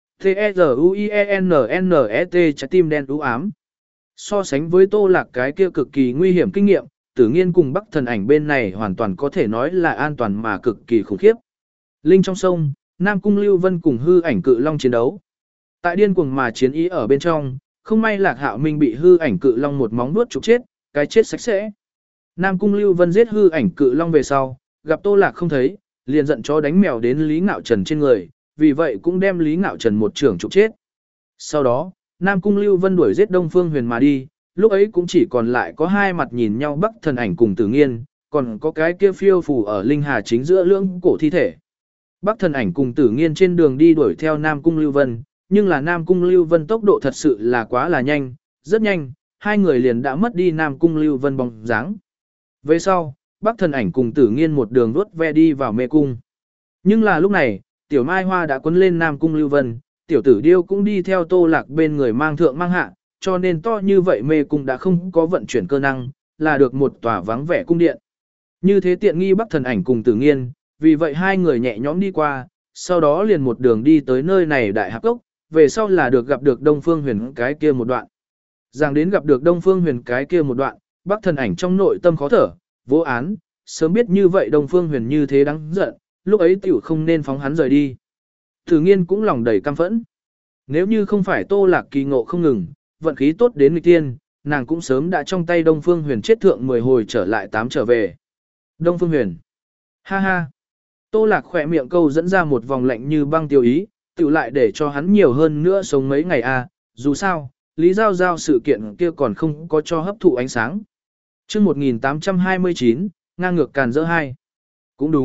T-E-Z-U-I-E-N-N-E-T trái tim đen u ám. So sánh với Tô Lạc cái kia cực kỳ nguy hiểm kinh nghiệm, Tử Nghiên cùng Bắc Thần Ảnh bên này hoàn toàn có thể nói là an toàn mà cực kỳ khủng khiếp. Linh trong sông, Nam Cung Lưu Vân cùng hư ảnh cự long chiến đấu. Tại điên cuồng mà chiến ý ở bên trong, không may Lạc Hạo Minh bị hư ảnh cự long một móng vuốt trục chết, cái chết sạch sẽ. Nam Cung Lưu Vân giết hư ảnh cự long về sau, gặp Tô Lạc không thấy, liền giận chó đánh mèo đến Lý Ngạo Trần trên người, vì vậy cũng đem Lý Ngạo Trần một trưởng trục chết. Sau đó, Nam Cung Lưu Vân đuổi giết Đông Phương Huyền mà đi, lúc ấy cũng chỉ còn lại có hai mặt nhìn nhau Bắc Thần Ảnh cùng Tử Nghiên, còn có cái kia phiêu phù ở linh hà chính giữa lưỡng cổ thi thể. Bắc Thần Ảnh cùng Tử Nghiên trên đường đi đuổi theo Nam Cung Lưu Vân, nhưng là Nam Cung Lưu Vân tốc độ thật sự là quá là nhanh, rất nhanh, hai người liền đã mất đi Nam Cung Lưu Vân bóng dáng. Về sau, Bắc Thần Ảnh cùng Tử Nghiên một đường vuốt ve đi vào mê cung. Nhưng là lúc này, Tiểu Mai Hoa đã quấn lên Nam Cung Lưu Vân, Tiểu Tử Điêu cũng đi theo Tô Lạc bên người mang thượng mang hạ, cho nên to như vậy mê cung đã không có vận chuyển cơ năng, là được một tòa vắng vẻ cung điện. Như thế tiện nghi Bắc Thần Ảnh cùng Tử Nghiên, vì vậy hai người nhẹ nhõm đi qua, sau đó liền một đường đi tới nơi này đại hạp cốc, về sau là được gặp được Đông Phương Huyền cái kia một đoạn. Giảng đến gặp được Đông Phương Huyền cái kia một đoạn, Bắc Thần Ảnh trong nội tâm khó thở, vô án, sớm biết như vậy Đông Phương Huyền như thế đáng giận, lúc ấy tiểu không nên phóng hắn rời đi. Tử Nghiên cũng lòng đầy căm phẫn. Nếu như không phải Tô Lạc kỳ ngộ không ngừng, vận khí tốt đến nghịch tiên, nàng cũng sớm đã trong tay Đông Phương Huyền chết thượng mười hồi trở lại tám trở về. Đông Phương Huyền. Ha ha. Tô Lạc khỏe miệng câu dẫn ra một vòng lạnh như băng tiêu ý, tiểu lại để cho hắn nhiều hơn nữa sống mấy ngày à, dù sao, Lý Giao Giao sự kiện kia còn không có cho hấp thụ ánh sáng. Chương một nghìn tám trăm hai mươi chín, ngang ngược càn rỡ hai. Cũng đúng,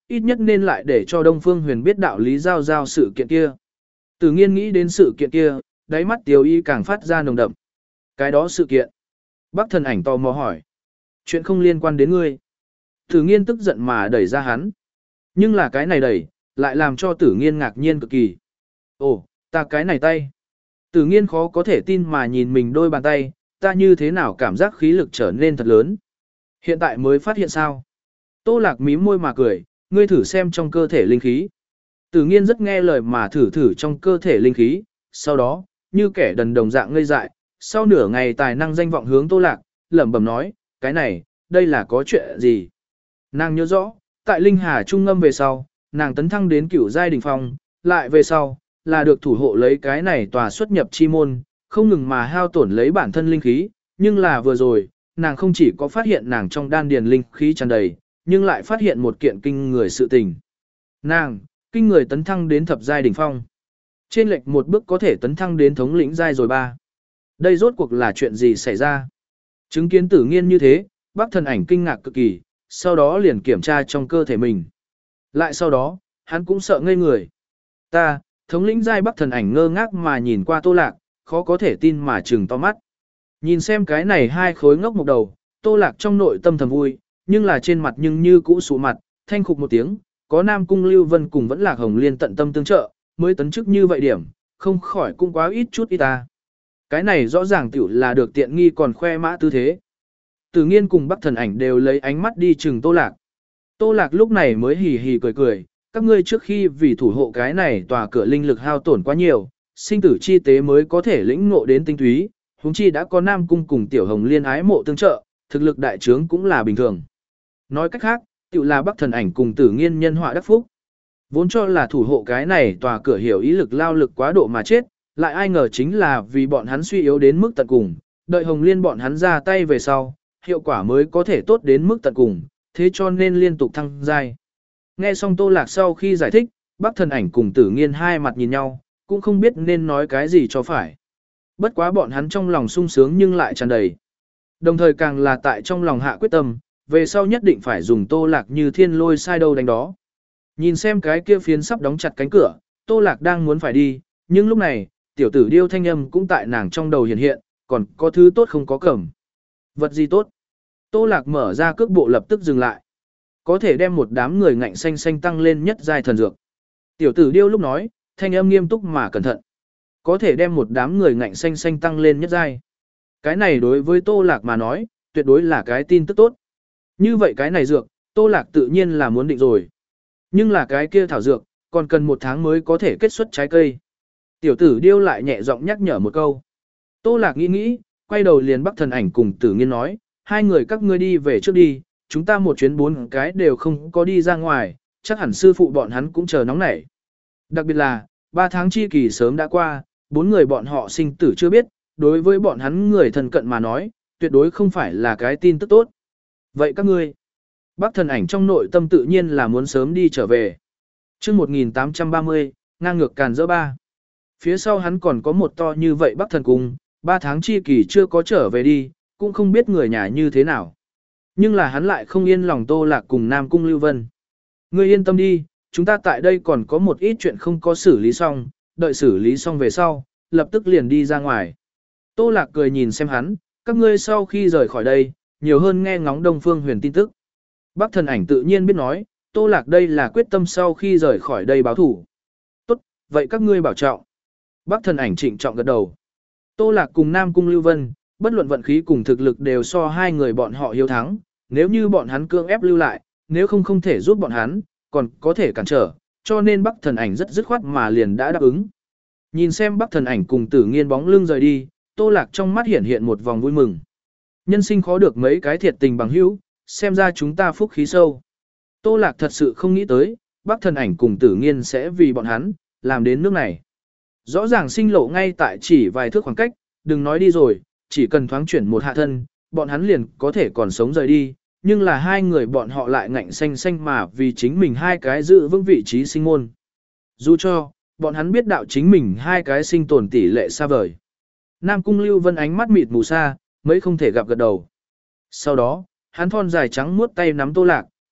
ít nhất nên lại để cho Đông Phương Huyền biết đạo lý giao giao sự kiện kia. Tử Nghiên nghĩ đến sự kiện kia, đáy mắt Tiếu Y càng phát ra nồng đậm. Cái đó sự kiện. Bắc Thần Ảnh tò mò hỏi. Chuyện không liên quan đến ngươi. Tử Nghiên tức giận mà đẩy ra hắn. Nhưng là cái này đẩy, lại làm cho Tử Nghiên ngạc nhiên cực kỳ. Ồ, ta cái này tay. Tử Nghiên khó có thể tin mà nhìn mình đôi bàn tay, ta như thế nào cảm giác khí lực trở nên thật lớn. Hiện tại mới phát hiện sao. Tô Lạc mím môi mà cười, ngươi thử xem trong cơ thể linh khí. Tử Nghiên rất nghe lời mà thử thử trong cơ thể linh khí, sau đó, như kẻ đần đồng dạng ngây dại, sau nửa ngày tài năng danh vọng hướng Tô Lạc, lẩm bẩm nói, cái này, đây là có chuyện gì? Nàng nhớ rõ, tại Linh Hà Trung ngâm về sau, nàng tấn thăng đến cửu giai đỉnh phong, lại về sau, là được thủ hộ lấy cái này tòa xuất nhập chi môn, không ngừng mà hao tổn lấy bản thân linh khí, nhưng là vừa rồi, nàng không chỉ có phát hiện nàng trong đan điền linh khí tràn đầy, nhưng lại phát hiện một kiện kinh người sự tình. Nàng, kinh người tấn thăng đến thập giai đỉnh phong. Trên lệch một bước có thể tấn thăng đến thống lĩnh giai rồi ba. Đây rốt cuộc là chuyện gì xảy ra? Chứng kiến Tử Nghiên như thế, Bắc Thần Ảnh kinh ngạc cực kỳ, sau đó liền kiểm tra trong cơ thể mình. Lại sau đó, hắn cũng sợ ngây người. Ta, thống lĩnh giai Bắc Thần Ảnh ngơ ngác mà nhìn qua Tô Lạc, khó có thể tin mà trừng to mắt. Nhìn xem cái này hai khối ngốc một đầu, Tô Lạc trong nội tâm thầm vui, nhưng là trên mặt nhưng như cũ sụ mặt, thanh khục một tiếng, có Nam Cung Lưu Vân cùng vẫn Lạc Hồng Liên tận tâm tương trợ, mới tấn chức như vậy điểm, không khỏi cũng quá ít chút ít ta. Cái này rõ ràng tiểu là được tiện nghi còn khoe mã tư thế. Tử Nghiên cùng Bắc Thần Ảnh đều lấy ánh mắt đi chừng Tô Lạc. Tô Lạc lúc này mới hì hì cười cười, các ngươi trước khi vì thủ hộ cái này tòa cửa linh lực hao tổn quá nhiều, sinh tử chi tế mới có thể lĩnh ngộ đến tinh túy, huống chi đã có Nam Cung cùng Tiểu Hồng Liên ái mộ tương trợ, thực lực đại trướng cũng là bình thường. Nói cách khác, tiểu là Bắc Thần Ảnh cùng Tử Nghiên nhân họa đắc phúc. Vốn cho là thủ hộ cái này tòa cửa hiểu ý lực lao lực quá độ mà chết, lại ai ngờ chính là vì bọn hắn suy yếu đến mức tận cùng, đợi Hồng Liên bọn hắn ra tay về sau, hiệu quả mới có thể tốt đến mức tận cùng, thế cho nên liên tục thăng giai. Nghe xong Tô Lạc sau khi giải thích, Bắc Thần Ảnh cùng Tử Nghiên hai mặt nhìn nhau, cũng không biết nên nói cái gì cho phải. Bất quá bọn hắn trong lòng sung sướng nhưng lại tràn đầy. Đồng thời càng là tại trong lòng hạ quyết tâm, về sau nhất định phải dùng Tô Lạc như thiên lôi sai đâu đánh đó. Nhìn xem cái kia phiến sắp đóng chặt cánh cửa, Tô Lạc đang muốn phải đi, nhưng lúc này, tiểu tử điêu thanh âm cũng tại nàng trong đầu hiện hiện, còn có thứ tốt không có cầm. Vật gì tốt? Tô Lạc mở ra cước bộ lập tức dừng lại. Có thể đem một đám người ngạnh xanh xanh tăng lên nhất giai thần dược. Tiểu tử điêu lúc nói, thanh âm nghiêm túc mà cẩn thận. Có thể đem một đám người ngạnh xanh xanh tăng lên nhất giai. Cái này đối với Tô Lạc mà nói, tuyệt đối là cái tin tức tốt. Như vậy cái này dược, Tô Lạc tự nhiên là muốn định rồi. Nhưng là cái kia thảo dược, còn cần một tháng mới có thể kết xuất trái cây. Tiểu tử điêu lại nhẹ giọng nhắc nhở một câu. Tô Lạc nghĩ nghĩ, quay đầu liền Bắc Thần Ảnh cùng Tử Nghiên nói, hai người các ngươi đi về trước đi, chúng ta một chuyến bốn cái đều không có đi ra ngoài, chắc hẳn sư phụ bọn hắn cũng chờ nóng nảy. Đặc biệt là, ba tháng chi kỳ sớm đã qua, bốn người bọn họ sinh tử chưa biết, đối với bọn hắn người thân cận mà nói, tuyệt đối không phải là cái tin tức tốt. Vậy các ngươi, Bắc Thần Ảnh trong nội tâm tự nhiên là muốn sớm đi trở về. Trước một nghìn tám trăm ba mươi, ngang ngược càn dỡ ba. Phía sau hắn còn có một to như vậy Bắc Thần Cung, ba tháng chi kỳ chưa có trở về đi, cũng không biết người nhà như thế nào. Nhưng là hắn lại không yên lòng Tô Lạc cùng Nam Cung Lưu Vân. Ngươi yên tâm đi, chúng ta tại đây còn có một ít chuyện không có xử lý xong, đợi xử lý xong về sau, lập tức liền đi ra ngoài. Tô Lạc cười nhìn xem hắn, các ngươi sau khi rời khỏi đây, nhiều hơn nghe ngóng Đông Phương Huyền tin tức. Bắc Thần Ảnh tự nhiên biết nói, Tô Lạc đây là quyết tâm sau khi rời khỏi đây báo thủ. Tốt, vậy các ngươi bảo trọng. Bắc Thần Ảnh trịnh trọng gật đầu. Tô Lạc cùng Nam Cung Lưu Vân, bất luận vận khí cùng thực lực đều so hai người bọn họ hiếu thắng, nếu như bọn hắn cưỡng ép lưu lại, nếu không không thể giúp bọn hắn, còn có thể cản trở, cho nên Bắc Thần Ảnh rất dứt khoát mà liền đã đáp ứng. Nhìn xem Bắc Thần Ảnh cùng Tử Nghiên bóng lưng rời đi, Tô Lạc trong mắt hiện hiện một vòng vui mừng. Nhân sinh khó được mấy cái thiệt tình bằng hữu, xem ra chúng ta phúc khí sâu. Tô Lạc thật sự không nghĩ tới, Bắc Thần Ảnh cùng Tử Nghiên sẽ vì bọn hắn, làm đến nước này. Rõ ràng sinh lộ ngay tại chỉ vài thước khoảng cách, đừng nói đi rồi, chỉ cần thoáng chuyển một hạ thân, bọn hắn liền có thể còn sống rời đi, nhưng là hai người bọn họ lại ngạnh xanh xanh mà vì chính mình hai cái giữ vững vị trí sinh môn. Dù cho, bọn hắn biết đạo chính mình hai cái sinh tồn tỷ lệ xa vời. Nam Cung Lưu Vân ánh mắt mịt mù xa, mấy không thể gặp gật đầu. Sau đó, hắn thon dài trắng muốt tay nắm Tô Lạc,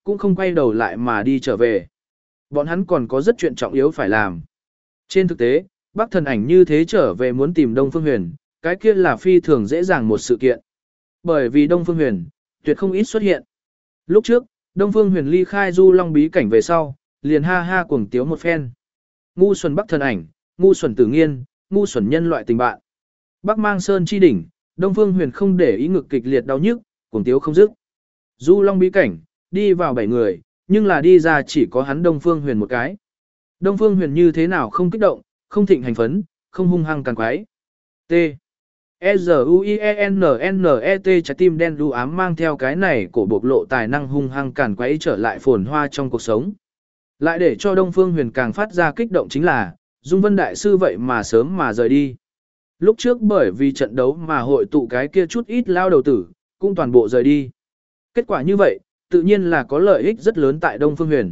cũng không quay đầu lại mà đi trở về. Bọn hắn còn có rất chuyện trọng yếu phải làm. Trên thực tế, Bắc Thần Ảnh như thế trở về muốn tìm Đông Phương Huyền, cái kia là phi thường dễ dàng một sự kiện. Bởi vì Đông Phương Huyền, tuyệt không ít xuất hiện. Lúc trước, Đông Phương Huyền ly khai Du Long bí cảnh về sau, liền ha ha cuồng tiếu một phen. Ngu xuẩn Bắc Thần Ảnh, ngu xuẩn Tử Nghiên, ngu xuẩn nhân loại tình bạn. Bắc Mang Sơn chi đỉnh, Đông Phương Huyền không để ý ngực kịch liệt đau nhức, cuồng tiếu không dứt. Du Long bí cảnh, đi vào bảy người, nhưng là đi ra chỉ có hắn Đông Phương Huyền một cái. Đông Phương Huyền như thế nào không kích động, không thịnh hành phấn, không hung hăng càng quái. T. E Z U I E N N E T trái tim đen đu ám mang theo cái này cổ bộc lộ tài năng hung hăng càn quấy trở lại phồn hoa trong cuộc sống. Lại để cho Đông Phương Huyền càng phát ra kích động chính là, Dung Vân Đại Sư vậy mà sớm mà rời đi. Lúc trước bởi vì trận đấu mà hội tụ cái kia chút ít lao đầu tử, cũng toàn bộ rời đi. Kết quả như vậy, tự nhiên là có lợi ích rất lớn tại Đông Phương Huyền.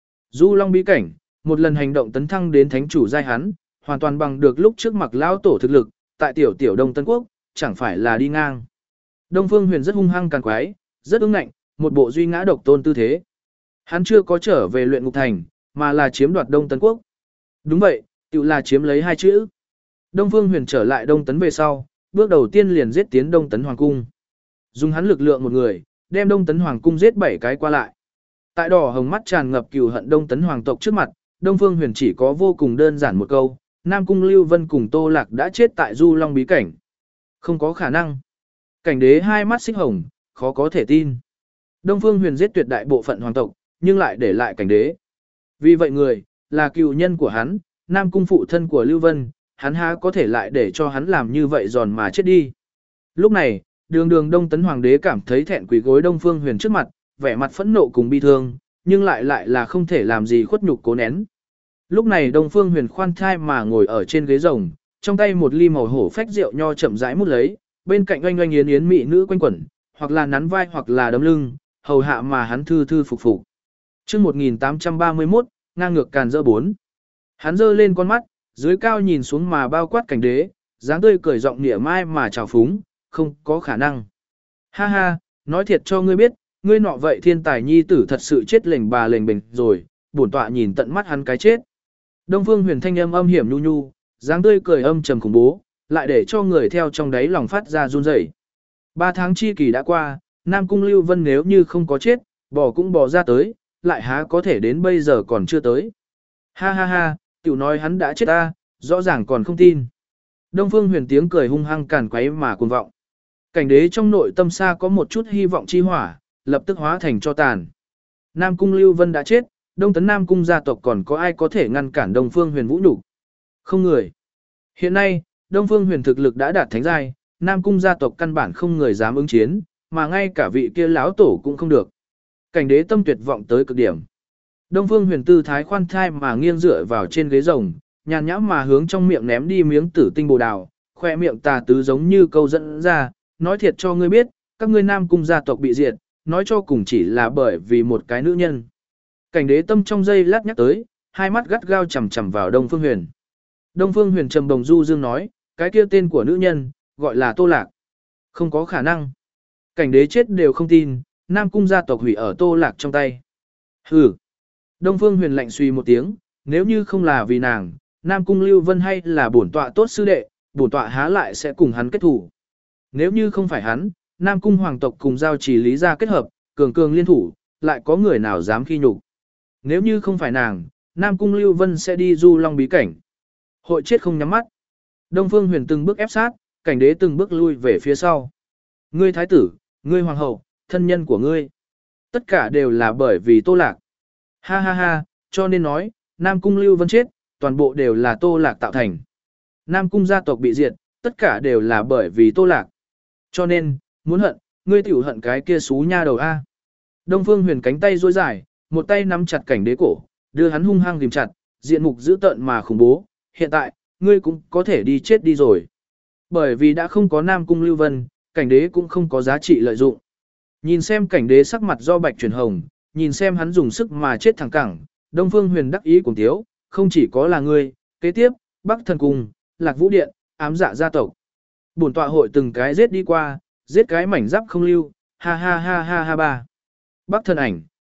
Du Long bí cảnh, một lần hành động tấn thăng đến thánh chủ giai hắn, hoàn toàn bằng được lúc trước mặc lao tổ thực lực, tại tiểu tiểu Đông Tân Quốc, chẳng phải là đi ngang. Đông Phương Huyền rất hung hăng càng quái, rất ưng ngạnh, một bộ duy ngã độc tôn tư thế. Hắn chưa có trở về luyện ngục thành, mà là chiếm đoạt Đông Tân Quốc. Đúng vậy, tự là chiếm lấy hai chữ. Đông Phương Huyền trở lại Đông Tấn về sau, bước đầu tiên liền giết tiến Đông Tấn Hoàng Cung. Dùng hắn lực lượng một người, đem Đông Tấn Hoàng Cung giết bảy cái qua lại. Tại đỏ hồng mắt tràn ngập cừu hận Đông Tấn Hoàng tộc trước mặt, Đông Phương Huyền chỉ có vô cùng đơn giản một câu, Nam Cung Lưu Vân cùng Tô Lạc đã chết tại Du Long bí cảnh. Không có khả năng. Cảnh đế hai mắt xích hồng, khó có thể tin. Đông Phương Huyền giết tuyệt đại bộ phận hoàng tộc, nhưng lại để lại cảnh đế. Vì vậy người, là cựu nhân của hắn, Nam Cung phụ thân của Lưu Vân, hắn há có thể lại để cho hắn làm như vậy giòn mà chết đi. Lúc này, đường đường Đông Tấn Hoàng đế cảm thấy thẹn quỳ gối Đông Phương Huyền trước mặt, vẻ mặt phẫn nộ cùng bi thương, nhưng lại lại là không thể làm gì khuất nhục cố nén. Lúc này Đông Phương Huyền khoan thai mà ngồi ở trên ghế rồng, trong tay một ly màu hổ phách rượu nho chậm rãi mút lấy, bên cạnh oanh oanh yến yến mỹ nữ quanh quẩn, hoặc là nắn vai hoặc là đấm lưng, hầu hạ mà hắn thư thư phục phục. Chương một nghìn tám trăm ba mươi mốt, ngang ngược càn dỡ bốn. Hắn giơ lên con mắt, dưới cao nhìn xuống mà bao quát cảnh đế, dáng tươi cười giọng nịa mai mà trào phúng, không có khả năng. Ha ha, nói thiệt cho ngươi biết, ngươi nọ vậy thiên tài nhi tử thật sự chết lệnh bà lệnh bình rồi, bổn tọa nhìn tận mắt hắn cái chết. Đông Phương Huyền thanh âm âm hiểm nhu nhu, dáng tươi cười âm trầm khủng bố, lại để cho người theo trong đáy lòng phát ra run rẩy. Ba tháng chi kỳ đã qua, Nam Cung Lưu Vân nếu như không có chết, bò cũng bò ra tới, lại há có thể đến bây giờ còn chưa tới. Ha ha ha, tiểu nói hắn đã chết ta, rõ ràng còn không tin. Đông Phương Huyền tiếng cười hung hăng càn quấy mà cuồng vọng. Cảnh đế trong nội tâm xa có một chút hy vọng chi hỏa, lập tức hóa thành cho tàn. Nam Cung Lưu Vân đã chết, Đông Tấn Nam Cung gia tộc còn có ai có thể ngăn cản Đông Phương Huyền vũ nhục? Không người. Hiện nay, Đông Phương Huyền thực lực đã đạt thánh giai, Nam Cung gia tộc căn bản không người dám ứng chiến, mà ngay cả vị kia lão tổ cũng không được. Cảnh đế tâm tuyệt vọng tới cực điểm. Đông Phương Huyền tư thái khoan thai mà nghiêng dựa vào trên ghế rồng, nhàn nhã mà hướng trong miệng ném đi miếng tử tinh bồ đào, khoe miệng tà tứ giống như câu dẫn ra, nói thiệt cho ngươi biết, các ngươi Nam Cung gia tộc bị diệt, nói cho cùng chỉ là bởi vì một cái nữ nhân. Cảnh đế tâm trong giây lát nhắc tới, hai mắt gắt gao chằm chằm vào Đông Phương Huyền. Đông Phương Huyền trầm bồng du dương nói, cái kia tên của nữ nhân, gọi là Tô Lạc. Không có khả năng. Cảnh đế chết đều không tin, Nam Cung gia tộc hủy ở Tô Lạc trong tay. Hừ. Đông Phương Huyền lạnh suy một tiếng, nếu như không là vì nàng, Nam Cung Lưu Vân hay là bổn tọa tốt sư đệ, bổn tọa há lại sẽ cùng hắn kết thủ. Nếu như không phải hắn, Nam Cung hoàng tộc cùng giao chỉ lý gia kết hợp, cường cường liên thủ, lại có người nào dám khi nhục. Nếu như không phải nàng, Nam Cung Lưu Vân sẽ đi Du Long bí cảnh. Hội chết không nhắm mắt. Đông Phương Huyền từng bước ép sát, cảnh đế từng bước lui về phía sau. Ngươi thái tử, ngươi hoàng hậu, thân nhân của ngươi. Tất cả đều là bởi vì Tô Lạc. Ha ha ha, cho nên nói, Nam Cung Lưu Vân chết, toàn bộ đều là Tô Lạc tạo thành. Nam Cung gia tộc bị diệt, tất cả đều là bởi vì Tô Lạc. Cho nên, muốn hận, ngươi tiểu hận cái kia xú nha đầu A. Đông Phương Huyền cánh tay duỗi dài, một tay nắm chặt cảnh đế cổ, đưa hắn hung hăng ghim chặt, diện mục dữ tợn mà khủng bố. Hiện tại, ngươi cũng có thể đi chết đi rồi. Bởi vì đã không có Nam Cung Lưu Vân, cảnh đế cũng không có giá trị lợi dụng. Nhìn xem cảnh đế sắc mặt do bạch chuyển hồng, nhìn xem hắn dùng sức mà chết thẳng cẳng, Đông Phương Huyền đắc ý cùng tiếu, không chỉ có là ngươi, kế tiếp, Bắc Thần Cung, Lạc Vũ Điện, ám dạ gia tộc. Bổn tọa hội từng cái giết đi qua, giết cái mảnh giáp không lưu, ha ha ha ha ha ba. Bắc Thần Ảnh,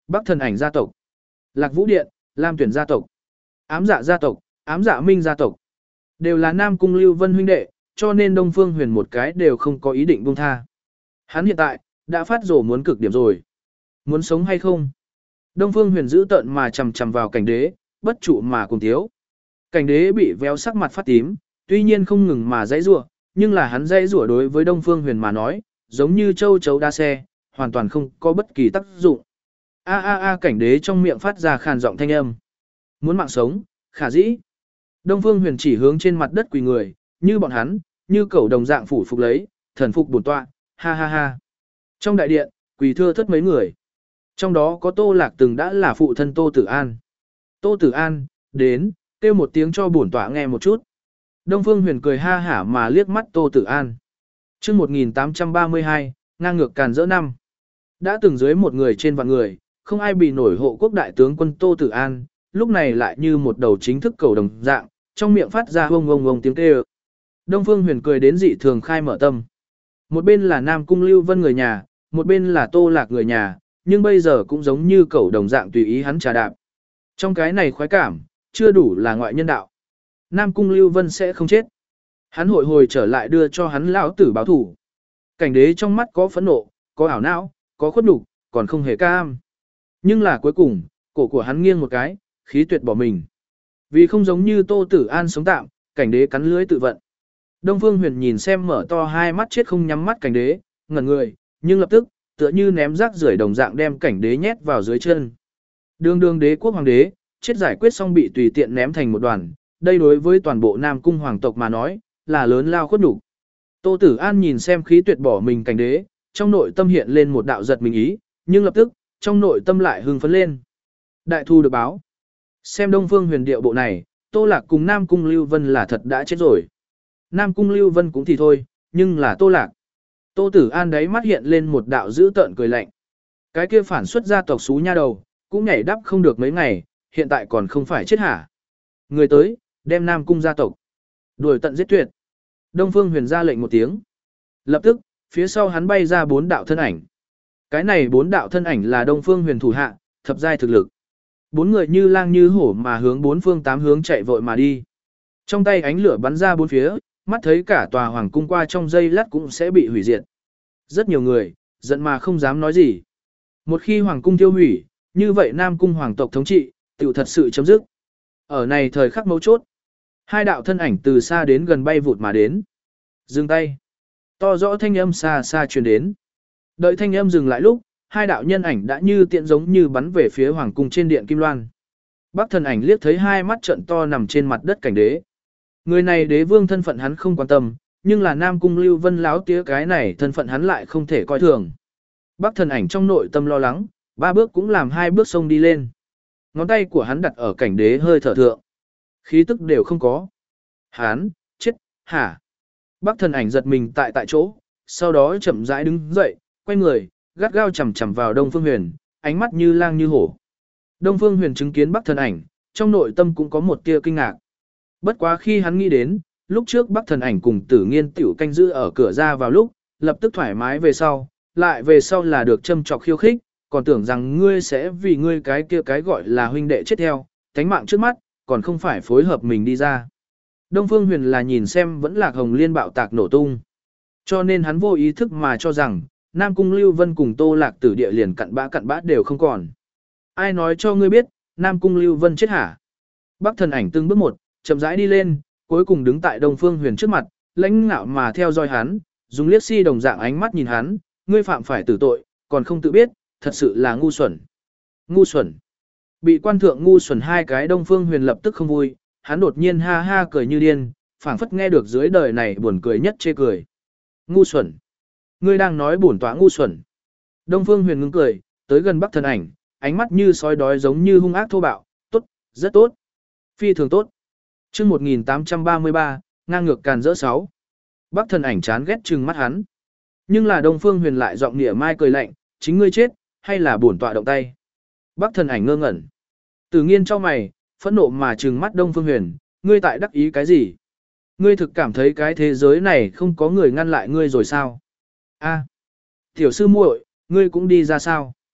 Bắc Thần Ảnh gia tộc, Lạc Vũ Điện, Lam Tuyển gia tộc, Ám Dạ gia tộc, Ám Dạ Minh gia tộc. Đều là Nam Cung Lưu Vân huynh đệ, cho nên Đông Phương Huyền một cái đều không có ý định buông tha. Hắn hiện tại, đã phát rổ muốn cực điểm rồi. Muốn sống hay không? Đông Phương Huyền giữ tợn mà chầm chầm vào cảnh đế, bất trụ mà cùng thiếu. Cảnh đế bị véo sắc mặt phát tím, tuy nhiên không ngừng mà dãy rủa, nhưng là hắn dãy rủa đối với Đông Phương Huyền mà nói, giống như châu chấu đa xe, hoàn toàn không có bất kỳ tác dụng. A a a cảnh đế trong miệng phát ra khàn giọng thanh âm. Muốn mạng sống, khả dĩ. Đông Phương Huyền chỉ hướng trên mặt đất quỳ người, như bọn hắn, như cẩu đồng dạng phủ phục lấy, thần phục bổn tọa, ha ha ha. Trong đại điện, quỳ thưa thất mấy người. Trong đó có Tô Lạc từng đã là phụ thân Tô Tử An. Tô Tử An, đến, kêu một tiếng cho bổn tọa nghe một chút. Đông Phương Huyền cười ha hả mà liếc mắt Tô Tử An. Chương một nghìn tám trăm ba mươi hai, ngang ngược càn rỡ năm. Đã từng dưới một người trên vạn người, không ai bị nổi hộ quốc đại tướng quân Tô Tử An, lúc này lại như một đầu chính thức cầu đồng dạng, trong miệng phát ra ông ông ông tiếng kêu. Đông Phương Huyền cười đến dị thường khai mở tâm. Một bên là Nam Cung Lưu Vân người nhà, một bên là Tô Lạc người nhà, nhưng bây giờ cũng giống như cầu đồng dạng tùy ý hắn trà đạp. Trong cái này khoái cảm, chưa đủ là ngoại nhân đạo. Nam Cung Lưu Vân sẽ không chết. Hắn hội hồi trở lại đưa cho hắn lão tử báo thủ. Cảnh đế trong mắt có phẫn nộ, có ảo não, có khuất nhục, còn không hề cam. Nhưng là cuối cùng, cổ của hắn nghiêng một cái, khí tuyệt bỏ mình. Vì không giống như Tô Tử An sống tạm, cảnh đế cắn lưới tự vận. Đông Phương Huyền nhìn xem mở to hai mắt chết không nhắm mắt cảnh đế, ngẩn người, nhưng lập tức, tựa như ném rác rưởi đồng dạng đem cảnh đế nhét vào dưới chân. Đường đường đế quốc hoàng đế, chết giải quyết xong bị tùy tiện ném thành một đoàn, đây đối với toàn bộ Nam Cung hoàng tộc mà nói, là lớn lao khuất nhục. Tô Tử An nhìn xem khí tuyệt bỏ mình cảnh đế, trong nội tâm hiện lên một đạo giật mình ý, nhưng lập tức, trong nội tâm lại hưng phấn lên. Đại thu được báo. Xem Đông Phương Huyền điệu bộ này, Tô Lạc cùng Nam Cung Lưu Vân là thật đã chết rồi. Nam Cung Lưu Vân cũng thì thôi, nhưng là Tô Lạc. Tô Tử An đấy mắt hiện lên một đạo dữ tợn cười lạnh. Cái kia phản xuất gia tộc xú nha đầu, cũng nhảy đắp không được mấy ngày, hiện tại còn không phải chết hả? Người tới, đem Nam Cung gia tộc đuổi tận giết tuyệt. Đông Phương Huyền ra lệnh một tiếng. Lập tức, phía sau hắn bay ra bốn đạo thân ảnh. Cái này bốn đạo thân ảnh là Đông Phương Huyền thủ hạ, thập giai thực lực. Bốn người như lang như hổ mà hướng bốn phương tám hướng chạy vội mà đi. Trong tay ánh lửa bắn ra bốn phía, mắt thấy cả tòa hoàng cung qua trong giây lát cũng sẽ bị hủy diệt. Rất nhiều người, giận mà không dám nói gì. Một khi hoàng cung tiêu hủy, như vậy Nam Cung hoàng tộc thống trị, tiểu thật sự chấm dứt. Ở này thời khắc mấu chốt, hai đạo thân ảnh từ xa đến gần bay vụt mà đến. Dừng tay. To rõ thanh âm xa xa truyền đến. Đợi thanh âm dừng lại lúc, hai đạo nhân ảnh đã như tiện giống như bắn về phía hoàng cung trên điện Kim Loan. Bắc Thần Ảnh liếc thấy hai mắt trận to nằm trên mặt đất cảnh đế. Người này đế vương thân phận hắn không quan tâm, nhưng là Nam Cung Lưu Vân láo tía cái này thân phận hắn lại không thể coi thường. Bắc Thần Ảnh trong nội tâm lo lắng, ba bước cũng làm hai bước xông đi lên. Ngón tay của hắn đặt ở cảnh đế hơi thở thượng. Khí tức đều không có. Hắn, chết, hả? Bắc Thần Ảnh giật mình tại tại chỗ, sau đó chậm rãi đứng dậy, quay người, gắt gao chằm chằm vào Đông Phương Huyền, ánh mắt như lang như hổ. Đông Phương Huyền chứng kiến Bắc Thần Ảnh, trong nội tâm cũng có một tia kinh ngạc. Bất quá khi hắn nghĩ đến, lúc trước Bắc Thần Ảnh cùng Tử Nghiên tiểu canh giữ ở cửa ra vào lúc, lập tức thoải mái về sau, lại về sau là được châm chọc khiêu khích, còn tưởng rằng ngươi sẽ vì ngươi cái kia cái gọi là huynh đệ chết theo, tánh mạng trước mắt, còn không phải phối hợp mình đi ra. Đông Phương Huyền là nhìn xem vẫn Lạc Hồng Liên bạo tạc nổ tung. Cho nên hắn vô ý thức mà cho rằng, Nam Cung Lưu Vân cùng Tô Lạc Tử địa liền cặn bã cặn bã đều không còn. Ai nói cho ngươi biết, Nam Cung Lưu Vân chết hả? Bắc Thần Ảnh từng bước một, chậm rãi đi lên, cuối cùng đứng tại Đông Phương Huyền trước mặt, lãnh ngạo mà theo dõi hắn, dùng liếc si đồng dạng ánh mắt nhìn hắn, ngươi phạm phải tử tội, còn không tự biết, thật sự là ngu xuẩn. Ngu xuẩn. Bị quan thượng ngu xuẩn hai cái Đông Phương Huyền lập tức không vui, hắn đột nhiên ha ha cười như điên, phảng phất nghe được dưới đời này buồn cười nhất chê cười. Ngu xuẩn. Ngươi đang nói bổn tọa ngu xuẩn. Đông Phương Huyền ngưng cười, tới gần Bắc Thần Ảnh, ánh mắt như sói đói giống như hung ác thô bạo, tốt, rất tốt. Phi thường tốt. Chương một nghìn tám trăm ba mươi ba, ngang ngược càn rỡ sáu. Bắc Thần Ảnh chán ghét trừng mắt hắn. Nhưng là Đông Phương Huyền lại giọng nịa mai cười lạnh, chính ngươi chết, hay là bổn tọa động tay. Bắc Thần Ảnh ngơ ngẩn. Tử Nghiên cho mày, phẫn nộ mà trừng mắt Đông Phương Huyền, ngươi tại đắc ý cái gì? Ngươi thực cảm thấy cái thế giới này không có người ngăn lại ngươi rồi sao? A, tiểu sư muội, ngươi cũng đi ra sao?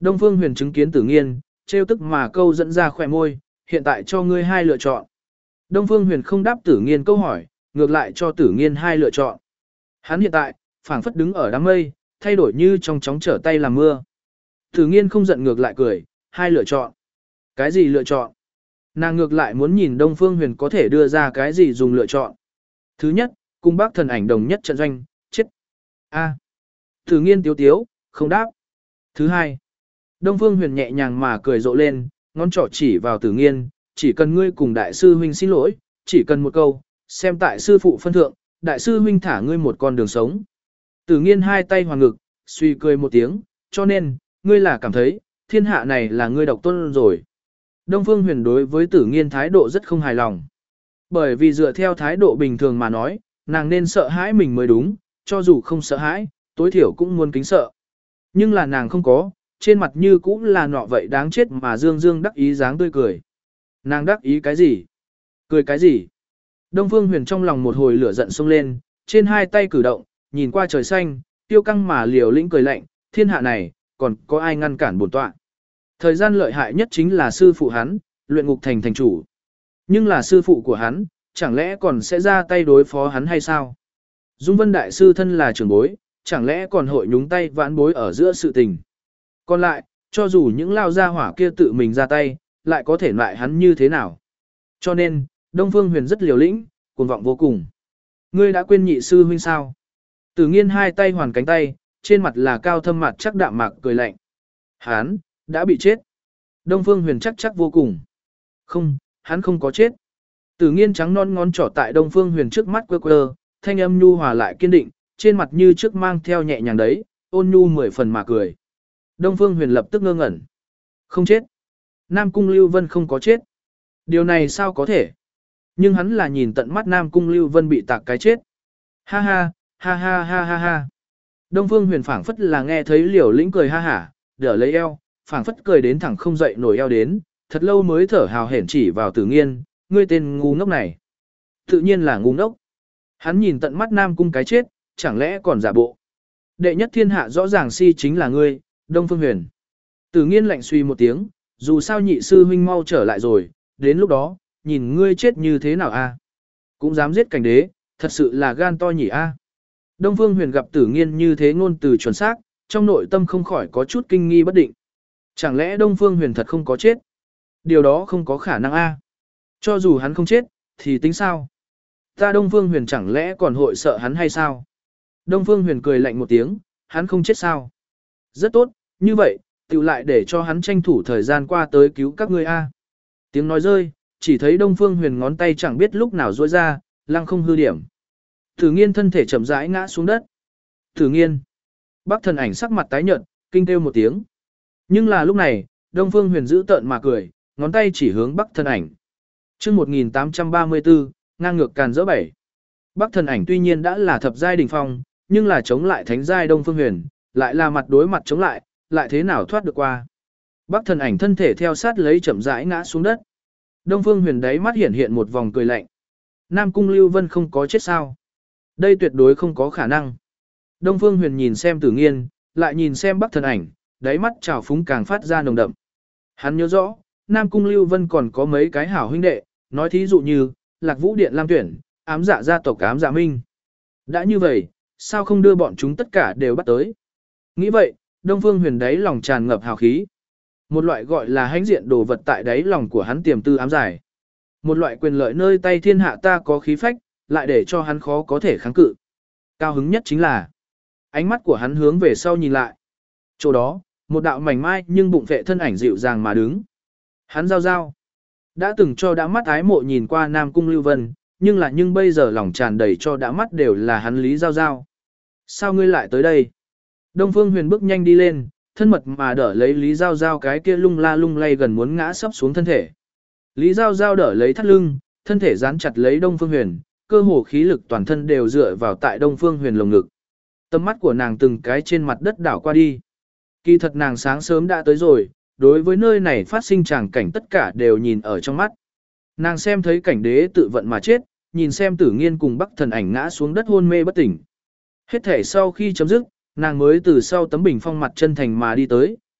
Đông Phương Huyền chứng kiến Tử Nghiên, trêu tức mà câu dẫn ra khỏe môi, hiện tại cho ngươi hai lựa chọn. Đông Phương Huyền không đáp Tử Nghiên câu hỏi, ngược lại cho Tử Nghiên hai lựa chọn. Hắn hiện tại, phảng phất đứng ở đám mây, thay đổi như trong chóng trở tay làm mưa. Tử Nghiên không giận ngược lại cười, hai lựa chọn. Cái gì lựa chọn? Nàng ngược lại muốn nhìn Đông Phương Huyền có thể đưa ra cái gì dùng lựa chọn. Thứ nhất, cùng bác thần ảnh đồng nhất trận doanh, chết. A. Tử Nghiên tiếu tiếu, không đáp. Thứ hai, Đông Phương Huyền nhẹ nhàng mà cười rộ lên, ngón trỏ chỉ vào Tử Nghiên, chỉ cần ngươi cùng đại sư huynh xin lỗi, chỉ cần một câu, xem tại sư phụ phân thượng, đại sư huynh thả ngươi một con đường sống. Tử Nghiên hai tay hoàn ngực, suy cười một tiếng, cho nên, ngươi là cảm thấy, thiên hạ này là ngươi độc tôn rồi. Đông Phương Huyền đối với Tử Nghiên thái độ rất không hài lòng. Bởi vì dựa theo thái độ bình thường mà nói, nàng nên sợ hãi mình mới đúng, cho dù không sợ hãi, tối thiểu cũng muốn kính sợ. Nhưng là nàng không có, trên mặt như cũng là nọ vậy đáng chết mà dương dương đắc ý dáng tươi cười. Nàng đắc ý cái gì? Cười cái gì? Đông Phương Huyền trong lòng một hồi lửa giận xông lên, trên hai tay cử động, nhìn qua trời xanh, tiêu căng mà liều lĩnh cười lạnh, thiên hạ này, còn có ai ngăn cản bổn tọa? Thời gian lợi hại nhất chính là sư phụ hắn, luyện ngục thành thành chủ. Nhưng là sư phụ của hắn, chẳng lẽ còn sẽ ra tay đối phó hắn hay sao? Dung Vân Đại Sư thân là trưởng bối, chẳng lẽ còn hội nhúng tay vãn bối ở giữa sự tình. Còn lại, cho dù những lao gia hỏa kia tự mình ra tay, lại có thể loại hắn như thế nào. Cho nên, Đông Phương Huyền rất liều lĩnh, cuồng vọng vô cùng. Ngươi đã quên nhị sư huynh sao? Tử Nghiên hai tay hoàn cánh tay, trên mặt là cao thâm mặt chắc đạm mạc cười lạnh. Hắn, đã bị chết. Đông Phương Huyền chắc chắc vô cùng. Không, hắn không có chết. Tử Nghiên trắng non ngón trỏ tại Đông Phương Huyền trước mắt quơ quơ, thanh âm nhu hòa lại kiên định, trên mặt như trước mang theo nhẹ nhàng đấy, ôn nhu mười phần mà cười. Đông Phương Huyền lập tức ngơ ngẩn. Không chết. Nam Cung Lưu Vân không có chết. Điều này sao có thể? Nhưng hắn là nhìn tận mắt Nam Cung Lưu Vân bị tạc cái chết. Ha ha, ha ha ha ha ha. Đông Phương Huyền phảng phất là nghe thấy Liều Lĩnh cười ha hả, đỡ lấy eo, phảng phất cười đến thẳng không dậy nổi eo đến, thật lâu mới thở hào hển chỉ vào Tử Nghiên, ngươi tên ngu ngốc này. Tự nhiên là ngu ngốc. Hắn nhìn tận mắt Nam Cung cái chết, chẳng lẽ còn giả bộ. Đệ nhất thiên hạ rõ ràng si chính là ngươi, Đông Phương Huyền. Tử Nghiên lạnh suy một tiếng, dù sao nhị sư huynh mau trở lại rồi, đến lúc đó, nhìn ngươi chết như thế nào a? Cũng dám giết cảnh đế, thật sự là gan to nhỉ a. Đông Phương Huyền gặp Tử Nghiên như thế ngôn từ chuẩn xác, trong nội tâm không khỏi có chút kinh nghi bất định. Chẳng lẽ Đông Phương Huyền thật không có chết? Điều đó không có khả năng a. Cho dù hắn không chết, thì tính sao? Ta Đông Phương Huyền chẳng lẽ còn hội sợ hắn hay sao? Đông Phương Huyền cười lạnh một tiếng, hắn không chết sao? Rất tốt, như vậy, tiểu lại để cho hắn tranh thủ thời gian qua tới cứu các ngươi a. Tiếng nói rơi, chỉ thấy Đông Phương Huyền ngón tay chẳng biết lúc nào duỗi ra, lăng không hư điểm. Tử Nghiên thân thể chậm rãi ngã xuống đất. Tử Nghiên. Bác thần ảnh sắc mặt tái nhợt, kinh kêu một tiếng. Nhưng là lúc này, Đông Phương Huyền giữ tợn mà cười, ngón tay chỉ hướng Bắc thần ảnh. Chương một nghìn tám trăm ba mươi tư, ngang ngược càn dỡ bảy. Bắc thần ảnh tuy nhiên đã là thập giai đỉnh phong, nhưng là chống lại thánh giai Đông Phương Huyền, lại là mặt đối mặt chống lại, lại thế nào thoát được qua. Bắc thần ảnh thân thể theo sát lấy chậm rãi ngã xuống đất. Đông Phương Huyền đáy mắt hiện hiện một vòng cười lạnh. Nam Cung Lưu Vân không có chết sao? Đây tuyệt đối không có khả năng. Đông Phương Huyền nhìn xem Tử Nghiên, lại nhìn xem Bắc thần ảnh, đáy mắt trào phúng càng phát ra nồng đậm. Hắn nhớ rõ, Nam Cung Lưu Vân còn có mấy cái hảo huynh đệ, nói thí dụ như, Lạc Vũ Điện Lam Tuyển, ám dạ gia tộc ám dạ minh. Đã như vậy, sao không đưa bọn chúng tất cả đều bắt tới? Nghĩ vậy, Đông Phương Huyền đáy lòng tràn ngập hào khí. Một loại gọi là hãnh diện đồ vật tại đáy lòng của hắn tiềm tư ám giải. Một loại quyền lợi nơi tay thiên hạ ta có khí phách, lại để cho hắn khó có thể kháng cự. Cao hứng nhất chính là, ánh mắt của hắn hướng về sau nhìn lại. Chỗ đó, một đạo mảnh mai nhưng bụng vệ thân ảnh dịu dàng mà đứng. Hắn giao giao. Đã từng cho đã mắt ái mộ nhìn qua Nam Cung Lưu Vân, nhưng là nhưng bây giờ lòng tràn đầy cho đã mắt đều là hắn Lý Giao Giao. Sao ngươi lại tới đây? Đông Phương Huyền bước nhanh đi lên, thân mật mà đỡ lấy Lý Giao Giao cái kia lung la lung lay gần muốn ngã sấp xuống thân thể. Lý Giao Giao đỡ lấy thắt lưng, thân thể dán chặt lấy Đông Phương Huyền, cơ hồ khí lực toàn thân đều dựa vào tại Đông Phương Huyền lồng ngực. Tầm mắt của nàng từng cái trên mặt đất đảo qua đi. Kỳ thật nàng sáng sớm đã tới rồi, đối với nơi này phát sinh tràng cảnh tất cả đều nhìn ở trong mắt. Nàng xem thấy cảnh đế tự vận mà chết, nhìn xem Tử Nghiên cùng Bắc thần ảnh ngã xuống đất hôn mê bất tỉnh. Hết thể sau khi chấm dứt, nàng mới từ sau tấm bình phong mặt chân thành mà đi tới,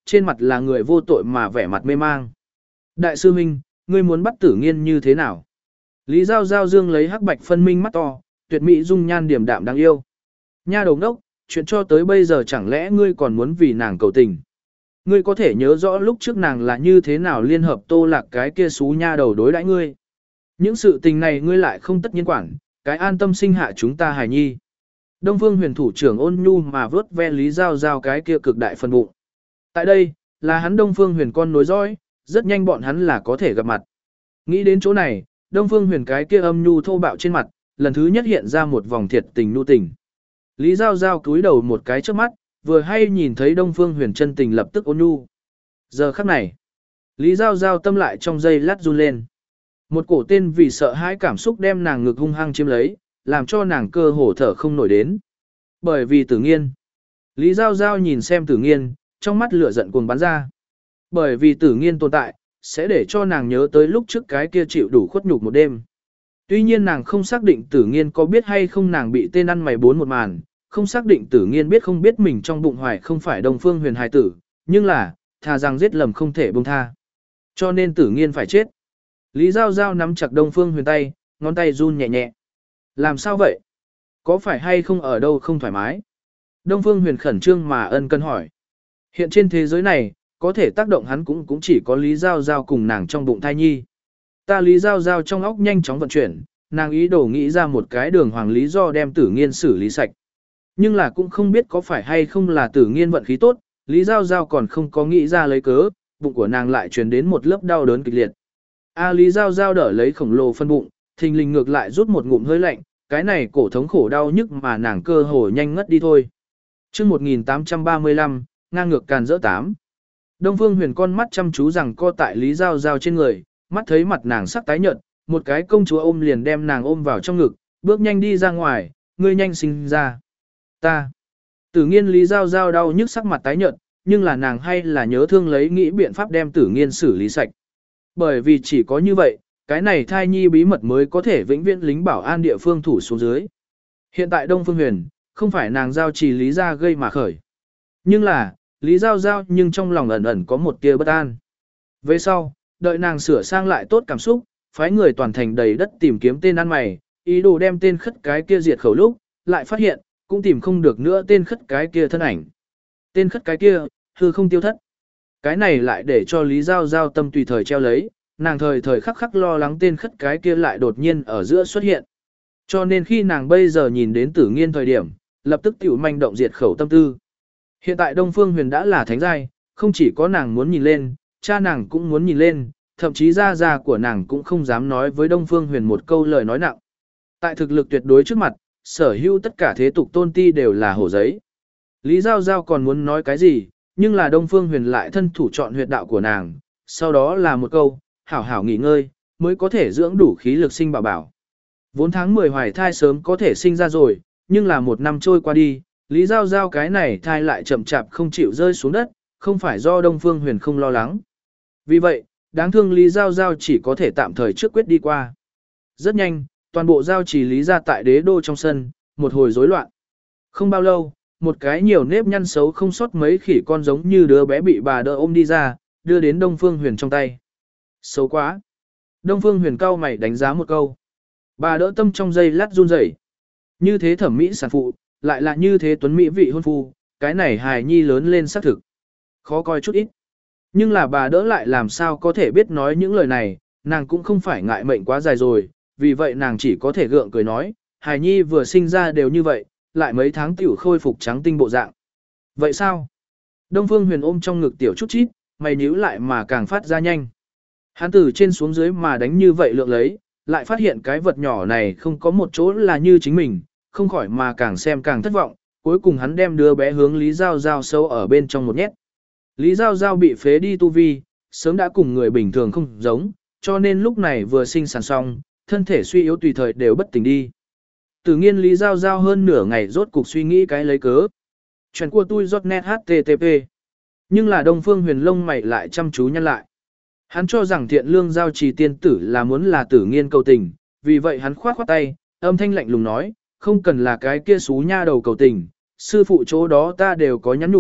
trên mặt là người vô tội mà vẻ mặt mê mang. Đại sư huynh, ngươi muốn bắt Tử Nghiên như thế nào? Lý Giao Giao dương lấy hắc bạch phân minh mắt to, tuyệt mỹ dung nhan điềm đạm đáng yêu. Nha đầu ngốc, chuyện cho tới bây giờ chẳng lẽ ngươi còn muốn vì nàng cầu tình? Ngươi có thể nhớ rõ lúc trước nàng là như thế nào liên hợp Tô Lạc cái kia xú nha đầu đối đãi ngươi. Những sự tình này ngươi lại không tất nhiên quản, cái an tâm sinh hạ chúng ta hài nhi. Đông Phương Huyền thủ trưởng ôn nhu mà vớt ve Lý Giao Giao cái kia cực đại phân bụng. Tại đây, là hắn Đông Phương Huyền con nối dõi, rất nhanh bọn hắn là có thể gặp mặt. Nghĩ đến chỗ này, Đông Phương Huyền cái kia âm nhu thô bạo trên mặt, lần thứ nhất hiện ra một vòng thiệt tình nhu tình. Lý Giao Giao cúi đầu một cái trước mắt, vừa hay nhìn thấy Đông Phương Huyền chân tình lập tức ôn nhu. Giờ khắc này, Lý Giao Giao tâm lại trong giây lát run lên. Một cổ tên vì sợ hãi cảm xúc đem nàng ngực hung hăng chiếm lấy, làm cho nàng cơ hồ thở không nổi đến. Bởi vì Tử Nghiên. Lý Giao Giao nhìn xem Tử Nghiên, trong mắt lửa giận cuồng bắn ra. Bởi vì Tử Nghiên tồn tại, sẽ để cho nàng nhớ tới lúc trước cái kia chịu đủ khuất nhục một đêm. Tuy nhiên nàng không xác định Tử Nghiên có biết hay không nàng bị tên ăn mày bốn một màn, không xác định Tử Nghiên biết không biết mình trong bụng hoài không phải Đông Phương Huyền hài tử, nhưng là, thà rằng giết lầm không thể buông tha. Cho nên Tử Nghiên phải chết. Lý Giao Giao nắm chặt Đông Phương Huyền tay, ngón tay run nhẹ nhẹ. Làm sao vậy? Có phải hay không ở đâu không thoải mái? Đông Phương Huyền khẩn trương mà ân cần hỏi. Hiện trên thế giới này, có thể tác động hắn cũng cũng chỉ có Lý Giao Giao cùng nàng trong bụng thai nhi. Ta Lý Giao Giao trong óc nhanh chóng vận chuyển, nàng ý đồ nghĩ ra một cái đường hoàng lý do đem Tử Nghiên xử lý sạch. Nhưng là cũng không biết có phải hay không là Tử Nghiên vận khí tốt, Lý Giao Giao còn không có nghĩ ra lấy cớ, bụng của nàng lại truyền đến một lớp đau đớn kịch liệt. A Lý Giao Giao đỡ lấy khổng lồ phân bụng, thình lình ngược lại rút một ngụm hơi lạnh, cái này cổ thống khổ đau nhức mà nàng cơ hồ nhanh ngất đi thôi. Chương một nghìn tám trăm ba mươi lăm, ngang ngược càn rỡ tám. Đông Phương Huyền con mắt chăm chú rằng co tại Lý Giao Giao trên người, mắt thấy mặt nàng sắc tái nhợt, một cái công chúa ôm liền đem nàng ôm vào trong ngực, bước nhanh đi ra ngoài, ngươi nhanh sinh ra. Ta. Tử Nghiên Lý Giao Giao đau nhức sắc mặt tái nhợt, nhưng là nàng hay là nhớ thương lấy nghĩ biện pháp đem Tử Nghiên xử lý sạch. Bởi vì chỉ có như vậy, cái này thai nhi bí mật mới có thể vĩnh viễn lính bảo an địa phương thủ xuống dưới. Hiện tại Đông Phương Huyền, không phải nàng giao trì Lý gia gây mà khởi. Nhưng là, Lý Giao Giao nhưng trong lòng ẩn ẩn có một tia bất an. Về sau, đợi nàng sửa sang lại tốt cảm xúc, phái người toàn thành đầy đất tìm kiếm tên ăn mày, ý đồ đem tên khất cái kia diệt khẩu lúc, lại phát hiện, cũng tìm không được nữa tên khất cái kia thân ảnh. Tên khất cái kia, hư không tiêu thất. Cái này lại để cho Lý Giao Giao tâm tùy thời treo lấy, nàng thời thời khắc khắc lo lắng tên khất cái kia lại đột nhiên ở giữa xuất hiện. Cho nên khi nàng bây giờ nhìn đến Tử Nghiên thời điểm, lập tức tiểu manh động diệt khẩu tâm tư. Hiện tại Đông Phương Huyền đã là thánh giai, không chỉ có nàng muốn nhìn lên, cha nàng cũng muốn nhìn lên, thậm chí gia gia của nàng cũng không dám nói với Đông Phương Huyền một câu lời nói nặng. Tại thực lực tuyệt đối trước mặt, sở hữu tất cả thế tục tôn ti đều là hổ giấy. Lý Giao Giao còn muốn nói cái gì, nhưng là Đông Phương Huyền lại thân thủ chọn huyệt đạo của nàng, sau đó là một câu, hảo hảo nghỉ ngơi, mới có thể dưỡng đủ khí lực sinh bảo bảo. Vốn tháng mười hoài thai sớm có thể sinh ra rồi, nhưng là một năm trôi qua đi, Lý Giao Giao cái này thai lại chậm chạp không chịu rơi xuống đất, không phải do Đông Phương Huyền không lo lắng. Vì vậy, đáng thương Lý Giao Giao chỉ có thể tạm thời trước quyết đi qua. Rất nhanh, toàn bộ giao trì Lý ra tại đế đô trong sân, một hồi rối loạn. Không bao lâu, một cái nhiều nếp nhăn xấu không sót mấy khỉ con giống như đứa bé bị bà đỡ ôm đi ra, đưa đến Đông Phương Huyền trong tay. Xấu quá. Đông Phương Huyền cau mày đánh giá một câu. Bà đỡ tâm trong giây lát run rẩy. Như thế thẩm mỹ sản phụ, lại là như thế tuấn mỹ vị hôn phu, cái này hài nhi lớn lên xác thực. Khó coi chút ít. Nhưng là bà đỡ lại làm sao có thể biết nói những lời này, nàng cũng không phải ngại mệnh quá dài rồi, vì vậy nàng chỉ có thể gượng cười nói, hài nhi vừa sinh ra đều như vậy, lại mấy tháng tiểu khôi phục trắng tinh bộ dạng. Vậy sao? Đông Phương Huyền ôm trong ngực tiểu chút chít, mày nhíu lại mà càng phát ra nhanh. Hắn từ trên xuống dưới mà đánh như vậy lượng lấy, lại phát hiện cái vật nhỏ này không có một chỗ là như chính mình, không khỏi mà càng xem càng thất vọng, cuối cùng hắn đem đứa bé hướng Lý Giao Giao sâu ở bên trong một nhét. Lý Giao Giao bị phế đi tu vi, sớm đã cùng người bình thường không giống, cho nên lúc này vừa sinh sản xong, thân thể suy yếu tùy thời đều bất tỉnh đi. Tự nhiên Lý Giao Giao hơn nửa ngày rốt cục suy nghĩ cái lấy cớ. Chuyện của tôi giọt net http. Nhưng là Đông Phương Huyền lông mày lại chăm chú nhăn lại. Hắn cho rằng Thiện Lương giao trì tiên tử là muốn là Tử Nghiên cầu tình, vì vậy hắn khoát khoát tay, âm thanh lạnh lùng nói, không cần là cái kia xú nha đầu cầu tình, sư phụ chỗ đó ta đều có nhắn nhủ,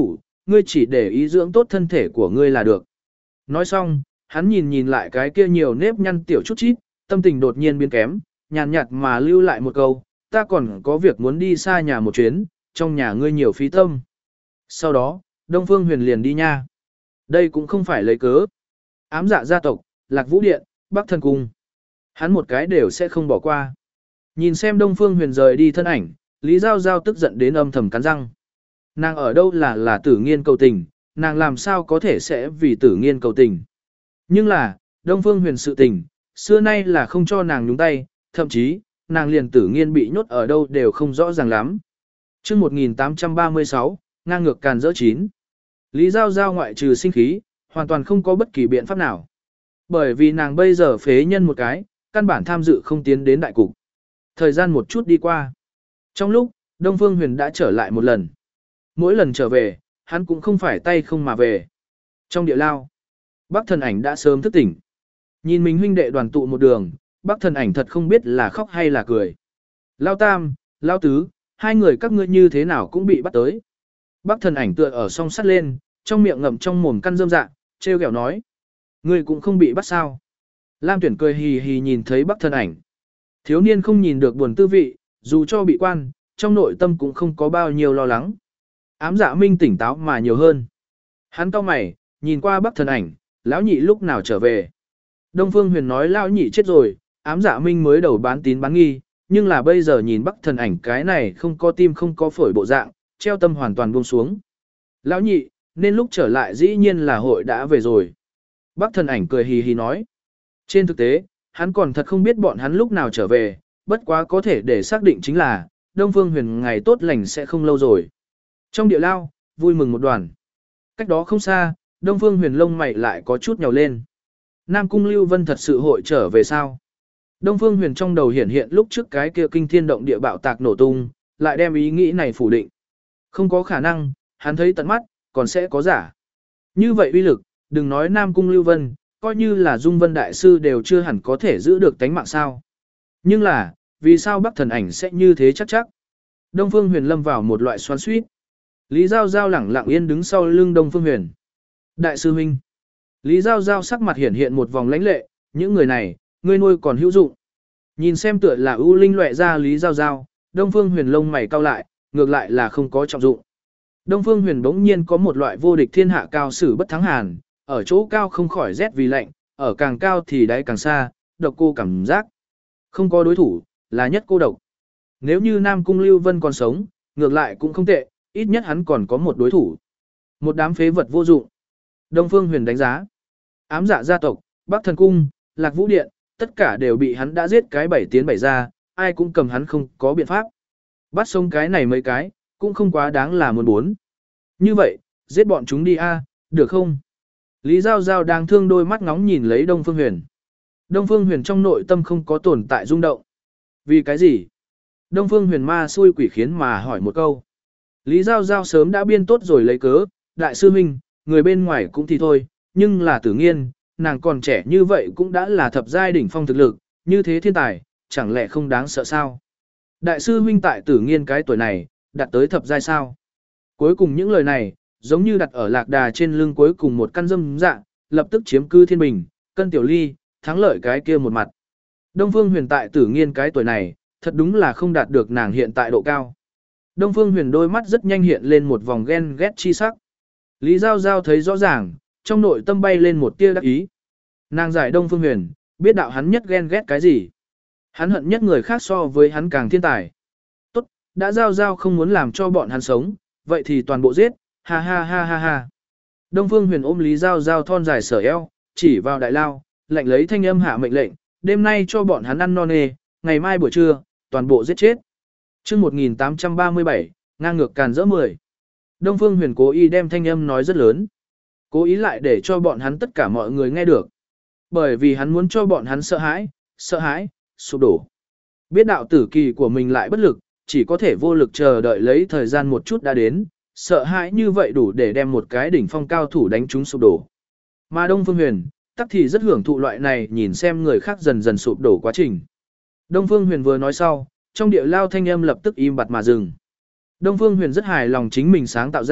ngươi chỉ để ý dưỡng tốt thân thể của ngươi là được. Nói xong, hắn nhìn nhìn lại cái kia nhiều nếp nhăn tiểu chút chít, tâm tình đột nhiên biến kém, nhàn nhạt mà lưu lại một câu, ta còn có việc muốn đi xa nhà một chuyến, trong nhà ngươi nhiều phí tâm. Sau đó, Đông Phương Huyền liền đi nha. Đây cũng không phải lấy cớ. Ám dạ gia tộc, Lạc Vũ Điện, Bắc Thần Cung. Hắn một cái đều sẽ không bỏ qua. Nhìn xem Đông Phương Huyền rời đi thân ảnh, Lý Giao Giao tức giận đến âm thầm cắn răng. Nàng ở đâu là là tử nghiên cầu tình, nàng làm sao có thể sẽ vì tử nghiên cầu tình. Nhưng là, Đông Phương Huyền sự tình, xưa nay là không cho nàng nhúng tay, thậm chí, nàng liền tử nghiên bị nhốt ở đâu đều không rõ ràng lắm. Trước một nghìn tám trăm ba mươi sáu, ngang ngược càn rỡ chín. Lý Giao Giao ngoại trừ sinh khí, hoàn toàn không có bất kỳ biện pháp nào. Bởi vì nàng bây giờ phế nhân một cái, căn bản tham dự không tiến đến đại cục. Thời gian một chút đi qua. Trong lúc, Đông Phương Huyền đã trở lại một lần. Mỗi lần trở về, hắn cũng không phải tay không mà về. Trong địa lao, Bắc Thần Ảnh đã sớm thức tỉnh. Nhìn mình huynh đệ đoàn tụ một đường, Bắc Thần Ảnh thật không biết là khóc hay là cười. Lao Tam, Lao Tứ, hai người các ngươi như thế nào cũng bị bắt tới. Bắc Thần Ảnh tựa ở song sắt lên, trong miệng ngậm trong mồm căn rơm dạ, trêu ghẹo nói. Ngươi cũng không bị bắt sao. Lam Tuyển cười hì hì nhìn thấy Bắc Thần Ảnh. Thiếu niên không nhìn được buồn tư vị, dù cho bị quan, trong nội tâm cũng không có bao nhiêu lo lắng. Ám Dạ Minh tỉnh táo mà nhiều hơn. Hắn cau mày, nhìn qua Bắc Thần Ảnh, lão nhị lúc nào trở về. Đông Phương Huyền nói lão nhị chết rồi, Ám Dạ Minh mới đầu bán tín bán nghi, nhưng là bây giờ nhìn Bắc Thần Ảnh cái này không có tim không có phổi bộ dạng, treo tâm hoàn toàn buông xuống. Lão nhị, nên lúc trở lại dĩ nhiên là hội đã về rồi. Bắc Thần Ảnh cười hì hì nói. Trên thực tế, hắn còn thật không biết bọn hắn lúc nào trở về, bất quá có thể để xác định chính là, Đông Phương Huyền ngày tốt lành sẽ không lâu rồi. Trong địa lao, vui mừng một đoàn. Cách đó không xa, Đông Phương Huyền lông mày lại có chút nhào lên. Nam Cung Lưu Vân thật sự hội trở về sao? Đông Phương Huyền trong đầu hiện hiện lúc trước cái kia kinh thiên động địa bạo tạc nổ tung, lại đem ý nghĩ này phủ định. Không có khả năng, hắn thấy tận mắt, còn sẽ có giả. Như vậy uy lực, đừng nói Nam Cung Lưu Vân, coi như là Dung Vân Đại Sư đều chưa hẳn có thể giữ được tánh mạng sao. Nhưng là, vì sao Bắc Thần Ảnh sẽ như thế chắc chắc? Đông Phương Huyền lâm vào một loại xoắn xuýt. Lý Giao Giao lẳng lặng yên đứng sau lưng Đông Phương Huyền. Đại sư huynh. Lý Giao Giao sắc mặt hiện hiện một vòng lãnh lệ, những người này, ngươi nuôi còn hữu dụng. Nhìn xem tựa là ưu linh loẹ ra Lý Giao Giao, Đông Phương Huyền lông mày cau lại, ngược lại là không có trọng dụng. Đông Phương Huyền bỗng nhiên có một loại vô địch thiên hạ cao sử bất thắng hàn, ở chỗ cao không khỏi rét vì lạnh, ở càng cao thì đáy càng xa, độc cô cảm giác. Không có đối thủ, là nhất cô độc. Nếu như Nam Cung Lưu Vân còn sống, ngược lại cũng không tệ, ít nhất hắn còn có một đối thủ. Một đám phế vật vô dụng. Đông Phương Huyền đánh giá. Ám Dạ gia tộc, Bắc Thần Cung, Lạc Vũ Điện, tất cả đều bị hắn đã giết cái bảy tiến bảy ra, ai cũng cầm hắn không có biện pháp. Bắt sống cái này mấy cái, cũng không quá đáng là muốn bốn. Như vậy, giết bọn chúng đi a, được không? Lý Giao Giao đang thương đôi mắt ngóng nhìn lấy Đông Phương Huyền. Đông Phương Huyền trong nội tâm không có tồn tại rung động. Vì cái gì? Đông Phương Huyền ma xui quỷ khiến mà hỏi một câu. Lý Giao Giao sớm đã biên tốt rồi lấy cớ, đại sư huynh, người bên ngoài cũng thì thôi, nhưng là Tử Nghiên, nàng còn trẻ như vậy cũng đã là thập giai đỉnh phong thực lực, như thế thiên tài, chẳng lẽ không đáng sợ sao? Đại sư huynh tại Tử Nghiên cái tuổi này, đạt tới thập giai sao? Cuối cùng những lời này, giống như đặt ở lạc đà trên lưng cuối cùng một căn dâm dạ, lập tức chiếm cư thiên bình, cân tiểu ly, thắng lợi cái kia một mặt. Đông Phương Huyền tại Tử Nghiên cái tuổi này, thật đúng là không đạt được nàng hiện tại độ cao. Đông Phương Huyền đôi mắt rất nhanh hiện lên một vòng ghen ghét chi sắc. Lý Giao Giao thấy rõ ràng, trong nội tâm bay lên một tia đắc ý. Nàng giải Đông Phương Huyền, biết đạo hắn nhất ghen ghét cái gì. Hắn hận nhất người khác so với hắn càng thiên tài. Tốt, đã Giao Giao không muốn làm cho bọn hắn sống, vậy thì toàn bộ giết, ha ha ha ha ha. Đông Phương Huyền ôm Lý Giao Giao thon dài sở eo, chỉ vào đại lao, lệnh lấy thanh âm hạ mệnh lệnh, đêm nay cho bọn hắn ăn no nê, ngày mai buổi trưa, toàn bộ giết chết. Trước một nghìn tám trăm ba mươi bảy, ngang ngược càn rỡ mười. Đông Phương Huyền cố ý đem thanh âm nói rất lớn. Cố ý lại để cho bọn hắn tất cả mọi người nghe được. Bởi vì hắn muốn cho bọn hắn sợ hãi, sợ hãi, sụp đổ. Biết đạo tử kỳ của mình lại bất lực, chỉ có thể vô lực chờ đợi lấy thời gian một chút đã đến, sợ hãi như vậy đủ để đem một cái đỉnh phong cao thủ đánh trúng sụp đổ. Mà Đông Phương Huyền, tắc thì rất hưởng thụ loại này nhìn xem người khác dần dần sụp đổ quá trình. Đông Phương Huyền vừa nói sau, trong địa lao thanh âm lập tức im bặt mà dừng. Đông Phương Huyền rất hài lòng chính mình sáng tạo ra,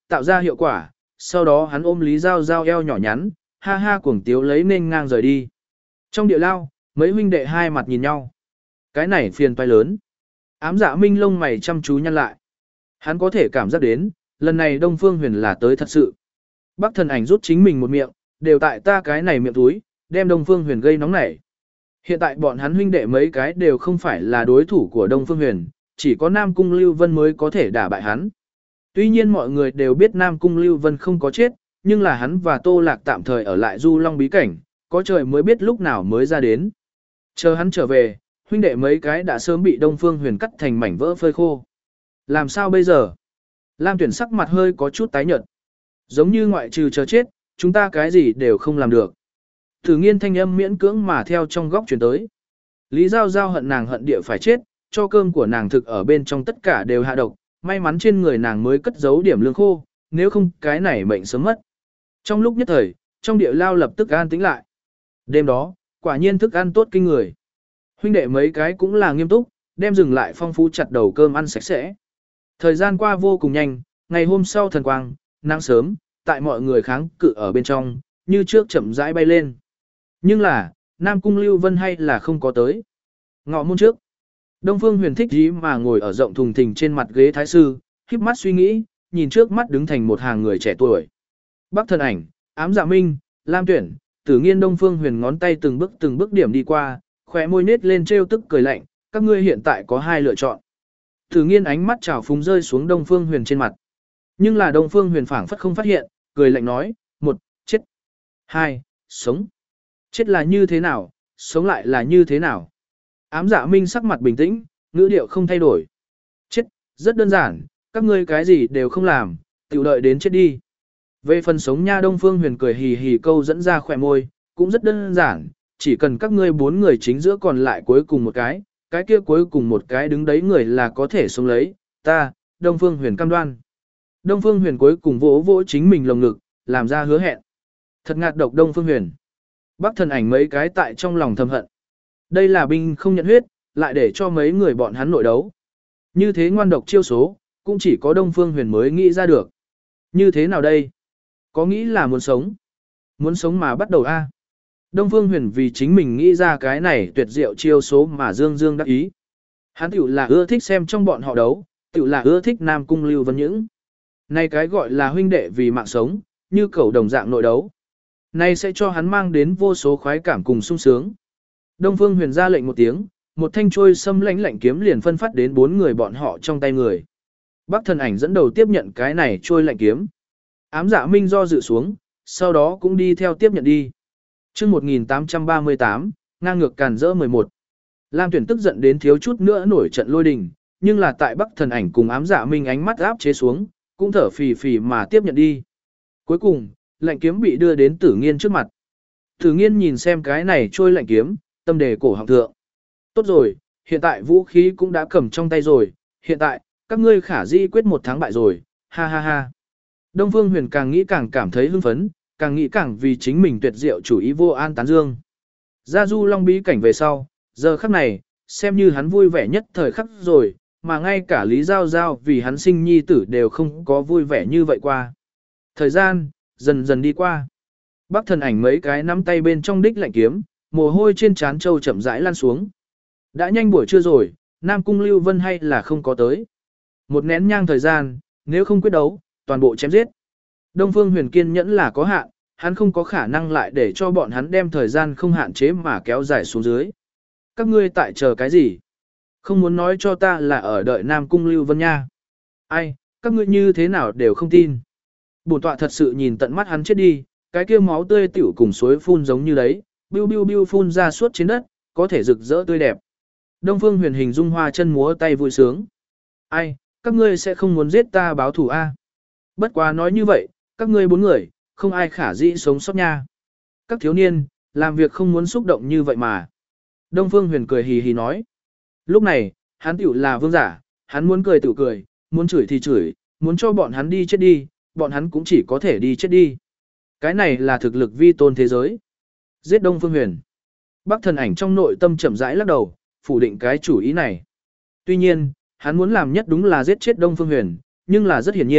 tạo ra hiệu quả, sau đó hắn ôm Lý Giao Giao eo nhỏ nhắn, ha ha cuồng tiếu lấy nên ngang rời đi. Trong địa lao, mấy huynh đệ hai mặt nhìn nhau. Cái này phiền toái lớn. Ám Dạ Minh lông mày chăm chú nhăn lại. Hắn có thể cảm giác đến, lần này Đông Phương Huyền là tới thật sự. Bắc Thần Ảnh rút chính mình một miệng, đều tại ta cái này miệng túi, đem Đông Phương Huyền gây nóng nảy. Hiện tại bọn hắn huynh đệ mấy cái đều không phải là đối thủ của Đông Phương Huyền, chỉ có Nam Cung Lưu Vân mới có thể đả bại hắn. Tuy nhiên mọi người đều biết Nam Cung Lưu Vân không có chết, nhưng là hắn và Tô Lạc tạm thời ở lại Du Long bí cảnh, có trời mới biết lúc nào mới ra đến. Chờ hắn trở về, huynh đệ mấy cái đã sớm bị Đông Phương Huyền cắt thành mảnh vỡ phơi khô. Làm sao bây giờ? Lam Tuyển sắc mặt hơi có chút tái nhợt. Giống như ngoại trừ chờ chết, chúng ta cái gì đều không làm được. Thử Nghiên thanh âm miễn cưỡng mà theo trong góc truyền tới. Lý Giao Giao hận nàng hận địa phải chết, cho cơm của nàng thực ở bên trong tất cả đều hạ độc, may mắn trên người nàng mới cất giấu điểm lương khô, nếu không cái này mệnh sớm mất. Trong lúc nhất thời, trong địa lao lập tức an tĩnh lại. Đêm đó, quả nhiên thức ăn tốt kinh người. Huynh đệ mấy cái cũng là nghiêm túc, đem dừng lại phong phú chặt đầu cơm ăn sạch sẽ. Thời gian qua vô cùng nhanh, ngày hôm sau thần quang, nắng sớm, tại mọi người kháng cự ở bên trong, như trước chậm rãi bay lên. Nhưng là, Nam Cung Lưu Vân hay là không có tới. Ngọ môn trước, Đông Phương Huyền thích dí mà ngồi ở rộng thùng thình trên mặt ghế thái sư, híp mắt suy nghĩ, nhìn trước mắt đứng thành một hàng người trẻ tuổi. Bắc Thần Ảnh, Ám Dạ Minh, Lam Tuyển, Tử Nghiên. Đông Phương Huyền ngón tay từng bước từng bước điểm đi qua, khóe môi nết lên trêu tức cười lạnh, các ngươi hiện tại có hai lựa chọn. Tử Nghiên ánh mắt trào phúng rơi xuống Đông Phương Huyền trên mặt. Nhưng là Đông Phương Huyền phảng phất không phát hiện, cười lạnh nói, một, chết. Hai, sống. Chết là như thế nào, sống lại là như thế nào. Ám Dạ Minh sắc mặt bình tĩnh, ngữ điệu không thay đổi. Chết, rất đơn giản, các ngươi cái gì đều không làm, tự đợi đến chết đi. Về phần sống nha, Đông Phương Huyền cười hì hì câu dẫn ra khỏe môi, cũng rất đơn giản, chỉ cần các ngươi bốn người chính giữa còn lại cuối cùng một cái, cái kia cuối cùng một cái đứng đấy người là có thể sống lấy, ta, Đông Phương Huyền cam đoan. Đông Phương Huyền cuối cùng vỗ vỗ chính mình lồng ngực, làm ra hứa hẹn. Thật ngạt độc Đông Phương Huyền. Bắc Thần Ảnh mấy cái tại trong lòng thầm hận. Đây là binh không nhận huyết, lại để cho mấy người bọn hắn nội đấu. Như thế ngoan độc chiêu số, cũng chỉ có Đông Phương Huyền mới nghĩ ra được. Như thế nào đây? Có nghĩ là muốn sống. Muốn sống mà bắt đầu a. Đông Phương Huyền vì chính mình nghĩ ra cái này tuyệt diệu chiêu số mà dương dương đắc ý. Hắn tiểu là ưa thích xem trong bọn họ đấu, tiểu là ưa thích Nam Cung Lưu Vân những. Này cái gọi là huynh đệ vì mạng sống, như cẩu đồng dạng nội đấu. Này sẽ cho hắn mang đến vô số khoái cảm cùng sung sướng. Đông Phương Huyền ra lệnh một tiếng, một thanh trôi xâm lãnh lạnh kiếm liền phân phát đến bốn người bọn họ trong tay người. Bắc Thần Ảnh dẫn đầu tiếp nhận cái này trôi lạnh kiếm. Ám Dạ Minh do dự xuống, sau đó cũng đi theo tiếp nhận đi. Chương một nghìn tám trăm ba mươi tám, ngang ngược càn rỡ mười một. Lam Tuyển tức giận đến thiếu chút nữa nổi trận lôi đình, nhưng là tại Bắc Thần Ảnh cùng Ám Dạ Minh ánh mắt áp chế xuống, cũng thở phì phì mà tiếp nhận đi. Cuối cùng, lạnh kiếm bị đưa đến Tử Nghiên trước mặt. Tử Nghiên nhìn xem cái này trôi lạnh kiếm, tâm đề cổ họng thượng. Tốt rồi, hiện tại vũ khí cũng đã cầm trong tay rồi, hiện tại, các ngươi khả di quyết một thắng bại rồi, ha ha ha. Đông Phương Huyền càng nghĩ càng cảm thấy hưng phấn, càng nghĩ càng vì chính mình tuyệt diệu chủ ý vô an tán dương. Ra Du Long bí cảnh về sau, giờ khắc này, xem như hắn vui vẻ nhất thời khắc rồi, mà ngay cả Lý Giao Giao vì hắn sinh nhi tử đều không có vui vẻ như vậy qua. Thời gian, dần dần đi qua. Bắc Thần Ảnh mấy cái nắm tay bên trong đích lạnh kiếm, mồ hôi trên trán trâu chậm rãi lan xuống. Đã nhanh buổi trưa rồi, Nam Cung Lưu Vân hay là không có tới. Một nén nhang thời gian, nếu không quyết đấu, toàn bộ chém giết. Đông Phương Huyền kiên nhẫn là có hạn, hắn không có khả năng lại để cho bọn hắn đem thời gian không hạn chế mà kéo dài xuống dưới. Các ngươi tại chờ cái gì? Không muốn nói cho ta là ở đợi Nam Cung Lưu Vân nha. Ai, các ngươi như thế nào đều không tin. Bổn tọa thật sự nhìn tận mắt hắn chết đi, cái kia máu tươi tiểu cùng suối phun giống như đấy, biu biu biu phun ra suốt trên đất, có thể rực rỡ tươi đẹp. Đông Phương Huyền hình dung hoa chân múa tay vui sướng. Ai, các ngươi sẽ không muốn giết ta báo thù a? Bất quá nói như vậy, các ngươi bốn người, không ai khả dĩ sống sót nha. Các thiếu niên, làm việc không muốn xúc động như vậy mà. Đông Phương Huyền cười hì hì nói. Lúc này, hắn tiểu là vương giả, hắn muốn cười tiểu cười, muốn chửi thì chửi, muốn cho bọn hắn đi chết đi, bọn hắn cũng chỉ có thể đi chết đi. Cái này là thực lực vi tôn thế giới. Giết Đông Phương Huyền. Bắc Thần Ảnh trong nội tâm chậm rãi lắc đầu, phủ định cái chủ ý này. Tuy nhiên, hắn muốn làm nhất đúng là giết chết Đông Phương Huyền, nhưng là rất hiển nhiên,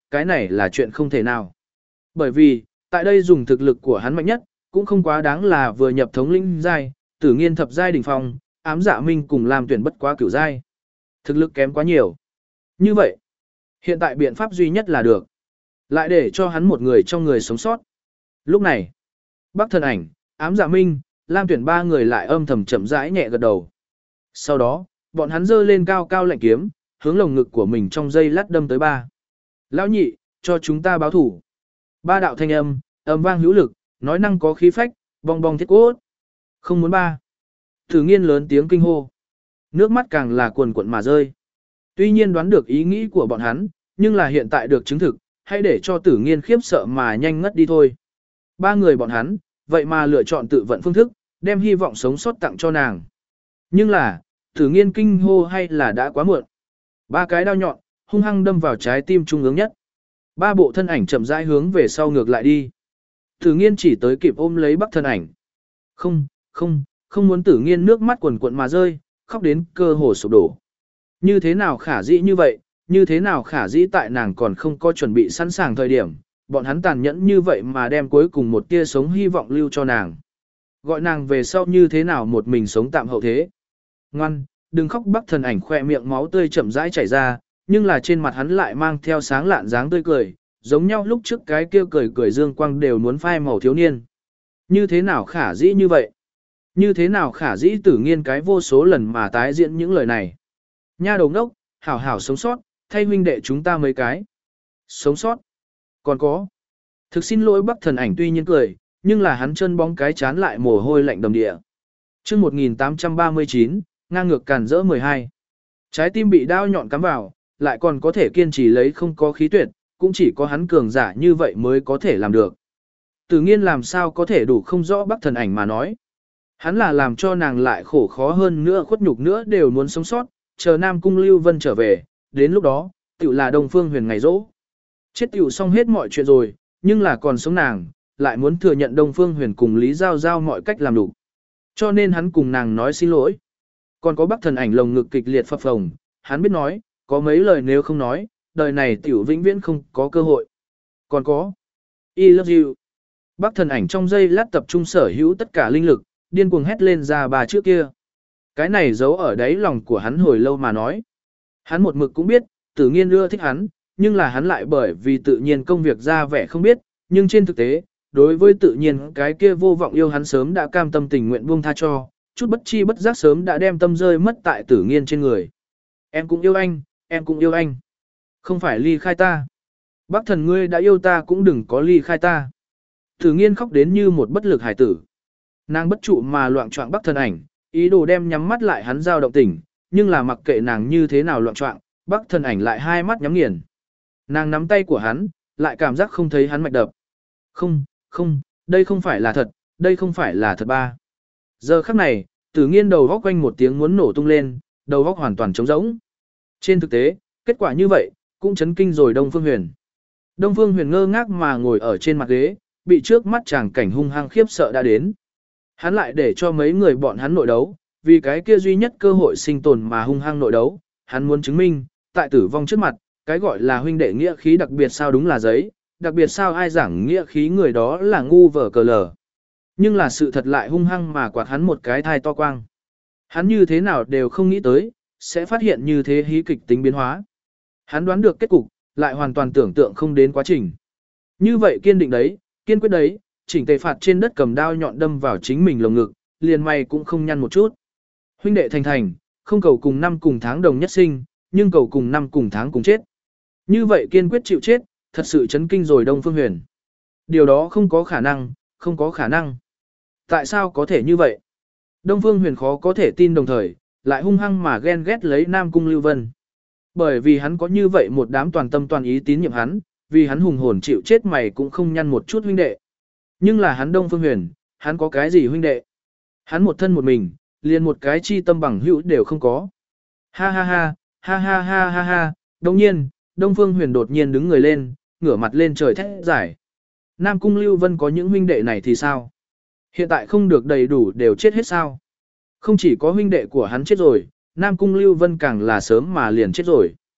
cái này là chuyện không thể nào. Bởi vì, tại đây dùng thực lực của hắn mạnh nhất, cũng không quá đáng là vừa nhập thống lĩnh giai, tử nghiên thập giai đỉnh phong, ám dạ minh cùng làm tuyển bất quá cửu giai. Thực lực kém quá nhiều. Như vậy, hiện tại biện pháp duy nhất là được. Lại để cho hắn một người trong người sống sót. Lúc này, Bắc Thần Ảnh, ám dạ minh, lam tuyển ba người lại âm thầm chậm rãi nhẹ gật đầu. Sau đó, bọn hắn giơ lên cao cao lạnh kiếm, hướng lồng ngực của mình trong dây lát đâm tới ba. Lão nhị, cho chúng ta báo thủ. Ba đạo thanh âm, âm vang hữu lực, nói năng có khí phách, bong bong thiết cốt. Không muốn ba. Tử nghiên lớn tiếng kinh hô. Nước mắt càng là cuồn cuộn mà rơi. Tuy nhiên đoán được ý nghĩ của bọn hắn, nhưng là hiện tại được chứng thực, hãy để cho tử nghiên khiếp sợ mà nhanh ngất đi thôi. Ba người bọn hắn, vậy mà lựa chọn tự vận phương thức, đem hy vọng sống sót tặng cho nàng. Nhưng là, tử nghiên kinh hô hay là đã quá muộn. Ba cái đao nhọn, hung hăng đâm vào trái tim trung ương nhất. Ba bộ thân ảnh chậm rãi hướng về sau ngược lại đi. Tử nghiên chỉ tới kịp ôm lấy Bắc thân ảnh. Không, không, không muốn tử nghiên nước mắt quần cuộn mà rơi, khóc đến cơ hồ sụp đổ. Như thế nào khả dĩ như vậy, như thế nào khả dĩ tại nàng còn không có chuẩn bị sẵn sàng thời điểm, bọn hắn tàn nhẫn như vậy mà đem cuối cùng một tia sống hy vọng lưu cho nàng. Gọi nàng về sau như thế nào một mình sống tạm hậu thế. Ngoan, đừng khóc. Bắc thần ảnh khoe miệng máu tươi chậm rãi chảy ra, nhưng là trên mặt hắn lại mang theo sáng lạn dáng tươi cười, giống nhau lúc trước cái kia cười cười dương quang đều muốn phai màu thiếu niên. Như thế nào khả dĩ như vậy? Như thế nào khả dĩ tử nghiên cái vô số lần mà tái diễn những lời này? Nha đầu ngốc, hảo hảo sống sót, thay huynh đệ chúng ta mấy cái. Sống sót. Còn có. Thực xin lỗi. Bắc thần ảnh tuy nhiên cười, nhưng là hắn chân bóng cái chán lại mồ hôi lạnh đầm địa. Chương một nghìn tám trăm ba mươi chín, ngang ngược càn rỡ mười hai. Trái tim bị đao nhọn cắm vào, lại còn có thể kiên trì lấy không có khí tuyệt, cũng chỉ có hắn cường giả như vậy mới có thể làm được. Tử nghiên làm sao có thể đủ không rõ Bắc thần ảnh mà nói. Hắn là làm cho nàng lại khổ khó hơn nữa, khuất nhục nữa đều muốn sống sót, chờ Nam Cung Lưu Vân trở về, đến lúc đó, tiểu là Đông Phương Huyền ngày rỗ. Chết tiểu xong hết mọi chuyện rồi, nhưng là còn sống nàng, lại muốn thừa nhận Đông Phương Huyền cùng Lý Giao Giao mọi cách làm đủ. Cho nên hắn cùng nàng nói xin lỗi. Còn có Bắc thần ảnh lồng ngực kịch liệt phập phồng, hắn biết nói, có mấy lời nếu không nói, đời này tiểu vĩnh viễn không có cơ hội. Còn có, I love you. Bắc thần ảnh trong giây lát tập trung sở hữu tất cả linh lực, điên cuồng hét lên ra bà trước kia. Cái này giấu ở đáy lòng của hắn hồi lâu mà nói. Hắn một mực cũng biết, tử nghiên ưa thích hắn, nhưng là hắn lại bởi vì tự nhiên công việc ra vẻ không biết, nhưng trên thực tế, đối với tự nhiên cái kia vô vọng yêu hắn sớm đã cam tâm tình nguyện buông tha cho, chút bất chi bất giác sớm đã đem tâm rơi mất tại tử nghiên trên người. Em cũng yêu anh, em cũng yêu anh. Không phải ly khai ta. Bắc thần ngươi đã yêu ta cũng đừng có ly khai ta. Tử nghiên khóc đến như một bất lực hải tử. Nàng bất trụ mà loạn choạng Bắc thần ảnh, ý đồ đem nhắm mắt lại hắn dao động tỉnh, nhưng là mặc kệ nàng như thế nào loạn choạng, Bắc thần ảnh lại hai mắt nhắm nghiền. Nàng nắm tay của hắn, lại cảm giác không thấy hắn mạch đập. Không, không, đây không phải là thật, đây không phải là thật ba. Giờ khắc này, tử nghiên đầu góc quanh một tiếng muốn nổ tung lên, đầu góc hoàn toàn trống rỗng. Trên thực tế, kết quả như vậy, cũng chấn kinh rồi Đông Phương Huyền. Đông Phương Huyền ngơ ngác mà ngồi ở trên mặt ghế, bị trước mắt chàng cảnh hung hăng khiếp sợ đã đến. Hắn lại để cho mấy người bọn hắn nội đấu, vì cái kia duy nhất cơ hội sinh tồn mà hung hăng nội đấu, hắn muốn chứng minh, tại tử vong trước mặt, cái gọi là huynh đệ nghĩa khí đặc biệt sao đúng là giấy, đặc biệt sao ai giảng nghĩa khí người đó là ngu vở cờ lờ. Nhưng là sự thật lại hung hăng mà quạt hắn một cái thai to quang. Hắn như thế nào đều không nghĩ tới, sẽ phát hiện như thế hí kịch tính biến hóa. Hắn đoán được kết cục, lại hoàn toàn tưởng tượng không đến quá trình. Như vậy kiên định đấy, kiên quyết đấy, chỉnh tề phạt trên đất cầm đao nhọn đâm vào chính mình lồng ngực, liền mày cũng không nhăn một chút. Huynh đệ thành thành, không cầu cùng năm cùng tháng đồng nhất sinh, nhưng cầu cùng năm cùng tháng cùng chết. Như vậy kiên quyết chịu chết, thật sự chấn kinh rồi Đông Phương Huyền. Điều đó không có khả năng, không có khả năng. Tại sao có thể như vậy? Đông Phương Huyền khó có thể tin đồng thời, lại hung hăng mà ghen ghét lấy Nam Cung Lưu Vân. Bởi vì hắn có như vậy một đám toàn tâm toàn ý tín nhiệm hắn, vì hắn hùng hồn chịu chết mày cũng không nhăn một chút huynh đệ. Nhưng là hắn Đông Phương Huyền, hắn có cái gì huynh đệ? Hắn một thân một mình, liền một cái chi tâm bằng hữu đều không có. Ha ha ha, ha ha ha ha ha, đồng nhiên, Đông Phương Huyền đột nhiên đứng người lên, ngửa mặt lên trời thét giải. Nam Cung Lưu Vân có những huynh đệ này thì sao? Hiện tại không được đầy đủ đều chết hết sao? Không chỉ có huynh đệ của hắn chết rồi, Nam Cung Lưu Vân càng là sớm mà liền chết rồi.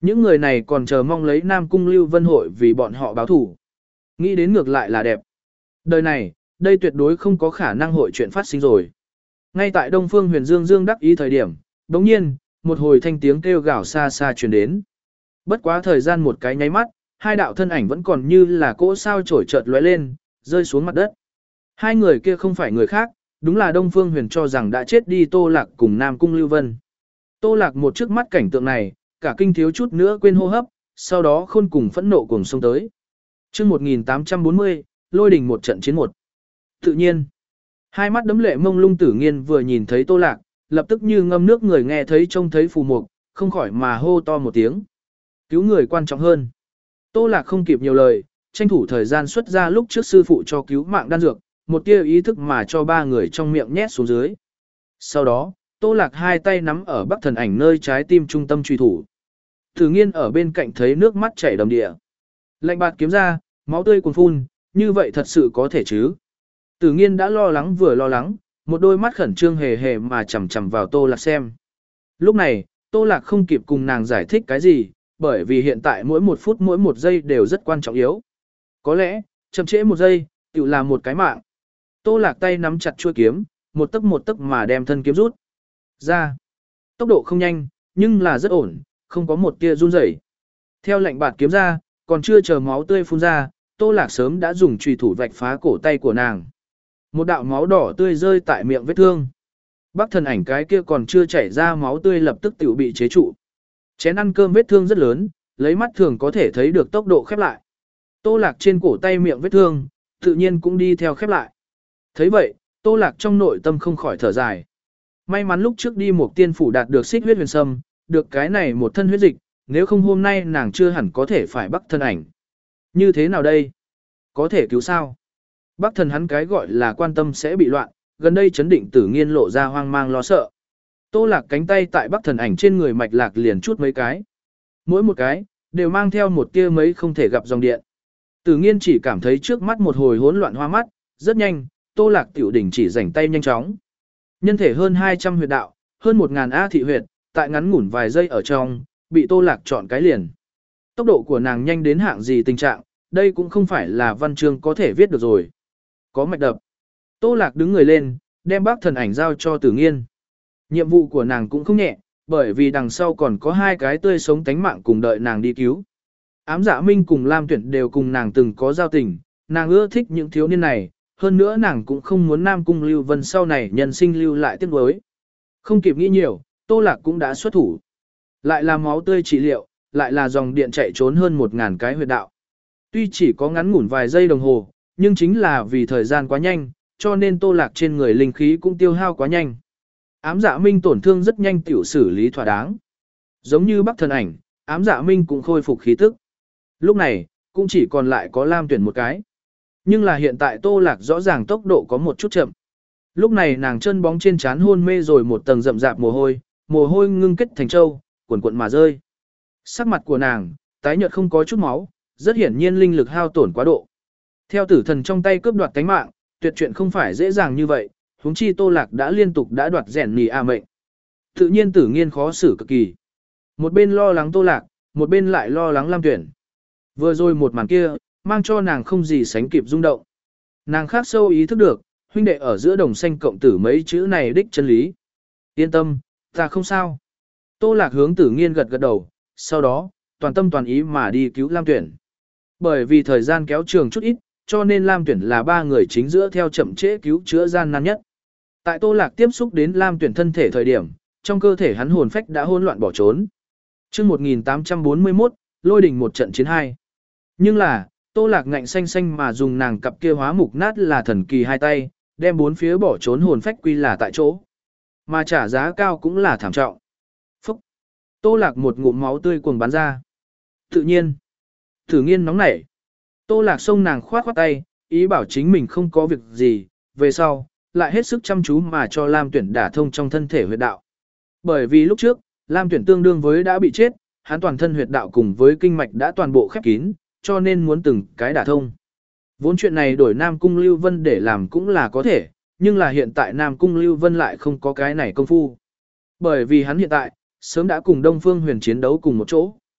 Những người này còn chờ mong lấy Nam Cung Lưu Vân hội vì bọn họ báo thủ. Nghĩ đến ngược lại là đẹp. Đời này, đây tuyệt đối không có khả năng hội chuyện phát sinh rồi. Ngay tại Đông Phương Huyền Dương Dương đắc ý thời điểm, đống nhiên, một hồi thanh tiếng kêu gào xa xa truyền đến. Bất quá thời gian một cái nháy mắt, hai đạo thân ảnh vẫn còn như là cỗ sao chổi chợt lóe lên, rơi xuống mặt đất. Hai người kia không phải người khác, đúng là Đông Phương Huyền cho rằng đã chết đi Tô Lạc cùng Nam Cung Lưu Vân. Tô Lạc một trước mắt cảnh tượng này, cả kinh thiếu chút nữa quên hô hấp, sau đó khôn cùng phẫn nộ cùng xông tới. Chương một nghìn tám trăm bốn mươi, Lôi đình một trận chiến một. Tự nhiên, hai mắt đấm lệ mông lung Tử Nghiên vừa nhìn thấy Tô Lạc, lập tức như ngâm nước người nghe thấy trông thấy phù mục, không khỏi mà hô to một tiếng. Cứu người quan trọng hơn. Tô Lạc không kịp nhiều lời, tranh thủ thời gian xuất ra lúc trước sư phụ cho cứu mạng đan dược, một tia ý thức mà cho ba người trong miệng nhét xuống dưới. Sau đó, Tô Lạc hai tay nắm ở Bắc Thần Ảnh nơi trái tim trung tâm truy thủ. Tử Nghiên ở bên cạnh thấy nước mắt chảy đầm đìa. Lạnh bạt kiếm ra, máu tươi cuồn phun, như vậy thật sự có thể chứ? Tử Nghiên đã lo lắng vừa lo lắng, một đôi mắt khẩn trương hề hề mà chằm chằm vào Tô Lạc xem. Lúc này, Tô Lạc không kịp cùng nàng giải thích cái gì, bởi vì hiện tại mỗi một phút mỗi một giây đều rất quan trọng yếu. Có lẽ, chậm trễ một giây, tự là một cái mạng. Tô Lạc tay nắm chặt chuôi kiếm, một tấc một tấc mà đem thân kiếm rút ra. Tốc độ không nhanh, nhưng là rất ổn, không có một tia run rẩy. Theo lệnh bạt kiếm ra, còn chưa chờ máu tươi phun ra, Tô Lạc sớm đã dùng chùy thủ vạch phá cổ tay của nàng. Một đạo máu đỏ tươi rơi tại miệng vết thương. Bắc Thần Ảnh cái kia còn chưa chảy ra máu tươi lập tức tiểu bị chế trụ. Chén ăn cơm vết thương rất lớn, lấy mắt thường có thể thấy được tốc độ khép lại. Tô Lạc trên cổ tay miệng vết thương, tự nhiên cũng đi theo khép lại. Thấy vậy, Tô Lạc trong nội tâm không khỏi thở dài. May mắn lúc trước đi một tiên phủ đạt được xích huyết huyền sâm, được cái này một thân huyết dịch, nếu không hôm nay nàng chưa hẳn có thể phải Bắc Thần Ảnh. Như thế nào đây? Có thể cứu sao? Bắc Thần hắn cái gọi là quan tâm sẽ bị loạn, gần đây chấn định Tử Nghiên lộ ra hoang mang lo sợ. Tô Lạc cánh tay tại Bắc Thần Ảnh trên người mạch lạc liền chút mấy cái. Mỗi một cái, đều mang theo một tia mấy không thể gặp dòng điện. Tử Nghiên chỉ cảm thấy trước mắt một hồi hỗn loạn hoa mắt, rất nhanh, Tô Lạc tiểu đỉnh chỉ rảnh tay nhanh chóng. Nhân thể hơn hai trăm huyệt đạo, hơn một nghìn A thị huyệt, tại ngắn ngủn vài giây ở trong, bị Tô Lạc chọn cái liền. Tốc độ của nàng nhanh đến hạng gì tình trạng, đây cũng không phải là văn chương có thể viết được rồi. Có mạch đập. Tô Lạc đứng người lên, đem Bắc Thần Ảnh giao cho Tử Nghiên. Nhiệm vụ của nàng cũng không nhẹ, bởi vì đằng sau còn có hai cái tươi sống tánh mạng cùng đợi nàng đi cứu. Ám Dạ Minh cùng Lam Tuyển đều cùng nàng từng có giao tình, nàng ưa thích những thiếu niên này, hơn nữa nàng cũng không muốn Nam Cung Lưu Vân sau này nhân sinh lưu lại tiếc nuối. Không kịp nghĩ nhiều, Tô Lạc cũng đã xuất thủ. Lại là máu tươi trị liệu, lại là dòng điện chạy trốn hơn một ngàn cái huyệt đạo. Tuy chỉ có ngắn ngủn vài giây đồng hồ, nhưng chính là vì thời gian quá nhanh, cho nên Tô Lạc trên người linh khí cũng tiêu hao quá nhanh. Ám Dạ Minh tổn thương rất nhanh tiểu xử lý thỏa đáng. Giống như Bắc Thần Ảnh, Ám Dạ Minh cũng khôi phục khí tức. Lúc này, cũng chỉ còn lại có Lam Tuyển một cái. Nhưng là hiện tại Tô Lạc rõ ràng tốc độ có một chút chậm. Lúc này nàng chân bóng trên trán hôn mê rồi một tầng rậm rạp mồ hôi, mồ hôi ngưng kết thành trâu, cuộn cuộn mà rơi. Sắc mặt của nàng, tái nhợt không có chút máu, rất hiển nhiên linh lực hao tổn quá độ. Theo tử thần trong tay cướp đoạt tánh mạng, tuyệt chuyện không phải dễ dàng như vậy, huống chi Tô Lạc đã liên tục đã đoạt rèn nì a mệnh. Tự nhiên Tử Nghiên khó xử cực kỳ. Một bên lo lắng Tô Lạc, một bên lại lo lắng Lam Tuyển. Vừa rồi một màn kia, mang cho nàng không gì sánh kịp rung động. Nàng khác sâu ý thức được, huynh đệ ở giữa đồng xanh cộng tử mấy chữ này đích chân lý. Yên tâm, ta không sao. Tô Lạc hướng Tử Nghiên gật gật đầu, sau đó, toàn tâm toàn ý mà đi cứu Lam Tuyển. Bởi vì thời gian kéo trường chút ít, cho nên Lam Tuyển là ba người chính giữa theo chậm trễ cứu chữa gian nan nhất. Tại Tô Lạc tiếp xúc đến Lam Tuyển thân thể thời điểm, trong cơ thể hắn hồn phách đã hỗn loạn bỏ trốn. Chương một nghìn tám trăm bốn mươi mốt, Lôi đình một trận chiến hai. Nhưng là, Tô Lạc ngạnh xanh xanh mà dùng nàng cặp kia hóa mục nát là thần kỳ hai tay, đem bốn phía bỏ trốn hồn phách quy là tại chỗ. Mà trả giá cao cũng là thảm trọng. Phúc! Tô Lạc một ngụm máu tươi cuồng bắn ra. Tự nhiên, Tử Nghiên nóng nảy. Tô Lạc xông nàng khoát khoát tay, ý bảo chính mình không có việc gì, về sau, lại hết sức chăm chú mà cho Lam Tuyển đả thông trong thân thể huyệt đạo. Bởi vì lúc trước, Lam Tuyển tương đương với đã bị chết, hắn toàn thân huyệt đạo cùng với kinh mạch đã toàn bộ khép kín, cho nên muốn từng cái đả thông. Vốn chuyện này đổi Nam Cung Lưu Vân để làm cũng là có thể, nhưng là hiện tại Nam Cung Lưu Vân lại không có cái này công phu. Bởi vì hắn hiện tại, sớm đã cùng Đông Phương Huyền chiến đấu cùng một chỗ.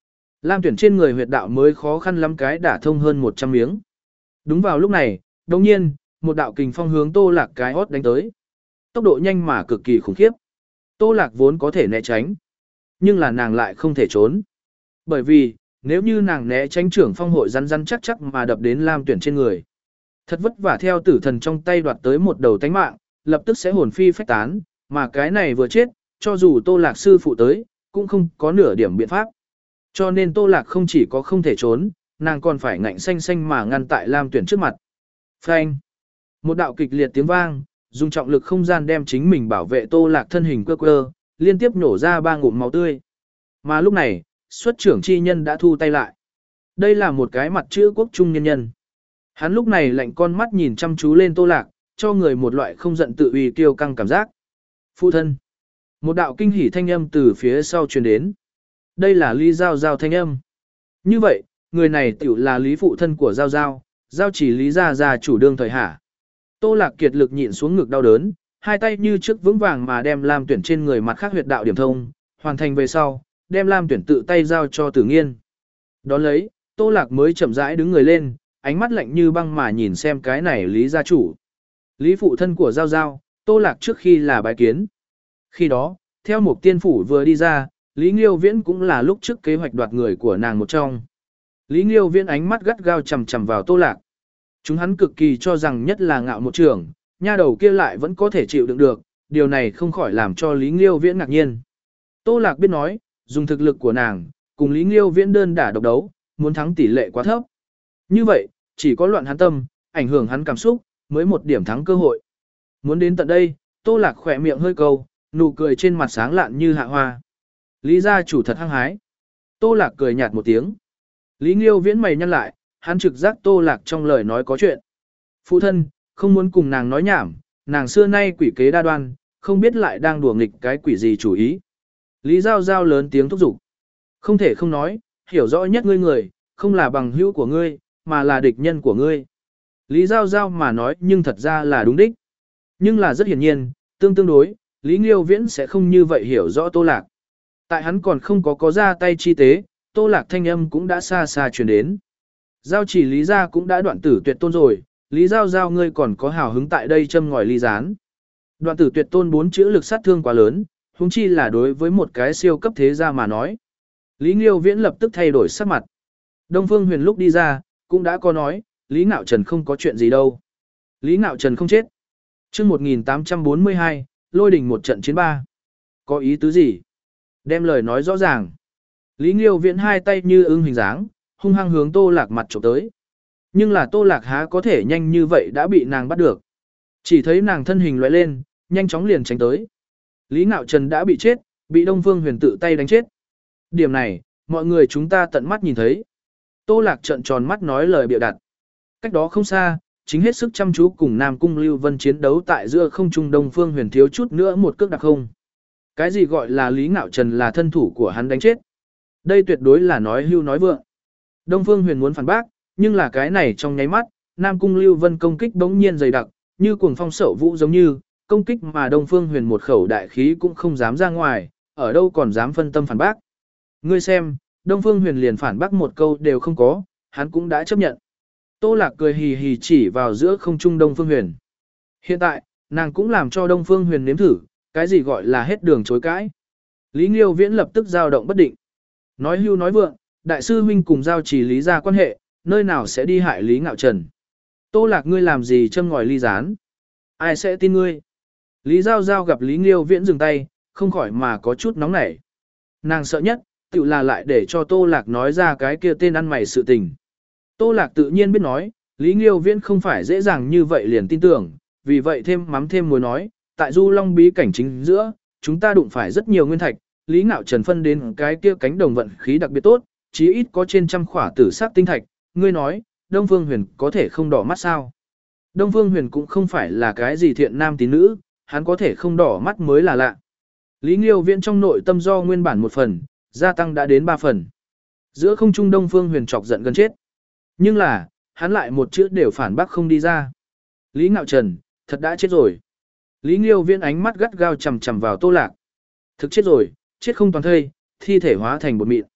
Lam Tuyển trên người huyệt đạo mới khó khăn lắm cái đả thông hơn một trăm miếng. Đúng vào lúc này, đồng nhiên, một đạo kình phong hướng Tô Lạc cái hót đánh tới. Tốc độ nhanh mà cực kỳ khủng khiếp. Tô Lạc vốn có thể né tránh, nhưng là nàng lại không thể trốn. Bởi vì, nếu như nàng né tránh trưởng phong hội rắn rắn chắc chắc mà đập đến Lam Tuyển trên người. Thật vất vả theo tử thần trong tay đoạt tới một đầu tánh mạng, lập tức sẽ hồn phi phách tán, mà cái này vừa chết, cho dù Tô Lạc sư phụ tới, cũng không có nửa điểm biện pháp. Cho nên Tô Lạc không chỉ có không thể trốn, nàng còn phải ngạnh xanh xanh mà ngăn tại Lam Tuyển trước mặt. Phanh! Một đạo kịch liệt tiếng vang, dùng trọng lực không gian đem chính mình bảo vệ Tô Lạc thân hình quơ quơ, liên tiếp nổ ra ba ngụm máu tươi. Mà lúc này, xuất trưởng chi nhân đã thu tay lại. Đây là một cái mặt chữ quốc trung nhân nhân. Hắn lúc này lạnh con mắt nhìn chăm chú lên Tô Lạc, cho người một loại không giận tự uy kiêu căng cảm giác. Phụ thân! Một đạo kinh hỉ thanh âm từ phía sau truyền đến. Đây là Lý Giao Giao thanh âm. Như vậy, người này tiểu là Lý phụ thân của Giao Giao, Giao chỉ Lý Gia Gia chủ đương thời hạ. Tô Lạc kiệt lực nhịn xuống ngực đau đớn, hai tay như trước vững vàng mà đem Lam Tuyển trên người mặt khác huyệt đạo điểm thông, hoàn thành về sau, đem Lam Tuyển tự tay giao cho Tử Nghiên. Đón lấy, Tô Lạc mới chậm rãi đứng người lên, ánh mắt lạnh như băng mà nhìn xem cái này Lý gia chủ. Lý phụ thân của Giao Giao, Tô Lạc trước khi là bái kiến. Khi đó, theo một tiên phủ vừa đi ra, Lý Nghiêu Viễn cũng là lúc trước kế hoạch đoạt người của nàng một trong. Lý Nghiêu Viễn ánh mắt gắt gao chằm chằm vào Tô Lạc. Chúng hắn cực kỳ cho rằng nhất là ngạo một trưởng, nha đầu kia lại vẫn có thể chịu đựng được, điều này không khỏi làm cho Lý Nghiêu Viễn ngạc nhiên. Tô Lạc biết nói, dùng thực lực của nàng, cùng Lý Nghiêu Viễn đơn đả độc đấu, muốn thắng tỷ lệ quá thấp. Như vậy, chỉ có loạn hắn tâm, ảnh hưởng hắn cảm xúc, mới một điểm thắng cơ hội. Muốn đến tận đây, Tô Lạc khỏe miệng hơi câu, nụ cười trên mặt sáng lạn như hạ hoa. Lý gia chủ thật hăng hái. Tô Lạc cười nhạt một tiếng. Lý Nghiêu Viễn mày nhăn lại, hắn trực giác Tô Lạc trong lời nói có chuyện. Phụ thân, không muốn cùng nàng nói nhảm, nàng xưa nay quỷ kế đa đoan, không biết lại đang đùa nghịch cái quỷ gì chủ ý. Lý Giao Giao lớn tiếng thúc giục. Không thể không nói, hiểu rõ nhất ngươi người, không là bằng hữu của ngươi, mà là địch nhân của ngươi. Lý Giao Giao mà nói nhưng thật ra là đúng đích. Nhưng là rất hiển nhiên, tương tương đối, Lý Nghiêu Viễn sẽ không như vậy hiểu rõ Tô Lạc. Tại hắn còn không có có ra tay chi tế, Tô Lạc thanh âm cũng đã xa xa truyền đến. Giao chỉ Lý gia cũng đã đoạn tử tuyệt tôn rồi, Lý Giao Giao ngươi còn có hào hứng tại đây châm ngòi ly gián. Đoạn tử tuyệt tôn bốn chữ lực sát thương quá lớn, huống chi là đối với một cái siêu cấp thế gia mà nói. Lý Nghiêu Viễn lập tức thay đổi sắc mặt. Đông Phương Huyền lúc đi ra, cũng đã có nói, Lý Ngạo Trần không có chuyện gì đâu. Lý Ngạo Trần không chết. Chương một nghìn tám trăm bốn mươi hai, Lôi Đình một trận chiến ba. Có ý tứ gì? Đem lời nói rõ ràng. Lý Nghiêu Viễn hai tay như ưng hình dáng, hung hăng hướng Tô Lạc mặt chụp tới. Nhưng là Tô Lạc há có thể nhanh như vậy đã bị nàng bắt được. Chỉ thấy nàng thân hình lóe lên, nhanh chóng liền tránh tới. Lý Ngạo Trần đã bị chết, bị Đông Phương Huyền tự tay đánh chết. Điểm này, mọi người chúng ta tận mắt nhìn thấy. Tô Lạc trợn tròn mắt nói lời bịa đặt. Cách đó không xa, chính hết sức chăm chú cùng Nam Cung Lưu Vân chiến đấu tại giữa không trung. Đông Phương Huyền thiếu chút nữa một cước đặc không. Cái gì gọi là Lý Ngạo Trần là thân thủ của hắn đánh chết? Đây tuyệt đối là nói hưu nói vượng. Đông Phương Huyền muốn phản bác, nhưng là cái này trong nháy mắt, Nam Cung Lưu Vân công kích bỗng nhiên dày đặc, như cuồng phong sậu vũ giống như, công kích mà Đông Phương Huyền một khẩu đại khí cũng không dám ra ngoài, ở đâu còn dám phân tâm phản bác. Ngươi xem, Đông Phương Huyền liền phản bác một câu đều không có, hắn cũng đã chấp nhận. Tô Lạc cười hì hì chỉ vào giữa không trung Đông Phương Huyền. Hiện tại, nàng cũng làm cho Đông Phương Huyền nếm thử, cái gì gọi là hết đường chối cãi. Lý Nghiêu Viễn lập tức dao động bất định. Nói hưu nói vượng, đại sư huynh cùng giao trì Lý gia quan hệ, nơi nào sẽ đi hại Lý Ngạo Trần. Tô Lạc ngươi làm gì châm ngòi ly gián? Ai sẽ tin ngươi? Lý Giao Giao gặp Lý Nghiêu Viễn dừng tay, không khỏi mà có chút nóng nảy. Nàng sợ nhất, tự là lại để cho Tô Lạc nói ra cái kia tên ăn mày sự tình. Tô Lạc tự nhiên biết nói, Lý Nghiêu Viễn không phải dễ dàng như vậy liền tin tưởng, vì vậy thêm mắm thêm muối nói, tại Du Long bí cảnh chính giữa, chúng ta đụng phải rất nhiều nguyên thạch, Lý Ngạo Trần phân đến cái kia cánh đồng vận khí đặc biệt tốt, chí ít có trên trăm khỏa tử sắc tinh thạch, ngươi nói, Đông Phương Huyền có thể không đỏ mắt sao? Đông Phương Huyền cũng không phải là cái gì thiện nam tín nữ, hắn có thể không đỏ mắt mới là lạ. Lý Nghiêu Viễn trong nội tâm do nguyên bản một phần, gia tăng đã đến ba phần. Giữa không trung Đông Phương Huyền chọc giận gần chết. Nhưng là, hắn lại một chữ đều phản bác không đi ra. Lý Ngạo Trần, thật đã chết rồi. Lý Nghiêu Viễn ánh mắt gắt gao chằm chằm vào Tô Lạc. Thực chết rồi, chết không toàn thây, thi thể hóa thành bột mịn.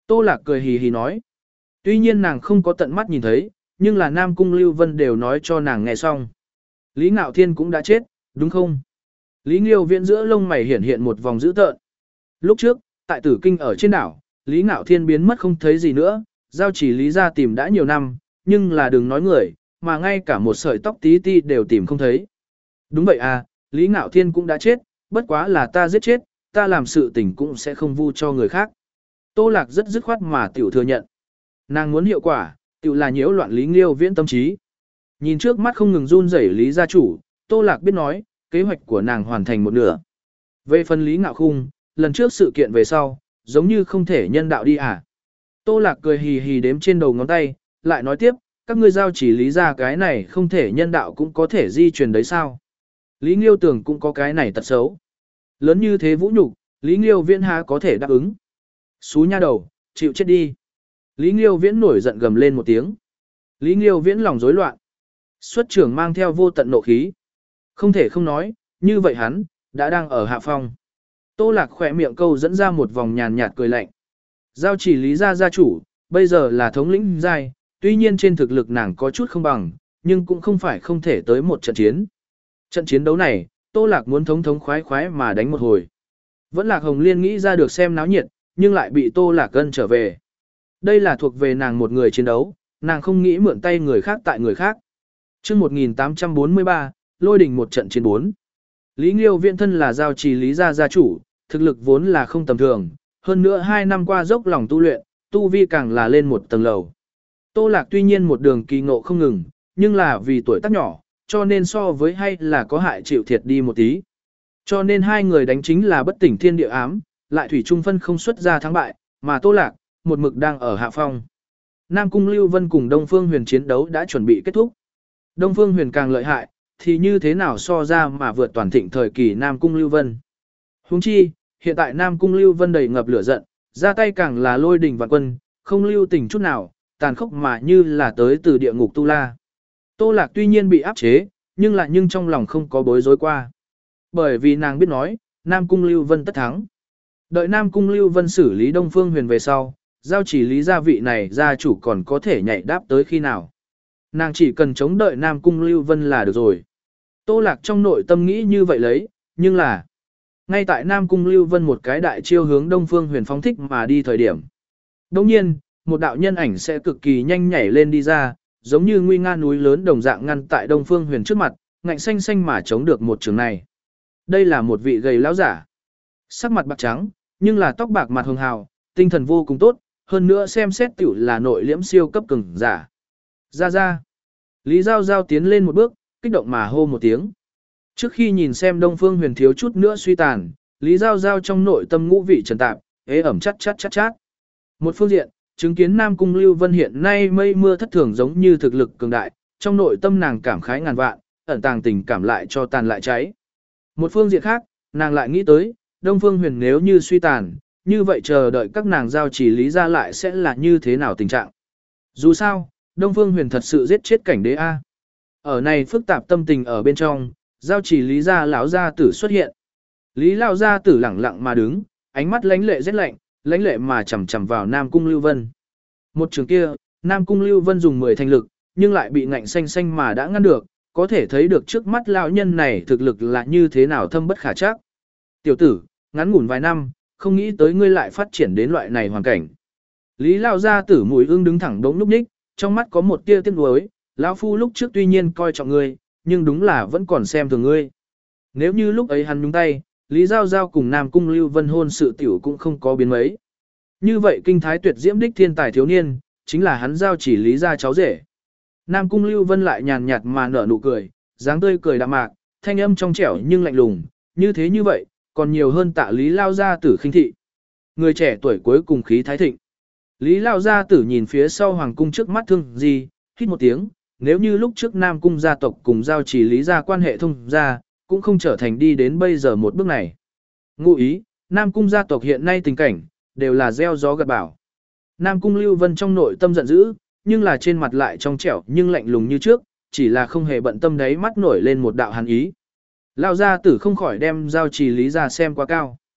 Tô Lạc cười hì hì nói. Tuy nhiên nàng không có tận mắt nhìn thấy, nhưng là Nam Cung Lưu Vân đều nói cho nàng nghe xong. Lý Ngạo Thiên cũng đã chết, đúng không? Lý Nghiêu Viễn giữa lông mày hiện hiện một vòng dữ tợn. Lúc trước, tại Tử Kinh ở trên đảo, Lý Ngạo Thiên biến mất không thấy gì nữa, giao chỉ Lý ra tìm đã nhiều năm, nhưng là đừng nói người, mà ngay cả một sợi tóc tí ti đều tìm không thấy. Đúng vậy à, Lý Ngạo Thiên cũng đã chết, bất quá là ta giết chết, ta làm sự tình cũng sẽ không vu cho người khác. Tô Lạc rất dứt khoát mà tiểu thừa nhận. Nàng muốn hiệu quả, tiểu là nhiễu loạn Lý Nghiêu Viễn tâm trí. Nhìn trước mắt không ngừng run rẩy Lý gia chủ, Tô Lạc biết nói, kế hoạch của nàng hoàn thành một nửa. Về phần Lý Ngạo Khung, lần trước sự kiện về sau, giống như không thể nhân đạo đi à. Tô Lạc cười hì hì đếm trên đầu ngón tay, lại nói tiếp, các ngươi giao chỉ Lý ra cái này không thể nhân đạo cũng có thể di truyền đấy sao. Lý Nghiêu tưởng cũng có cái này tật xấu. Lớn như thế vũ nhục, Lý Nghiêu Viễn há có thể đáp ứng. Xú nha đầu, chịu chết đi. Lý Nghiêu Viễn nổi giận gầm lên một tiếng. Lý Nghiêu Viễn lòng rối loạn. Xuất trưởng mang theo vô tận nộ khí. Không thể không nói, như vậy hắn, đã đang ở hạ phong. Tô Lạc khỏe miệng câu dẫn ra một vòng nhàn nhạt cười lạnh. Giao chỉ Lý gia gia chủ, bây giờ là thống lĩnh giai, tuy nhiên trên thực lực nàng có chút không bằng, nhưng cũng không phải không thể tới một trận chiến. Trận chiến đấu này, Tô Lạc muốn thống thống khoái khoái mà đánh một hồi. Vẫn Lạc Hồng Liên nghĩ ra được xem náo nhiệt, nhưng lại bị Tô Lạc gân trở về. Đây là thuộc về nàng một người chiến đấu, nàng không nghĩ mượn tay người khác tại người khác. Trước một nghìn tám trăm bốn mươi ba, Lôi Đình một trận chiến bốn. Lý Nghiêu Viễn thân là giao trì Lý gia gia chủ, thực lực vốn là không tầm thường, hơn nữa hai năm qua dốc lòng tu luyện, tu vi càng là lên một tầng lầu. Tô Lạc tuy nhiên một đường kỳ ngộ không ngừng, nhưng là vì tuổi tác nhỏ, cho nên so với hay là có hại chịu thiệt đi một tí. Cho nên hai người đánh chính là bất tỉnh thiên địa ám, lại thủy trung phân không xuất ra thắng bại, mà Tô Lạc, một mực đang ở hạ phong. Nam Cung Lưu Vân cùng Đông Phương Huyền chiến đấu đã chuẩn bị kết thúc. Đông Phương Huyền càng lợi hại, thì như thế nào so ra mà vượt toàn thịnh thời kỳ Nam Cung Lưu Vân. Huống chi, hiện tại Nam Cung Lưu Vân đầy ngập lửa giận, ra tay càng là lôi đình vạn quân, không lưu tình chút nào, tàn khốc mà như là tới từ địa ngục Tu La. Tô Lạc tuy nhiên bị áp chế, nhưng lại nhưng trong lòng không có bối rối qua. Bởi vì nàng biết nói, Nam Cung Lưu Vân tất thắng. Đợi Nam Cung Lưu Vân xử lý Đông Phương Huyền về sau, giao chỉ Lý gia vị này gia chủ còn có thể nhảy đáp tới khi nào. Nàng chỉ cần chống đợi Nam Cung Lưu Vân là được rồi. Tô Lạc trong nội tâm nghĩ như vậy lấy, nhưng là ngay tại Nam Cung Lưu Vân một cái đại chiêu hướng Đông Phương Huyền phóng thích mà đi thời điểm. Đồng nhiên, một đạo nhân ảnh sẽ cực kỳ nhanh nhảy lên đi ra, giống như nguy nga núi lớn đồng dạng ngăn tại Đông Phương Huyền trước mặt, ngạnh xanh xanh mà chống được một trường này. Đây là một vị gầy lão giả. Sắc mặt bạc trắng, nhưng là tóc bạc mặt hường hào, tinh thần vô cùng tốt, hơn nữa xem xét tiểu là nội liễm siêu cấp cường giả. Ra ra. Lý Giao Giao tiến lên một bước, kích động mà hô một tiếng. Trước khi nhìn xem Đông Phương Huyền thiếu chút nữa suy tàn, Lý Giao Giao trong nội tâm ngũ vị trần tạp, ế ẩm chát chát chát chát. Một phương diện, chứng kiến Nam Cung Lưu Vân hiện nay mây mưa thất thường giống như thực lực cường đại, trong nội tâm nàng cảm khái ngàn vạn, ẩn tàng tình cảm lại cho tàn lại cháy. Một phương diện khác, nàng lại nghĩ tới, Đông Phương Huyền nếu như suy tàn, như vậy chờ đợi các nàng giao chỉ Lý gia lại sẽ là như thế nào tình trạng. Dù sao, Đông Phương Huyền thật sự giết chết cảnh đế A. Ở này phức tạp tâm tình ở bên trong, giao chỉ Lý gia lão gia tử xuất hiện. Lý lão gia tử lẳng lặng mà đứng, ánh mắt lánh lệ rét lạnh, lánh lệ mà chằm chằm vào Nam Cung Lưu Vân. Một trường kia, Nam Cung Lưu Vân dùng mười thành lực, nhưng lại bị ngạnh xanh xanh mà đã ngăn được, có thể thấy được trước mắt lão nhân này thực lực là như thế nào thâm bất khả trắc. Tiểu tử, ngắn ngủn vài năm, không nghĩ tới ngươi lại phát triển đến loại này hoàn cảnh. Lý lão gia tử mũi ương đứng thẳng đống lúc ních, trong mắt có một tia tiếc nuối, lão phu lúc trước tuy nhiên coi trọng ngươi, nhưng đúng là vẫn còn xem thường ngươi. Nếu như lúc ấy hắn nhúng tay, Lý Giao Giao cùng Nam Cung Lưu Vân hôn sự tiểu cũng không có biến mấy. Như vậy kinh thái tuyệt diễm đích thiên tài thiếu niên, chính là hắn giao chỉ Lý gia cháu rể. Nam Cung Lưu Vân lại nhàn nhạt mà nở nụ cười, dáng tươi cười đạm mạc, thanh âm trong trẻo nhưng lạnh lùng, như thế như vậy, còn nhiều hơn tạ Lý Lao gia tử khinh thị. Người trẻ tuổi cuối cùng khí thái thịnh. Lý Lao gia tử nhìn phía sau hoàng cung trước mắt thương gì, hít một tiếng, nếu như lúc trước Nam Cung gia tộc cùng giao chỉ Lý gia quan hệ thông gia, cũng không trở thành đi đến bây giờ một bước này. Ngụ ý, Nam Cung gia tộc hiện nay tình cảnh, đều là gieo gió gặt bão. Nam Cung Lưu Vân trong nội tâm giận dữ, nhưng là trên mặt lại trong trẻo nhưng lạnh lùng như trước, chỉ là không hề bận tâm đấy mắt nổi lên một đạo hàn ý. Lao gia tử không khỏi đem giao trì Lý gia xem quá cao.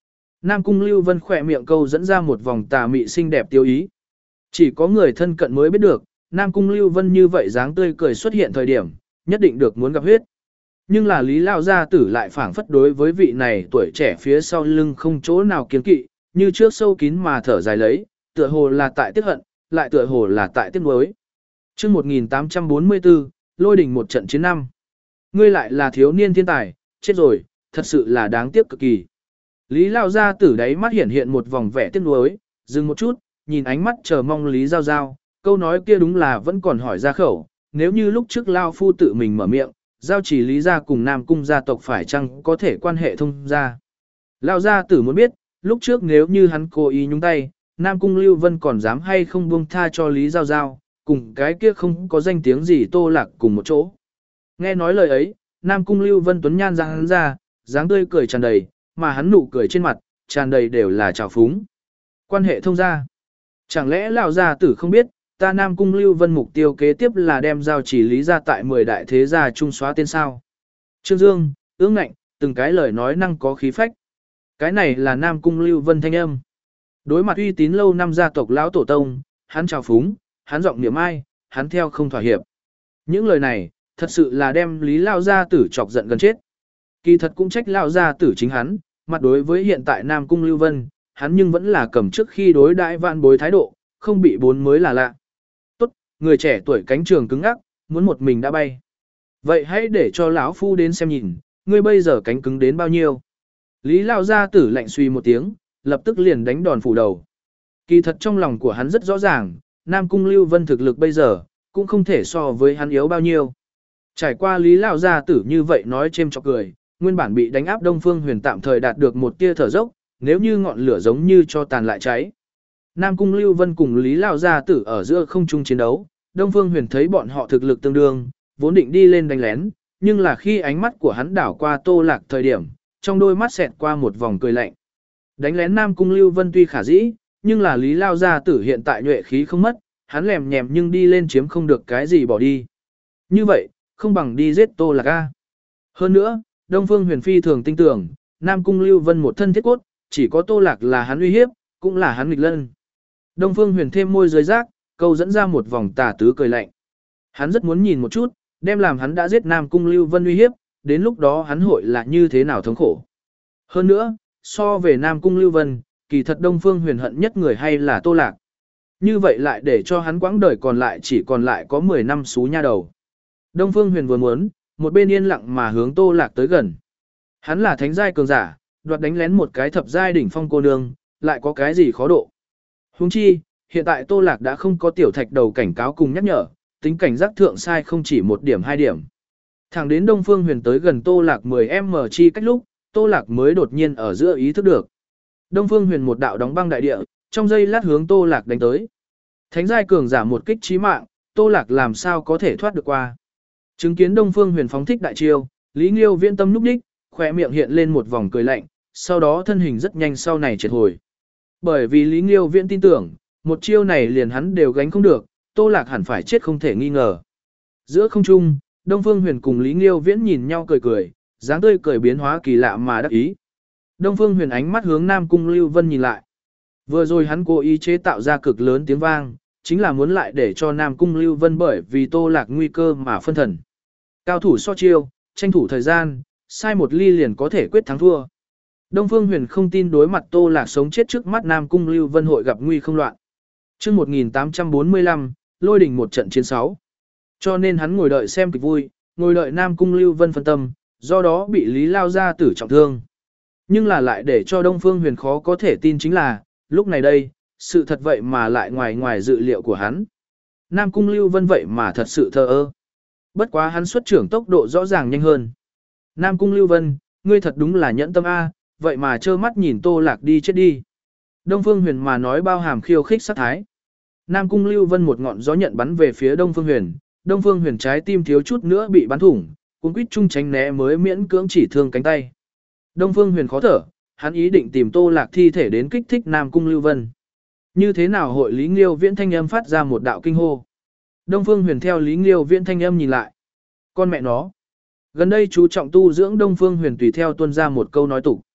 Nam Cung Lưu Vân khỏe miệng câu dẫn ra một vòng tà mị xinh đẹp tiêu ý. Chỉ có người thân cận mới biết được, Nam Cung Lưu Vân như vậy dáng tươi cười xuất hiện thời điểm, nhất định được muốn gặp huyết. Nhưng là Lý Lao Gia Tử lại phảng phất đối với vị này tuổi trẻ phía sau lưng không chỗ nào kiên kỵ, như trước sâu kín mà thở dài lấy, tựa hồ là tại tiếc hận, lại tựa hồ là tại tiếc nuối. Chương một nghìn tám trăm bốn mươi tư, Lôi đỉnh một trận chiến năm. Ngươi lại là thiếu niên thiên tài, chết rồi, thật sự là đáng tiếc cực kỳ. Lý Lao Gia Tử đáy mắt hiện hiện một vòng vẻ tiếc nuối, dừng một chút, nhìn ánh mắt chờ mong Lý Giao Giao, câu nói kia đúng là vẫn còn hỏi ra khẩu, nếu như lúc trước Lao Phu tự mình mở miệng, giao chỉ Lý gia cùng Nam Cung gia tộc phải chăng có thể quan hệ thông gia. Lao Gia Tử muốn biết, lúc trước nếu như hắn cố ý nhúng tay, Nam Cung Lưu Vân còn dám hay không buông tha cho Lý Giao Giao, cùng cái kia không có danh tiếng gì Tô Lạc cùng một chỗ. Nghe nói lời ấy, Nam Cung Lưu Vân tuấn nhan ra hắn ra, dáng tươi cười tràn đầy, mà hắn nụ cười trên mặt, tràn đầy đều là trào phúng. Quan hệ thông gia. Chẳng lẽ Lão Gia Tử không biết, ta Nam Cung Lưu Vân mục tiêu kế tiếp là đem giao chỉ Lý gia tại mười đại thế gia trung xóa tên sao. Trương Dương, ương ngạnh, từng cái lời nói năng có khí phách. Cái này là Nam Cung Lưu Vân thanh âm. Đối mặt uy tín lâu năm gia tộc lão tổ tông, hắn trào phúng, hắn giọng niệm ai, hắn theo không thỏa hiệp. Những lời này, thật sự là đem Lý Lão Gia Tử chọc giận gần chết. Kỳ thật cũng trách Lão Gia Tử chính hắn, mặt đối với hiện tại Nam Cung Lưu Vân, hắn nhưng vẫn là cầm trước khi đối đãi vạn bối thái độ, không bị bốn mới là lạ. Tốt, người trẻ tuổi cánh trường cứng ngắc, muốn một mình đã bay. Vậy hãy để cho lão phu đến xem nhìn, ngươi bây giờ cánh cứng đến bao nhiêu. Lý Lão Gia Tử lạnh suy một tiếng, lập tức liền đánh đòn phủ đầu. Kỳ thật trong lòng của hắn rất rõ ràng, Nam Cung Lưu Vân thực lực bây giờ, cũng không thể so với hắn yếu bao nhiêu. Trải qua Lý Lão Gia Tử như vậy nói chêm chọc cười, nguyên bản bị đánh áp Đông Phương Huyền tạm thời đạt được một tia thở dốc, nếu như ngọn lửa giống như cho tàn lại cháy. Nam Cung Lưu Vân cùng Lý Lão Gia Tử ở giữa không trung chiến đấu, Đông Phương Huyền thấy bọn họ thực lực tương đương, vốn định đi lên đánh lén, nhưng là khi ánh mắt của hắn đảo qua Tô Lạc thời điểm, trong đôi mắt xẹt qua một vòng cười lạnh. Đánh lén Nam Cung Lưu Vân tuy khả dĩ, nhưng là Lý Lão Gia Tử hiện tại nhuệ khí không mất, hắn lèm nhèm nhưng đi lên chiếm không được cái gì bỏ đi. Như vậy, không bằng đi giết Tô Lạc a. Hơn nữa, Đông Phương Huyền phi thường tin tưởng, Nam Cung Lưu Vân một thân thiết cốt, chỉ có Tô Lạc là hắn uy hiếp, cũng là hắn nghịch lân. Đông Phương Huyền thêm môi dưới rác, câu dẫn ra một vòng tà tứ cười lạnh. Hắn rất muốn nhìn một chút, đem làm hắn đã giết Nam Cung Lưu Vân uy hiếp, đến lúc đó hắn hội là như thế nào thống khổ. Hơn nữa, so về Nam Cung Lưu Vân, kỳ thật Đông Phương Huyền hận nhất người hay là Tô Lạc. Như vậy lại để cho hắn quãng đời còn lại chỉ còn lại có mười năm xú nha đầu. Đông Phương Huyền vừa muốn, một bên yên lặng mà hướng Tô Lạc tới gần. Hắn là thánh giai cường giả, đoạt đánh lén một cái thập giai đỉnh phong cô nương, lại có cái gì khó độ. Huống chi, hiện tại Tô Lạc đã không có tiểu thạch đầu cảnh cáo cùng nhắc nhở, tính cảnh giác thượng sai không chỉ một điểm hai điểm. Thẳng đến Đông Phương Huyền tới gần Tô Lạc mười em chi cách lúc, Tô Lạc mới đột nhiên ở giữa ý thức được. Đông Phương Huyền một đạo đóng băng đại địa, trong giây lát hướng Tô Lạc đánh tới. Thánh giai cường giả một kích chí mạng, Tô Lạc làm sao có thể thoát được qua. Chứng kiến Đông Phương Huyền phóng thích đại chiêu, Lý Nghiêu Viễn tâm núp đích, khóe miệng hiện lên một vòng cười lạnh, sau đó thân hình rất nhanh sau này triệt hồi. Bởi vì Lý Nghiêu Viễn tin tưởng, một chiêu này liền hắn đều gánh không được, Tô Lạc hẳn phải chết không thể nghi ngờ. Giữa không trung, Đông Phương Huyền cùng Lý Nghiêu Viễn nhìn nhau cười cười, dáng tươi cười biến hóa kỳ lạ mà đắc ý. Đông Phương Huyền ánh mắt hướng Nam Cung Lưu Vân nhìn lại. Vừa rồi hắn cố ý chế tạo ra cực lớn tiếng vang, chính là muốn lại để cho Nam Cung Lưu Vân bởi vì Tô Lạc nguy cơ mà phân thần. Cao thủ so chiêu, tranh thủ thời gian, sai một ly liền có thể quyết thắng thua. Đông Phương Huyền không tin đối mặt Tô Lạc sống chết trước mắt Nam Cung Lưu Vân hội gặp nguy không loạn. Chương một nghìn tám trăm bốn mươi lăm, Lôi đỉnh một trận chiến sáu. Cho nên hắn ngồi đợi xem kịch vui, ngồi đợi Nam Cung Lưu Vân phân tâm, do đó bị Lý Lao Gia Tử trọng thương. Nhưng là lại để cho Đông Phương Huyền khó có thể tin chính là, lúc này đây, sự thật vậy mà lại ngoài ngoài dự liệu của hắn. Nam Cung Lưu Vân vậy mà thật sự thờ ơ. Bất quá hắn xuất trưởng tốc độ rõ ràng nhanh hơn. Nam Cung Lưu Vân, ngươi thật đúng là nhẫn tâm A, vậy mà trơ mắt nhìn Tô Lạc đi chết đi. Đông Phương Huyền mà nói bao hàm khiêu khích sát thái. Nam Cung Lưu Vân một ngọn gió nhận bắn về phía Đông Phương Huyền, Đông Phương Huyền trái tim thiếu chút nữa bị bắn thủng, cuống quýt chung tránh né mới miễn cưỡng chỉ thương cánh tay. Đông Phương Huyền khó thở, hắn ý định tìm Tô Lạc thi thể đến kích thích Nam Cung Lưu Vân. Như thế nào hội Lý Nghiêu Viễn thanh âm phát ra một đạo kinh hô. Đông Phương Huyền theo Lý Nghiêu Viễn thanh âm nhìn lại. Con mẹ nó. Gần đây chú trọng tu dưỡng Đông Phương Huyền tùy theo tuân ra một câu nói tục.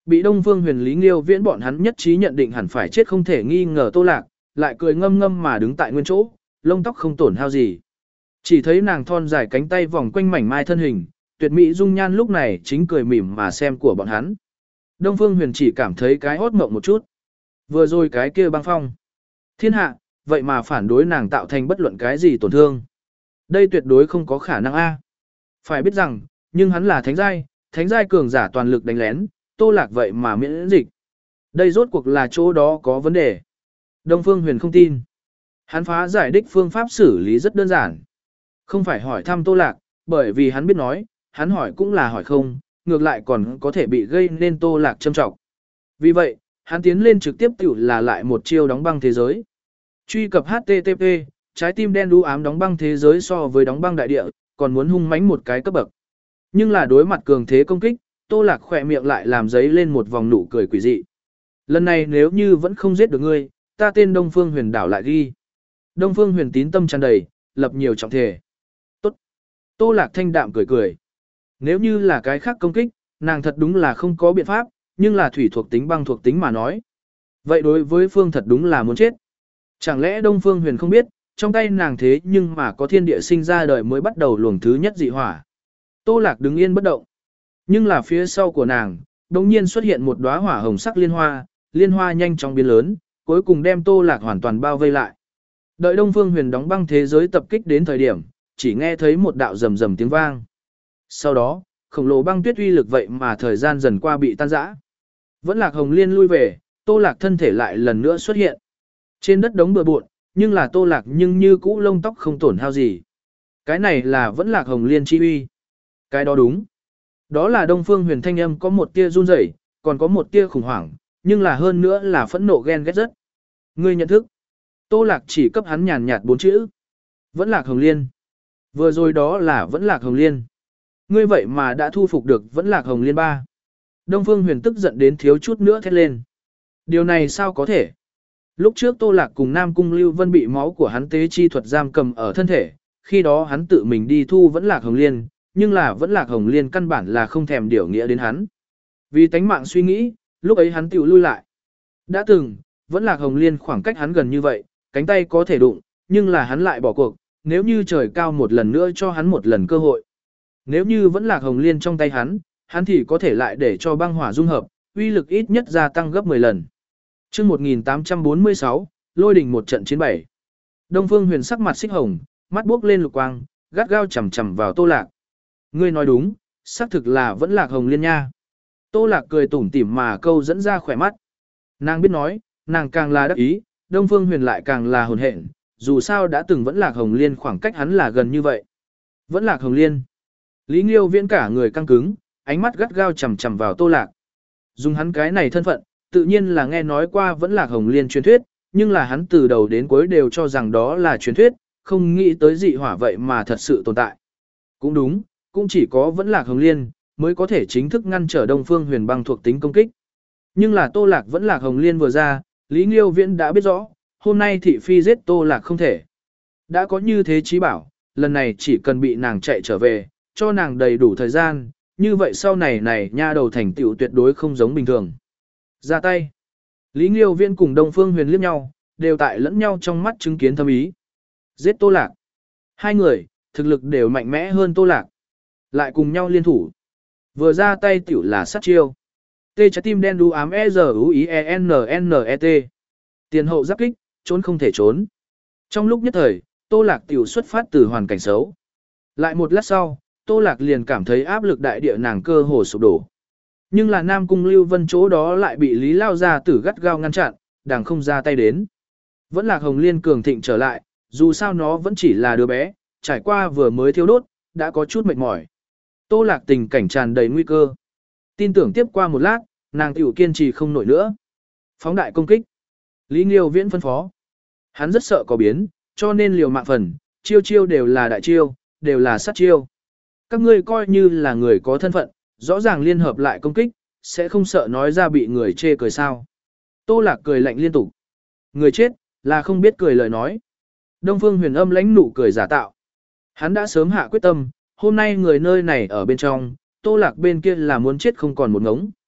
Bị Đông Phương Huyền Lý Nghiêu Viễn bọn hắn nhất trí nhận định hẳn phải chết không thể nghi ngờ Tô Lạc, lại cười ngâm ngâm mà đứng tại nguyên chỗ, lông tóc không tổn hao gì. Chỉ thấy nàng thon dài cánh tay vòng quanh mảnh mai thân hình, tuyệt mỹ dung nhan lúc này chính cười mỉm mà xem của bọn hắn. Đông Phương Huyền chỉ cảm thấy cái hốt mộng một chút. Vừa rồi cái kia băng phong. Thiên hạ, vậy mà phản đối nàng tạo thành bất luận cái gì tổn thương. Đây tuyệt đối không có khả năng a. Phải biết rằng, nhưng hắn là thánh giai, thánh giai cường giả toàn lực đánh lén, Tô Lạc vậy mà miễn dịch. Đây rốt cuộc là chỗ đó có vấn đề. Đông Phương Huyền không tin. Hắn phá giải đích phương pháp xử lý rất đơn giản. Không phải hỏi thăm Tô Lạc, bởi vì hắn biết nói, hắn hỏi cũng là hỏi không, ngược lại còn có thể bị gây nên Tô Lạc châm trọng. Vì vậy, hắn tiến lên trực tiếp tiểu là lại một chiêu đóng băng thế giới. Truy cập H T T P, trái tim đen đu ám đóng băng thế giới so với đóng băng đại địa, còn muốn hung mãnh một cái cấp bậc. Nhưng là đối mặt cường thế công kích, Tô Lạc khỏe miệng lại làm giấy lên một vòng nụ cười quỷ dị. Lần này nếu như vẫn không giết được ngươi, ta tên Đông Phương Huyền đảo lại ghi. Đông Phương Huyền tín tâm tràn đầy, lập nhiều trọng thể. Tốt. Tô Lạc thanh đạm cười cười. Nếu như là cái khác công kích, nàng thật đúng là không có biện pháp, nhưng là thủy thuộc tính băng thuộc tính mà nói. Vậy đối với Phương thật đúng là muốn chết. Chẳng lẽ Đông Phương Huyền không biết, trong tay nàng thế nhưng mà có thiên địa sinh ra đời mới bắt đầu luồng thứ nhất dị hỏa. Tô Lạc đứng yên bất động. Nhưng là phía sau của nàng, đồng nhiên xuất hiện một đóa hỏa hồng sắc liên hoa, liên hoa nhanh chóng biến lớn, cuối cùng đem Tô Lạc hoàn toàn bao vây lại. Đợi Đông Phương Huyền đóng băng thế giới tập kích đến thời điểm, chỉ nghe thấy một đạo rầm rầm tiếng vang. Sau đó, khổng lồ băng tuyết uy lực vậy mà thời gian dần qua bị tan rã. Vẫn Lạc Hồng Liên lui về, Tô Lạc thân thể lại lần nữa xuất hiện. Trên đất đống bừa bộn, nhưng là Tô Lạc nhưng như cũ lông tóc không tổn hao gì. Cái này là Vẫn Lạc Hồng Liên chi uy. Cái đó đúng. Đó là Đông Phương Huyền thanh âm có một tia run rẩy, còn có một tia khủng hoảng, nhưng là hơn nữa là phẫn nộ ghen ghét rất. Ngươi nhận thức. Tô Lạc chỉ cấp hắn nhàn nhạt bốn chữ. Vẫn Lạc Hồng Liên. Vừa rồi đó là Vẫn Lạc Hồng Liên. Ngươi vậy mà đã thu phục được Vẫn Lạc Hồng Liên ba. Đông Phương Huyền tức giận đến thiếu chút nữa thét lên. Điều này sao có thể? Lúc trước Tô Lạc cùng Nam Cung Lưu Vân bị máu của hắn tế chi thuật giam cầm ở thân thể, khi đó hắn tự mình đi thu Vẫn Lạc Hồng Liên, nhưng là Vẫn Lạc Hồng Liên căn bản là không thèm điều nghĩa đến hắn. Vì tánh mạng suy nghĩ, lúc ấy hắn tiểu lui lại. Đã từng, Vẫn Lạc Hồng Liên khoảng cách hắn gần như vậy, cánh tay có thể đụng, nhưng là hắn lại bỏ cuộc, nếu như trời cao một lần nữa cho hắn một lần cơ hội. Nếu như Vẫn Lạc Hồng Liên trong tay hắn, hắn thì có thể lại để cho băng hỏa dung hợp, uy lực ít nhất gia tăng gấp mười lần. Chương một nghìn tám trăm bốn mươi sáu, Lôi đỉnh một trận chiến bảy. Đông Phương Huyền sắc mặt xích hồng, mắt buốc lên lục quang, gắt gao chằm chằm vào Tô Lạc. Ngươi nói đúng, xác thực là Vẫn Lạc Hồng Liên nha. Tô Lạc cười tủm tỉm mà câu dẫn ra khỏe mắt. Nàng biết nói, nàng càng là đắc ý, Đông Phương Huyền lại càng là hồn hện, dù sao đã từng Vẫn Lạc Hồng Liên khoảng cách hắn là gần như vậy. Vẫn Lạc Hồng Liên. Lý Nghiêu Viễn cả người căng cứng, ánh mắt gắt gao chằm chằm vào Tô Lạc. Dùng hắn cái này thân phận, tự nhiên là nghe nói qua Vẫn Lạc Hồng Liên truyền thuyết, nhưng là hắn từ đầu đến cuối đều cho rằng đó là truyền thuyết, không nghĩ tới dị hỏa vậy mà thật sự tồn tại. Cũng đúng, cũng chỉ có Vẫn Lạc Hồng Liên mới có thể chính thức ngăn trở Đông Phương Huyền băng thuộc tính công kích. Nhưng là Tô Lạc Vẫn Lạc Hồng Liên vừa ra, Lý Nghiêu Viễn đã biết rõ, hôm nay thị phi giết Tô Lạc không thể. Đã có như thế chí bảo, lần này chỉ cần bị nàng chạy trở về, cho nàng đầy đủ thời gian, như vậy sau này này nha đầu thành tựu tuyệt đối không giống bình thường. Ra tay. Lý Nghiêu Viễn cùng Đông Phương Huyền liếc nhau, đều tại lẫn nhau trong mắt chứng kiến thâm ý. Giết Tô Lạc. Hai người, thực lực đều mạnh mẽ hơn Tô Lạc. Lại cùng nhau liên thủ. Vừa ra tay tiểu là sát chiêu. Tê trái tim đen đu ám E Z U I E N N E T. Tiền hậu giáp kích, trốn không thể trốn. Trong lúc nhất thời, Tô Lạc tiểu xuất phát từ hoàn cảnh xấu. Lại một lát sau, Tô Lạc liền cảm thấy áp lực đại địa nàng cơ hồ sụp đổ. Nhưng là Nam Cung Lưu Vân chỗ đó lại bị Lý Lao gia tử gắt gao ngăn chặn, đàng không ra tay đến. Vẫn Lạc Hồng Liên cường thịnh trở lại, dù sao nó vẫn chỉ là đứa bé, trải qua vừa mới thiêu đốt, đã có chút mệt mỏi. Tô Lạc tình cảnh tràn đầy nguy cơ. Tin tưởng tiếp qua một lát, nàng tiểu kiên trì không nổi nữa. Phóng đại công kích. Lý Nghiêu Viễn phân phó. Hắn rất sợ có biến, cho nên liều mạng phần, chiêu chiêu đều là đại chiêu, đều là sát chiêu. Các ngươi coi như là người có thân phận, rõ ràng liên hợp lại công kích, sẽ không sợ nói ra bị người chê cười sao. Tô Lạc cười lạnh liên tục. Người chết, là không biết cười lời nói. Đông Phương Huyền âm lãnh nụ cười giả tạo. Hắn đã sớm hạ quyết tâm, hôm nay người nơi này ở bên trong, Tô Lạc bên kia là muốn chết không còn một ngống.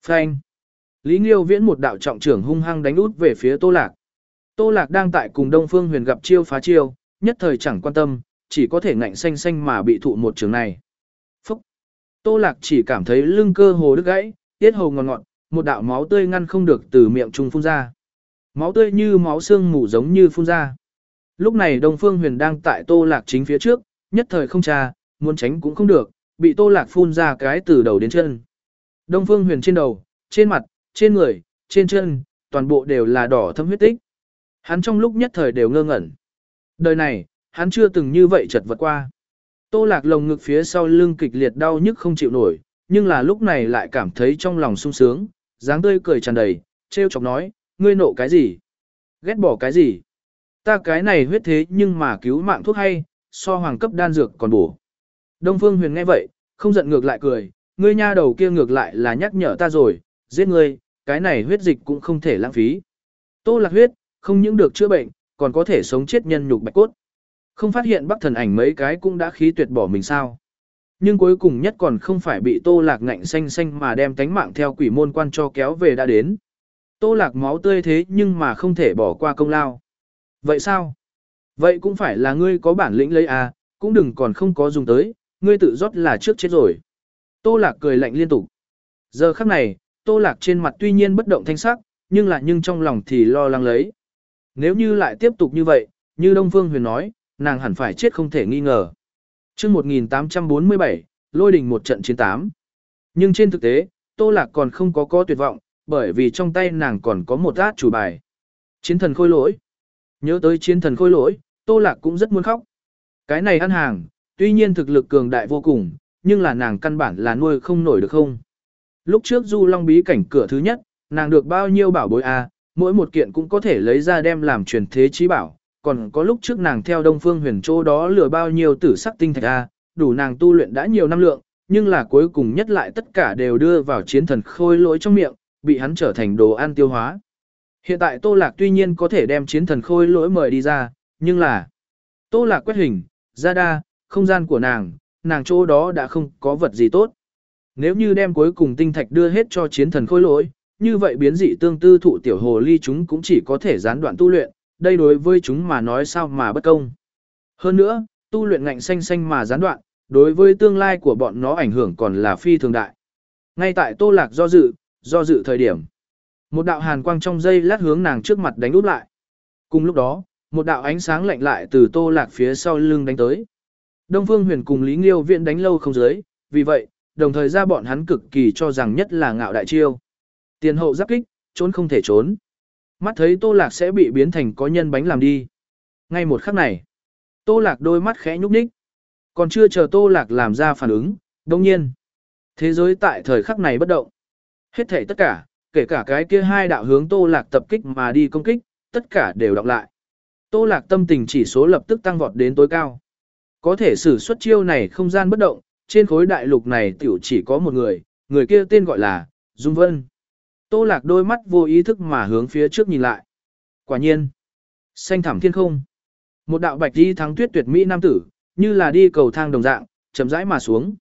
Phanh. Lý Nghiêu Viễn một đạo trọng trưởng hung hăng đánh út về phía Tô Lạc. Tô Lạc đang tại cùng Đông Phương Huyền gặp chiêu phá chiêu, nhất thời chẳng quan tâm, chỉ có thể ngạnh xanh xanh mà bị thụ một trường này. Phúc! Tô Lạc chỉ cảm thấy lưng cơ hồ đứt gãy, tiết hầu ngọt ngọt, một đạo máu tươi ngăn không được từ miệng trung phun ra. Máu tươi như máu xương mù giống như phun ra. Lúc này Đông Phương Huyền đang tại Tô Lạc chính phía trước, nhất thời không tra, muốn tránh cũng không được, bị Tô Lạc phun ra cái từ đầu đến chân. Đông Phương Huyền trên đầu, trên mặt, trên người, trên chân, toàn bộ đều là đỏ thâm huyết tích. Hắn trong lúc nhất thời đều ngơ ngẩn. Đời này, hắn chưa từng như vậy chật vật qua. Tô Lạc lồng ngực phía sau lưng kịch liệt đau nhức không chịu nổi, nhưng là lúc này lại cảm thấy trong lòng sung sướng, dáng tươi cười tràn đầy, trêu chọc nói, ngươi nộ cái gì? Ghét bỏ cái gì? Ta cái này huyết thế nhưng mà cứu mạng thuốc hay, so hoàng cấp đan dược còn bổ. Đông Phương Huyền nghe vậy, không giận ngược lại cười, ngươi nha đầu kia ngược lại là nhắc nhở ta rồi, giết ngươi, cái này huyết dịch cũng không thể lãng phí. Tô Lạc huyết, không những được chữa bệnh, còn có thể sống chết nhân nhục bạch cốt. Không phát hiện Bắc Thần Ảnh mấy cái cũng đã khí tuyệt bỏ mình sao. Nhưng cuối cùng nhất còn không phải bị Tô Lạc ngạnh xanh xanh mà đem tánh mạng theo quỷ môn quan cho kéo về đã đến. Tô Lạc máu tươi thế nhưng mà không thể bỏ qua công lao. Vậy sao? Vậy cũng phải là ngươi có bản lĩnh lấy à, cũng đừng còn không có dùng tới, ngươi tự rót là trước chết rồi. Tô Lạc cười lạnh liên tục. Giờ khắc này, Tô Lạc trên mặt tuy nhiên bất động thanh sắc, nhưng là nhưng trong lòng thì lo lắng lấy. Nếu như lại tiếp tục như vậy, như Đông Phương Huyền nói, nàng hẳn phải chết không thể nghi ngờ. Chương một nghìn tám trăm bốn mươi bảy, Lôi đình một trận chiến tám. Nhưng trên thực tế, Tô Lạc còn không có có tuyệt vọng, bởi vì trong tay nàng còn có một át chủ bài. Chiến thần khôi lỗi. Nhớ tới chiến thần khôi lỗi, Tô Lạc cũng rất muốn khóc. Cái này ăn hàng, tuy nhiên thực lực cường đại vô cùng, nhưng là nàng căn bản là nuôi không nổi được không. Lúc trước Du Long bí cảnh cửa thứ nhất, nàng được bao nhiêu bảo bối à, mỗi một kiện cũng có thể lấy ra đem làm truyền thế chí bảo, còn có lúc trước nàng theo Đông Phương Huyền chỗ đó lừa bao nhiêu tử sắc tinh thạch à, đủ nàng tu luyện đã nhiều năm lượng, nhưng là cuối cùng nhất lại tất cả đều đưa vào chiến thần khôi lỗi trong miệng, bị hắn trở thành đồ ăn tiêu hóa. Hiện tại Tô Lạc tuy nhiên có thể đem chiến thần khôi lỗi mời đi ra, nhưng là Tô Lạc quét hình, ra đa, không gian của nàng, nàng chỗ đó đã không có vật gì tốt. Nếu như đem cuối cùng tinh thạch đưa hết cho chiến thần khôi lỗi, như vậy biến dị tương tư thụ tiểu hồ ly chúng cũng chỉ có thể gián đoạn tu luyện, đây đối với chúng mà nói sao mà bất công. Hơn nữa, tu luyện ngạnh xanh xanh mà gián đoạn, đối với tương lai của bọn nó ảnh hưởng còn là phi thường đại. Ngay tại Tô Lạc do dự, do dự thời điểm, một đạo hàn quang trong dây lát hướng nàng trước mặt đánh úp lại. Cùng lúc đó, một đạo ánh sáng lạnh lại từ Tô Lạc phía sau lưng đánh tới. Đông Phương Huyền cùng Lý Nghiêu Viễn đánh lâu không dưới, vì vậy, đồng thời ra bọn hắn cực kỳ cho rằng nhất là ngạo đại chiêu. Tiền hậu giáp kích, trốn không thể trốn. Mắt thấy Tô Lạc sẽ bị biến thành có nhân bánh làm đi. Ngay một khắc này, Tô Lạc đôi mắt khẽ nhúc nhích. Còn chưa chờ Tô Lạc làm ra phản ứng, đồng nhiên. Thế giới tại thời khắc này bất động. Hết thảy tất cả, kể cả cái kia hai đạo hướng Tô Lạc tập kích mà đi công kích, tất cả đều đọc lại. Tô Lạc tâm tình chỉ số lập tức tăng vọt đến tối cao. Có thể sử xuất chiêu này không gian bất động, trên khối đại lục này tiểu chỉ có một người, người kia tên gọi là Dung Vân. Tô Lạc đôi mắt vô ý thức mà hướng phía trước nhìn lại. Quả nhiên, xanh thẳm thiên không. Một đạo bạch đi thắng tuyết tuyệt mỹ nam tử, như là đi cầu thang đồng dạng, chậm rãi mà xuống.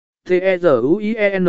T-E-Z-U-I-E-N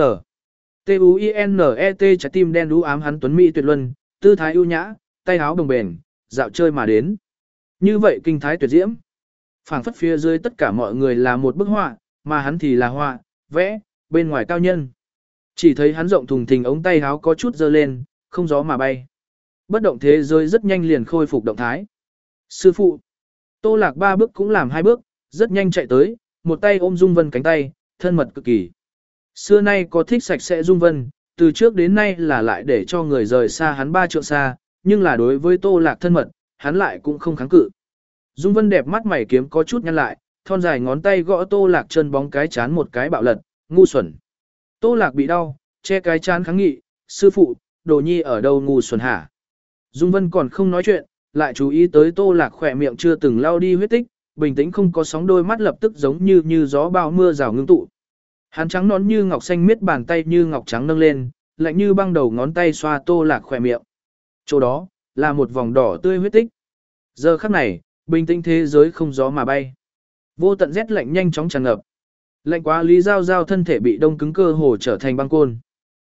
T-U-I-N-E-T trái tim đen đú ám hắn tuấn mỹ tuyệt luân, tư thái ưu nhã, tay áo đồng bền, dạo chơi mà đến. Như vậy kinh thái tuyệt diễm. Phảng phất phía dưới tất cả mọi người là một bức họa, mà hắn thì là họa, vẽ, bên ngoài cao nhân. Chỉ thấy hắn rộng thùng thình ống tay áo có chút dơ lên, không gió mà bay. Bất động thế giới rất nhanh liền khôi phục động thái. Sư phụ, Tô Lạc ba bước cũng làm hai bước, rất nhanh chạy tới, một tay ôm Dung Vân cánh tay, thân mật cực kỳ. Xưa nay có thích sạch sẽ Dung Vân, từ trước đến nay là lại để cho người rời xa hắn ba trượng xa, nhưng là đối với Tô Lạc thân mật, hắn lại cũng không kháng cự. Dung Vân đẹp mắt mày kiếm có chút nhăn lại, thon dài ngón tay gõ Tô Lạc chân bóng cái chán một cái bạo lật, ngu xuẩn. Tô Lạc bị đau, che cái chán kháng nghị, sư phụ, đồ nhi ở đâu ngu xuẩn hả? Dung Vân còn không nói chuyện, lại chú ý tới Tô Lạc khỏe miệng chưa từng lau đi huyết tích, bình tĩnh không có sóng đôi mắt lập tức giống như như gió bao mưa rào ngưng tụ. Hắn trắng nón như ngọc xanh miết bàn tay như ngọc trắng nâng lên, lạnh như băng đầu ngón tay xoa Tô Lạc khỏe miệng. Chỗ đó, là một vòng đỏ tươi huyết tích. Giờ khắc này, bình tĩnh thế giới không gió mà bay. Vô tận rét lạnh nhanh chóng tràn ngập. Lạnh quá Lý Giao Giao thân thể bị đông cứng cơ hồ trở thành băng côn.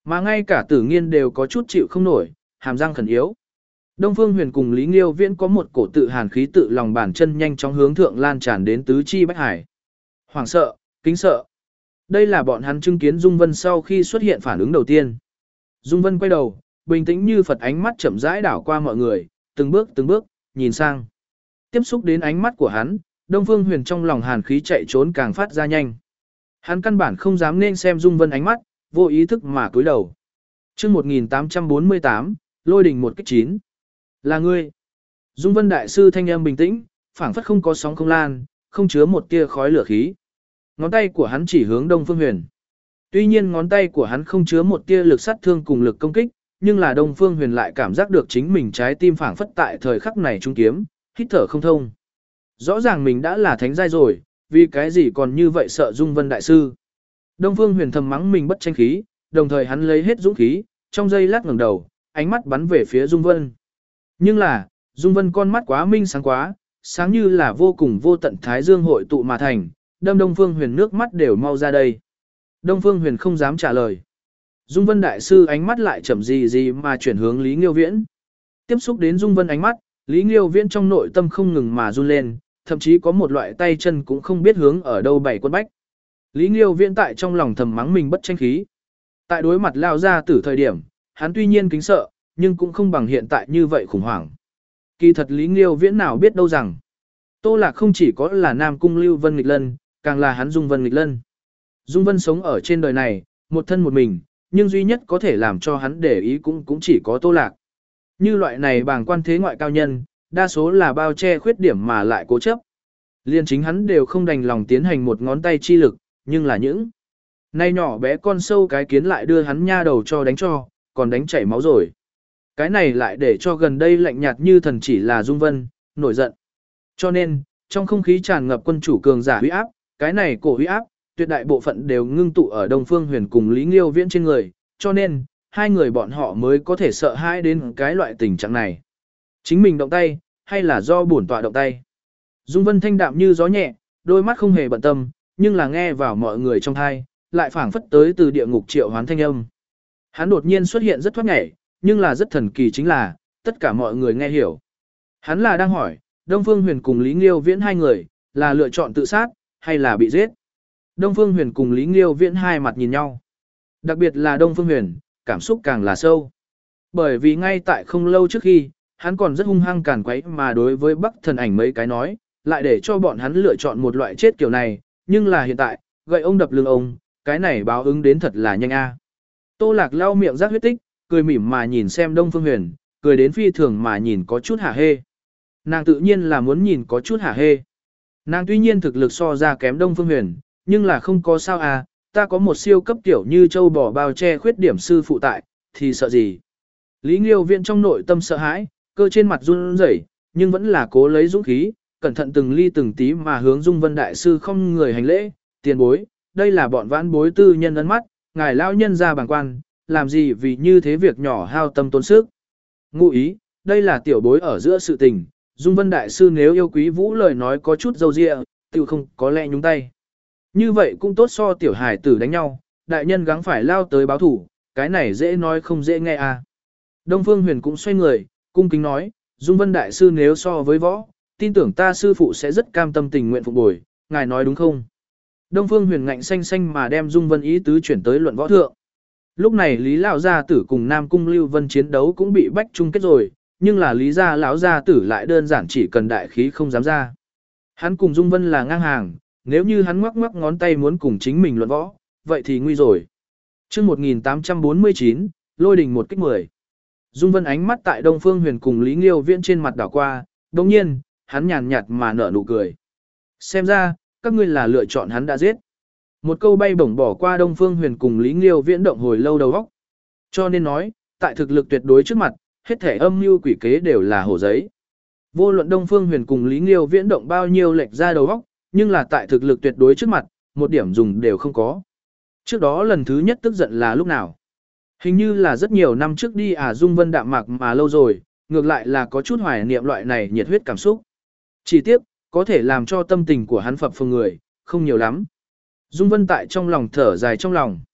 Mà ngay cả Tử Nghiên đều có chút chịu không nổi, hàm răng khẩn yếu. Đông Phương Huyền cùng Lý Nghiêu Viễn có một cổ tự hàn khí tự lòng bàn chân nhanh chóng hướng thượng lan tràn đến tứ chi bách hải. Hoảng sợ, kính sợ. Đây là bọn hắn chứng kiến Dung Vân sau khi xuất hiện phản ứng đầu tiên. Dung Vân quay đầu, bình tĩnh như Phật, ánh mắt chậm rãi đảo qua mọi người, từng bước từng bước, nhìn sang. Tiếp xúc đến ánh mắt của hắn, Đông Phương Huyền trong lòng hàn khí chạy trốn càng phát ra nhanh. Hắn căn bản không dám nên xem Dung Vân ánh mắt, vô ý thức mà cúi đầu. Chương một nghìn tám trăm bốn mươi tám, Lôi đình một kích chín. Là ngươi. Dung Vân đại sư thanh âm bình tĩnh, phảng phất không có sóng không lan, không chứa một tia khói lửa khí. Ngón tay của hắn chỉ hướng Đông Phương Huyền. Tuy nhiên ngón tay của hắn không chứa một tia lực sát thương cùng lực công kích, nhưng là Đông Phương Huyền lại cảm giác được chính mình trái tim phảng phất tại thời khắc này trung kiếm, hít thở không thông. Rõ ràng mình đã là thánh giai rồi, vì cái gì còn như vậy sợ Dung Vân đại sư. Đông Phương Huyền thầm mắng mình bất tranh khí, đồng thời hắn lấy hết dũng khí, trong giây lát ngẩng đầu, ánh mắt bắn về phía Dung Vân. Nhưng là, Dung Vân con mắt quá minh sáng quá, sáng như là vô cùng vô tận thái dương hội tụ mà thành, đâm Đông Phương Huyền nước mắt đều mau ra đây. Đông Phương Huyền không dám trả lời. Dung Vân đại sư ánh mắt lại chậm gì gì mà chuyển hướng Lý Nghiêu Viễn. Tiếp xúc đến Dung Vân ánh mắt, Lý Nghiêu Viễn trong nội tâm không ngừng mà run lên, thậm chí có một loại tay chân cũng không biết hướng ở đâu bảy quân bách. Lý Nghiêu Viễn tại trong lòng thầm mắng mình bất tranh khí. Tại đối mặt lao ra từ thời điểm, hắn tuy nhiên kính sợ, nhưng cũng không bằng hiện tại như vậy khủng hoảng. Kỳ thật Lý Nghiêu Viễn nào biết đâu rằng, Tô Lạc không chỉ có là Nam Cung Lưu Vân Nghịch Lân, càng là hắn Dung Vân Nghịch Lân. Dung Vân sống ở trên đời này, một thân một mình, nhưng duy nhất có thể làm cho hắn để ý cũng cũng chỉ có Tô Lạc. Như loại này bàng quan thế ngoại cao nhân, đa số là bao che khuyết điểm mà lại cố chấp. Liên chính hắn đều không đành lòng tiến hành một ngón tay chi lực, nhưng là những nay nhỏ bé con sâu cái kiến lại đưa hắn nha đầu cho đánh cho, còn đánh chảy máu rồi. Cái này lại để cho gần đây lạnh nhạt như thần chỉ là Dung Vân, nổi giận. Cho nên, trong không khí tràn ngập quân chủ cường giả huy áp, cái này cổ huy áp, tuyệt đại bộ phận đều ngưng tụ ở Đông Phương Huyền cùng Lý Nghiêu Viễn trên người, cho nên, hai người bọn họ mới có thể sợ hãi đến cái loại tình trạng này. Chính mình động tay, hay là do bổn tọa động tay. Dung Vân thanh đạm như gió nhẹ, đôi mắt không hề bận tâm, nhưng là nghe vào mọi người trong thai, lại phảng phất tới từ địa ngục triệu hoán thanh âm. Hắn đột nhiên xuất hiện rất thoát nhảy, nhưng là rất thần kỳ chính là, tất cả mọi người nghe hiểu. Hắn là đang hỏi, Đông Phương Huyền cùng Lý Nghiêu Viễn hai người, là lựa chọn tự sát, hay là bị giết. Đông Phương Huyền cùng Lý Nghiêu Viễn hai mặt nhìn nhau. Đặc biệt là Đông Phương Huyền, cảm xúc càng là sâu. Bởi vì ngay tại không lâu trước khi, hắn còn rất hung hăng càn quấy mà đối với Bắc Thần Ảnh mấy cái nói, lại để cho bọn hắn lựa chọn một loại chết kiểu này, nhưng là hiện tại, gậy ông đập lưng ông, cái này báo ứng đến thật là nhanh a. Tô Lạc lau miệng rác huyết tích, cười mỉm mà nhìn xem Đông Phương Huyền, cười đến phi thường mà nhìn có chút hả hê. Nàng tự nhiên là muốn nhìn có chút hả hê. Nàng tuy nhiên thực lực so ra kém Đông Phương Huyền, nhưng là không có sao à, ta có một siêu cấp tiểu như châu bò bao che khuyết điểm sư phụ tại, thì sợ gì. Lý Nghiêu Viễn trong nội tâm sợ hãi, cơ trên mặt run rẩy, nhưng vẫn là cố lấy dũng khí, cẩn thận từng ly từng tí mà hướng Dung Vân đại sư không người hành lễ, tiền bối, đây là bọn vãn bối tư nhân ấn mắt, ngài lão nhân ra bàng quan, làm gì vì như thế việc nhỏ hao tâm tốn sức. Ngụ ý, đây là tiểu bối ở giữa sự tình, Dung Vân đại sư nếu yêu quý vũ lời nói có chút dâu dịa, tự không có lẽ nhúng tay. Như vậy cũng tốt so tiểu hải tử đánh nhau, đại nhân gắng phải lao tới báo thủ, cái này dễ nói không dễ nghe à. Đông Phương Huyền cũng xoay người, cung kính nói, Dung Vân đại sư nếu so với võ, tin tưởng ta sư phụ sẽ rất cam tâm tình nguyện phục bồi, ngài nói đúng không? Đông Phương Huyền ngạnh xanh xanh mà đem Dung Vân ý tứ chuyển tới luận võ thượng. Lúc này Lý lão gia tử cùng Nam Cung Lưu Vân chiến đấu cũng bị bách chung kết rồi, nhưng là Lý gia lão gia tử lại đơn giản chỉ cần đại khí không dám ra. Hắn cùng Dung Vân là ngang hàng, nếu như hắn ngoắc ngoắc ngón tay muốn cùng chính mình luận võ, vậy thì nguy rồi. Chương một nghìn tám trăm bốn mươi chín, Lôi đình một kích mười. Dung Vân ánh mắt tại Đông Phương Huyền cùng Lý Nghiêu Viễn trên mặt đảo qua, đồng nhiên, hắn nhàn nhạt mà nở nụ cười. Xem ra, các ngươi là lựa chọn hắn đã giết. Một câu bay bổng bỏ qua Đông Phương Huyền cùng Lý Nghiêu Viễn động hồi lâu đầu óc. Cho nên nói, tại thực lực tuyệt đối trước mặt, hết thể âm mưu quỷ kế đều là hổ giấy. Vô luận Đông Phương Huyền cùng Lý Nghiêu Viễn động bao nhiêu lệch ra đầu óc, nhưng là tại thực lực tuyệt đối trước mặt, một điểm dùng đều không có. Trước đó lần thứ nhất tức giận là lúc nào? Hình như là rất nhiều năm trước đi à Dung Vân đạm mạc mà lâu rồi, ngược lại là có chút hoài niệm loại này nhiệt huyết cảm xúc. Chỉ tiếc, có thể làm cho tâm tình của hắn phập phồng người, không nhiều lắm. Dung Vân tại trong lòng thở dài trong lòng.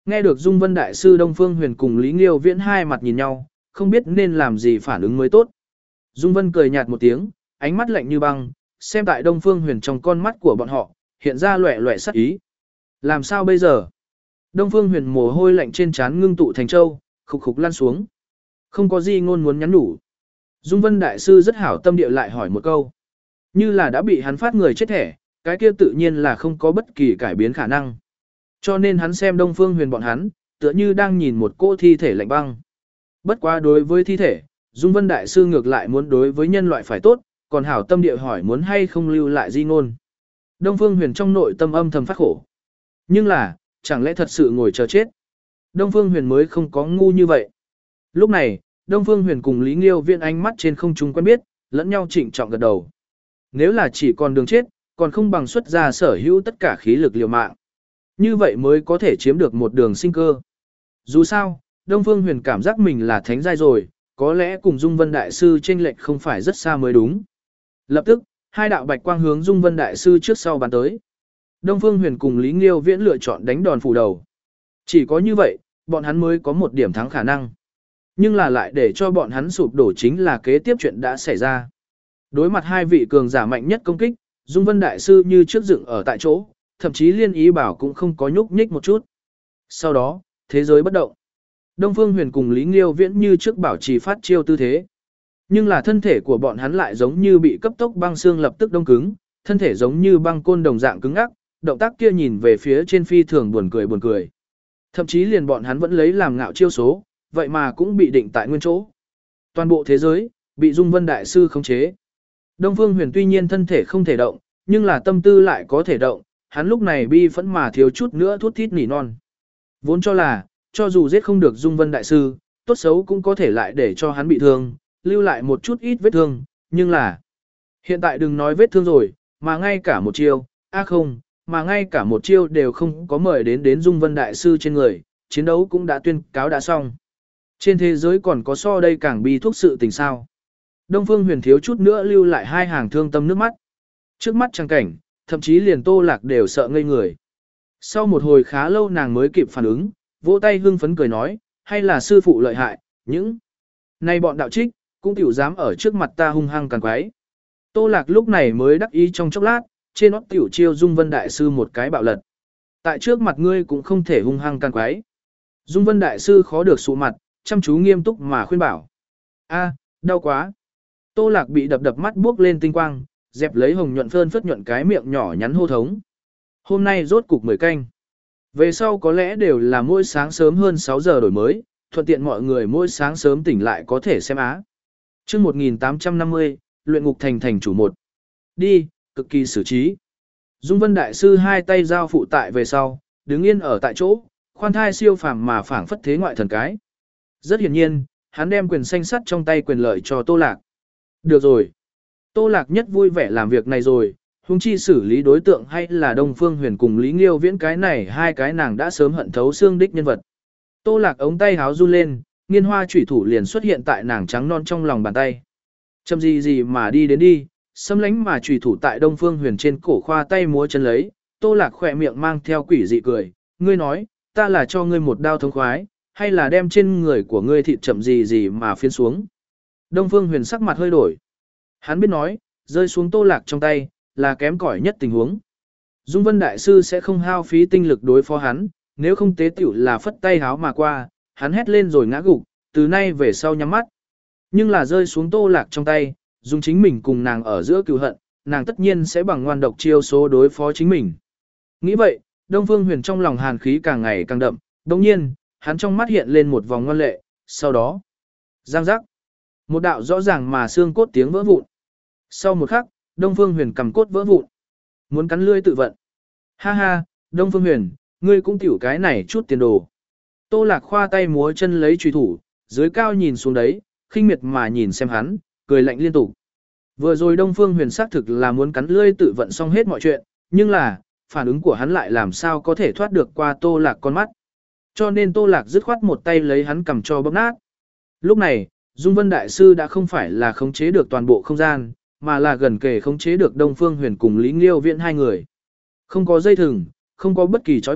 Nghe được Dung Vân Đại Sư Đông Phương Huyền cùng Lý Nghiêu Viễn hai mặt nhìn nhau, không biết nên làm gì phản ứng mới tốt. Dung Vân cười nhạt một tiếng, ánh mắt lạnh như băng, xem tại Đông Phương Huyền trong con mắt của bọn họ, hiện ra loẻ loẻ sắc ý. Làm sao bây giờ? Đông Phương Huyền mồ hôi lạnh trên trán ngưng tụ thành châu, khục khục lăn xuống. Không có gì ngôn muốn nhắn nhủ. Dung Vân Đại Sư rất hảo tâm địa lại hỏi một câu. Như là đã bị hắn phát người chết thẻ, cái kia tự nhiên là không có bất kỳ cải biến khả năng. Cho nên hắn xem Đông Phương Huyền bọn hắn, tựa như đang nhìn một cô thi thể lạnh băng. Bất quá đối với thi thể, Dung Vân Đại Sư ngược lại muốn đối với nhân loại phải tốt, còn hảo tâm địa hỏi muốn hay không lưu lại di ngôn. Đông Phương Huyền trong nội tâm âm thầm phát khổ. Nhưng là, chẳng lẽ thật sự ngồi chờ chết? Đông Phương Huyền mới không có ngu như vậy. Lúc này, Đông Phương Huyền cùng Lý Nghiêu Viễn ánh mắt trên không trung quen biết, lẫn nhau trịnh trọng gật đầu. Nếu là chỉ còn đường chết, còn không bằng xuất ra sở hữu tất cả khí lực liều mạng. Như vậy mới có thể chiếm được một đường sinh cơ. Dù sao, Đông Phương Huyền cảm giác mình là thánh giai rồi, có lẽ cùng Dung Vân Đại Sư chênh lệch không phải rất xa mới đúng. Lập tức, hai đạo bạch quang hướng Dung Vân Đại Sư trước sau bắn tới. Đông Phương Huyền cùng Lý Nghiêu Viễn lựa chọn đánh đòn phủ đầu. Chỉ có như vậy, bọn hắn mới có một điểm thắng khả năng. Nhưng là lại để cho bọn hắn sụp đổ chính là kế tiếp chuyện đã xảy ra. Đối mặt hai vị cường giả mạnh nhất công kích, Dung Vân Đại Sư như trước dựng ở tại chỗ, thậm chí liên ý bảo cũng không có nhúc nhích một chút. Sau đó, thế giới bất động. Đông Phương Huyền cùng Lý Nghiêu Viễn như trước bảo trì phát chiêu tư thế. Nhưng là thân thể của bọn hắn lại giống như bị cấp tốc băng xương lập tức đông cứng, thân thể giống như băng côn đồng dạng cứng ngắc, động tác kia nhìn về phía trên phi thường buồn cười buồn cười. Thậm chí liền bọn hắn vẫn lấy làm ngạo chiêu số, vậy mà cũng bị định tại nguyên chỗ. Toàn bộ thế giới, bị Dung Vân Đại Sư khống chế. Đông Phương Huyền tuy nhiên thân thể không thể động, nhưng là tâm tư lại có thể động, hắn lúc này bi phẫn mà thiếu chút nữa thút thít nỉ non. Vốn cho là, cho dù giết không được Dung Vân Đại Sư, tốt xấu cũng có thể lại để cho hắn bị thương, lưu lại một chút ít vết thương, nhưng là... Hiện tại đừng nói vết thương rồi, mà ngay cả một chiêu, a à không, mà ngay cả một chiêu đều không có mời đến đến Dung Vân Đại Sư trên người, chiến đấu cũng đã tuyên cáo đã xong. Trên thế giới còn có so đây càng bi thuốc sự tình sao. Đông Phương Huyền thiếu chút nữa lưu lại hai hàng thương tâm nước mắt. Trước mắt trang cảnh, thậm chí liền Tô Lạc đều sợ ngây người. Sau một hồi khá lâu nàng mới kịp phản ứng, vỗ tay hưng phấn cười nói, hay là sư phụ lợi hại, những này bọn đạo trích, cũng tiểu dám ở trước mặt ta hung hăng càng quái. Tô Lạc lúc này mới đắc ý trong chốc lát, trên óc tiểu chiêu Dung Vân Đại Sư một cái bạo lật. Tại trước mặt ngươi cũng không thể hung hăng càng quái. Dung Vân Đại Sư khó được sụ mặt, chăm chú nghiêm túc mà khuyên bảo. A, đau quá. Tô Lạc bị đập đập mắt buốc lên tinh quang, dẹp lấy hồng nhuận phơn phất nhuận cái miệng nhỏ nhắn hô thống. Hôm nay rốt cục mười canh. Về sau có lẽ đều là mỗi sáng sớm hơn sáu giờ đổi mới, thuận tiện mọi người mỗi sáng sớm tỉnh lại có thể xem á. Chương một nghìn tám trăm năm mươi, luyện ngục thành thành chủ một. Đi, cực kỳ xử trí. Dung Vân Đại Sư hai tay giao phụ tại về sau, đứng yên ở tại chỗ, khoan thai siêu phàm mà phảng phất thế ngoại thần cái. Rất hiển nhiên, hắn đem quyền xanh sắt trong tay quyền lợi cho Tô Lạc. Được rồi. Tô Lạc nhất vui vẻ làm việc này rồi, huống chi xử lý đối tượng hay là Đông Phương Huyền cùng Lý Nghiêu Viễn cái này hai cái nàng đã sớm hận thấu xương đích nhân vật. Tô Lạc ống tay háo run lên, nghiên hoa chủy thủ liền xuất hiện tại nàng trắng non trong lòng bàn tay. Châm gì gì mà đi đến đi, xâm lánh mà chủy thủ tại Đông Phương Huyền trên cổ khoa tay múa chân lấy, Tô Lạc khỏe miệng mang theo quỷ dị cười, ngươi nói, ta là cho ngươi một đao thống khoái, hay là đem trên người của ngươi thịt chậm gì gì mà phiến xuống. Đông Phương Huyền sắc mặt hơi đổi. Hắn biết nói, rơi xuống Tô Lạc trong tay, là kém cỏi nhất tình huống. Dung Vân Đại Sư sẽ không hao phí tinh lực đối phó hắn, nếu không tế tiểu là phất tay háo mà qua, hắn hét lên rồi ngã gục, từ nay về sau nhắm mắt. Nhưng là rơi xuống Tô Lạc trong tay, dùng chính mình cùng nàng ở giữa cừu hận, nàng tất nhiên sẽ bằng ngoan độc chiêu số đối phó chính mình. Nghĩ vậy, Đông Phương Huyền trong lòng hàn khí càng ngày càng đậm, đồng nhiên, hắn trong mắt hiện lên một vòng ngoan lệ, sau đó, giang giác, một đạo rõ ràng mà xương cốt tiếng vỡ vụn. Sau một khắc, Đông Phương Huyền cầm cốt vỡ vụn, muốn cắn lưỡi tự vận. Ha ha, Đông Phương Huyền, ngươi cũng tiểu cái này chút tiền đồ. Tô Lạc khoa tay múa chân lấy truy thủ, dưới cao nhìn xuống đấy, khinh miệt mà nhìn xem hắn, cười lạnh liên tục. Vừa rồi Đông Phương Huyền xác thực là muốn cắn lưỡi tự vận xong hết mọi chuyện, nhưng là, phản ứng của hắn lại làm sao có thể thoát được qua Tô Lạc con mắt. Cho nên Tô Lạc dứt khoát một tay lấy hắn cầm cho bóp nát. Lúc này, Dung Vân Đại Sư đã không phải là khống chế được toàn bộ không gian, mà là gần kề khống chế được Đông Phương Huyền cùng Lý Nghiêu Viễn hai người. Không có dây thừng, không có bất kỳ trói buộc,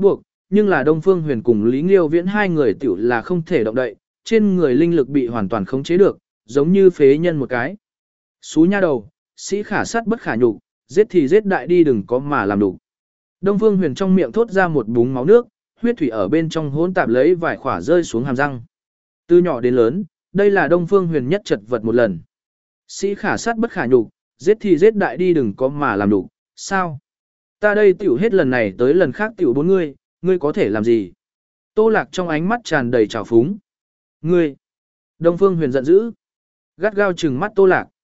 nhưng là Đông Phương Huyền cùng Lý Nghiêu Viễn hai người tiểu là không thể động đậy, trên người linh lực bị hoàn toàn khống chế được, giống như phế nhân một cái. Xú nha đầu, sĩ khả sát bất khả nhục, giết thì giết đại đi đừng có mà làm đủ. Đông Phương Huyền trong miệng thốt ra một búng máu nước, huyết thủy ở bên trong hỗn tạp lấy vài khỏa rơi xuống hàm răng. Từ nhỏ đến lớn, đây là Đông Phương Huyền nhất chật vật một lần. Sĩ khả sát bất khả nhục, giết thì giết đại đi đừng có mà làm đủ. Sao? Ta đây tiểu hết lần này tới lần khác tiểu bốn ngươi, ngươi có thể làm gì? Tô Lạc trong ánh mắt tràn đầy trào phúng. Ngươi! Đông Phương Huyền giận dữ. Gắt gao trừng mắt Tô Lạc.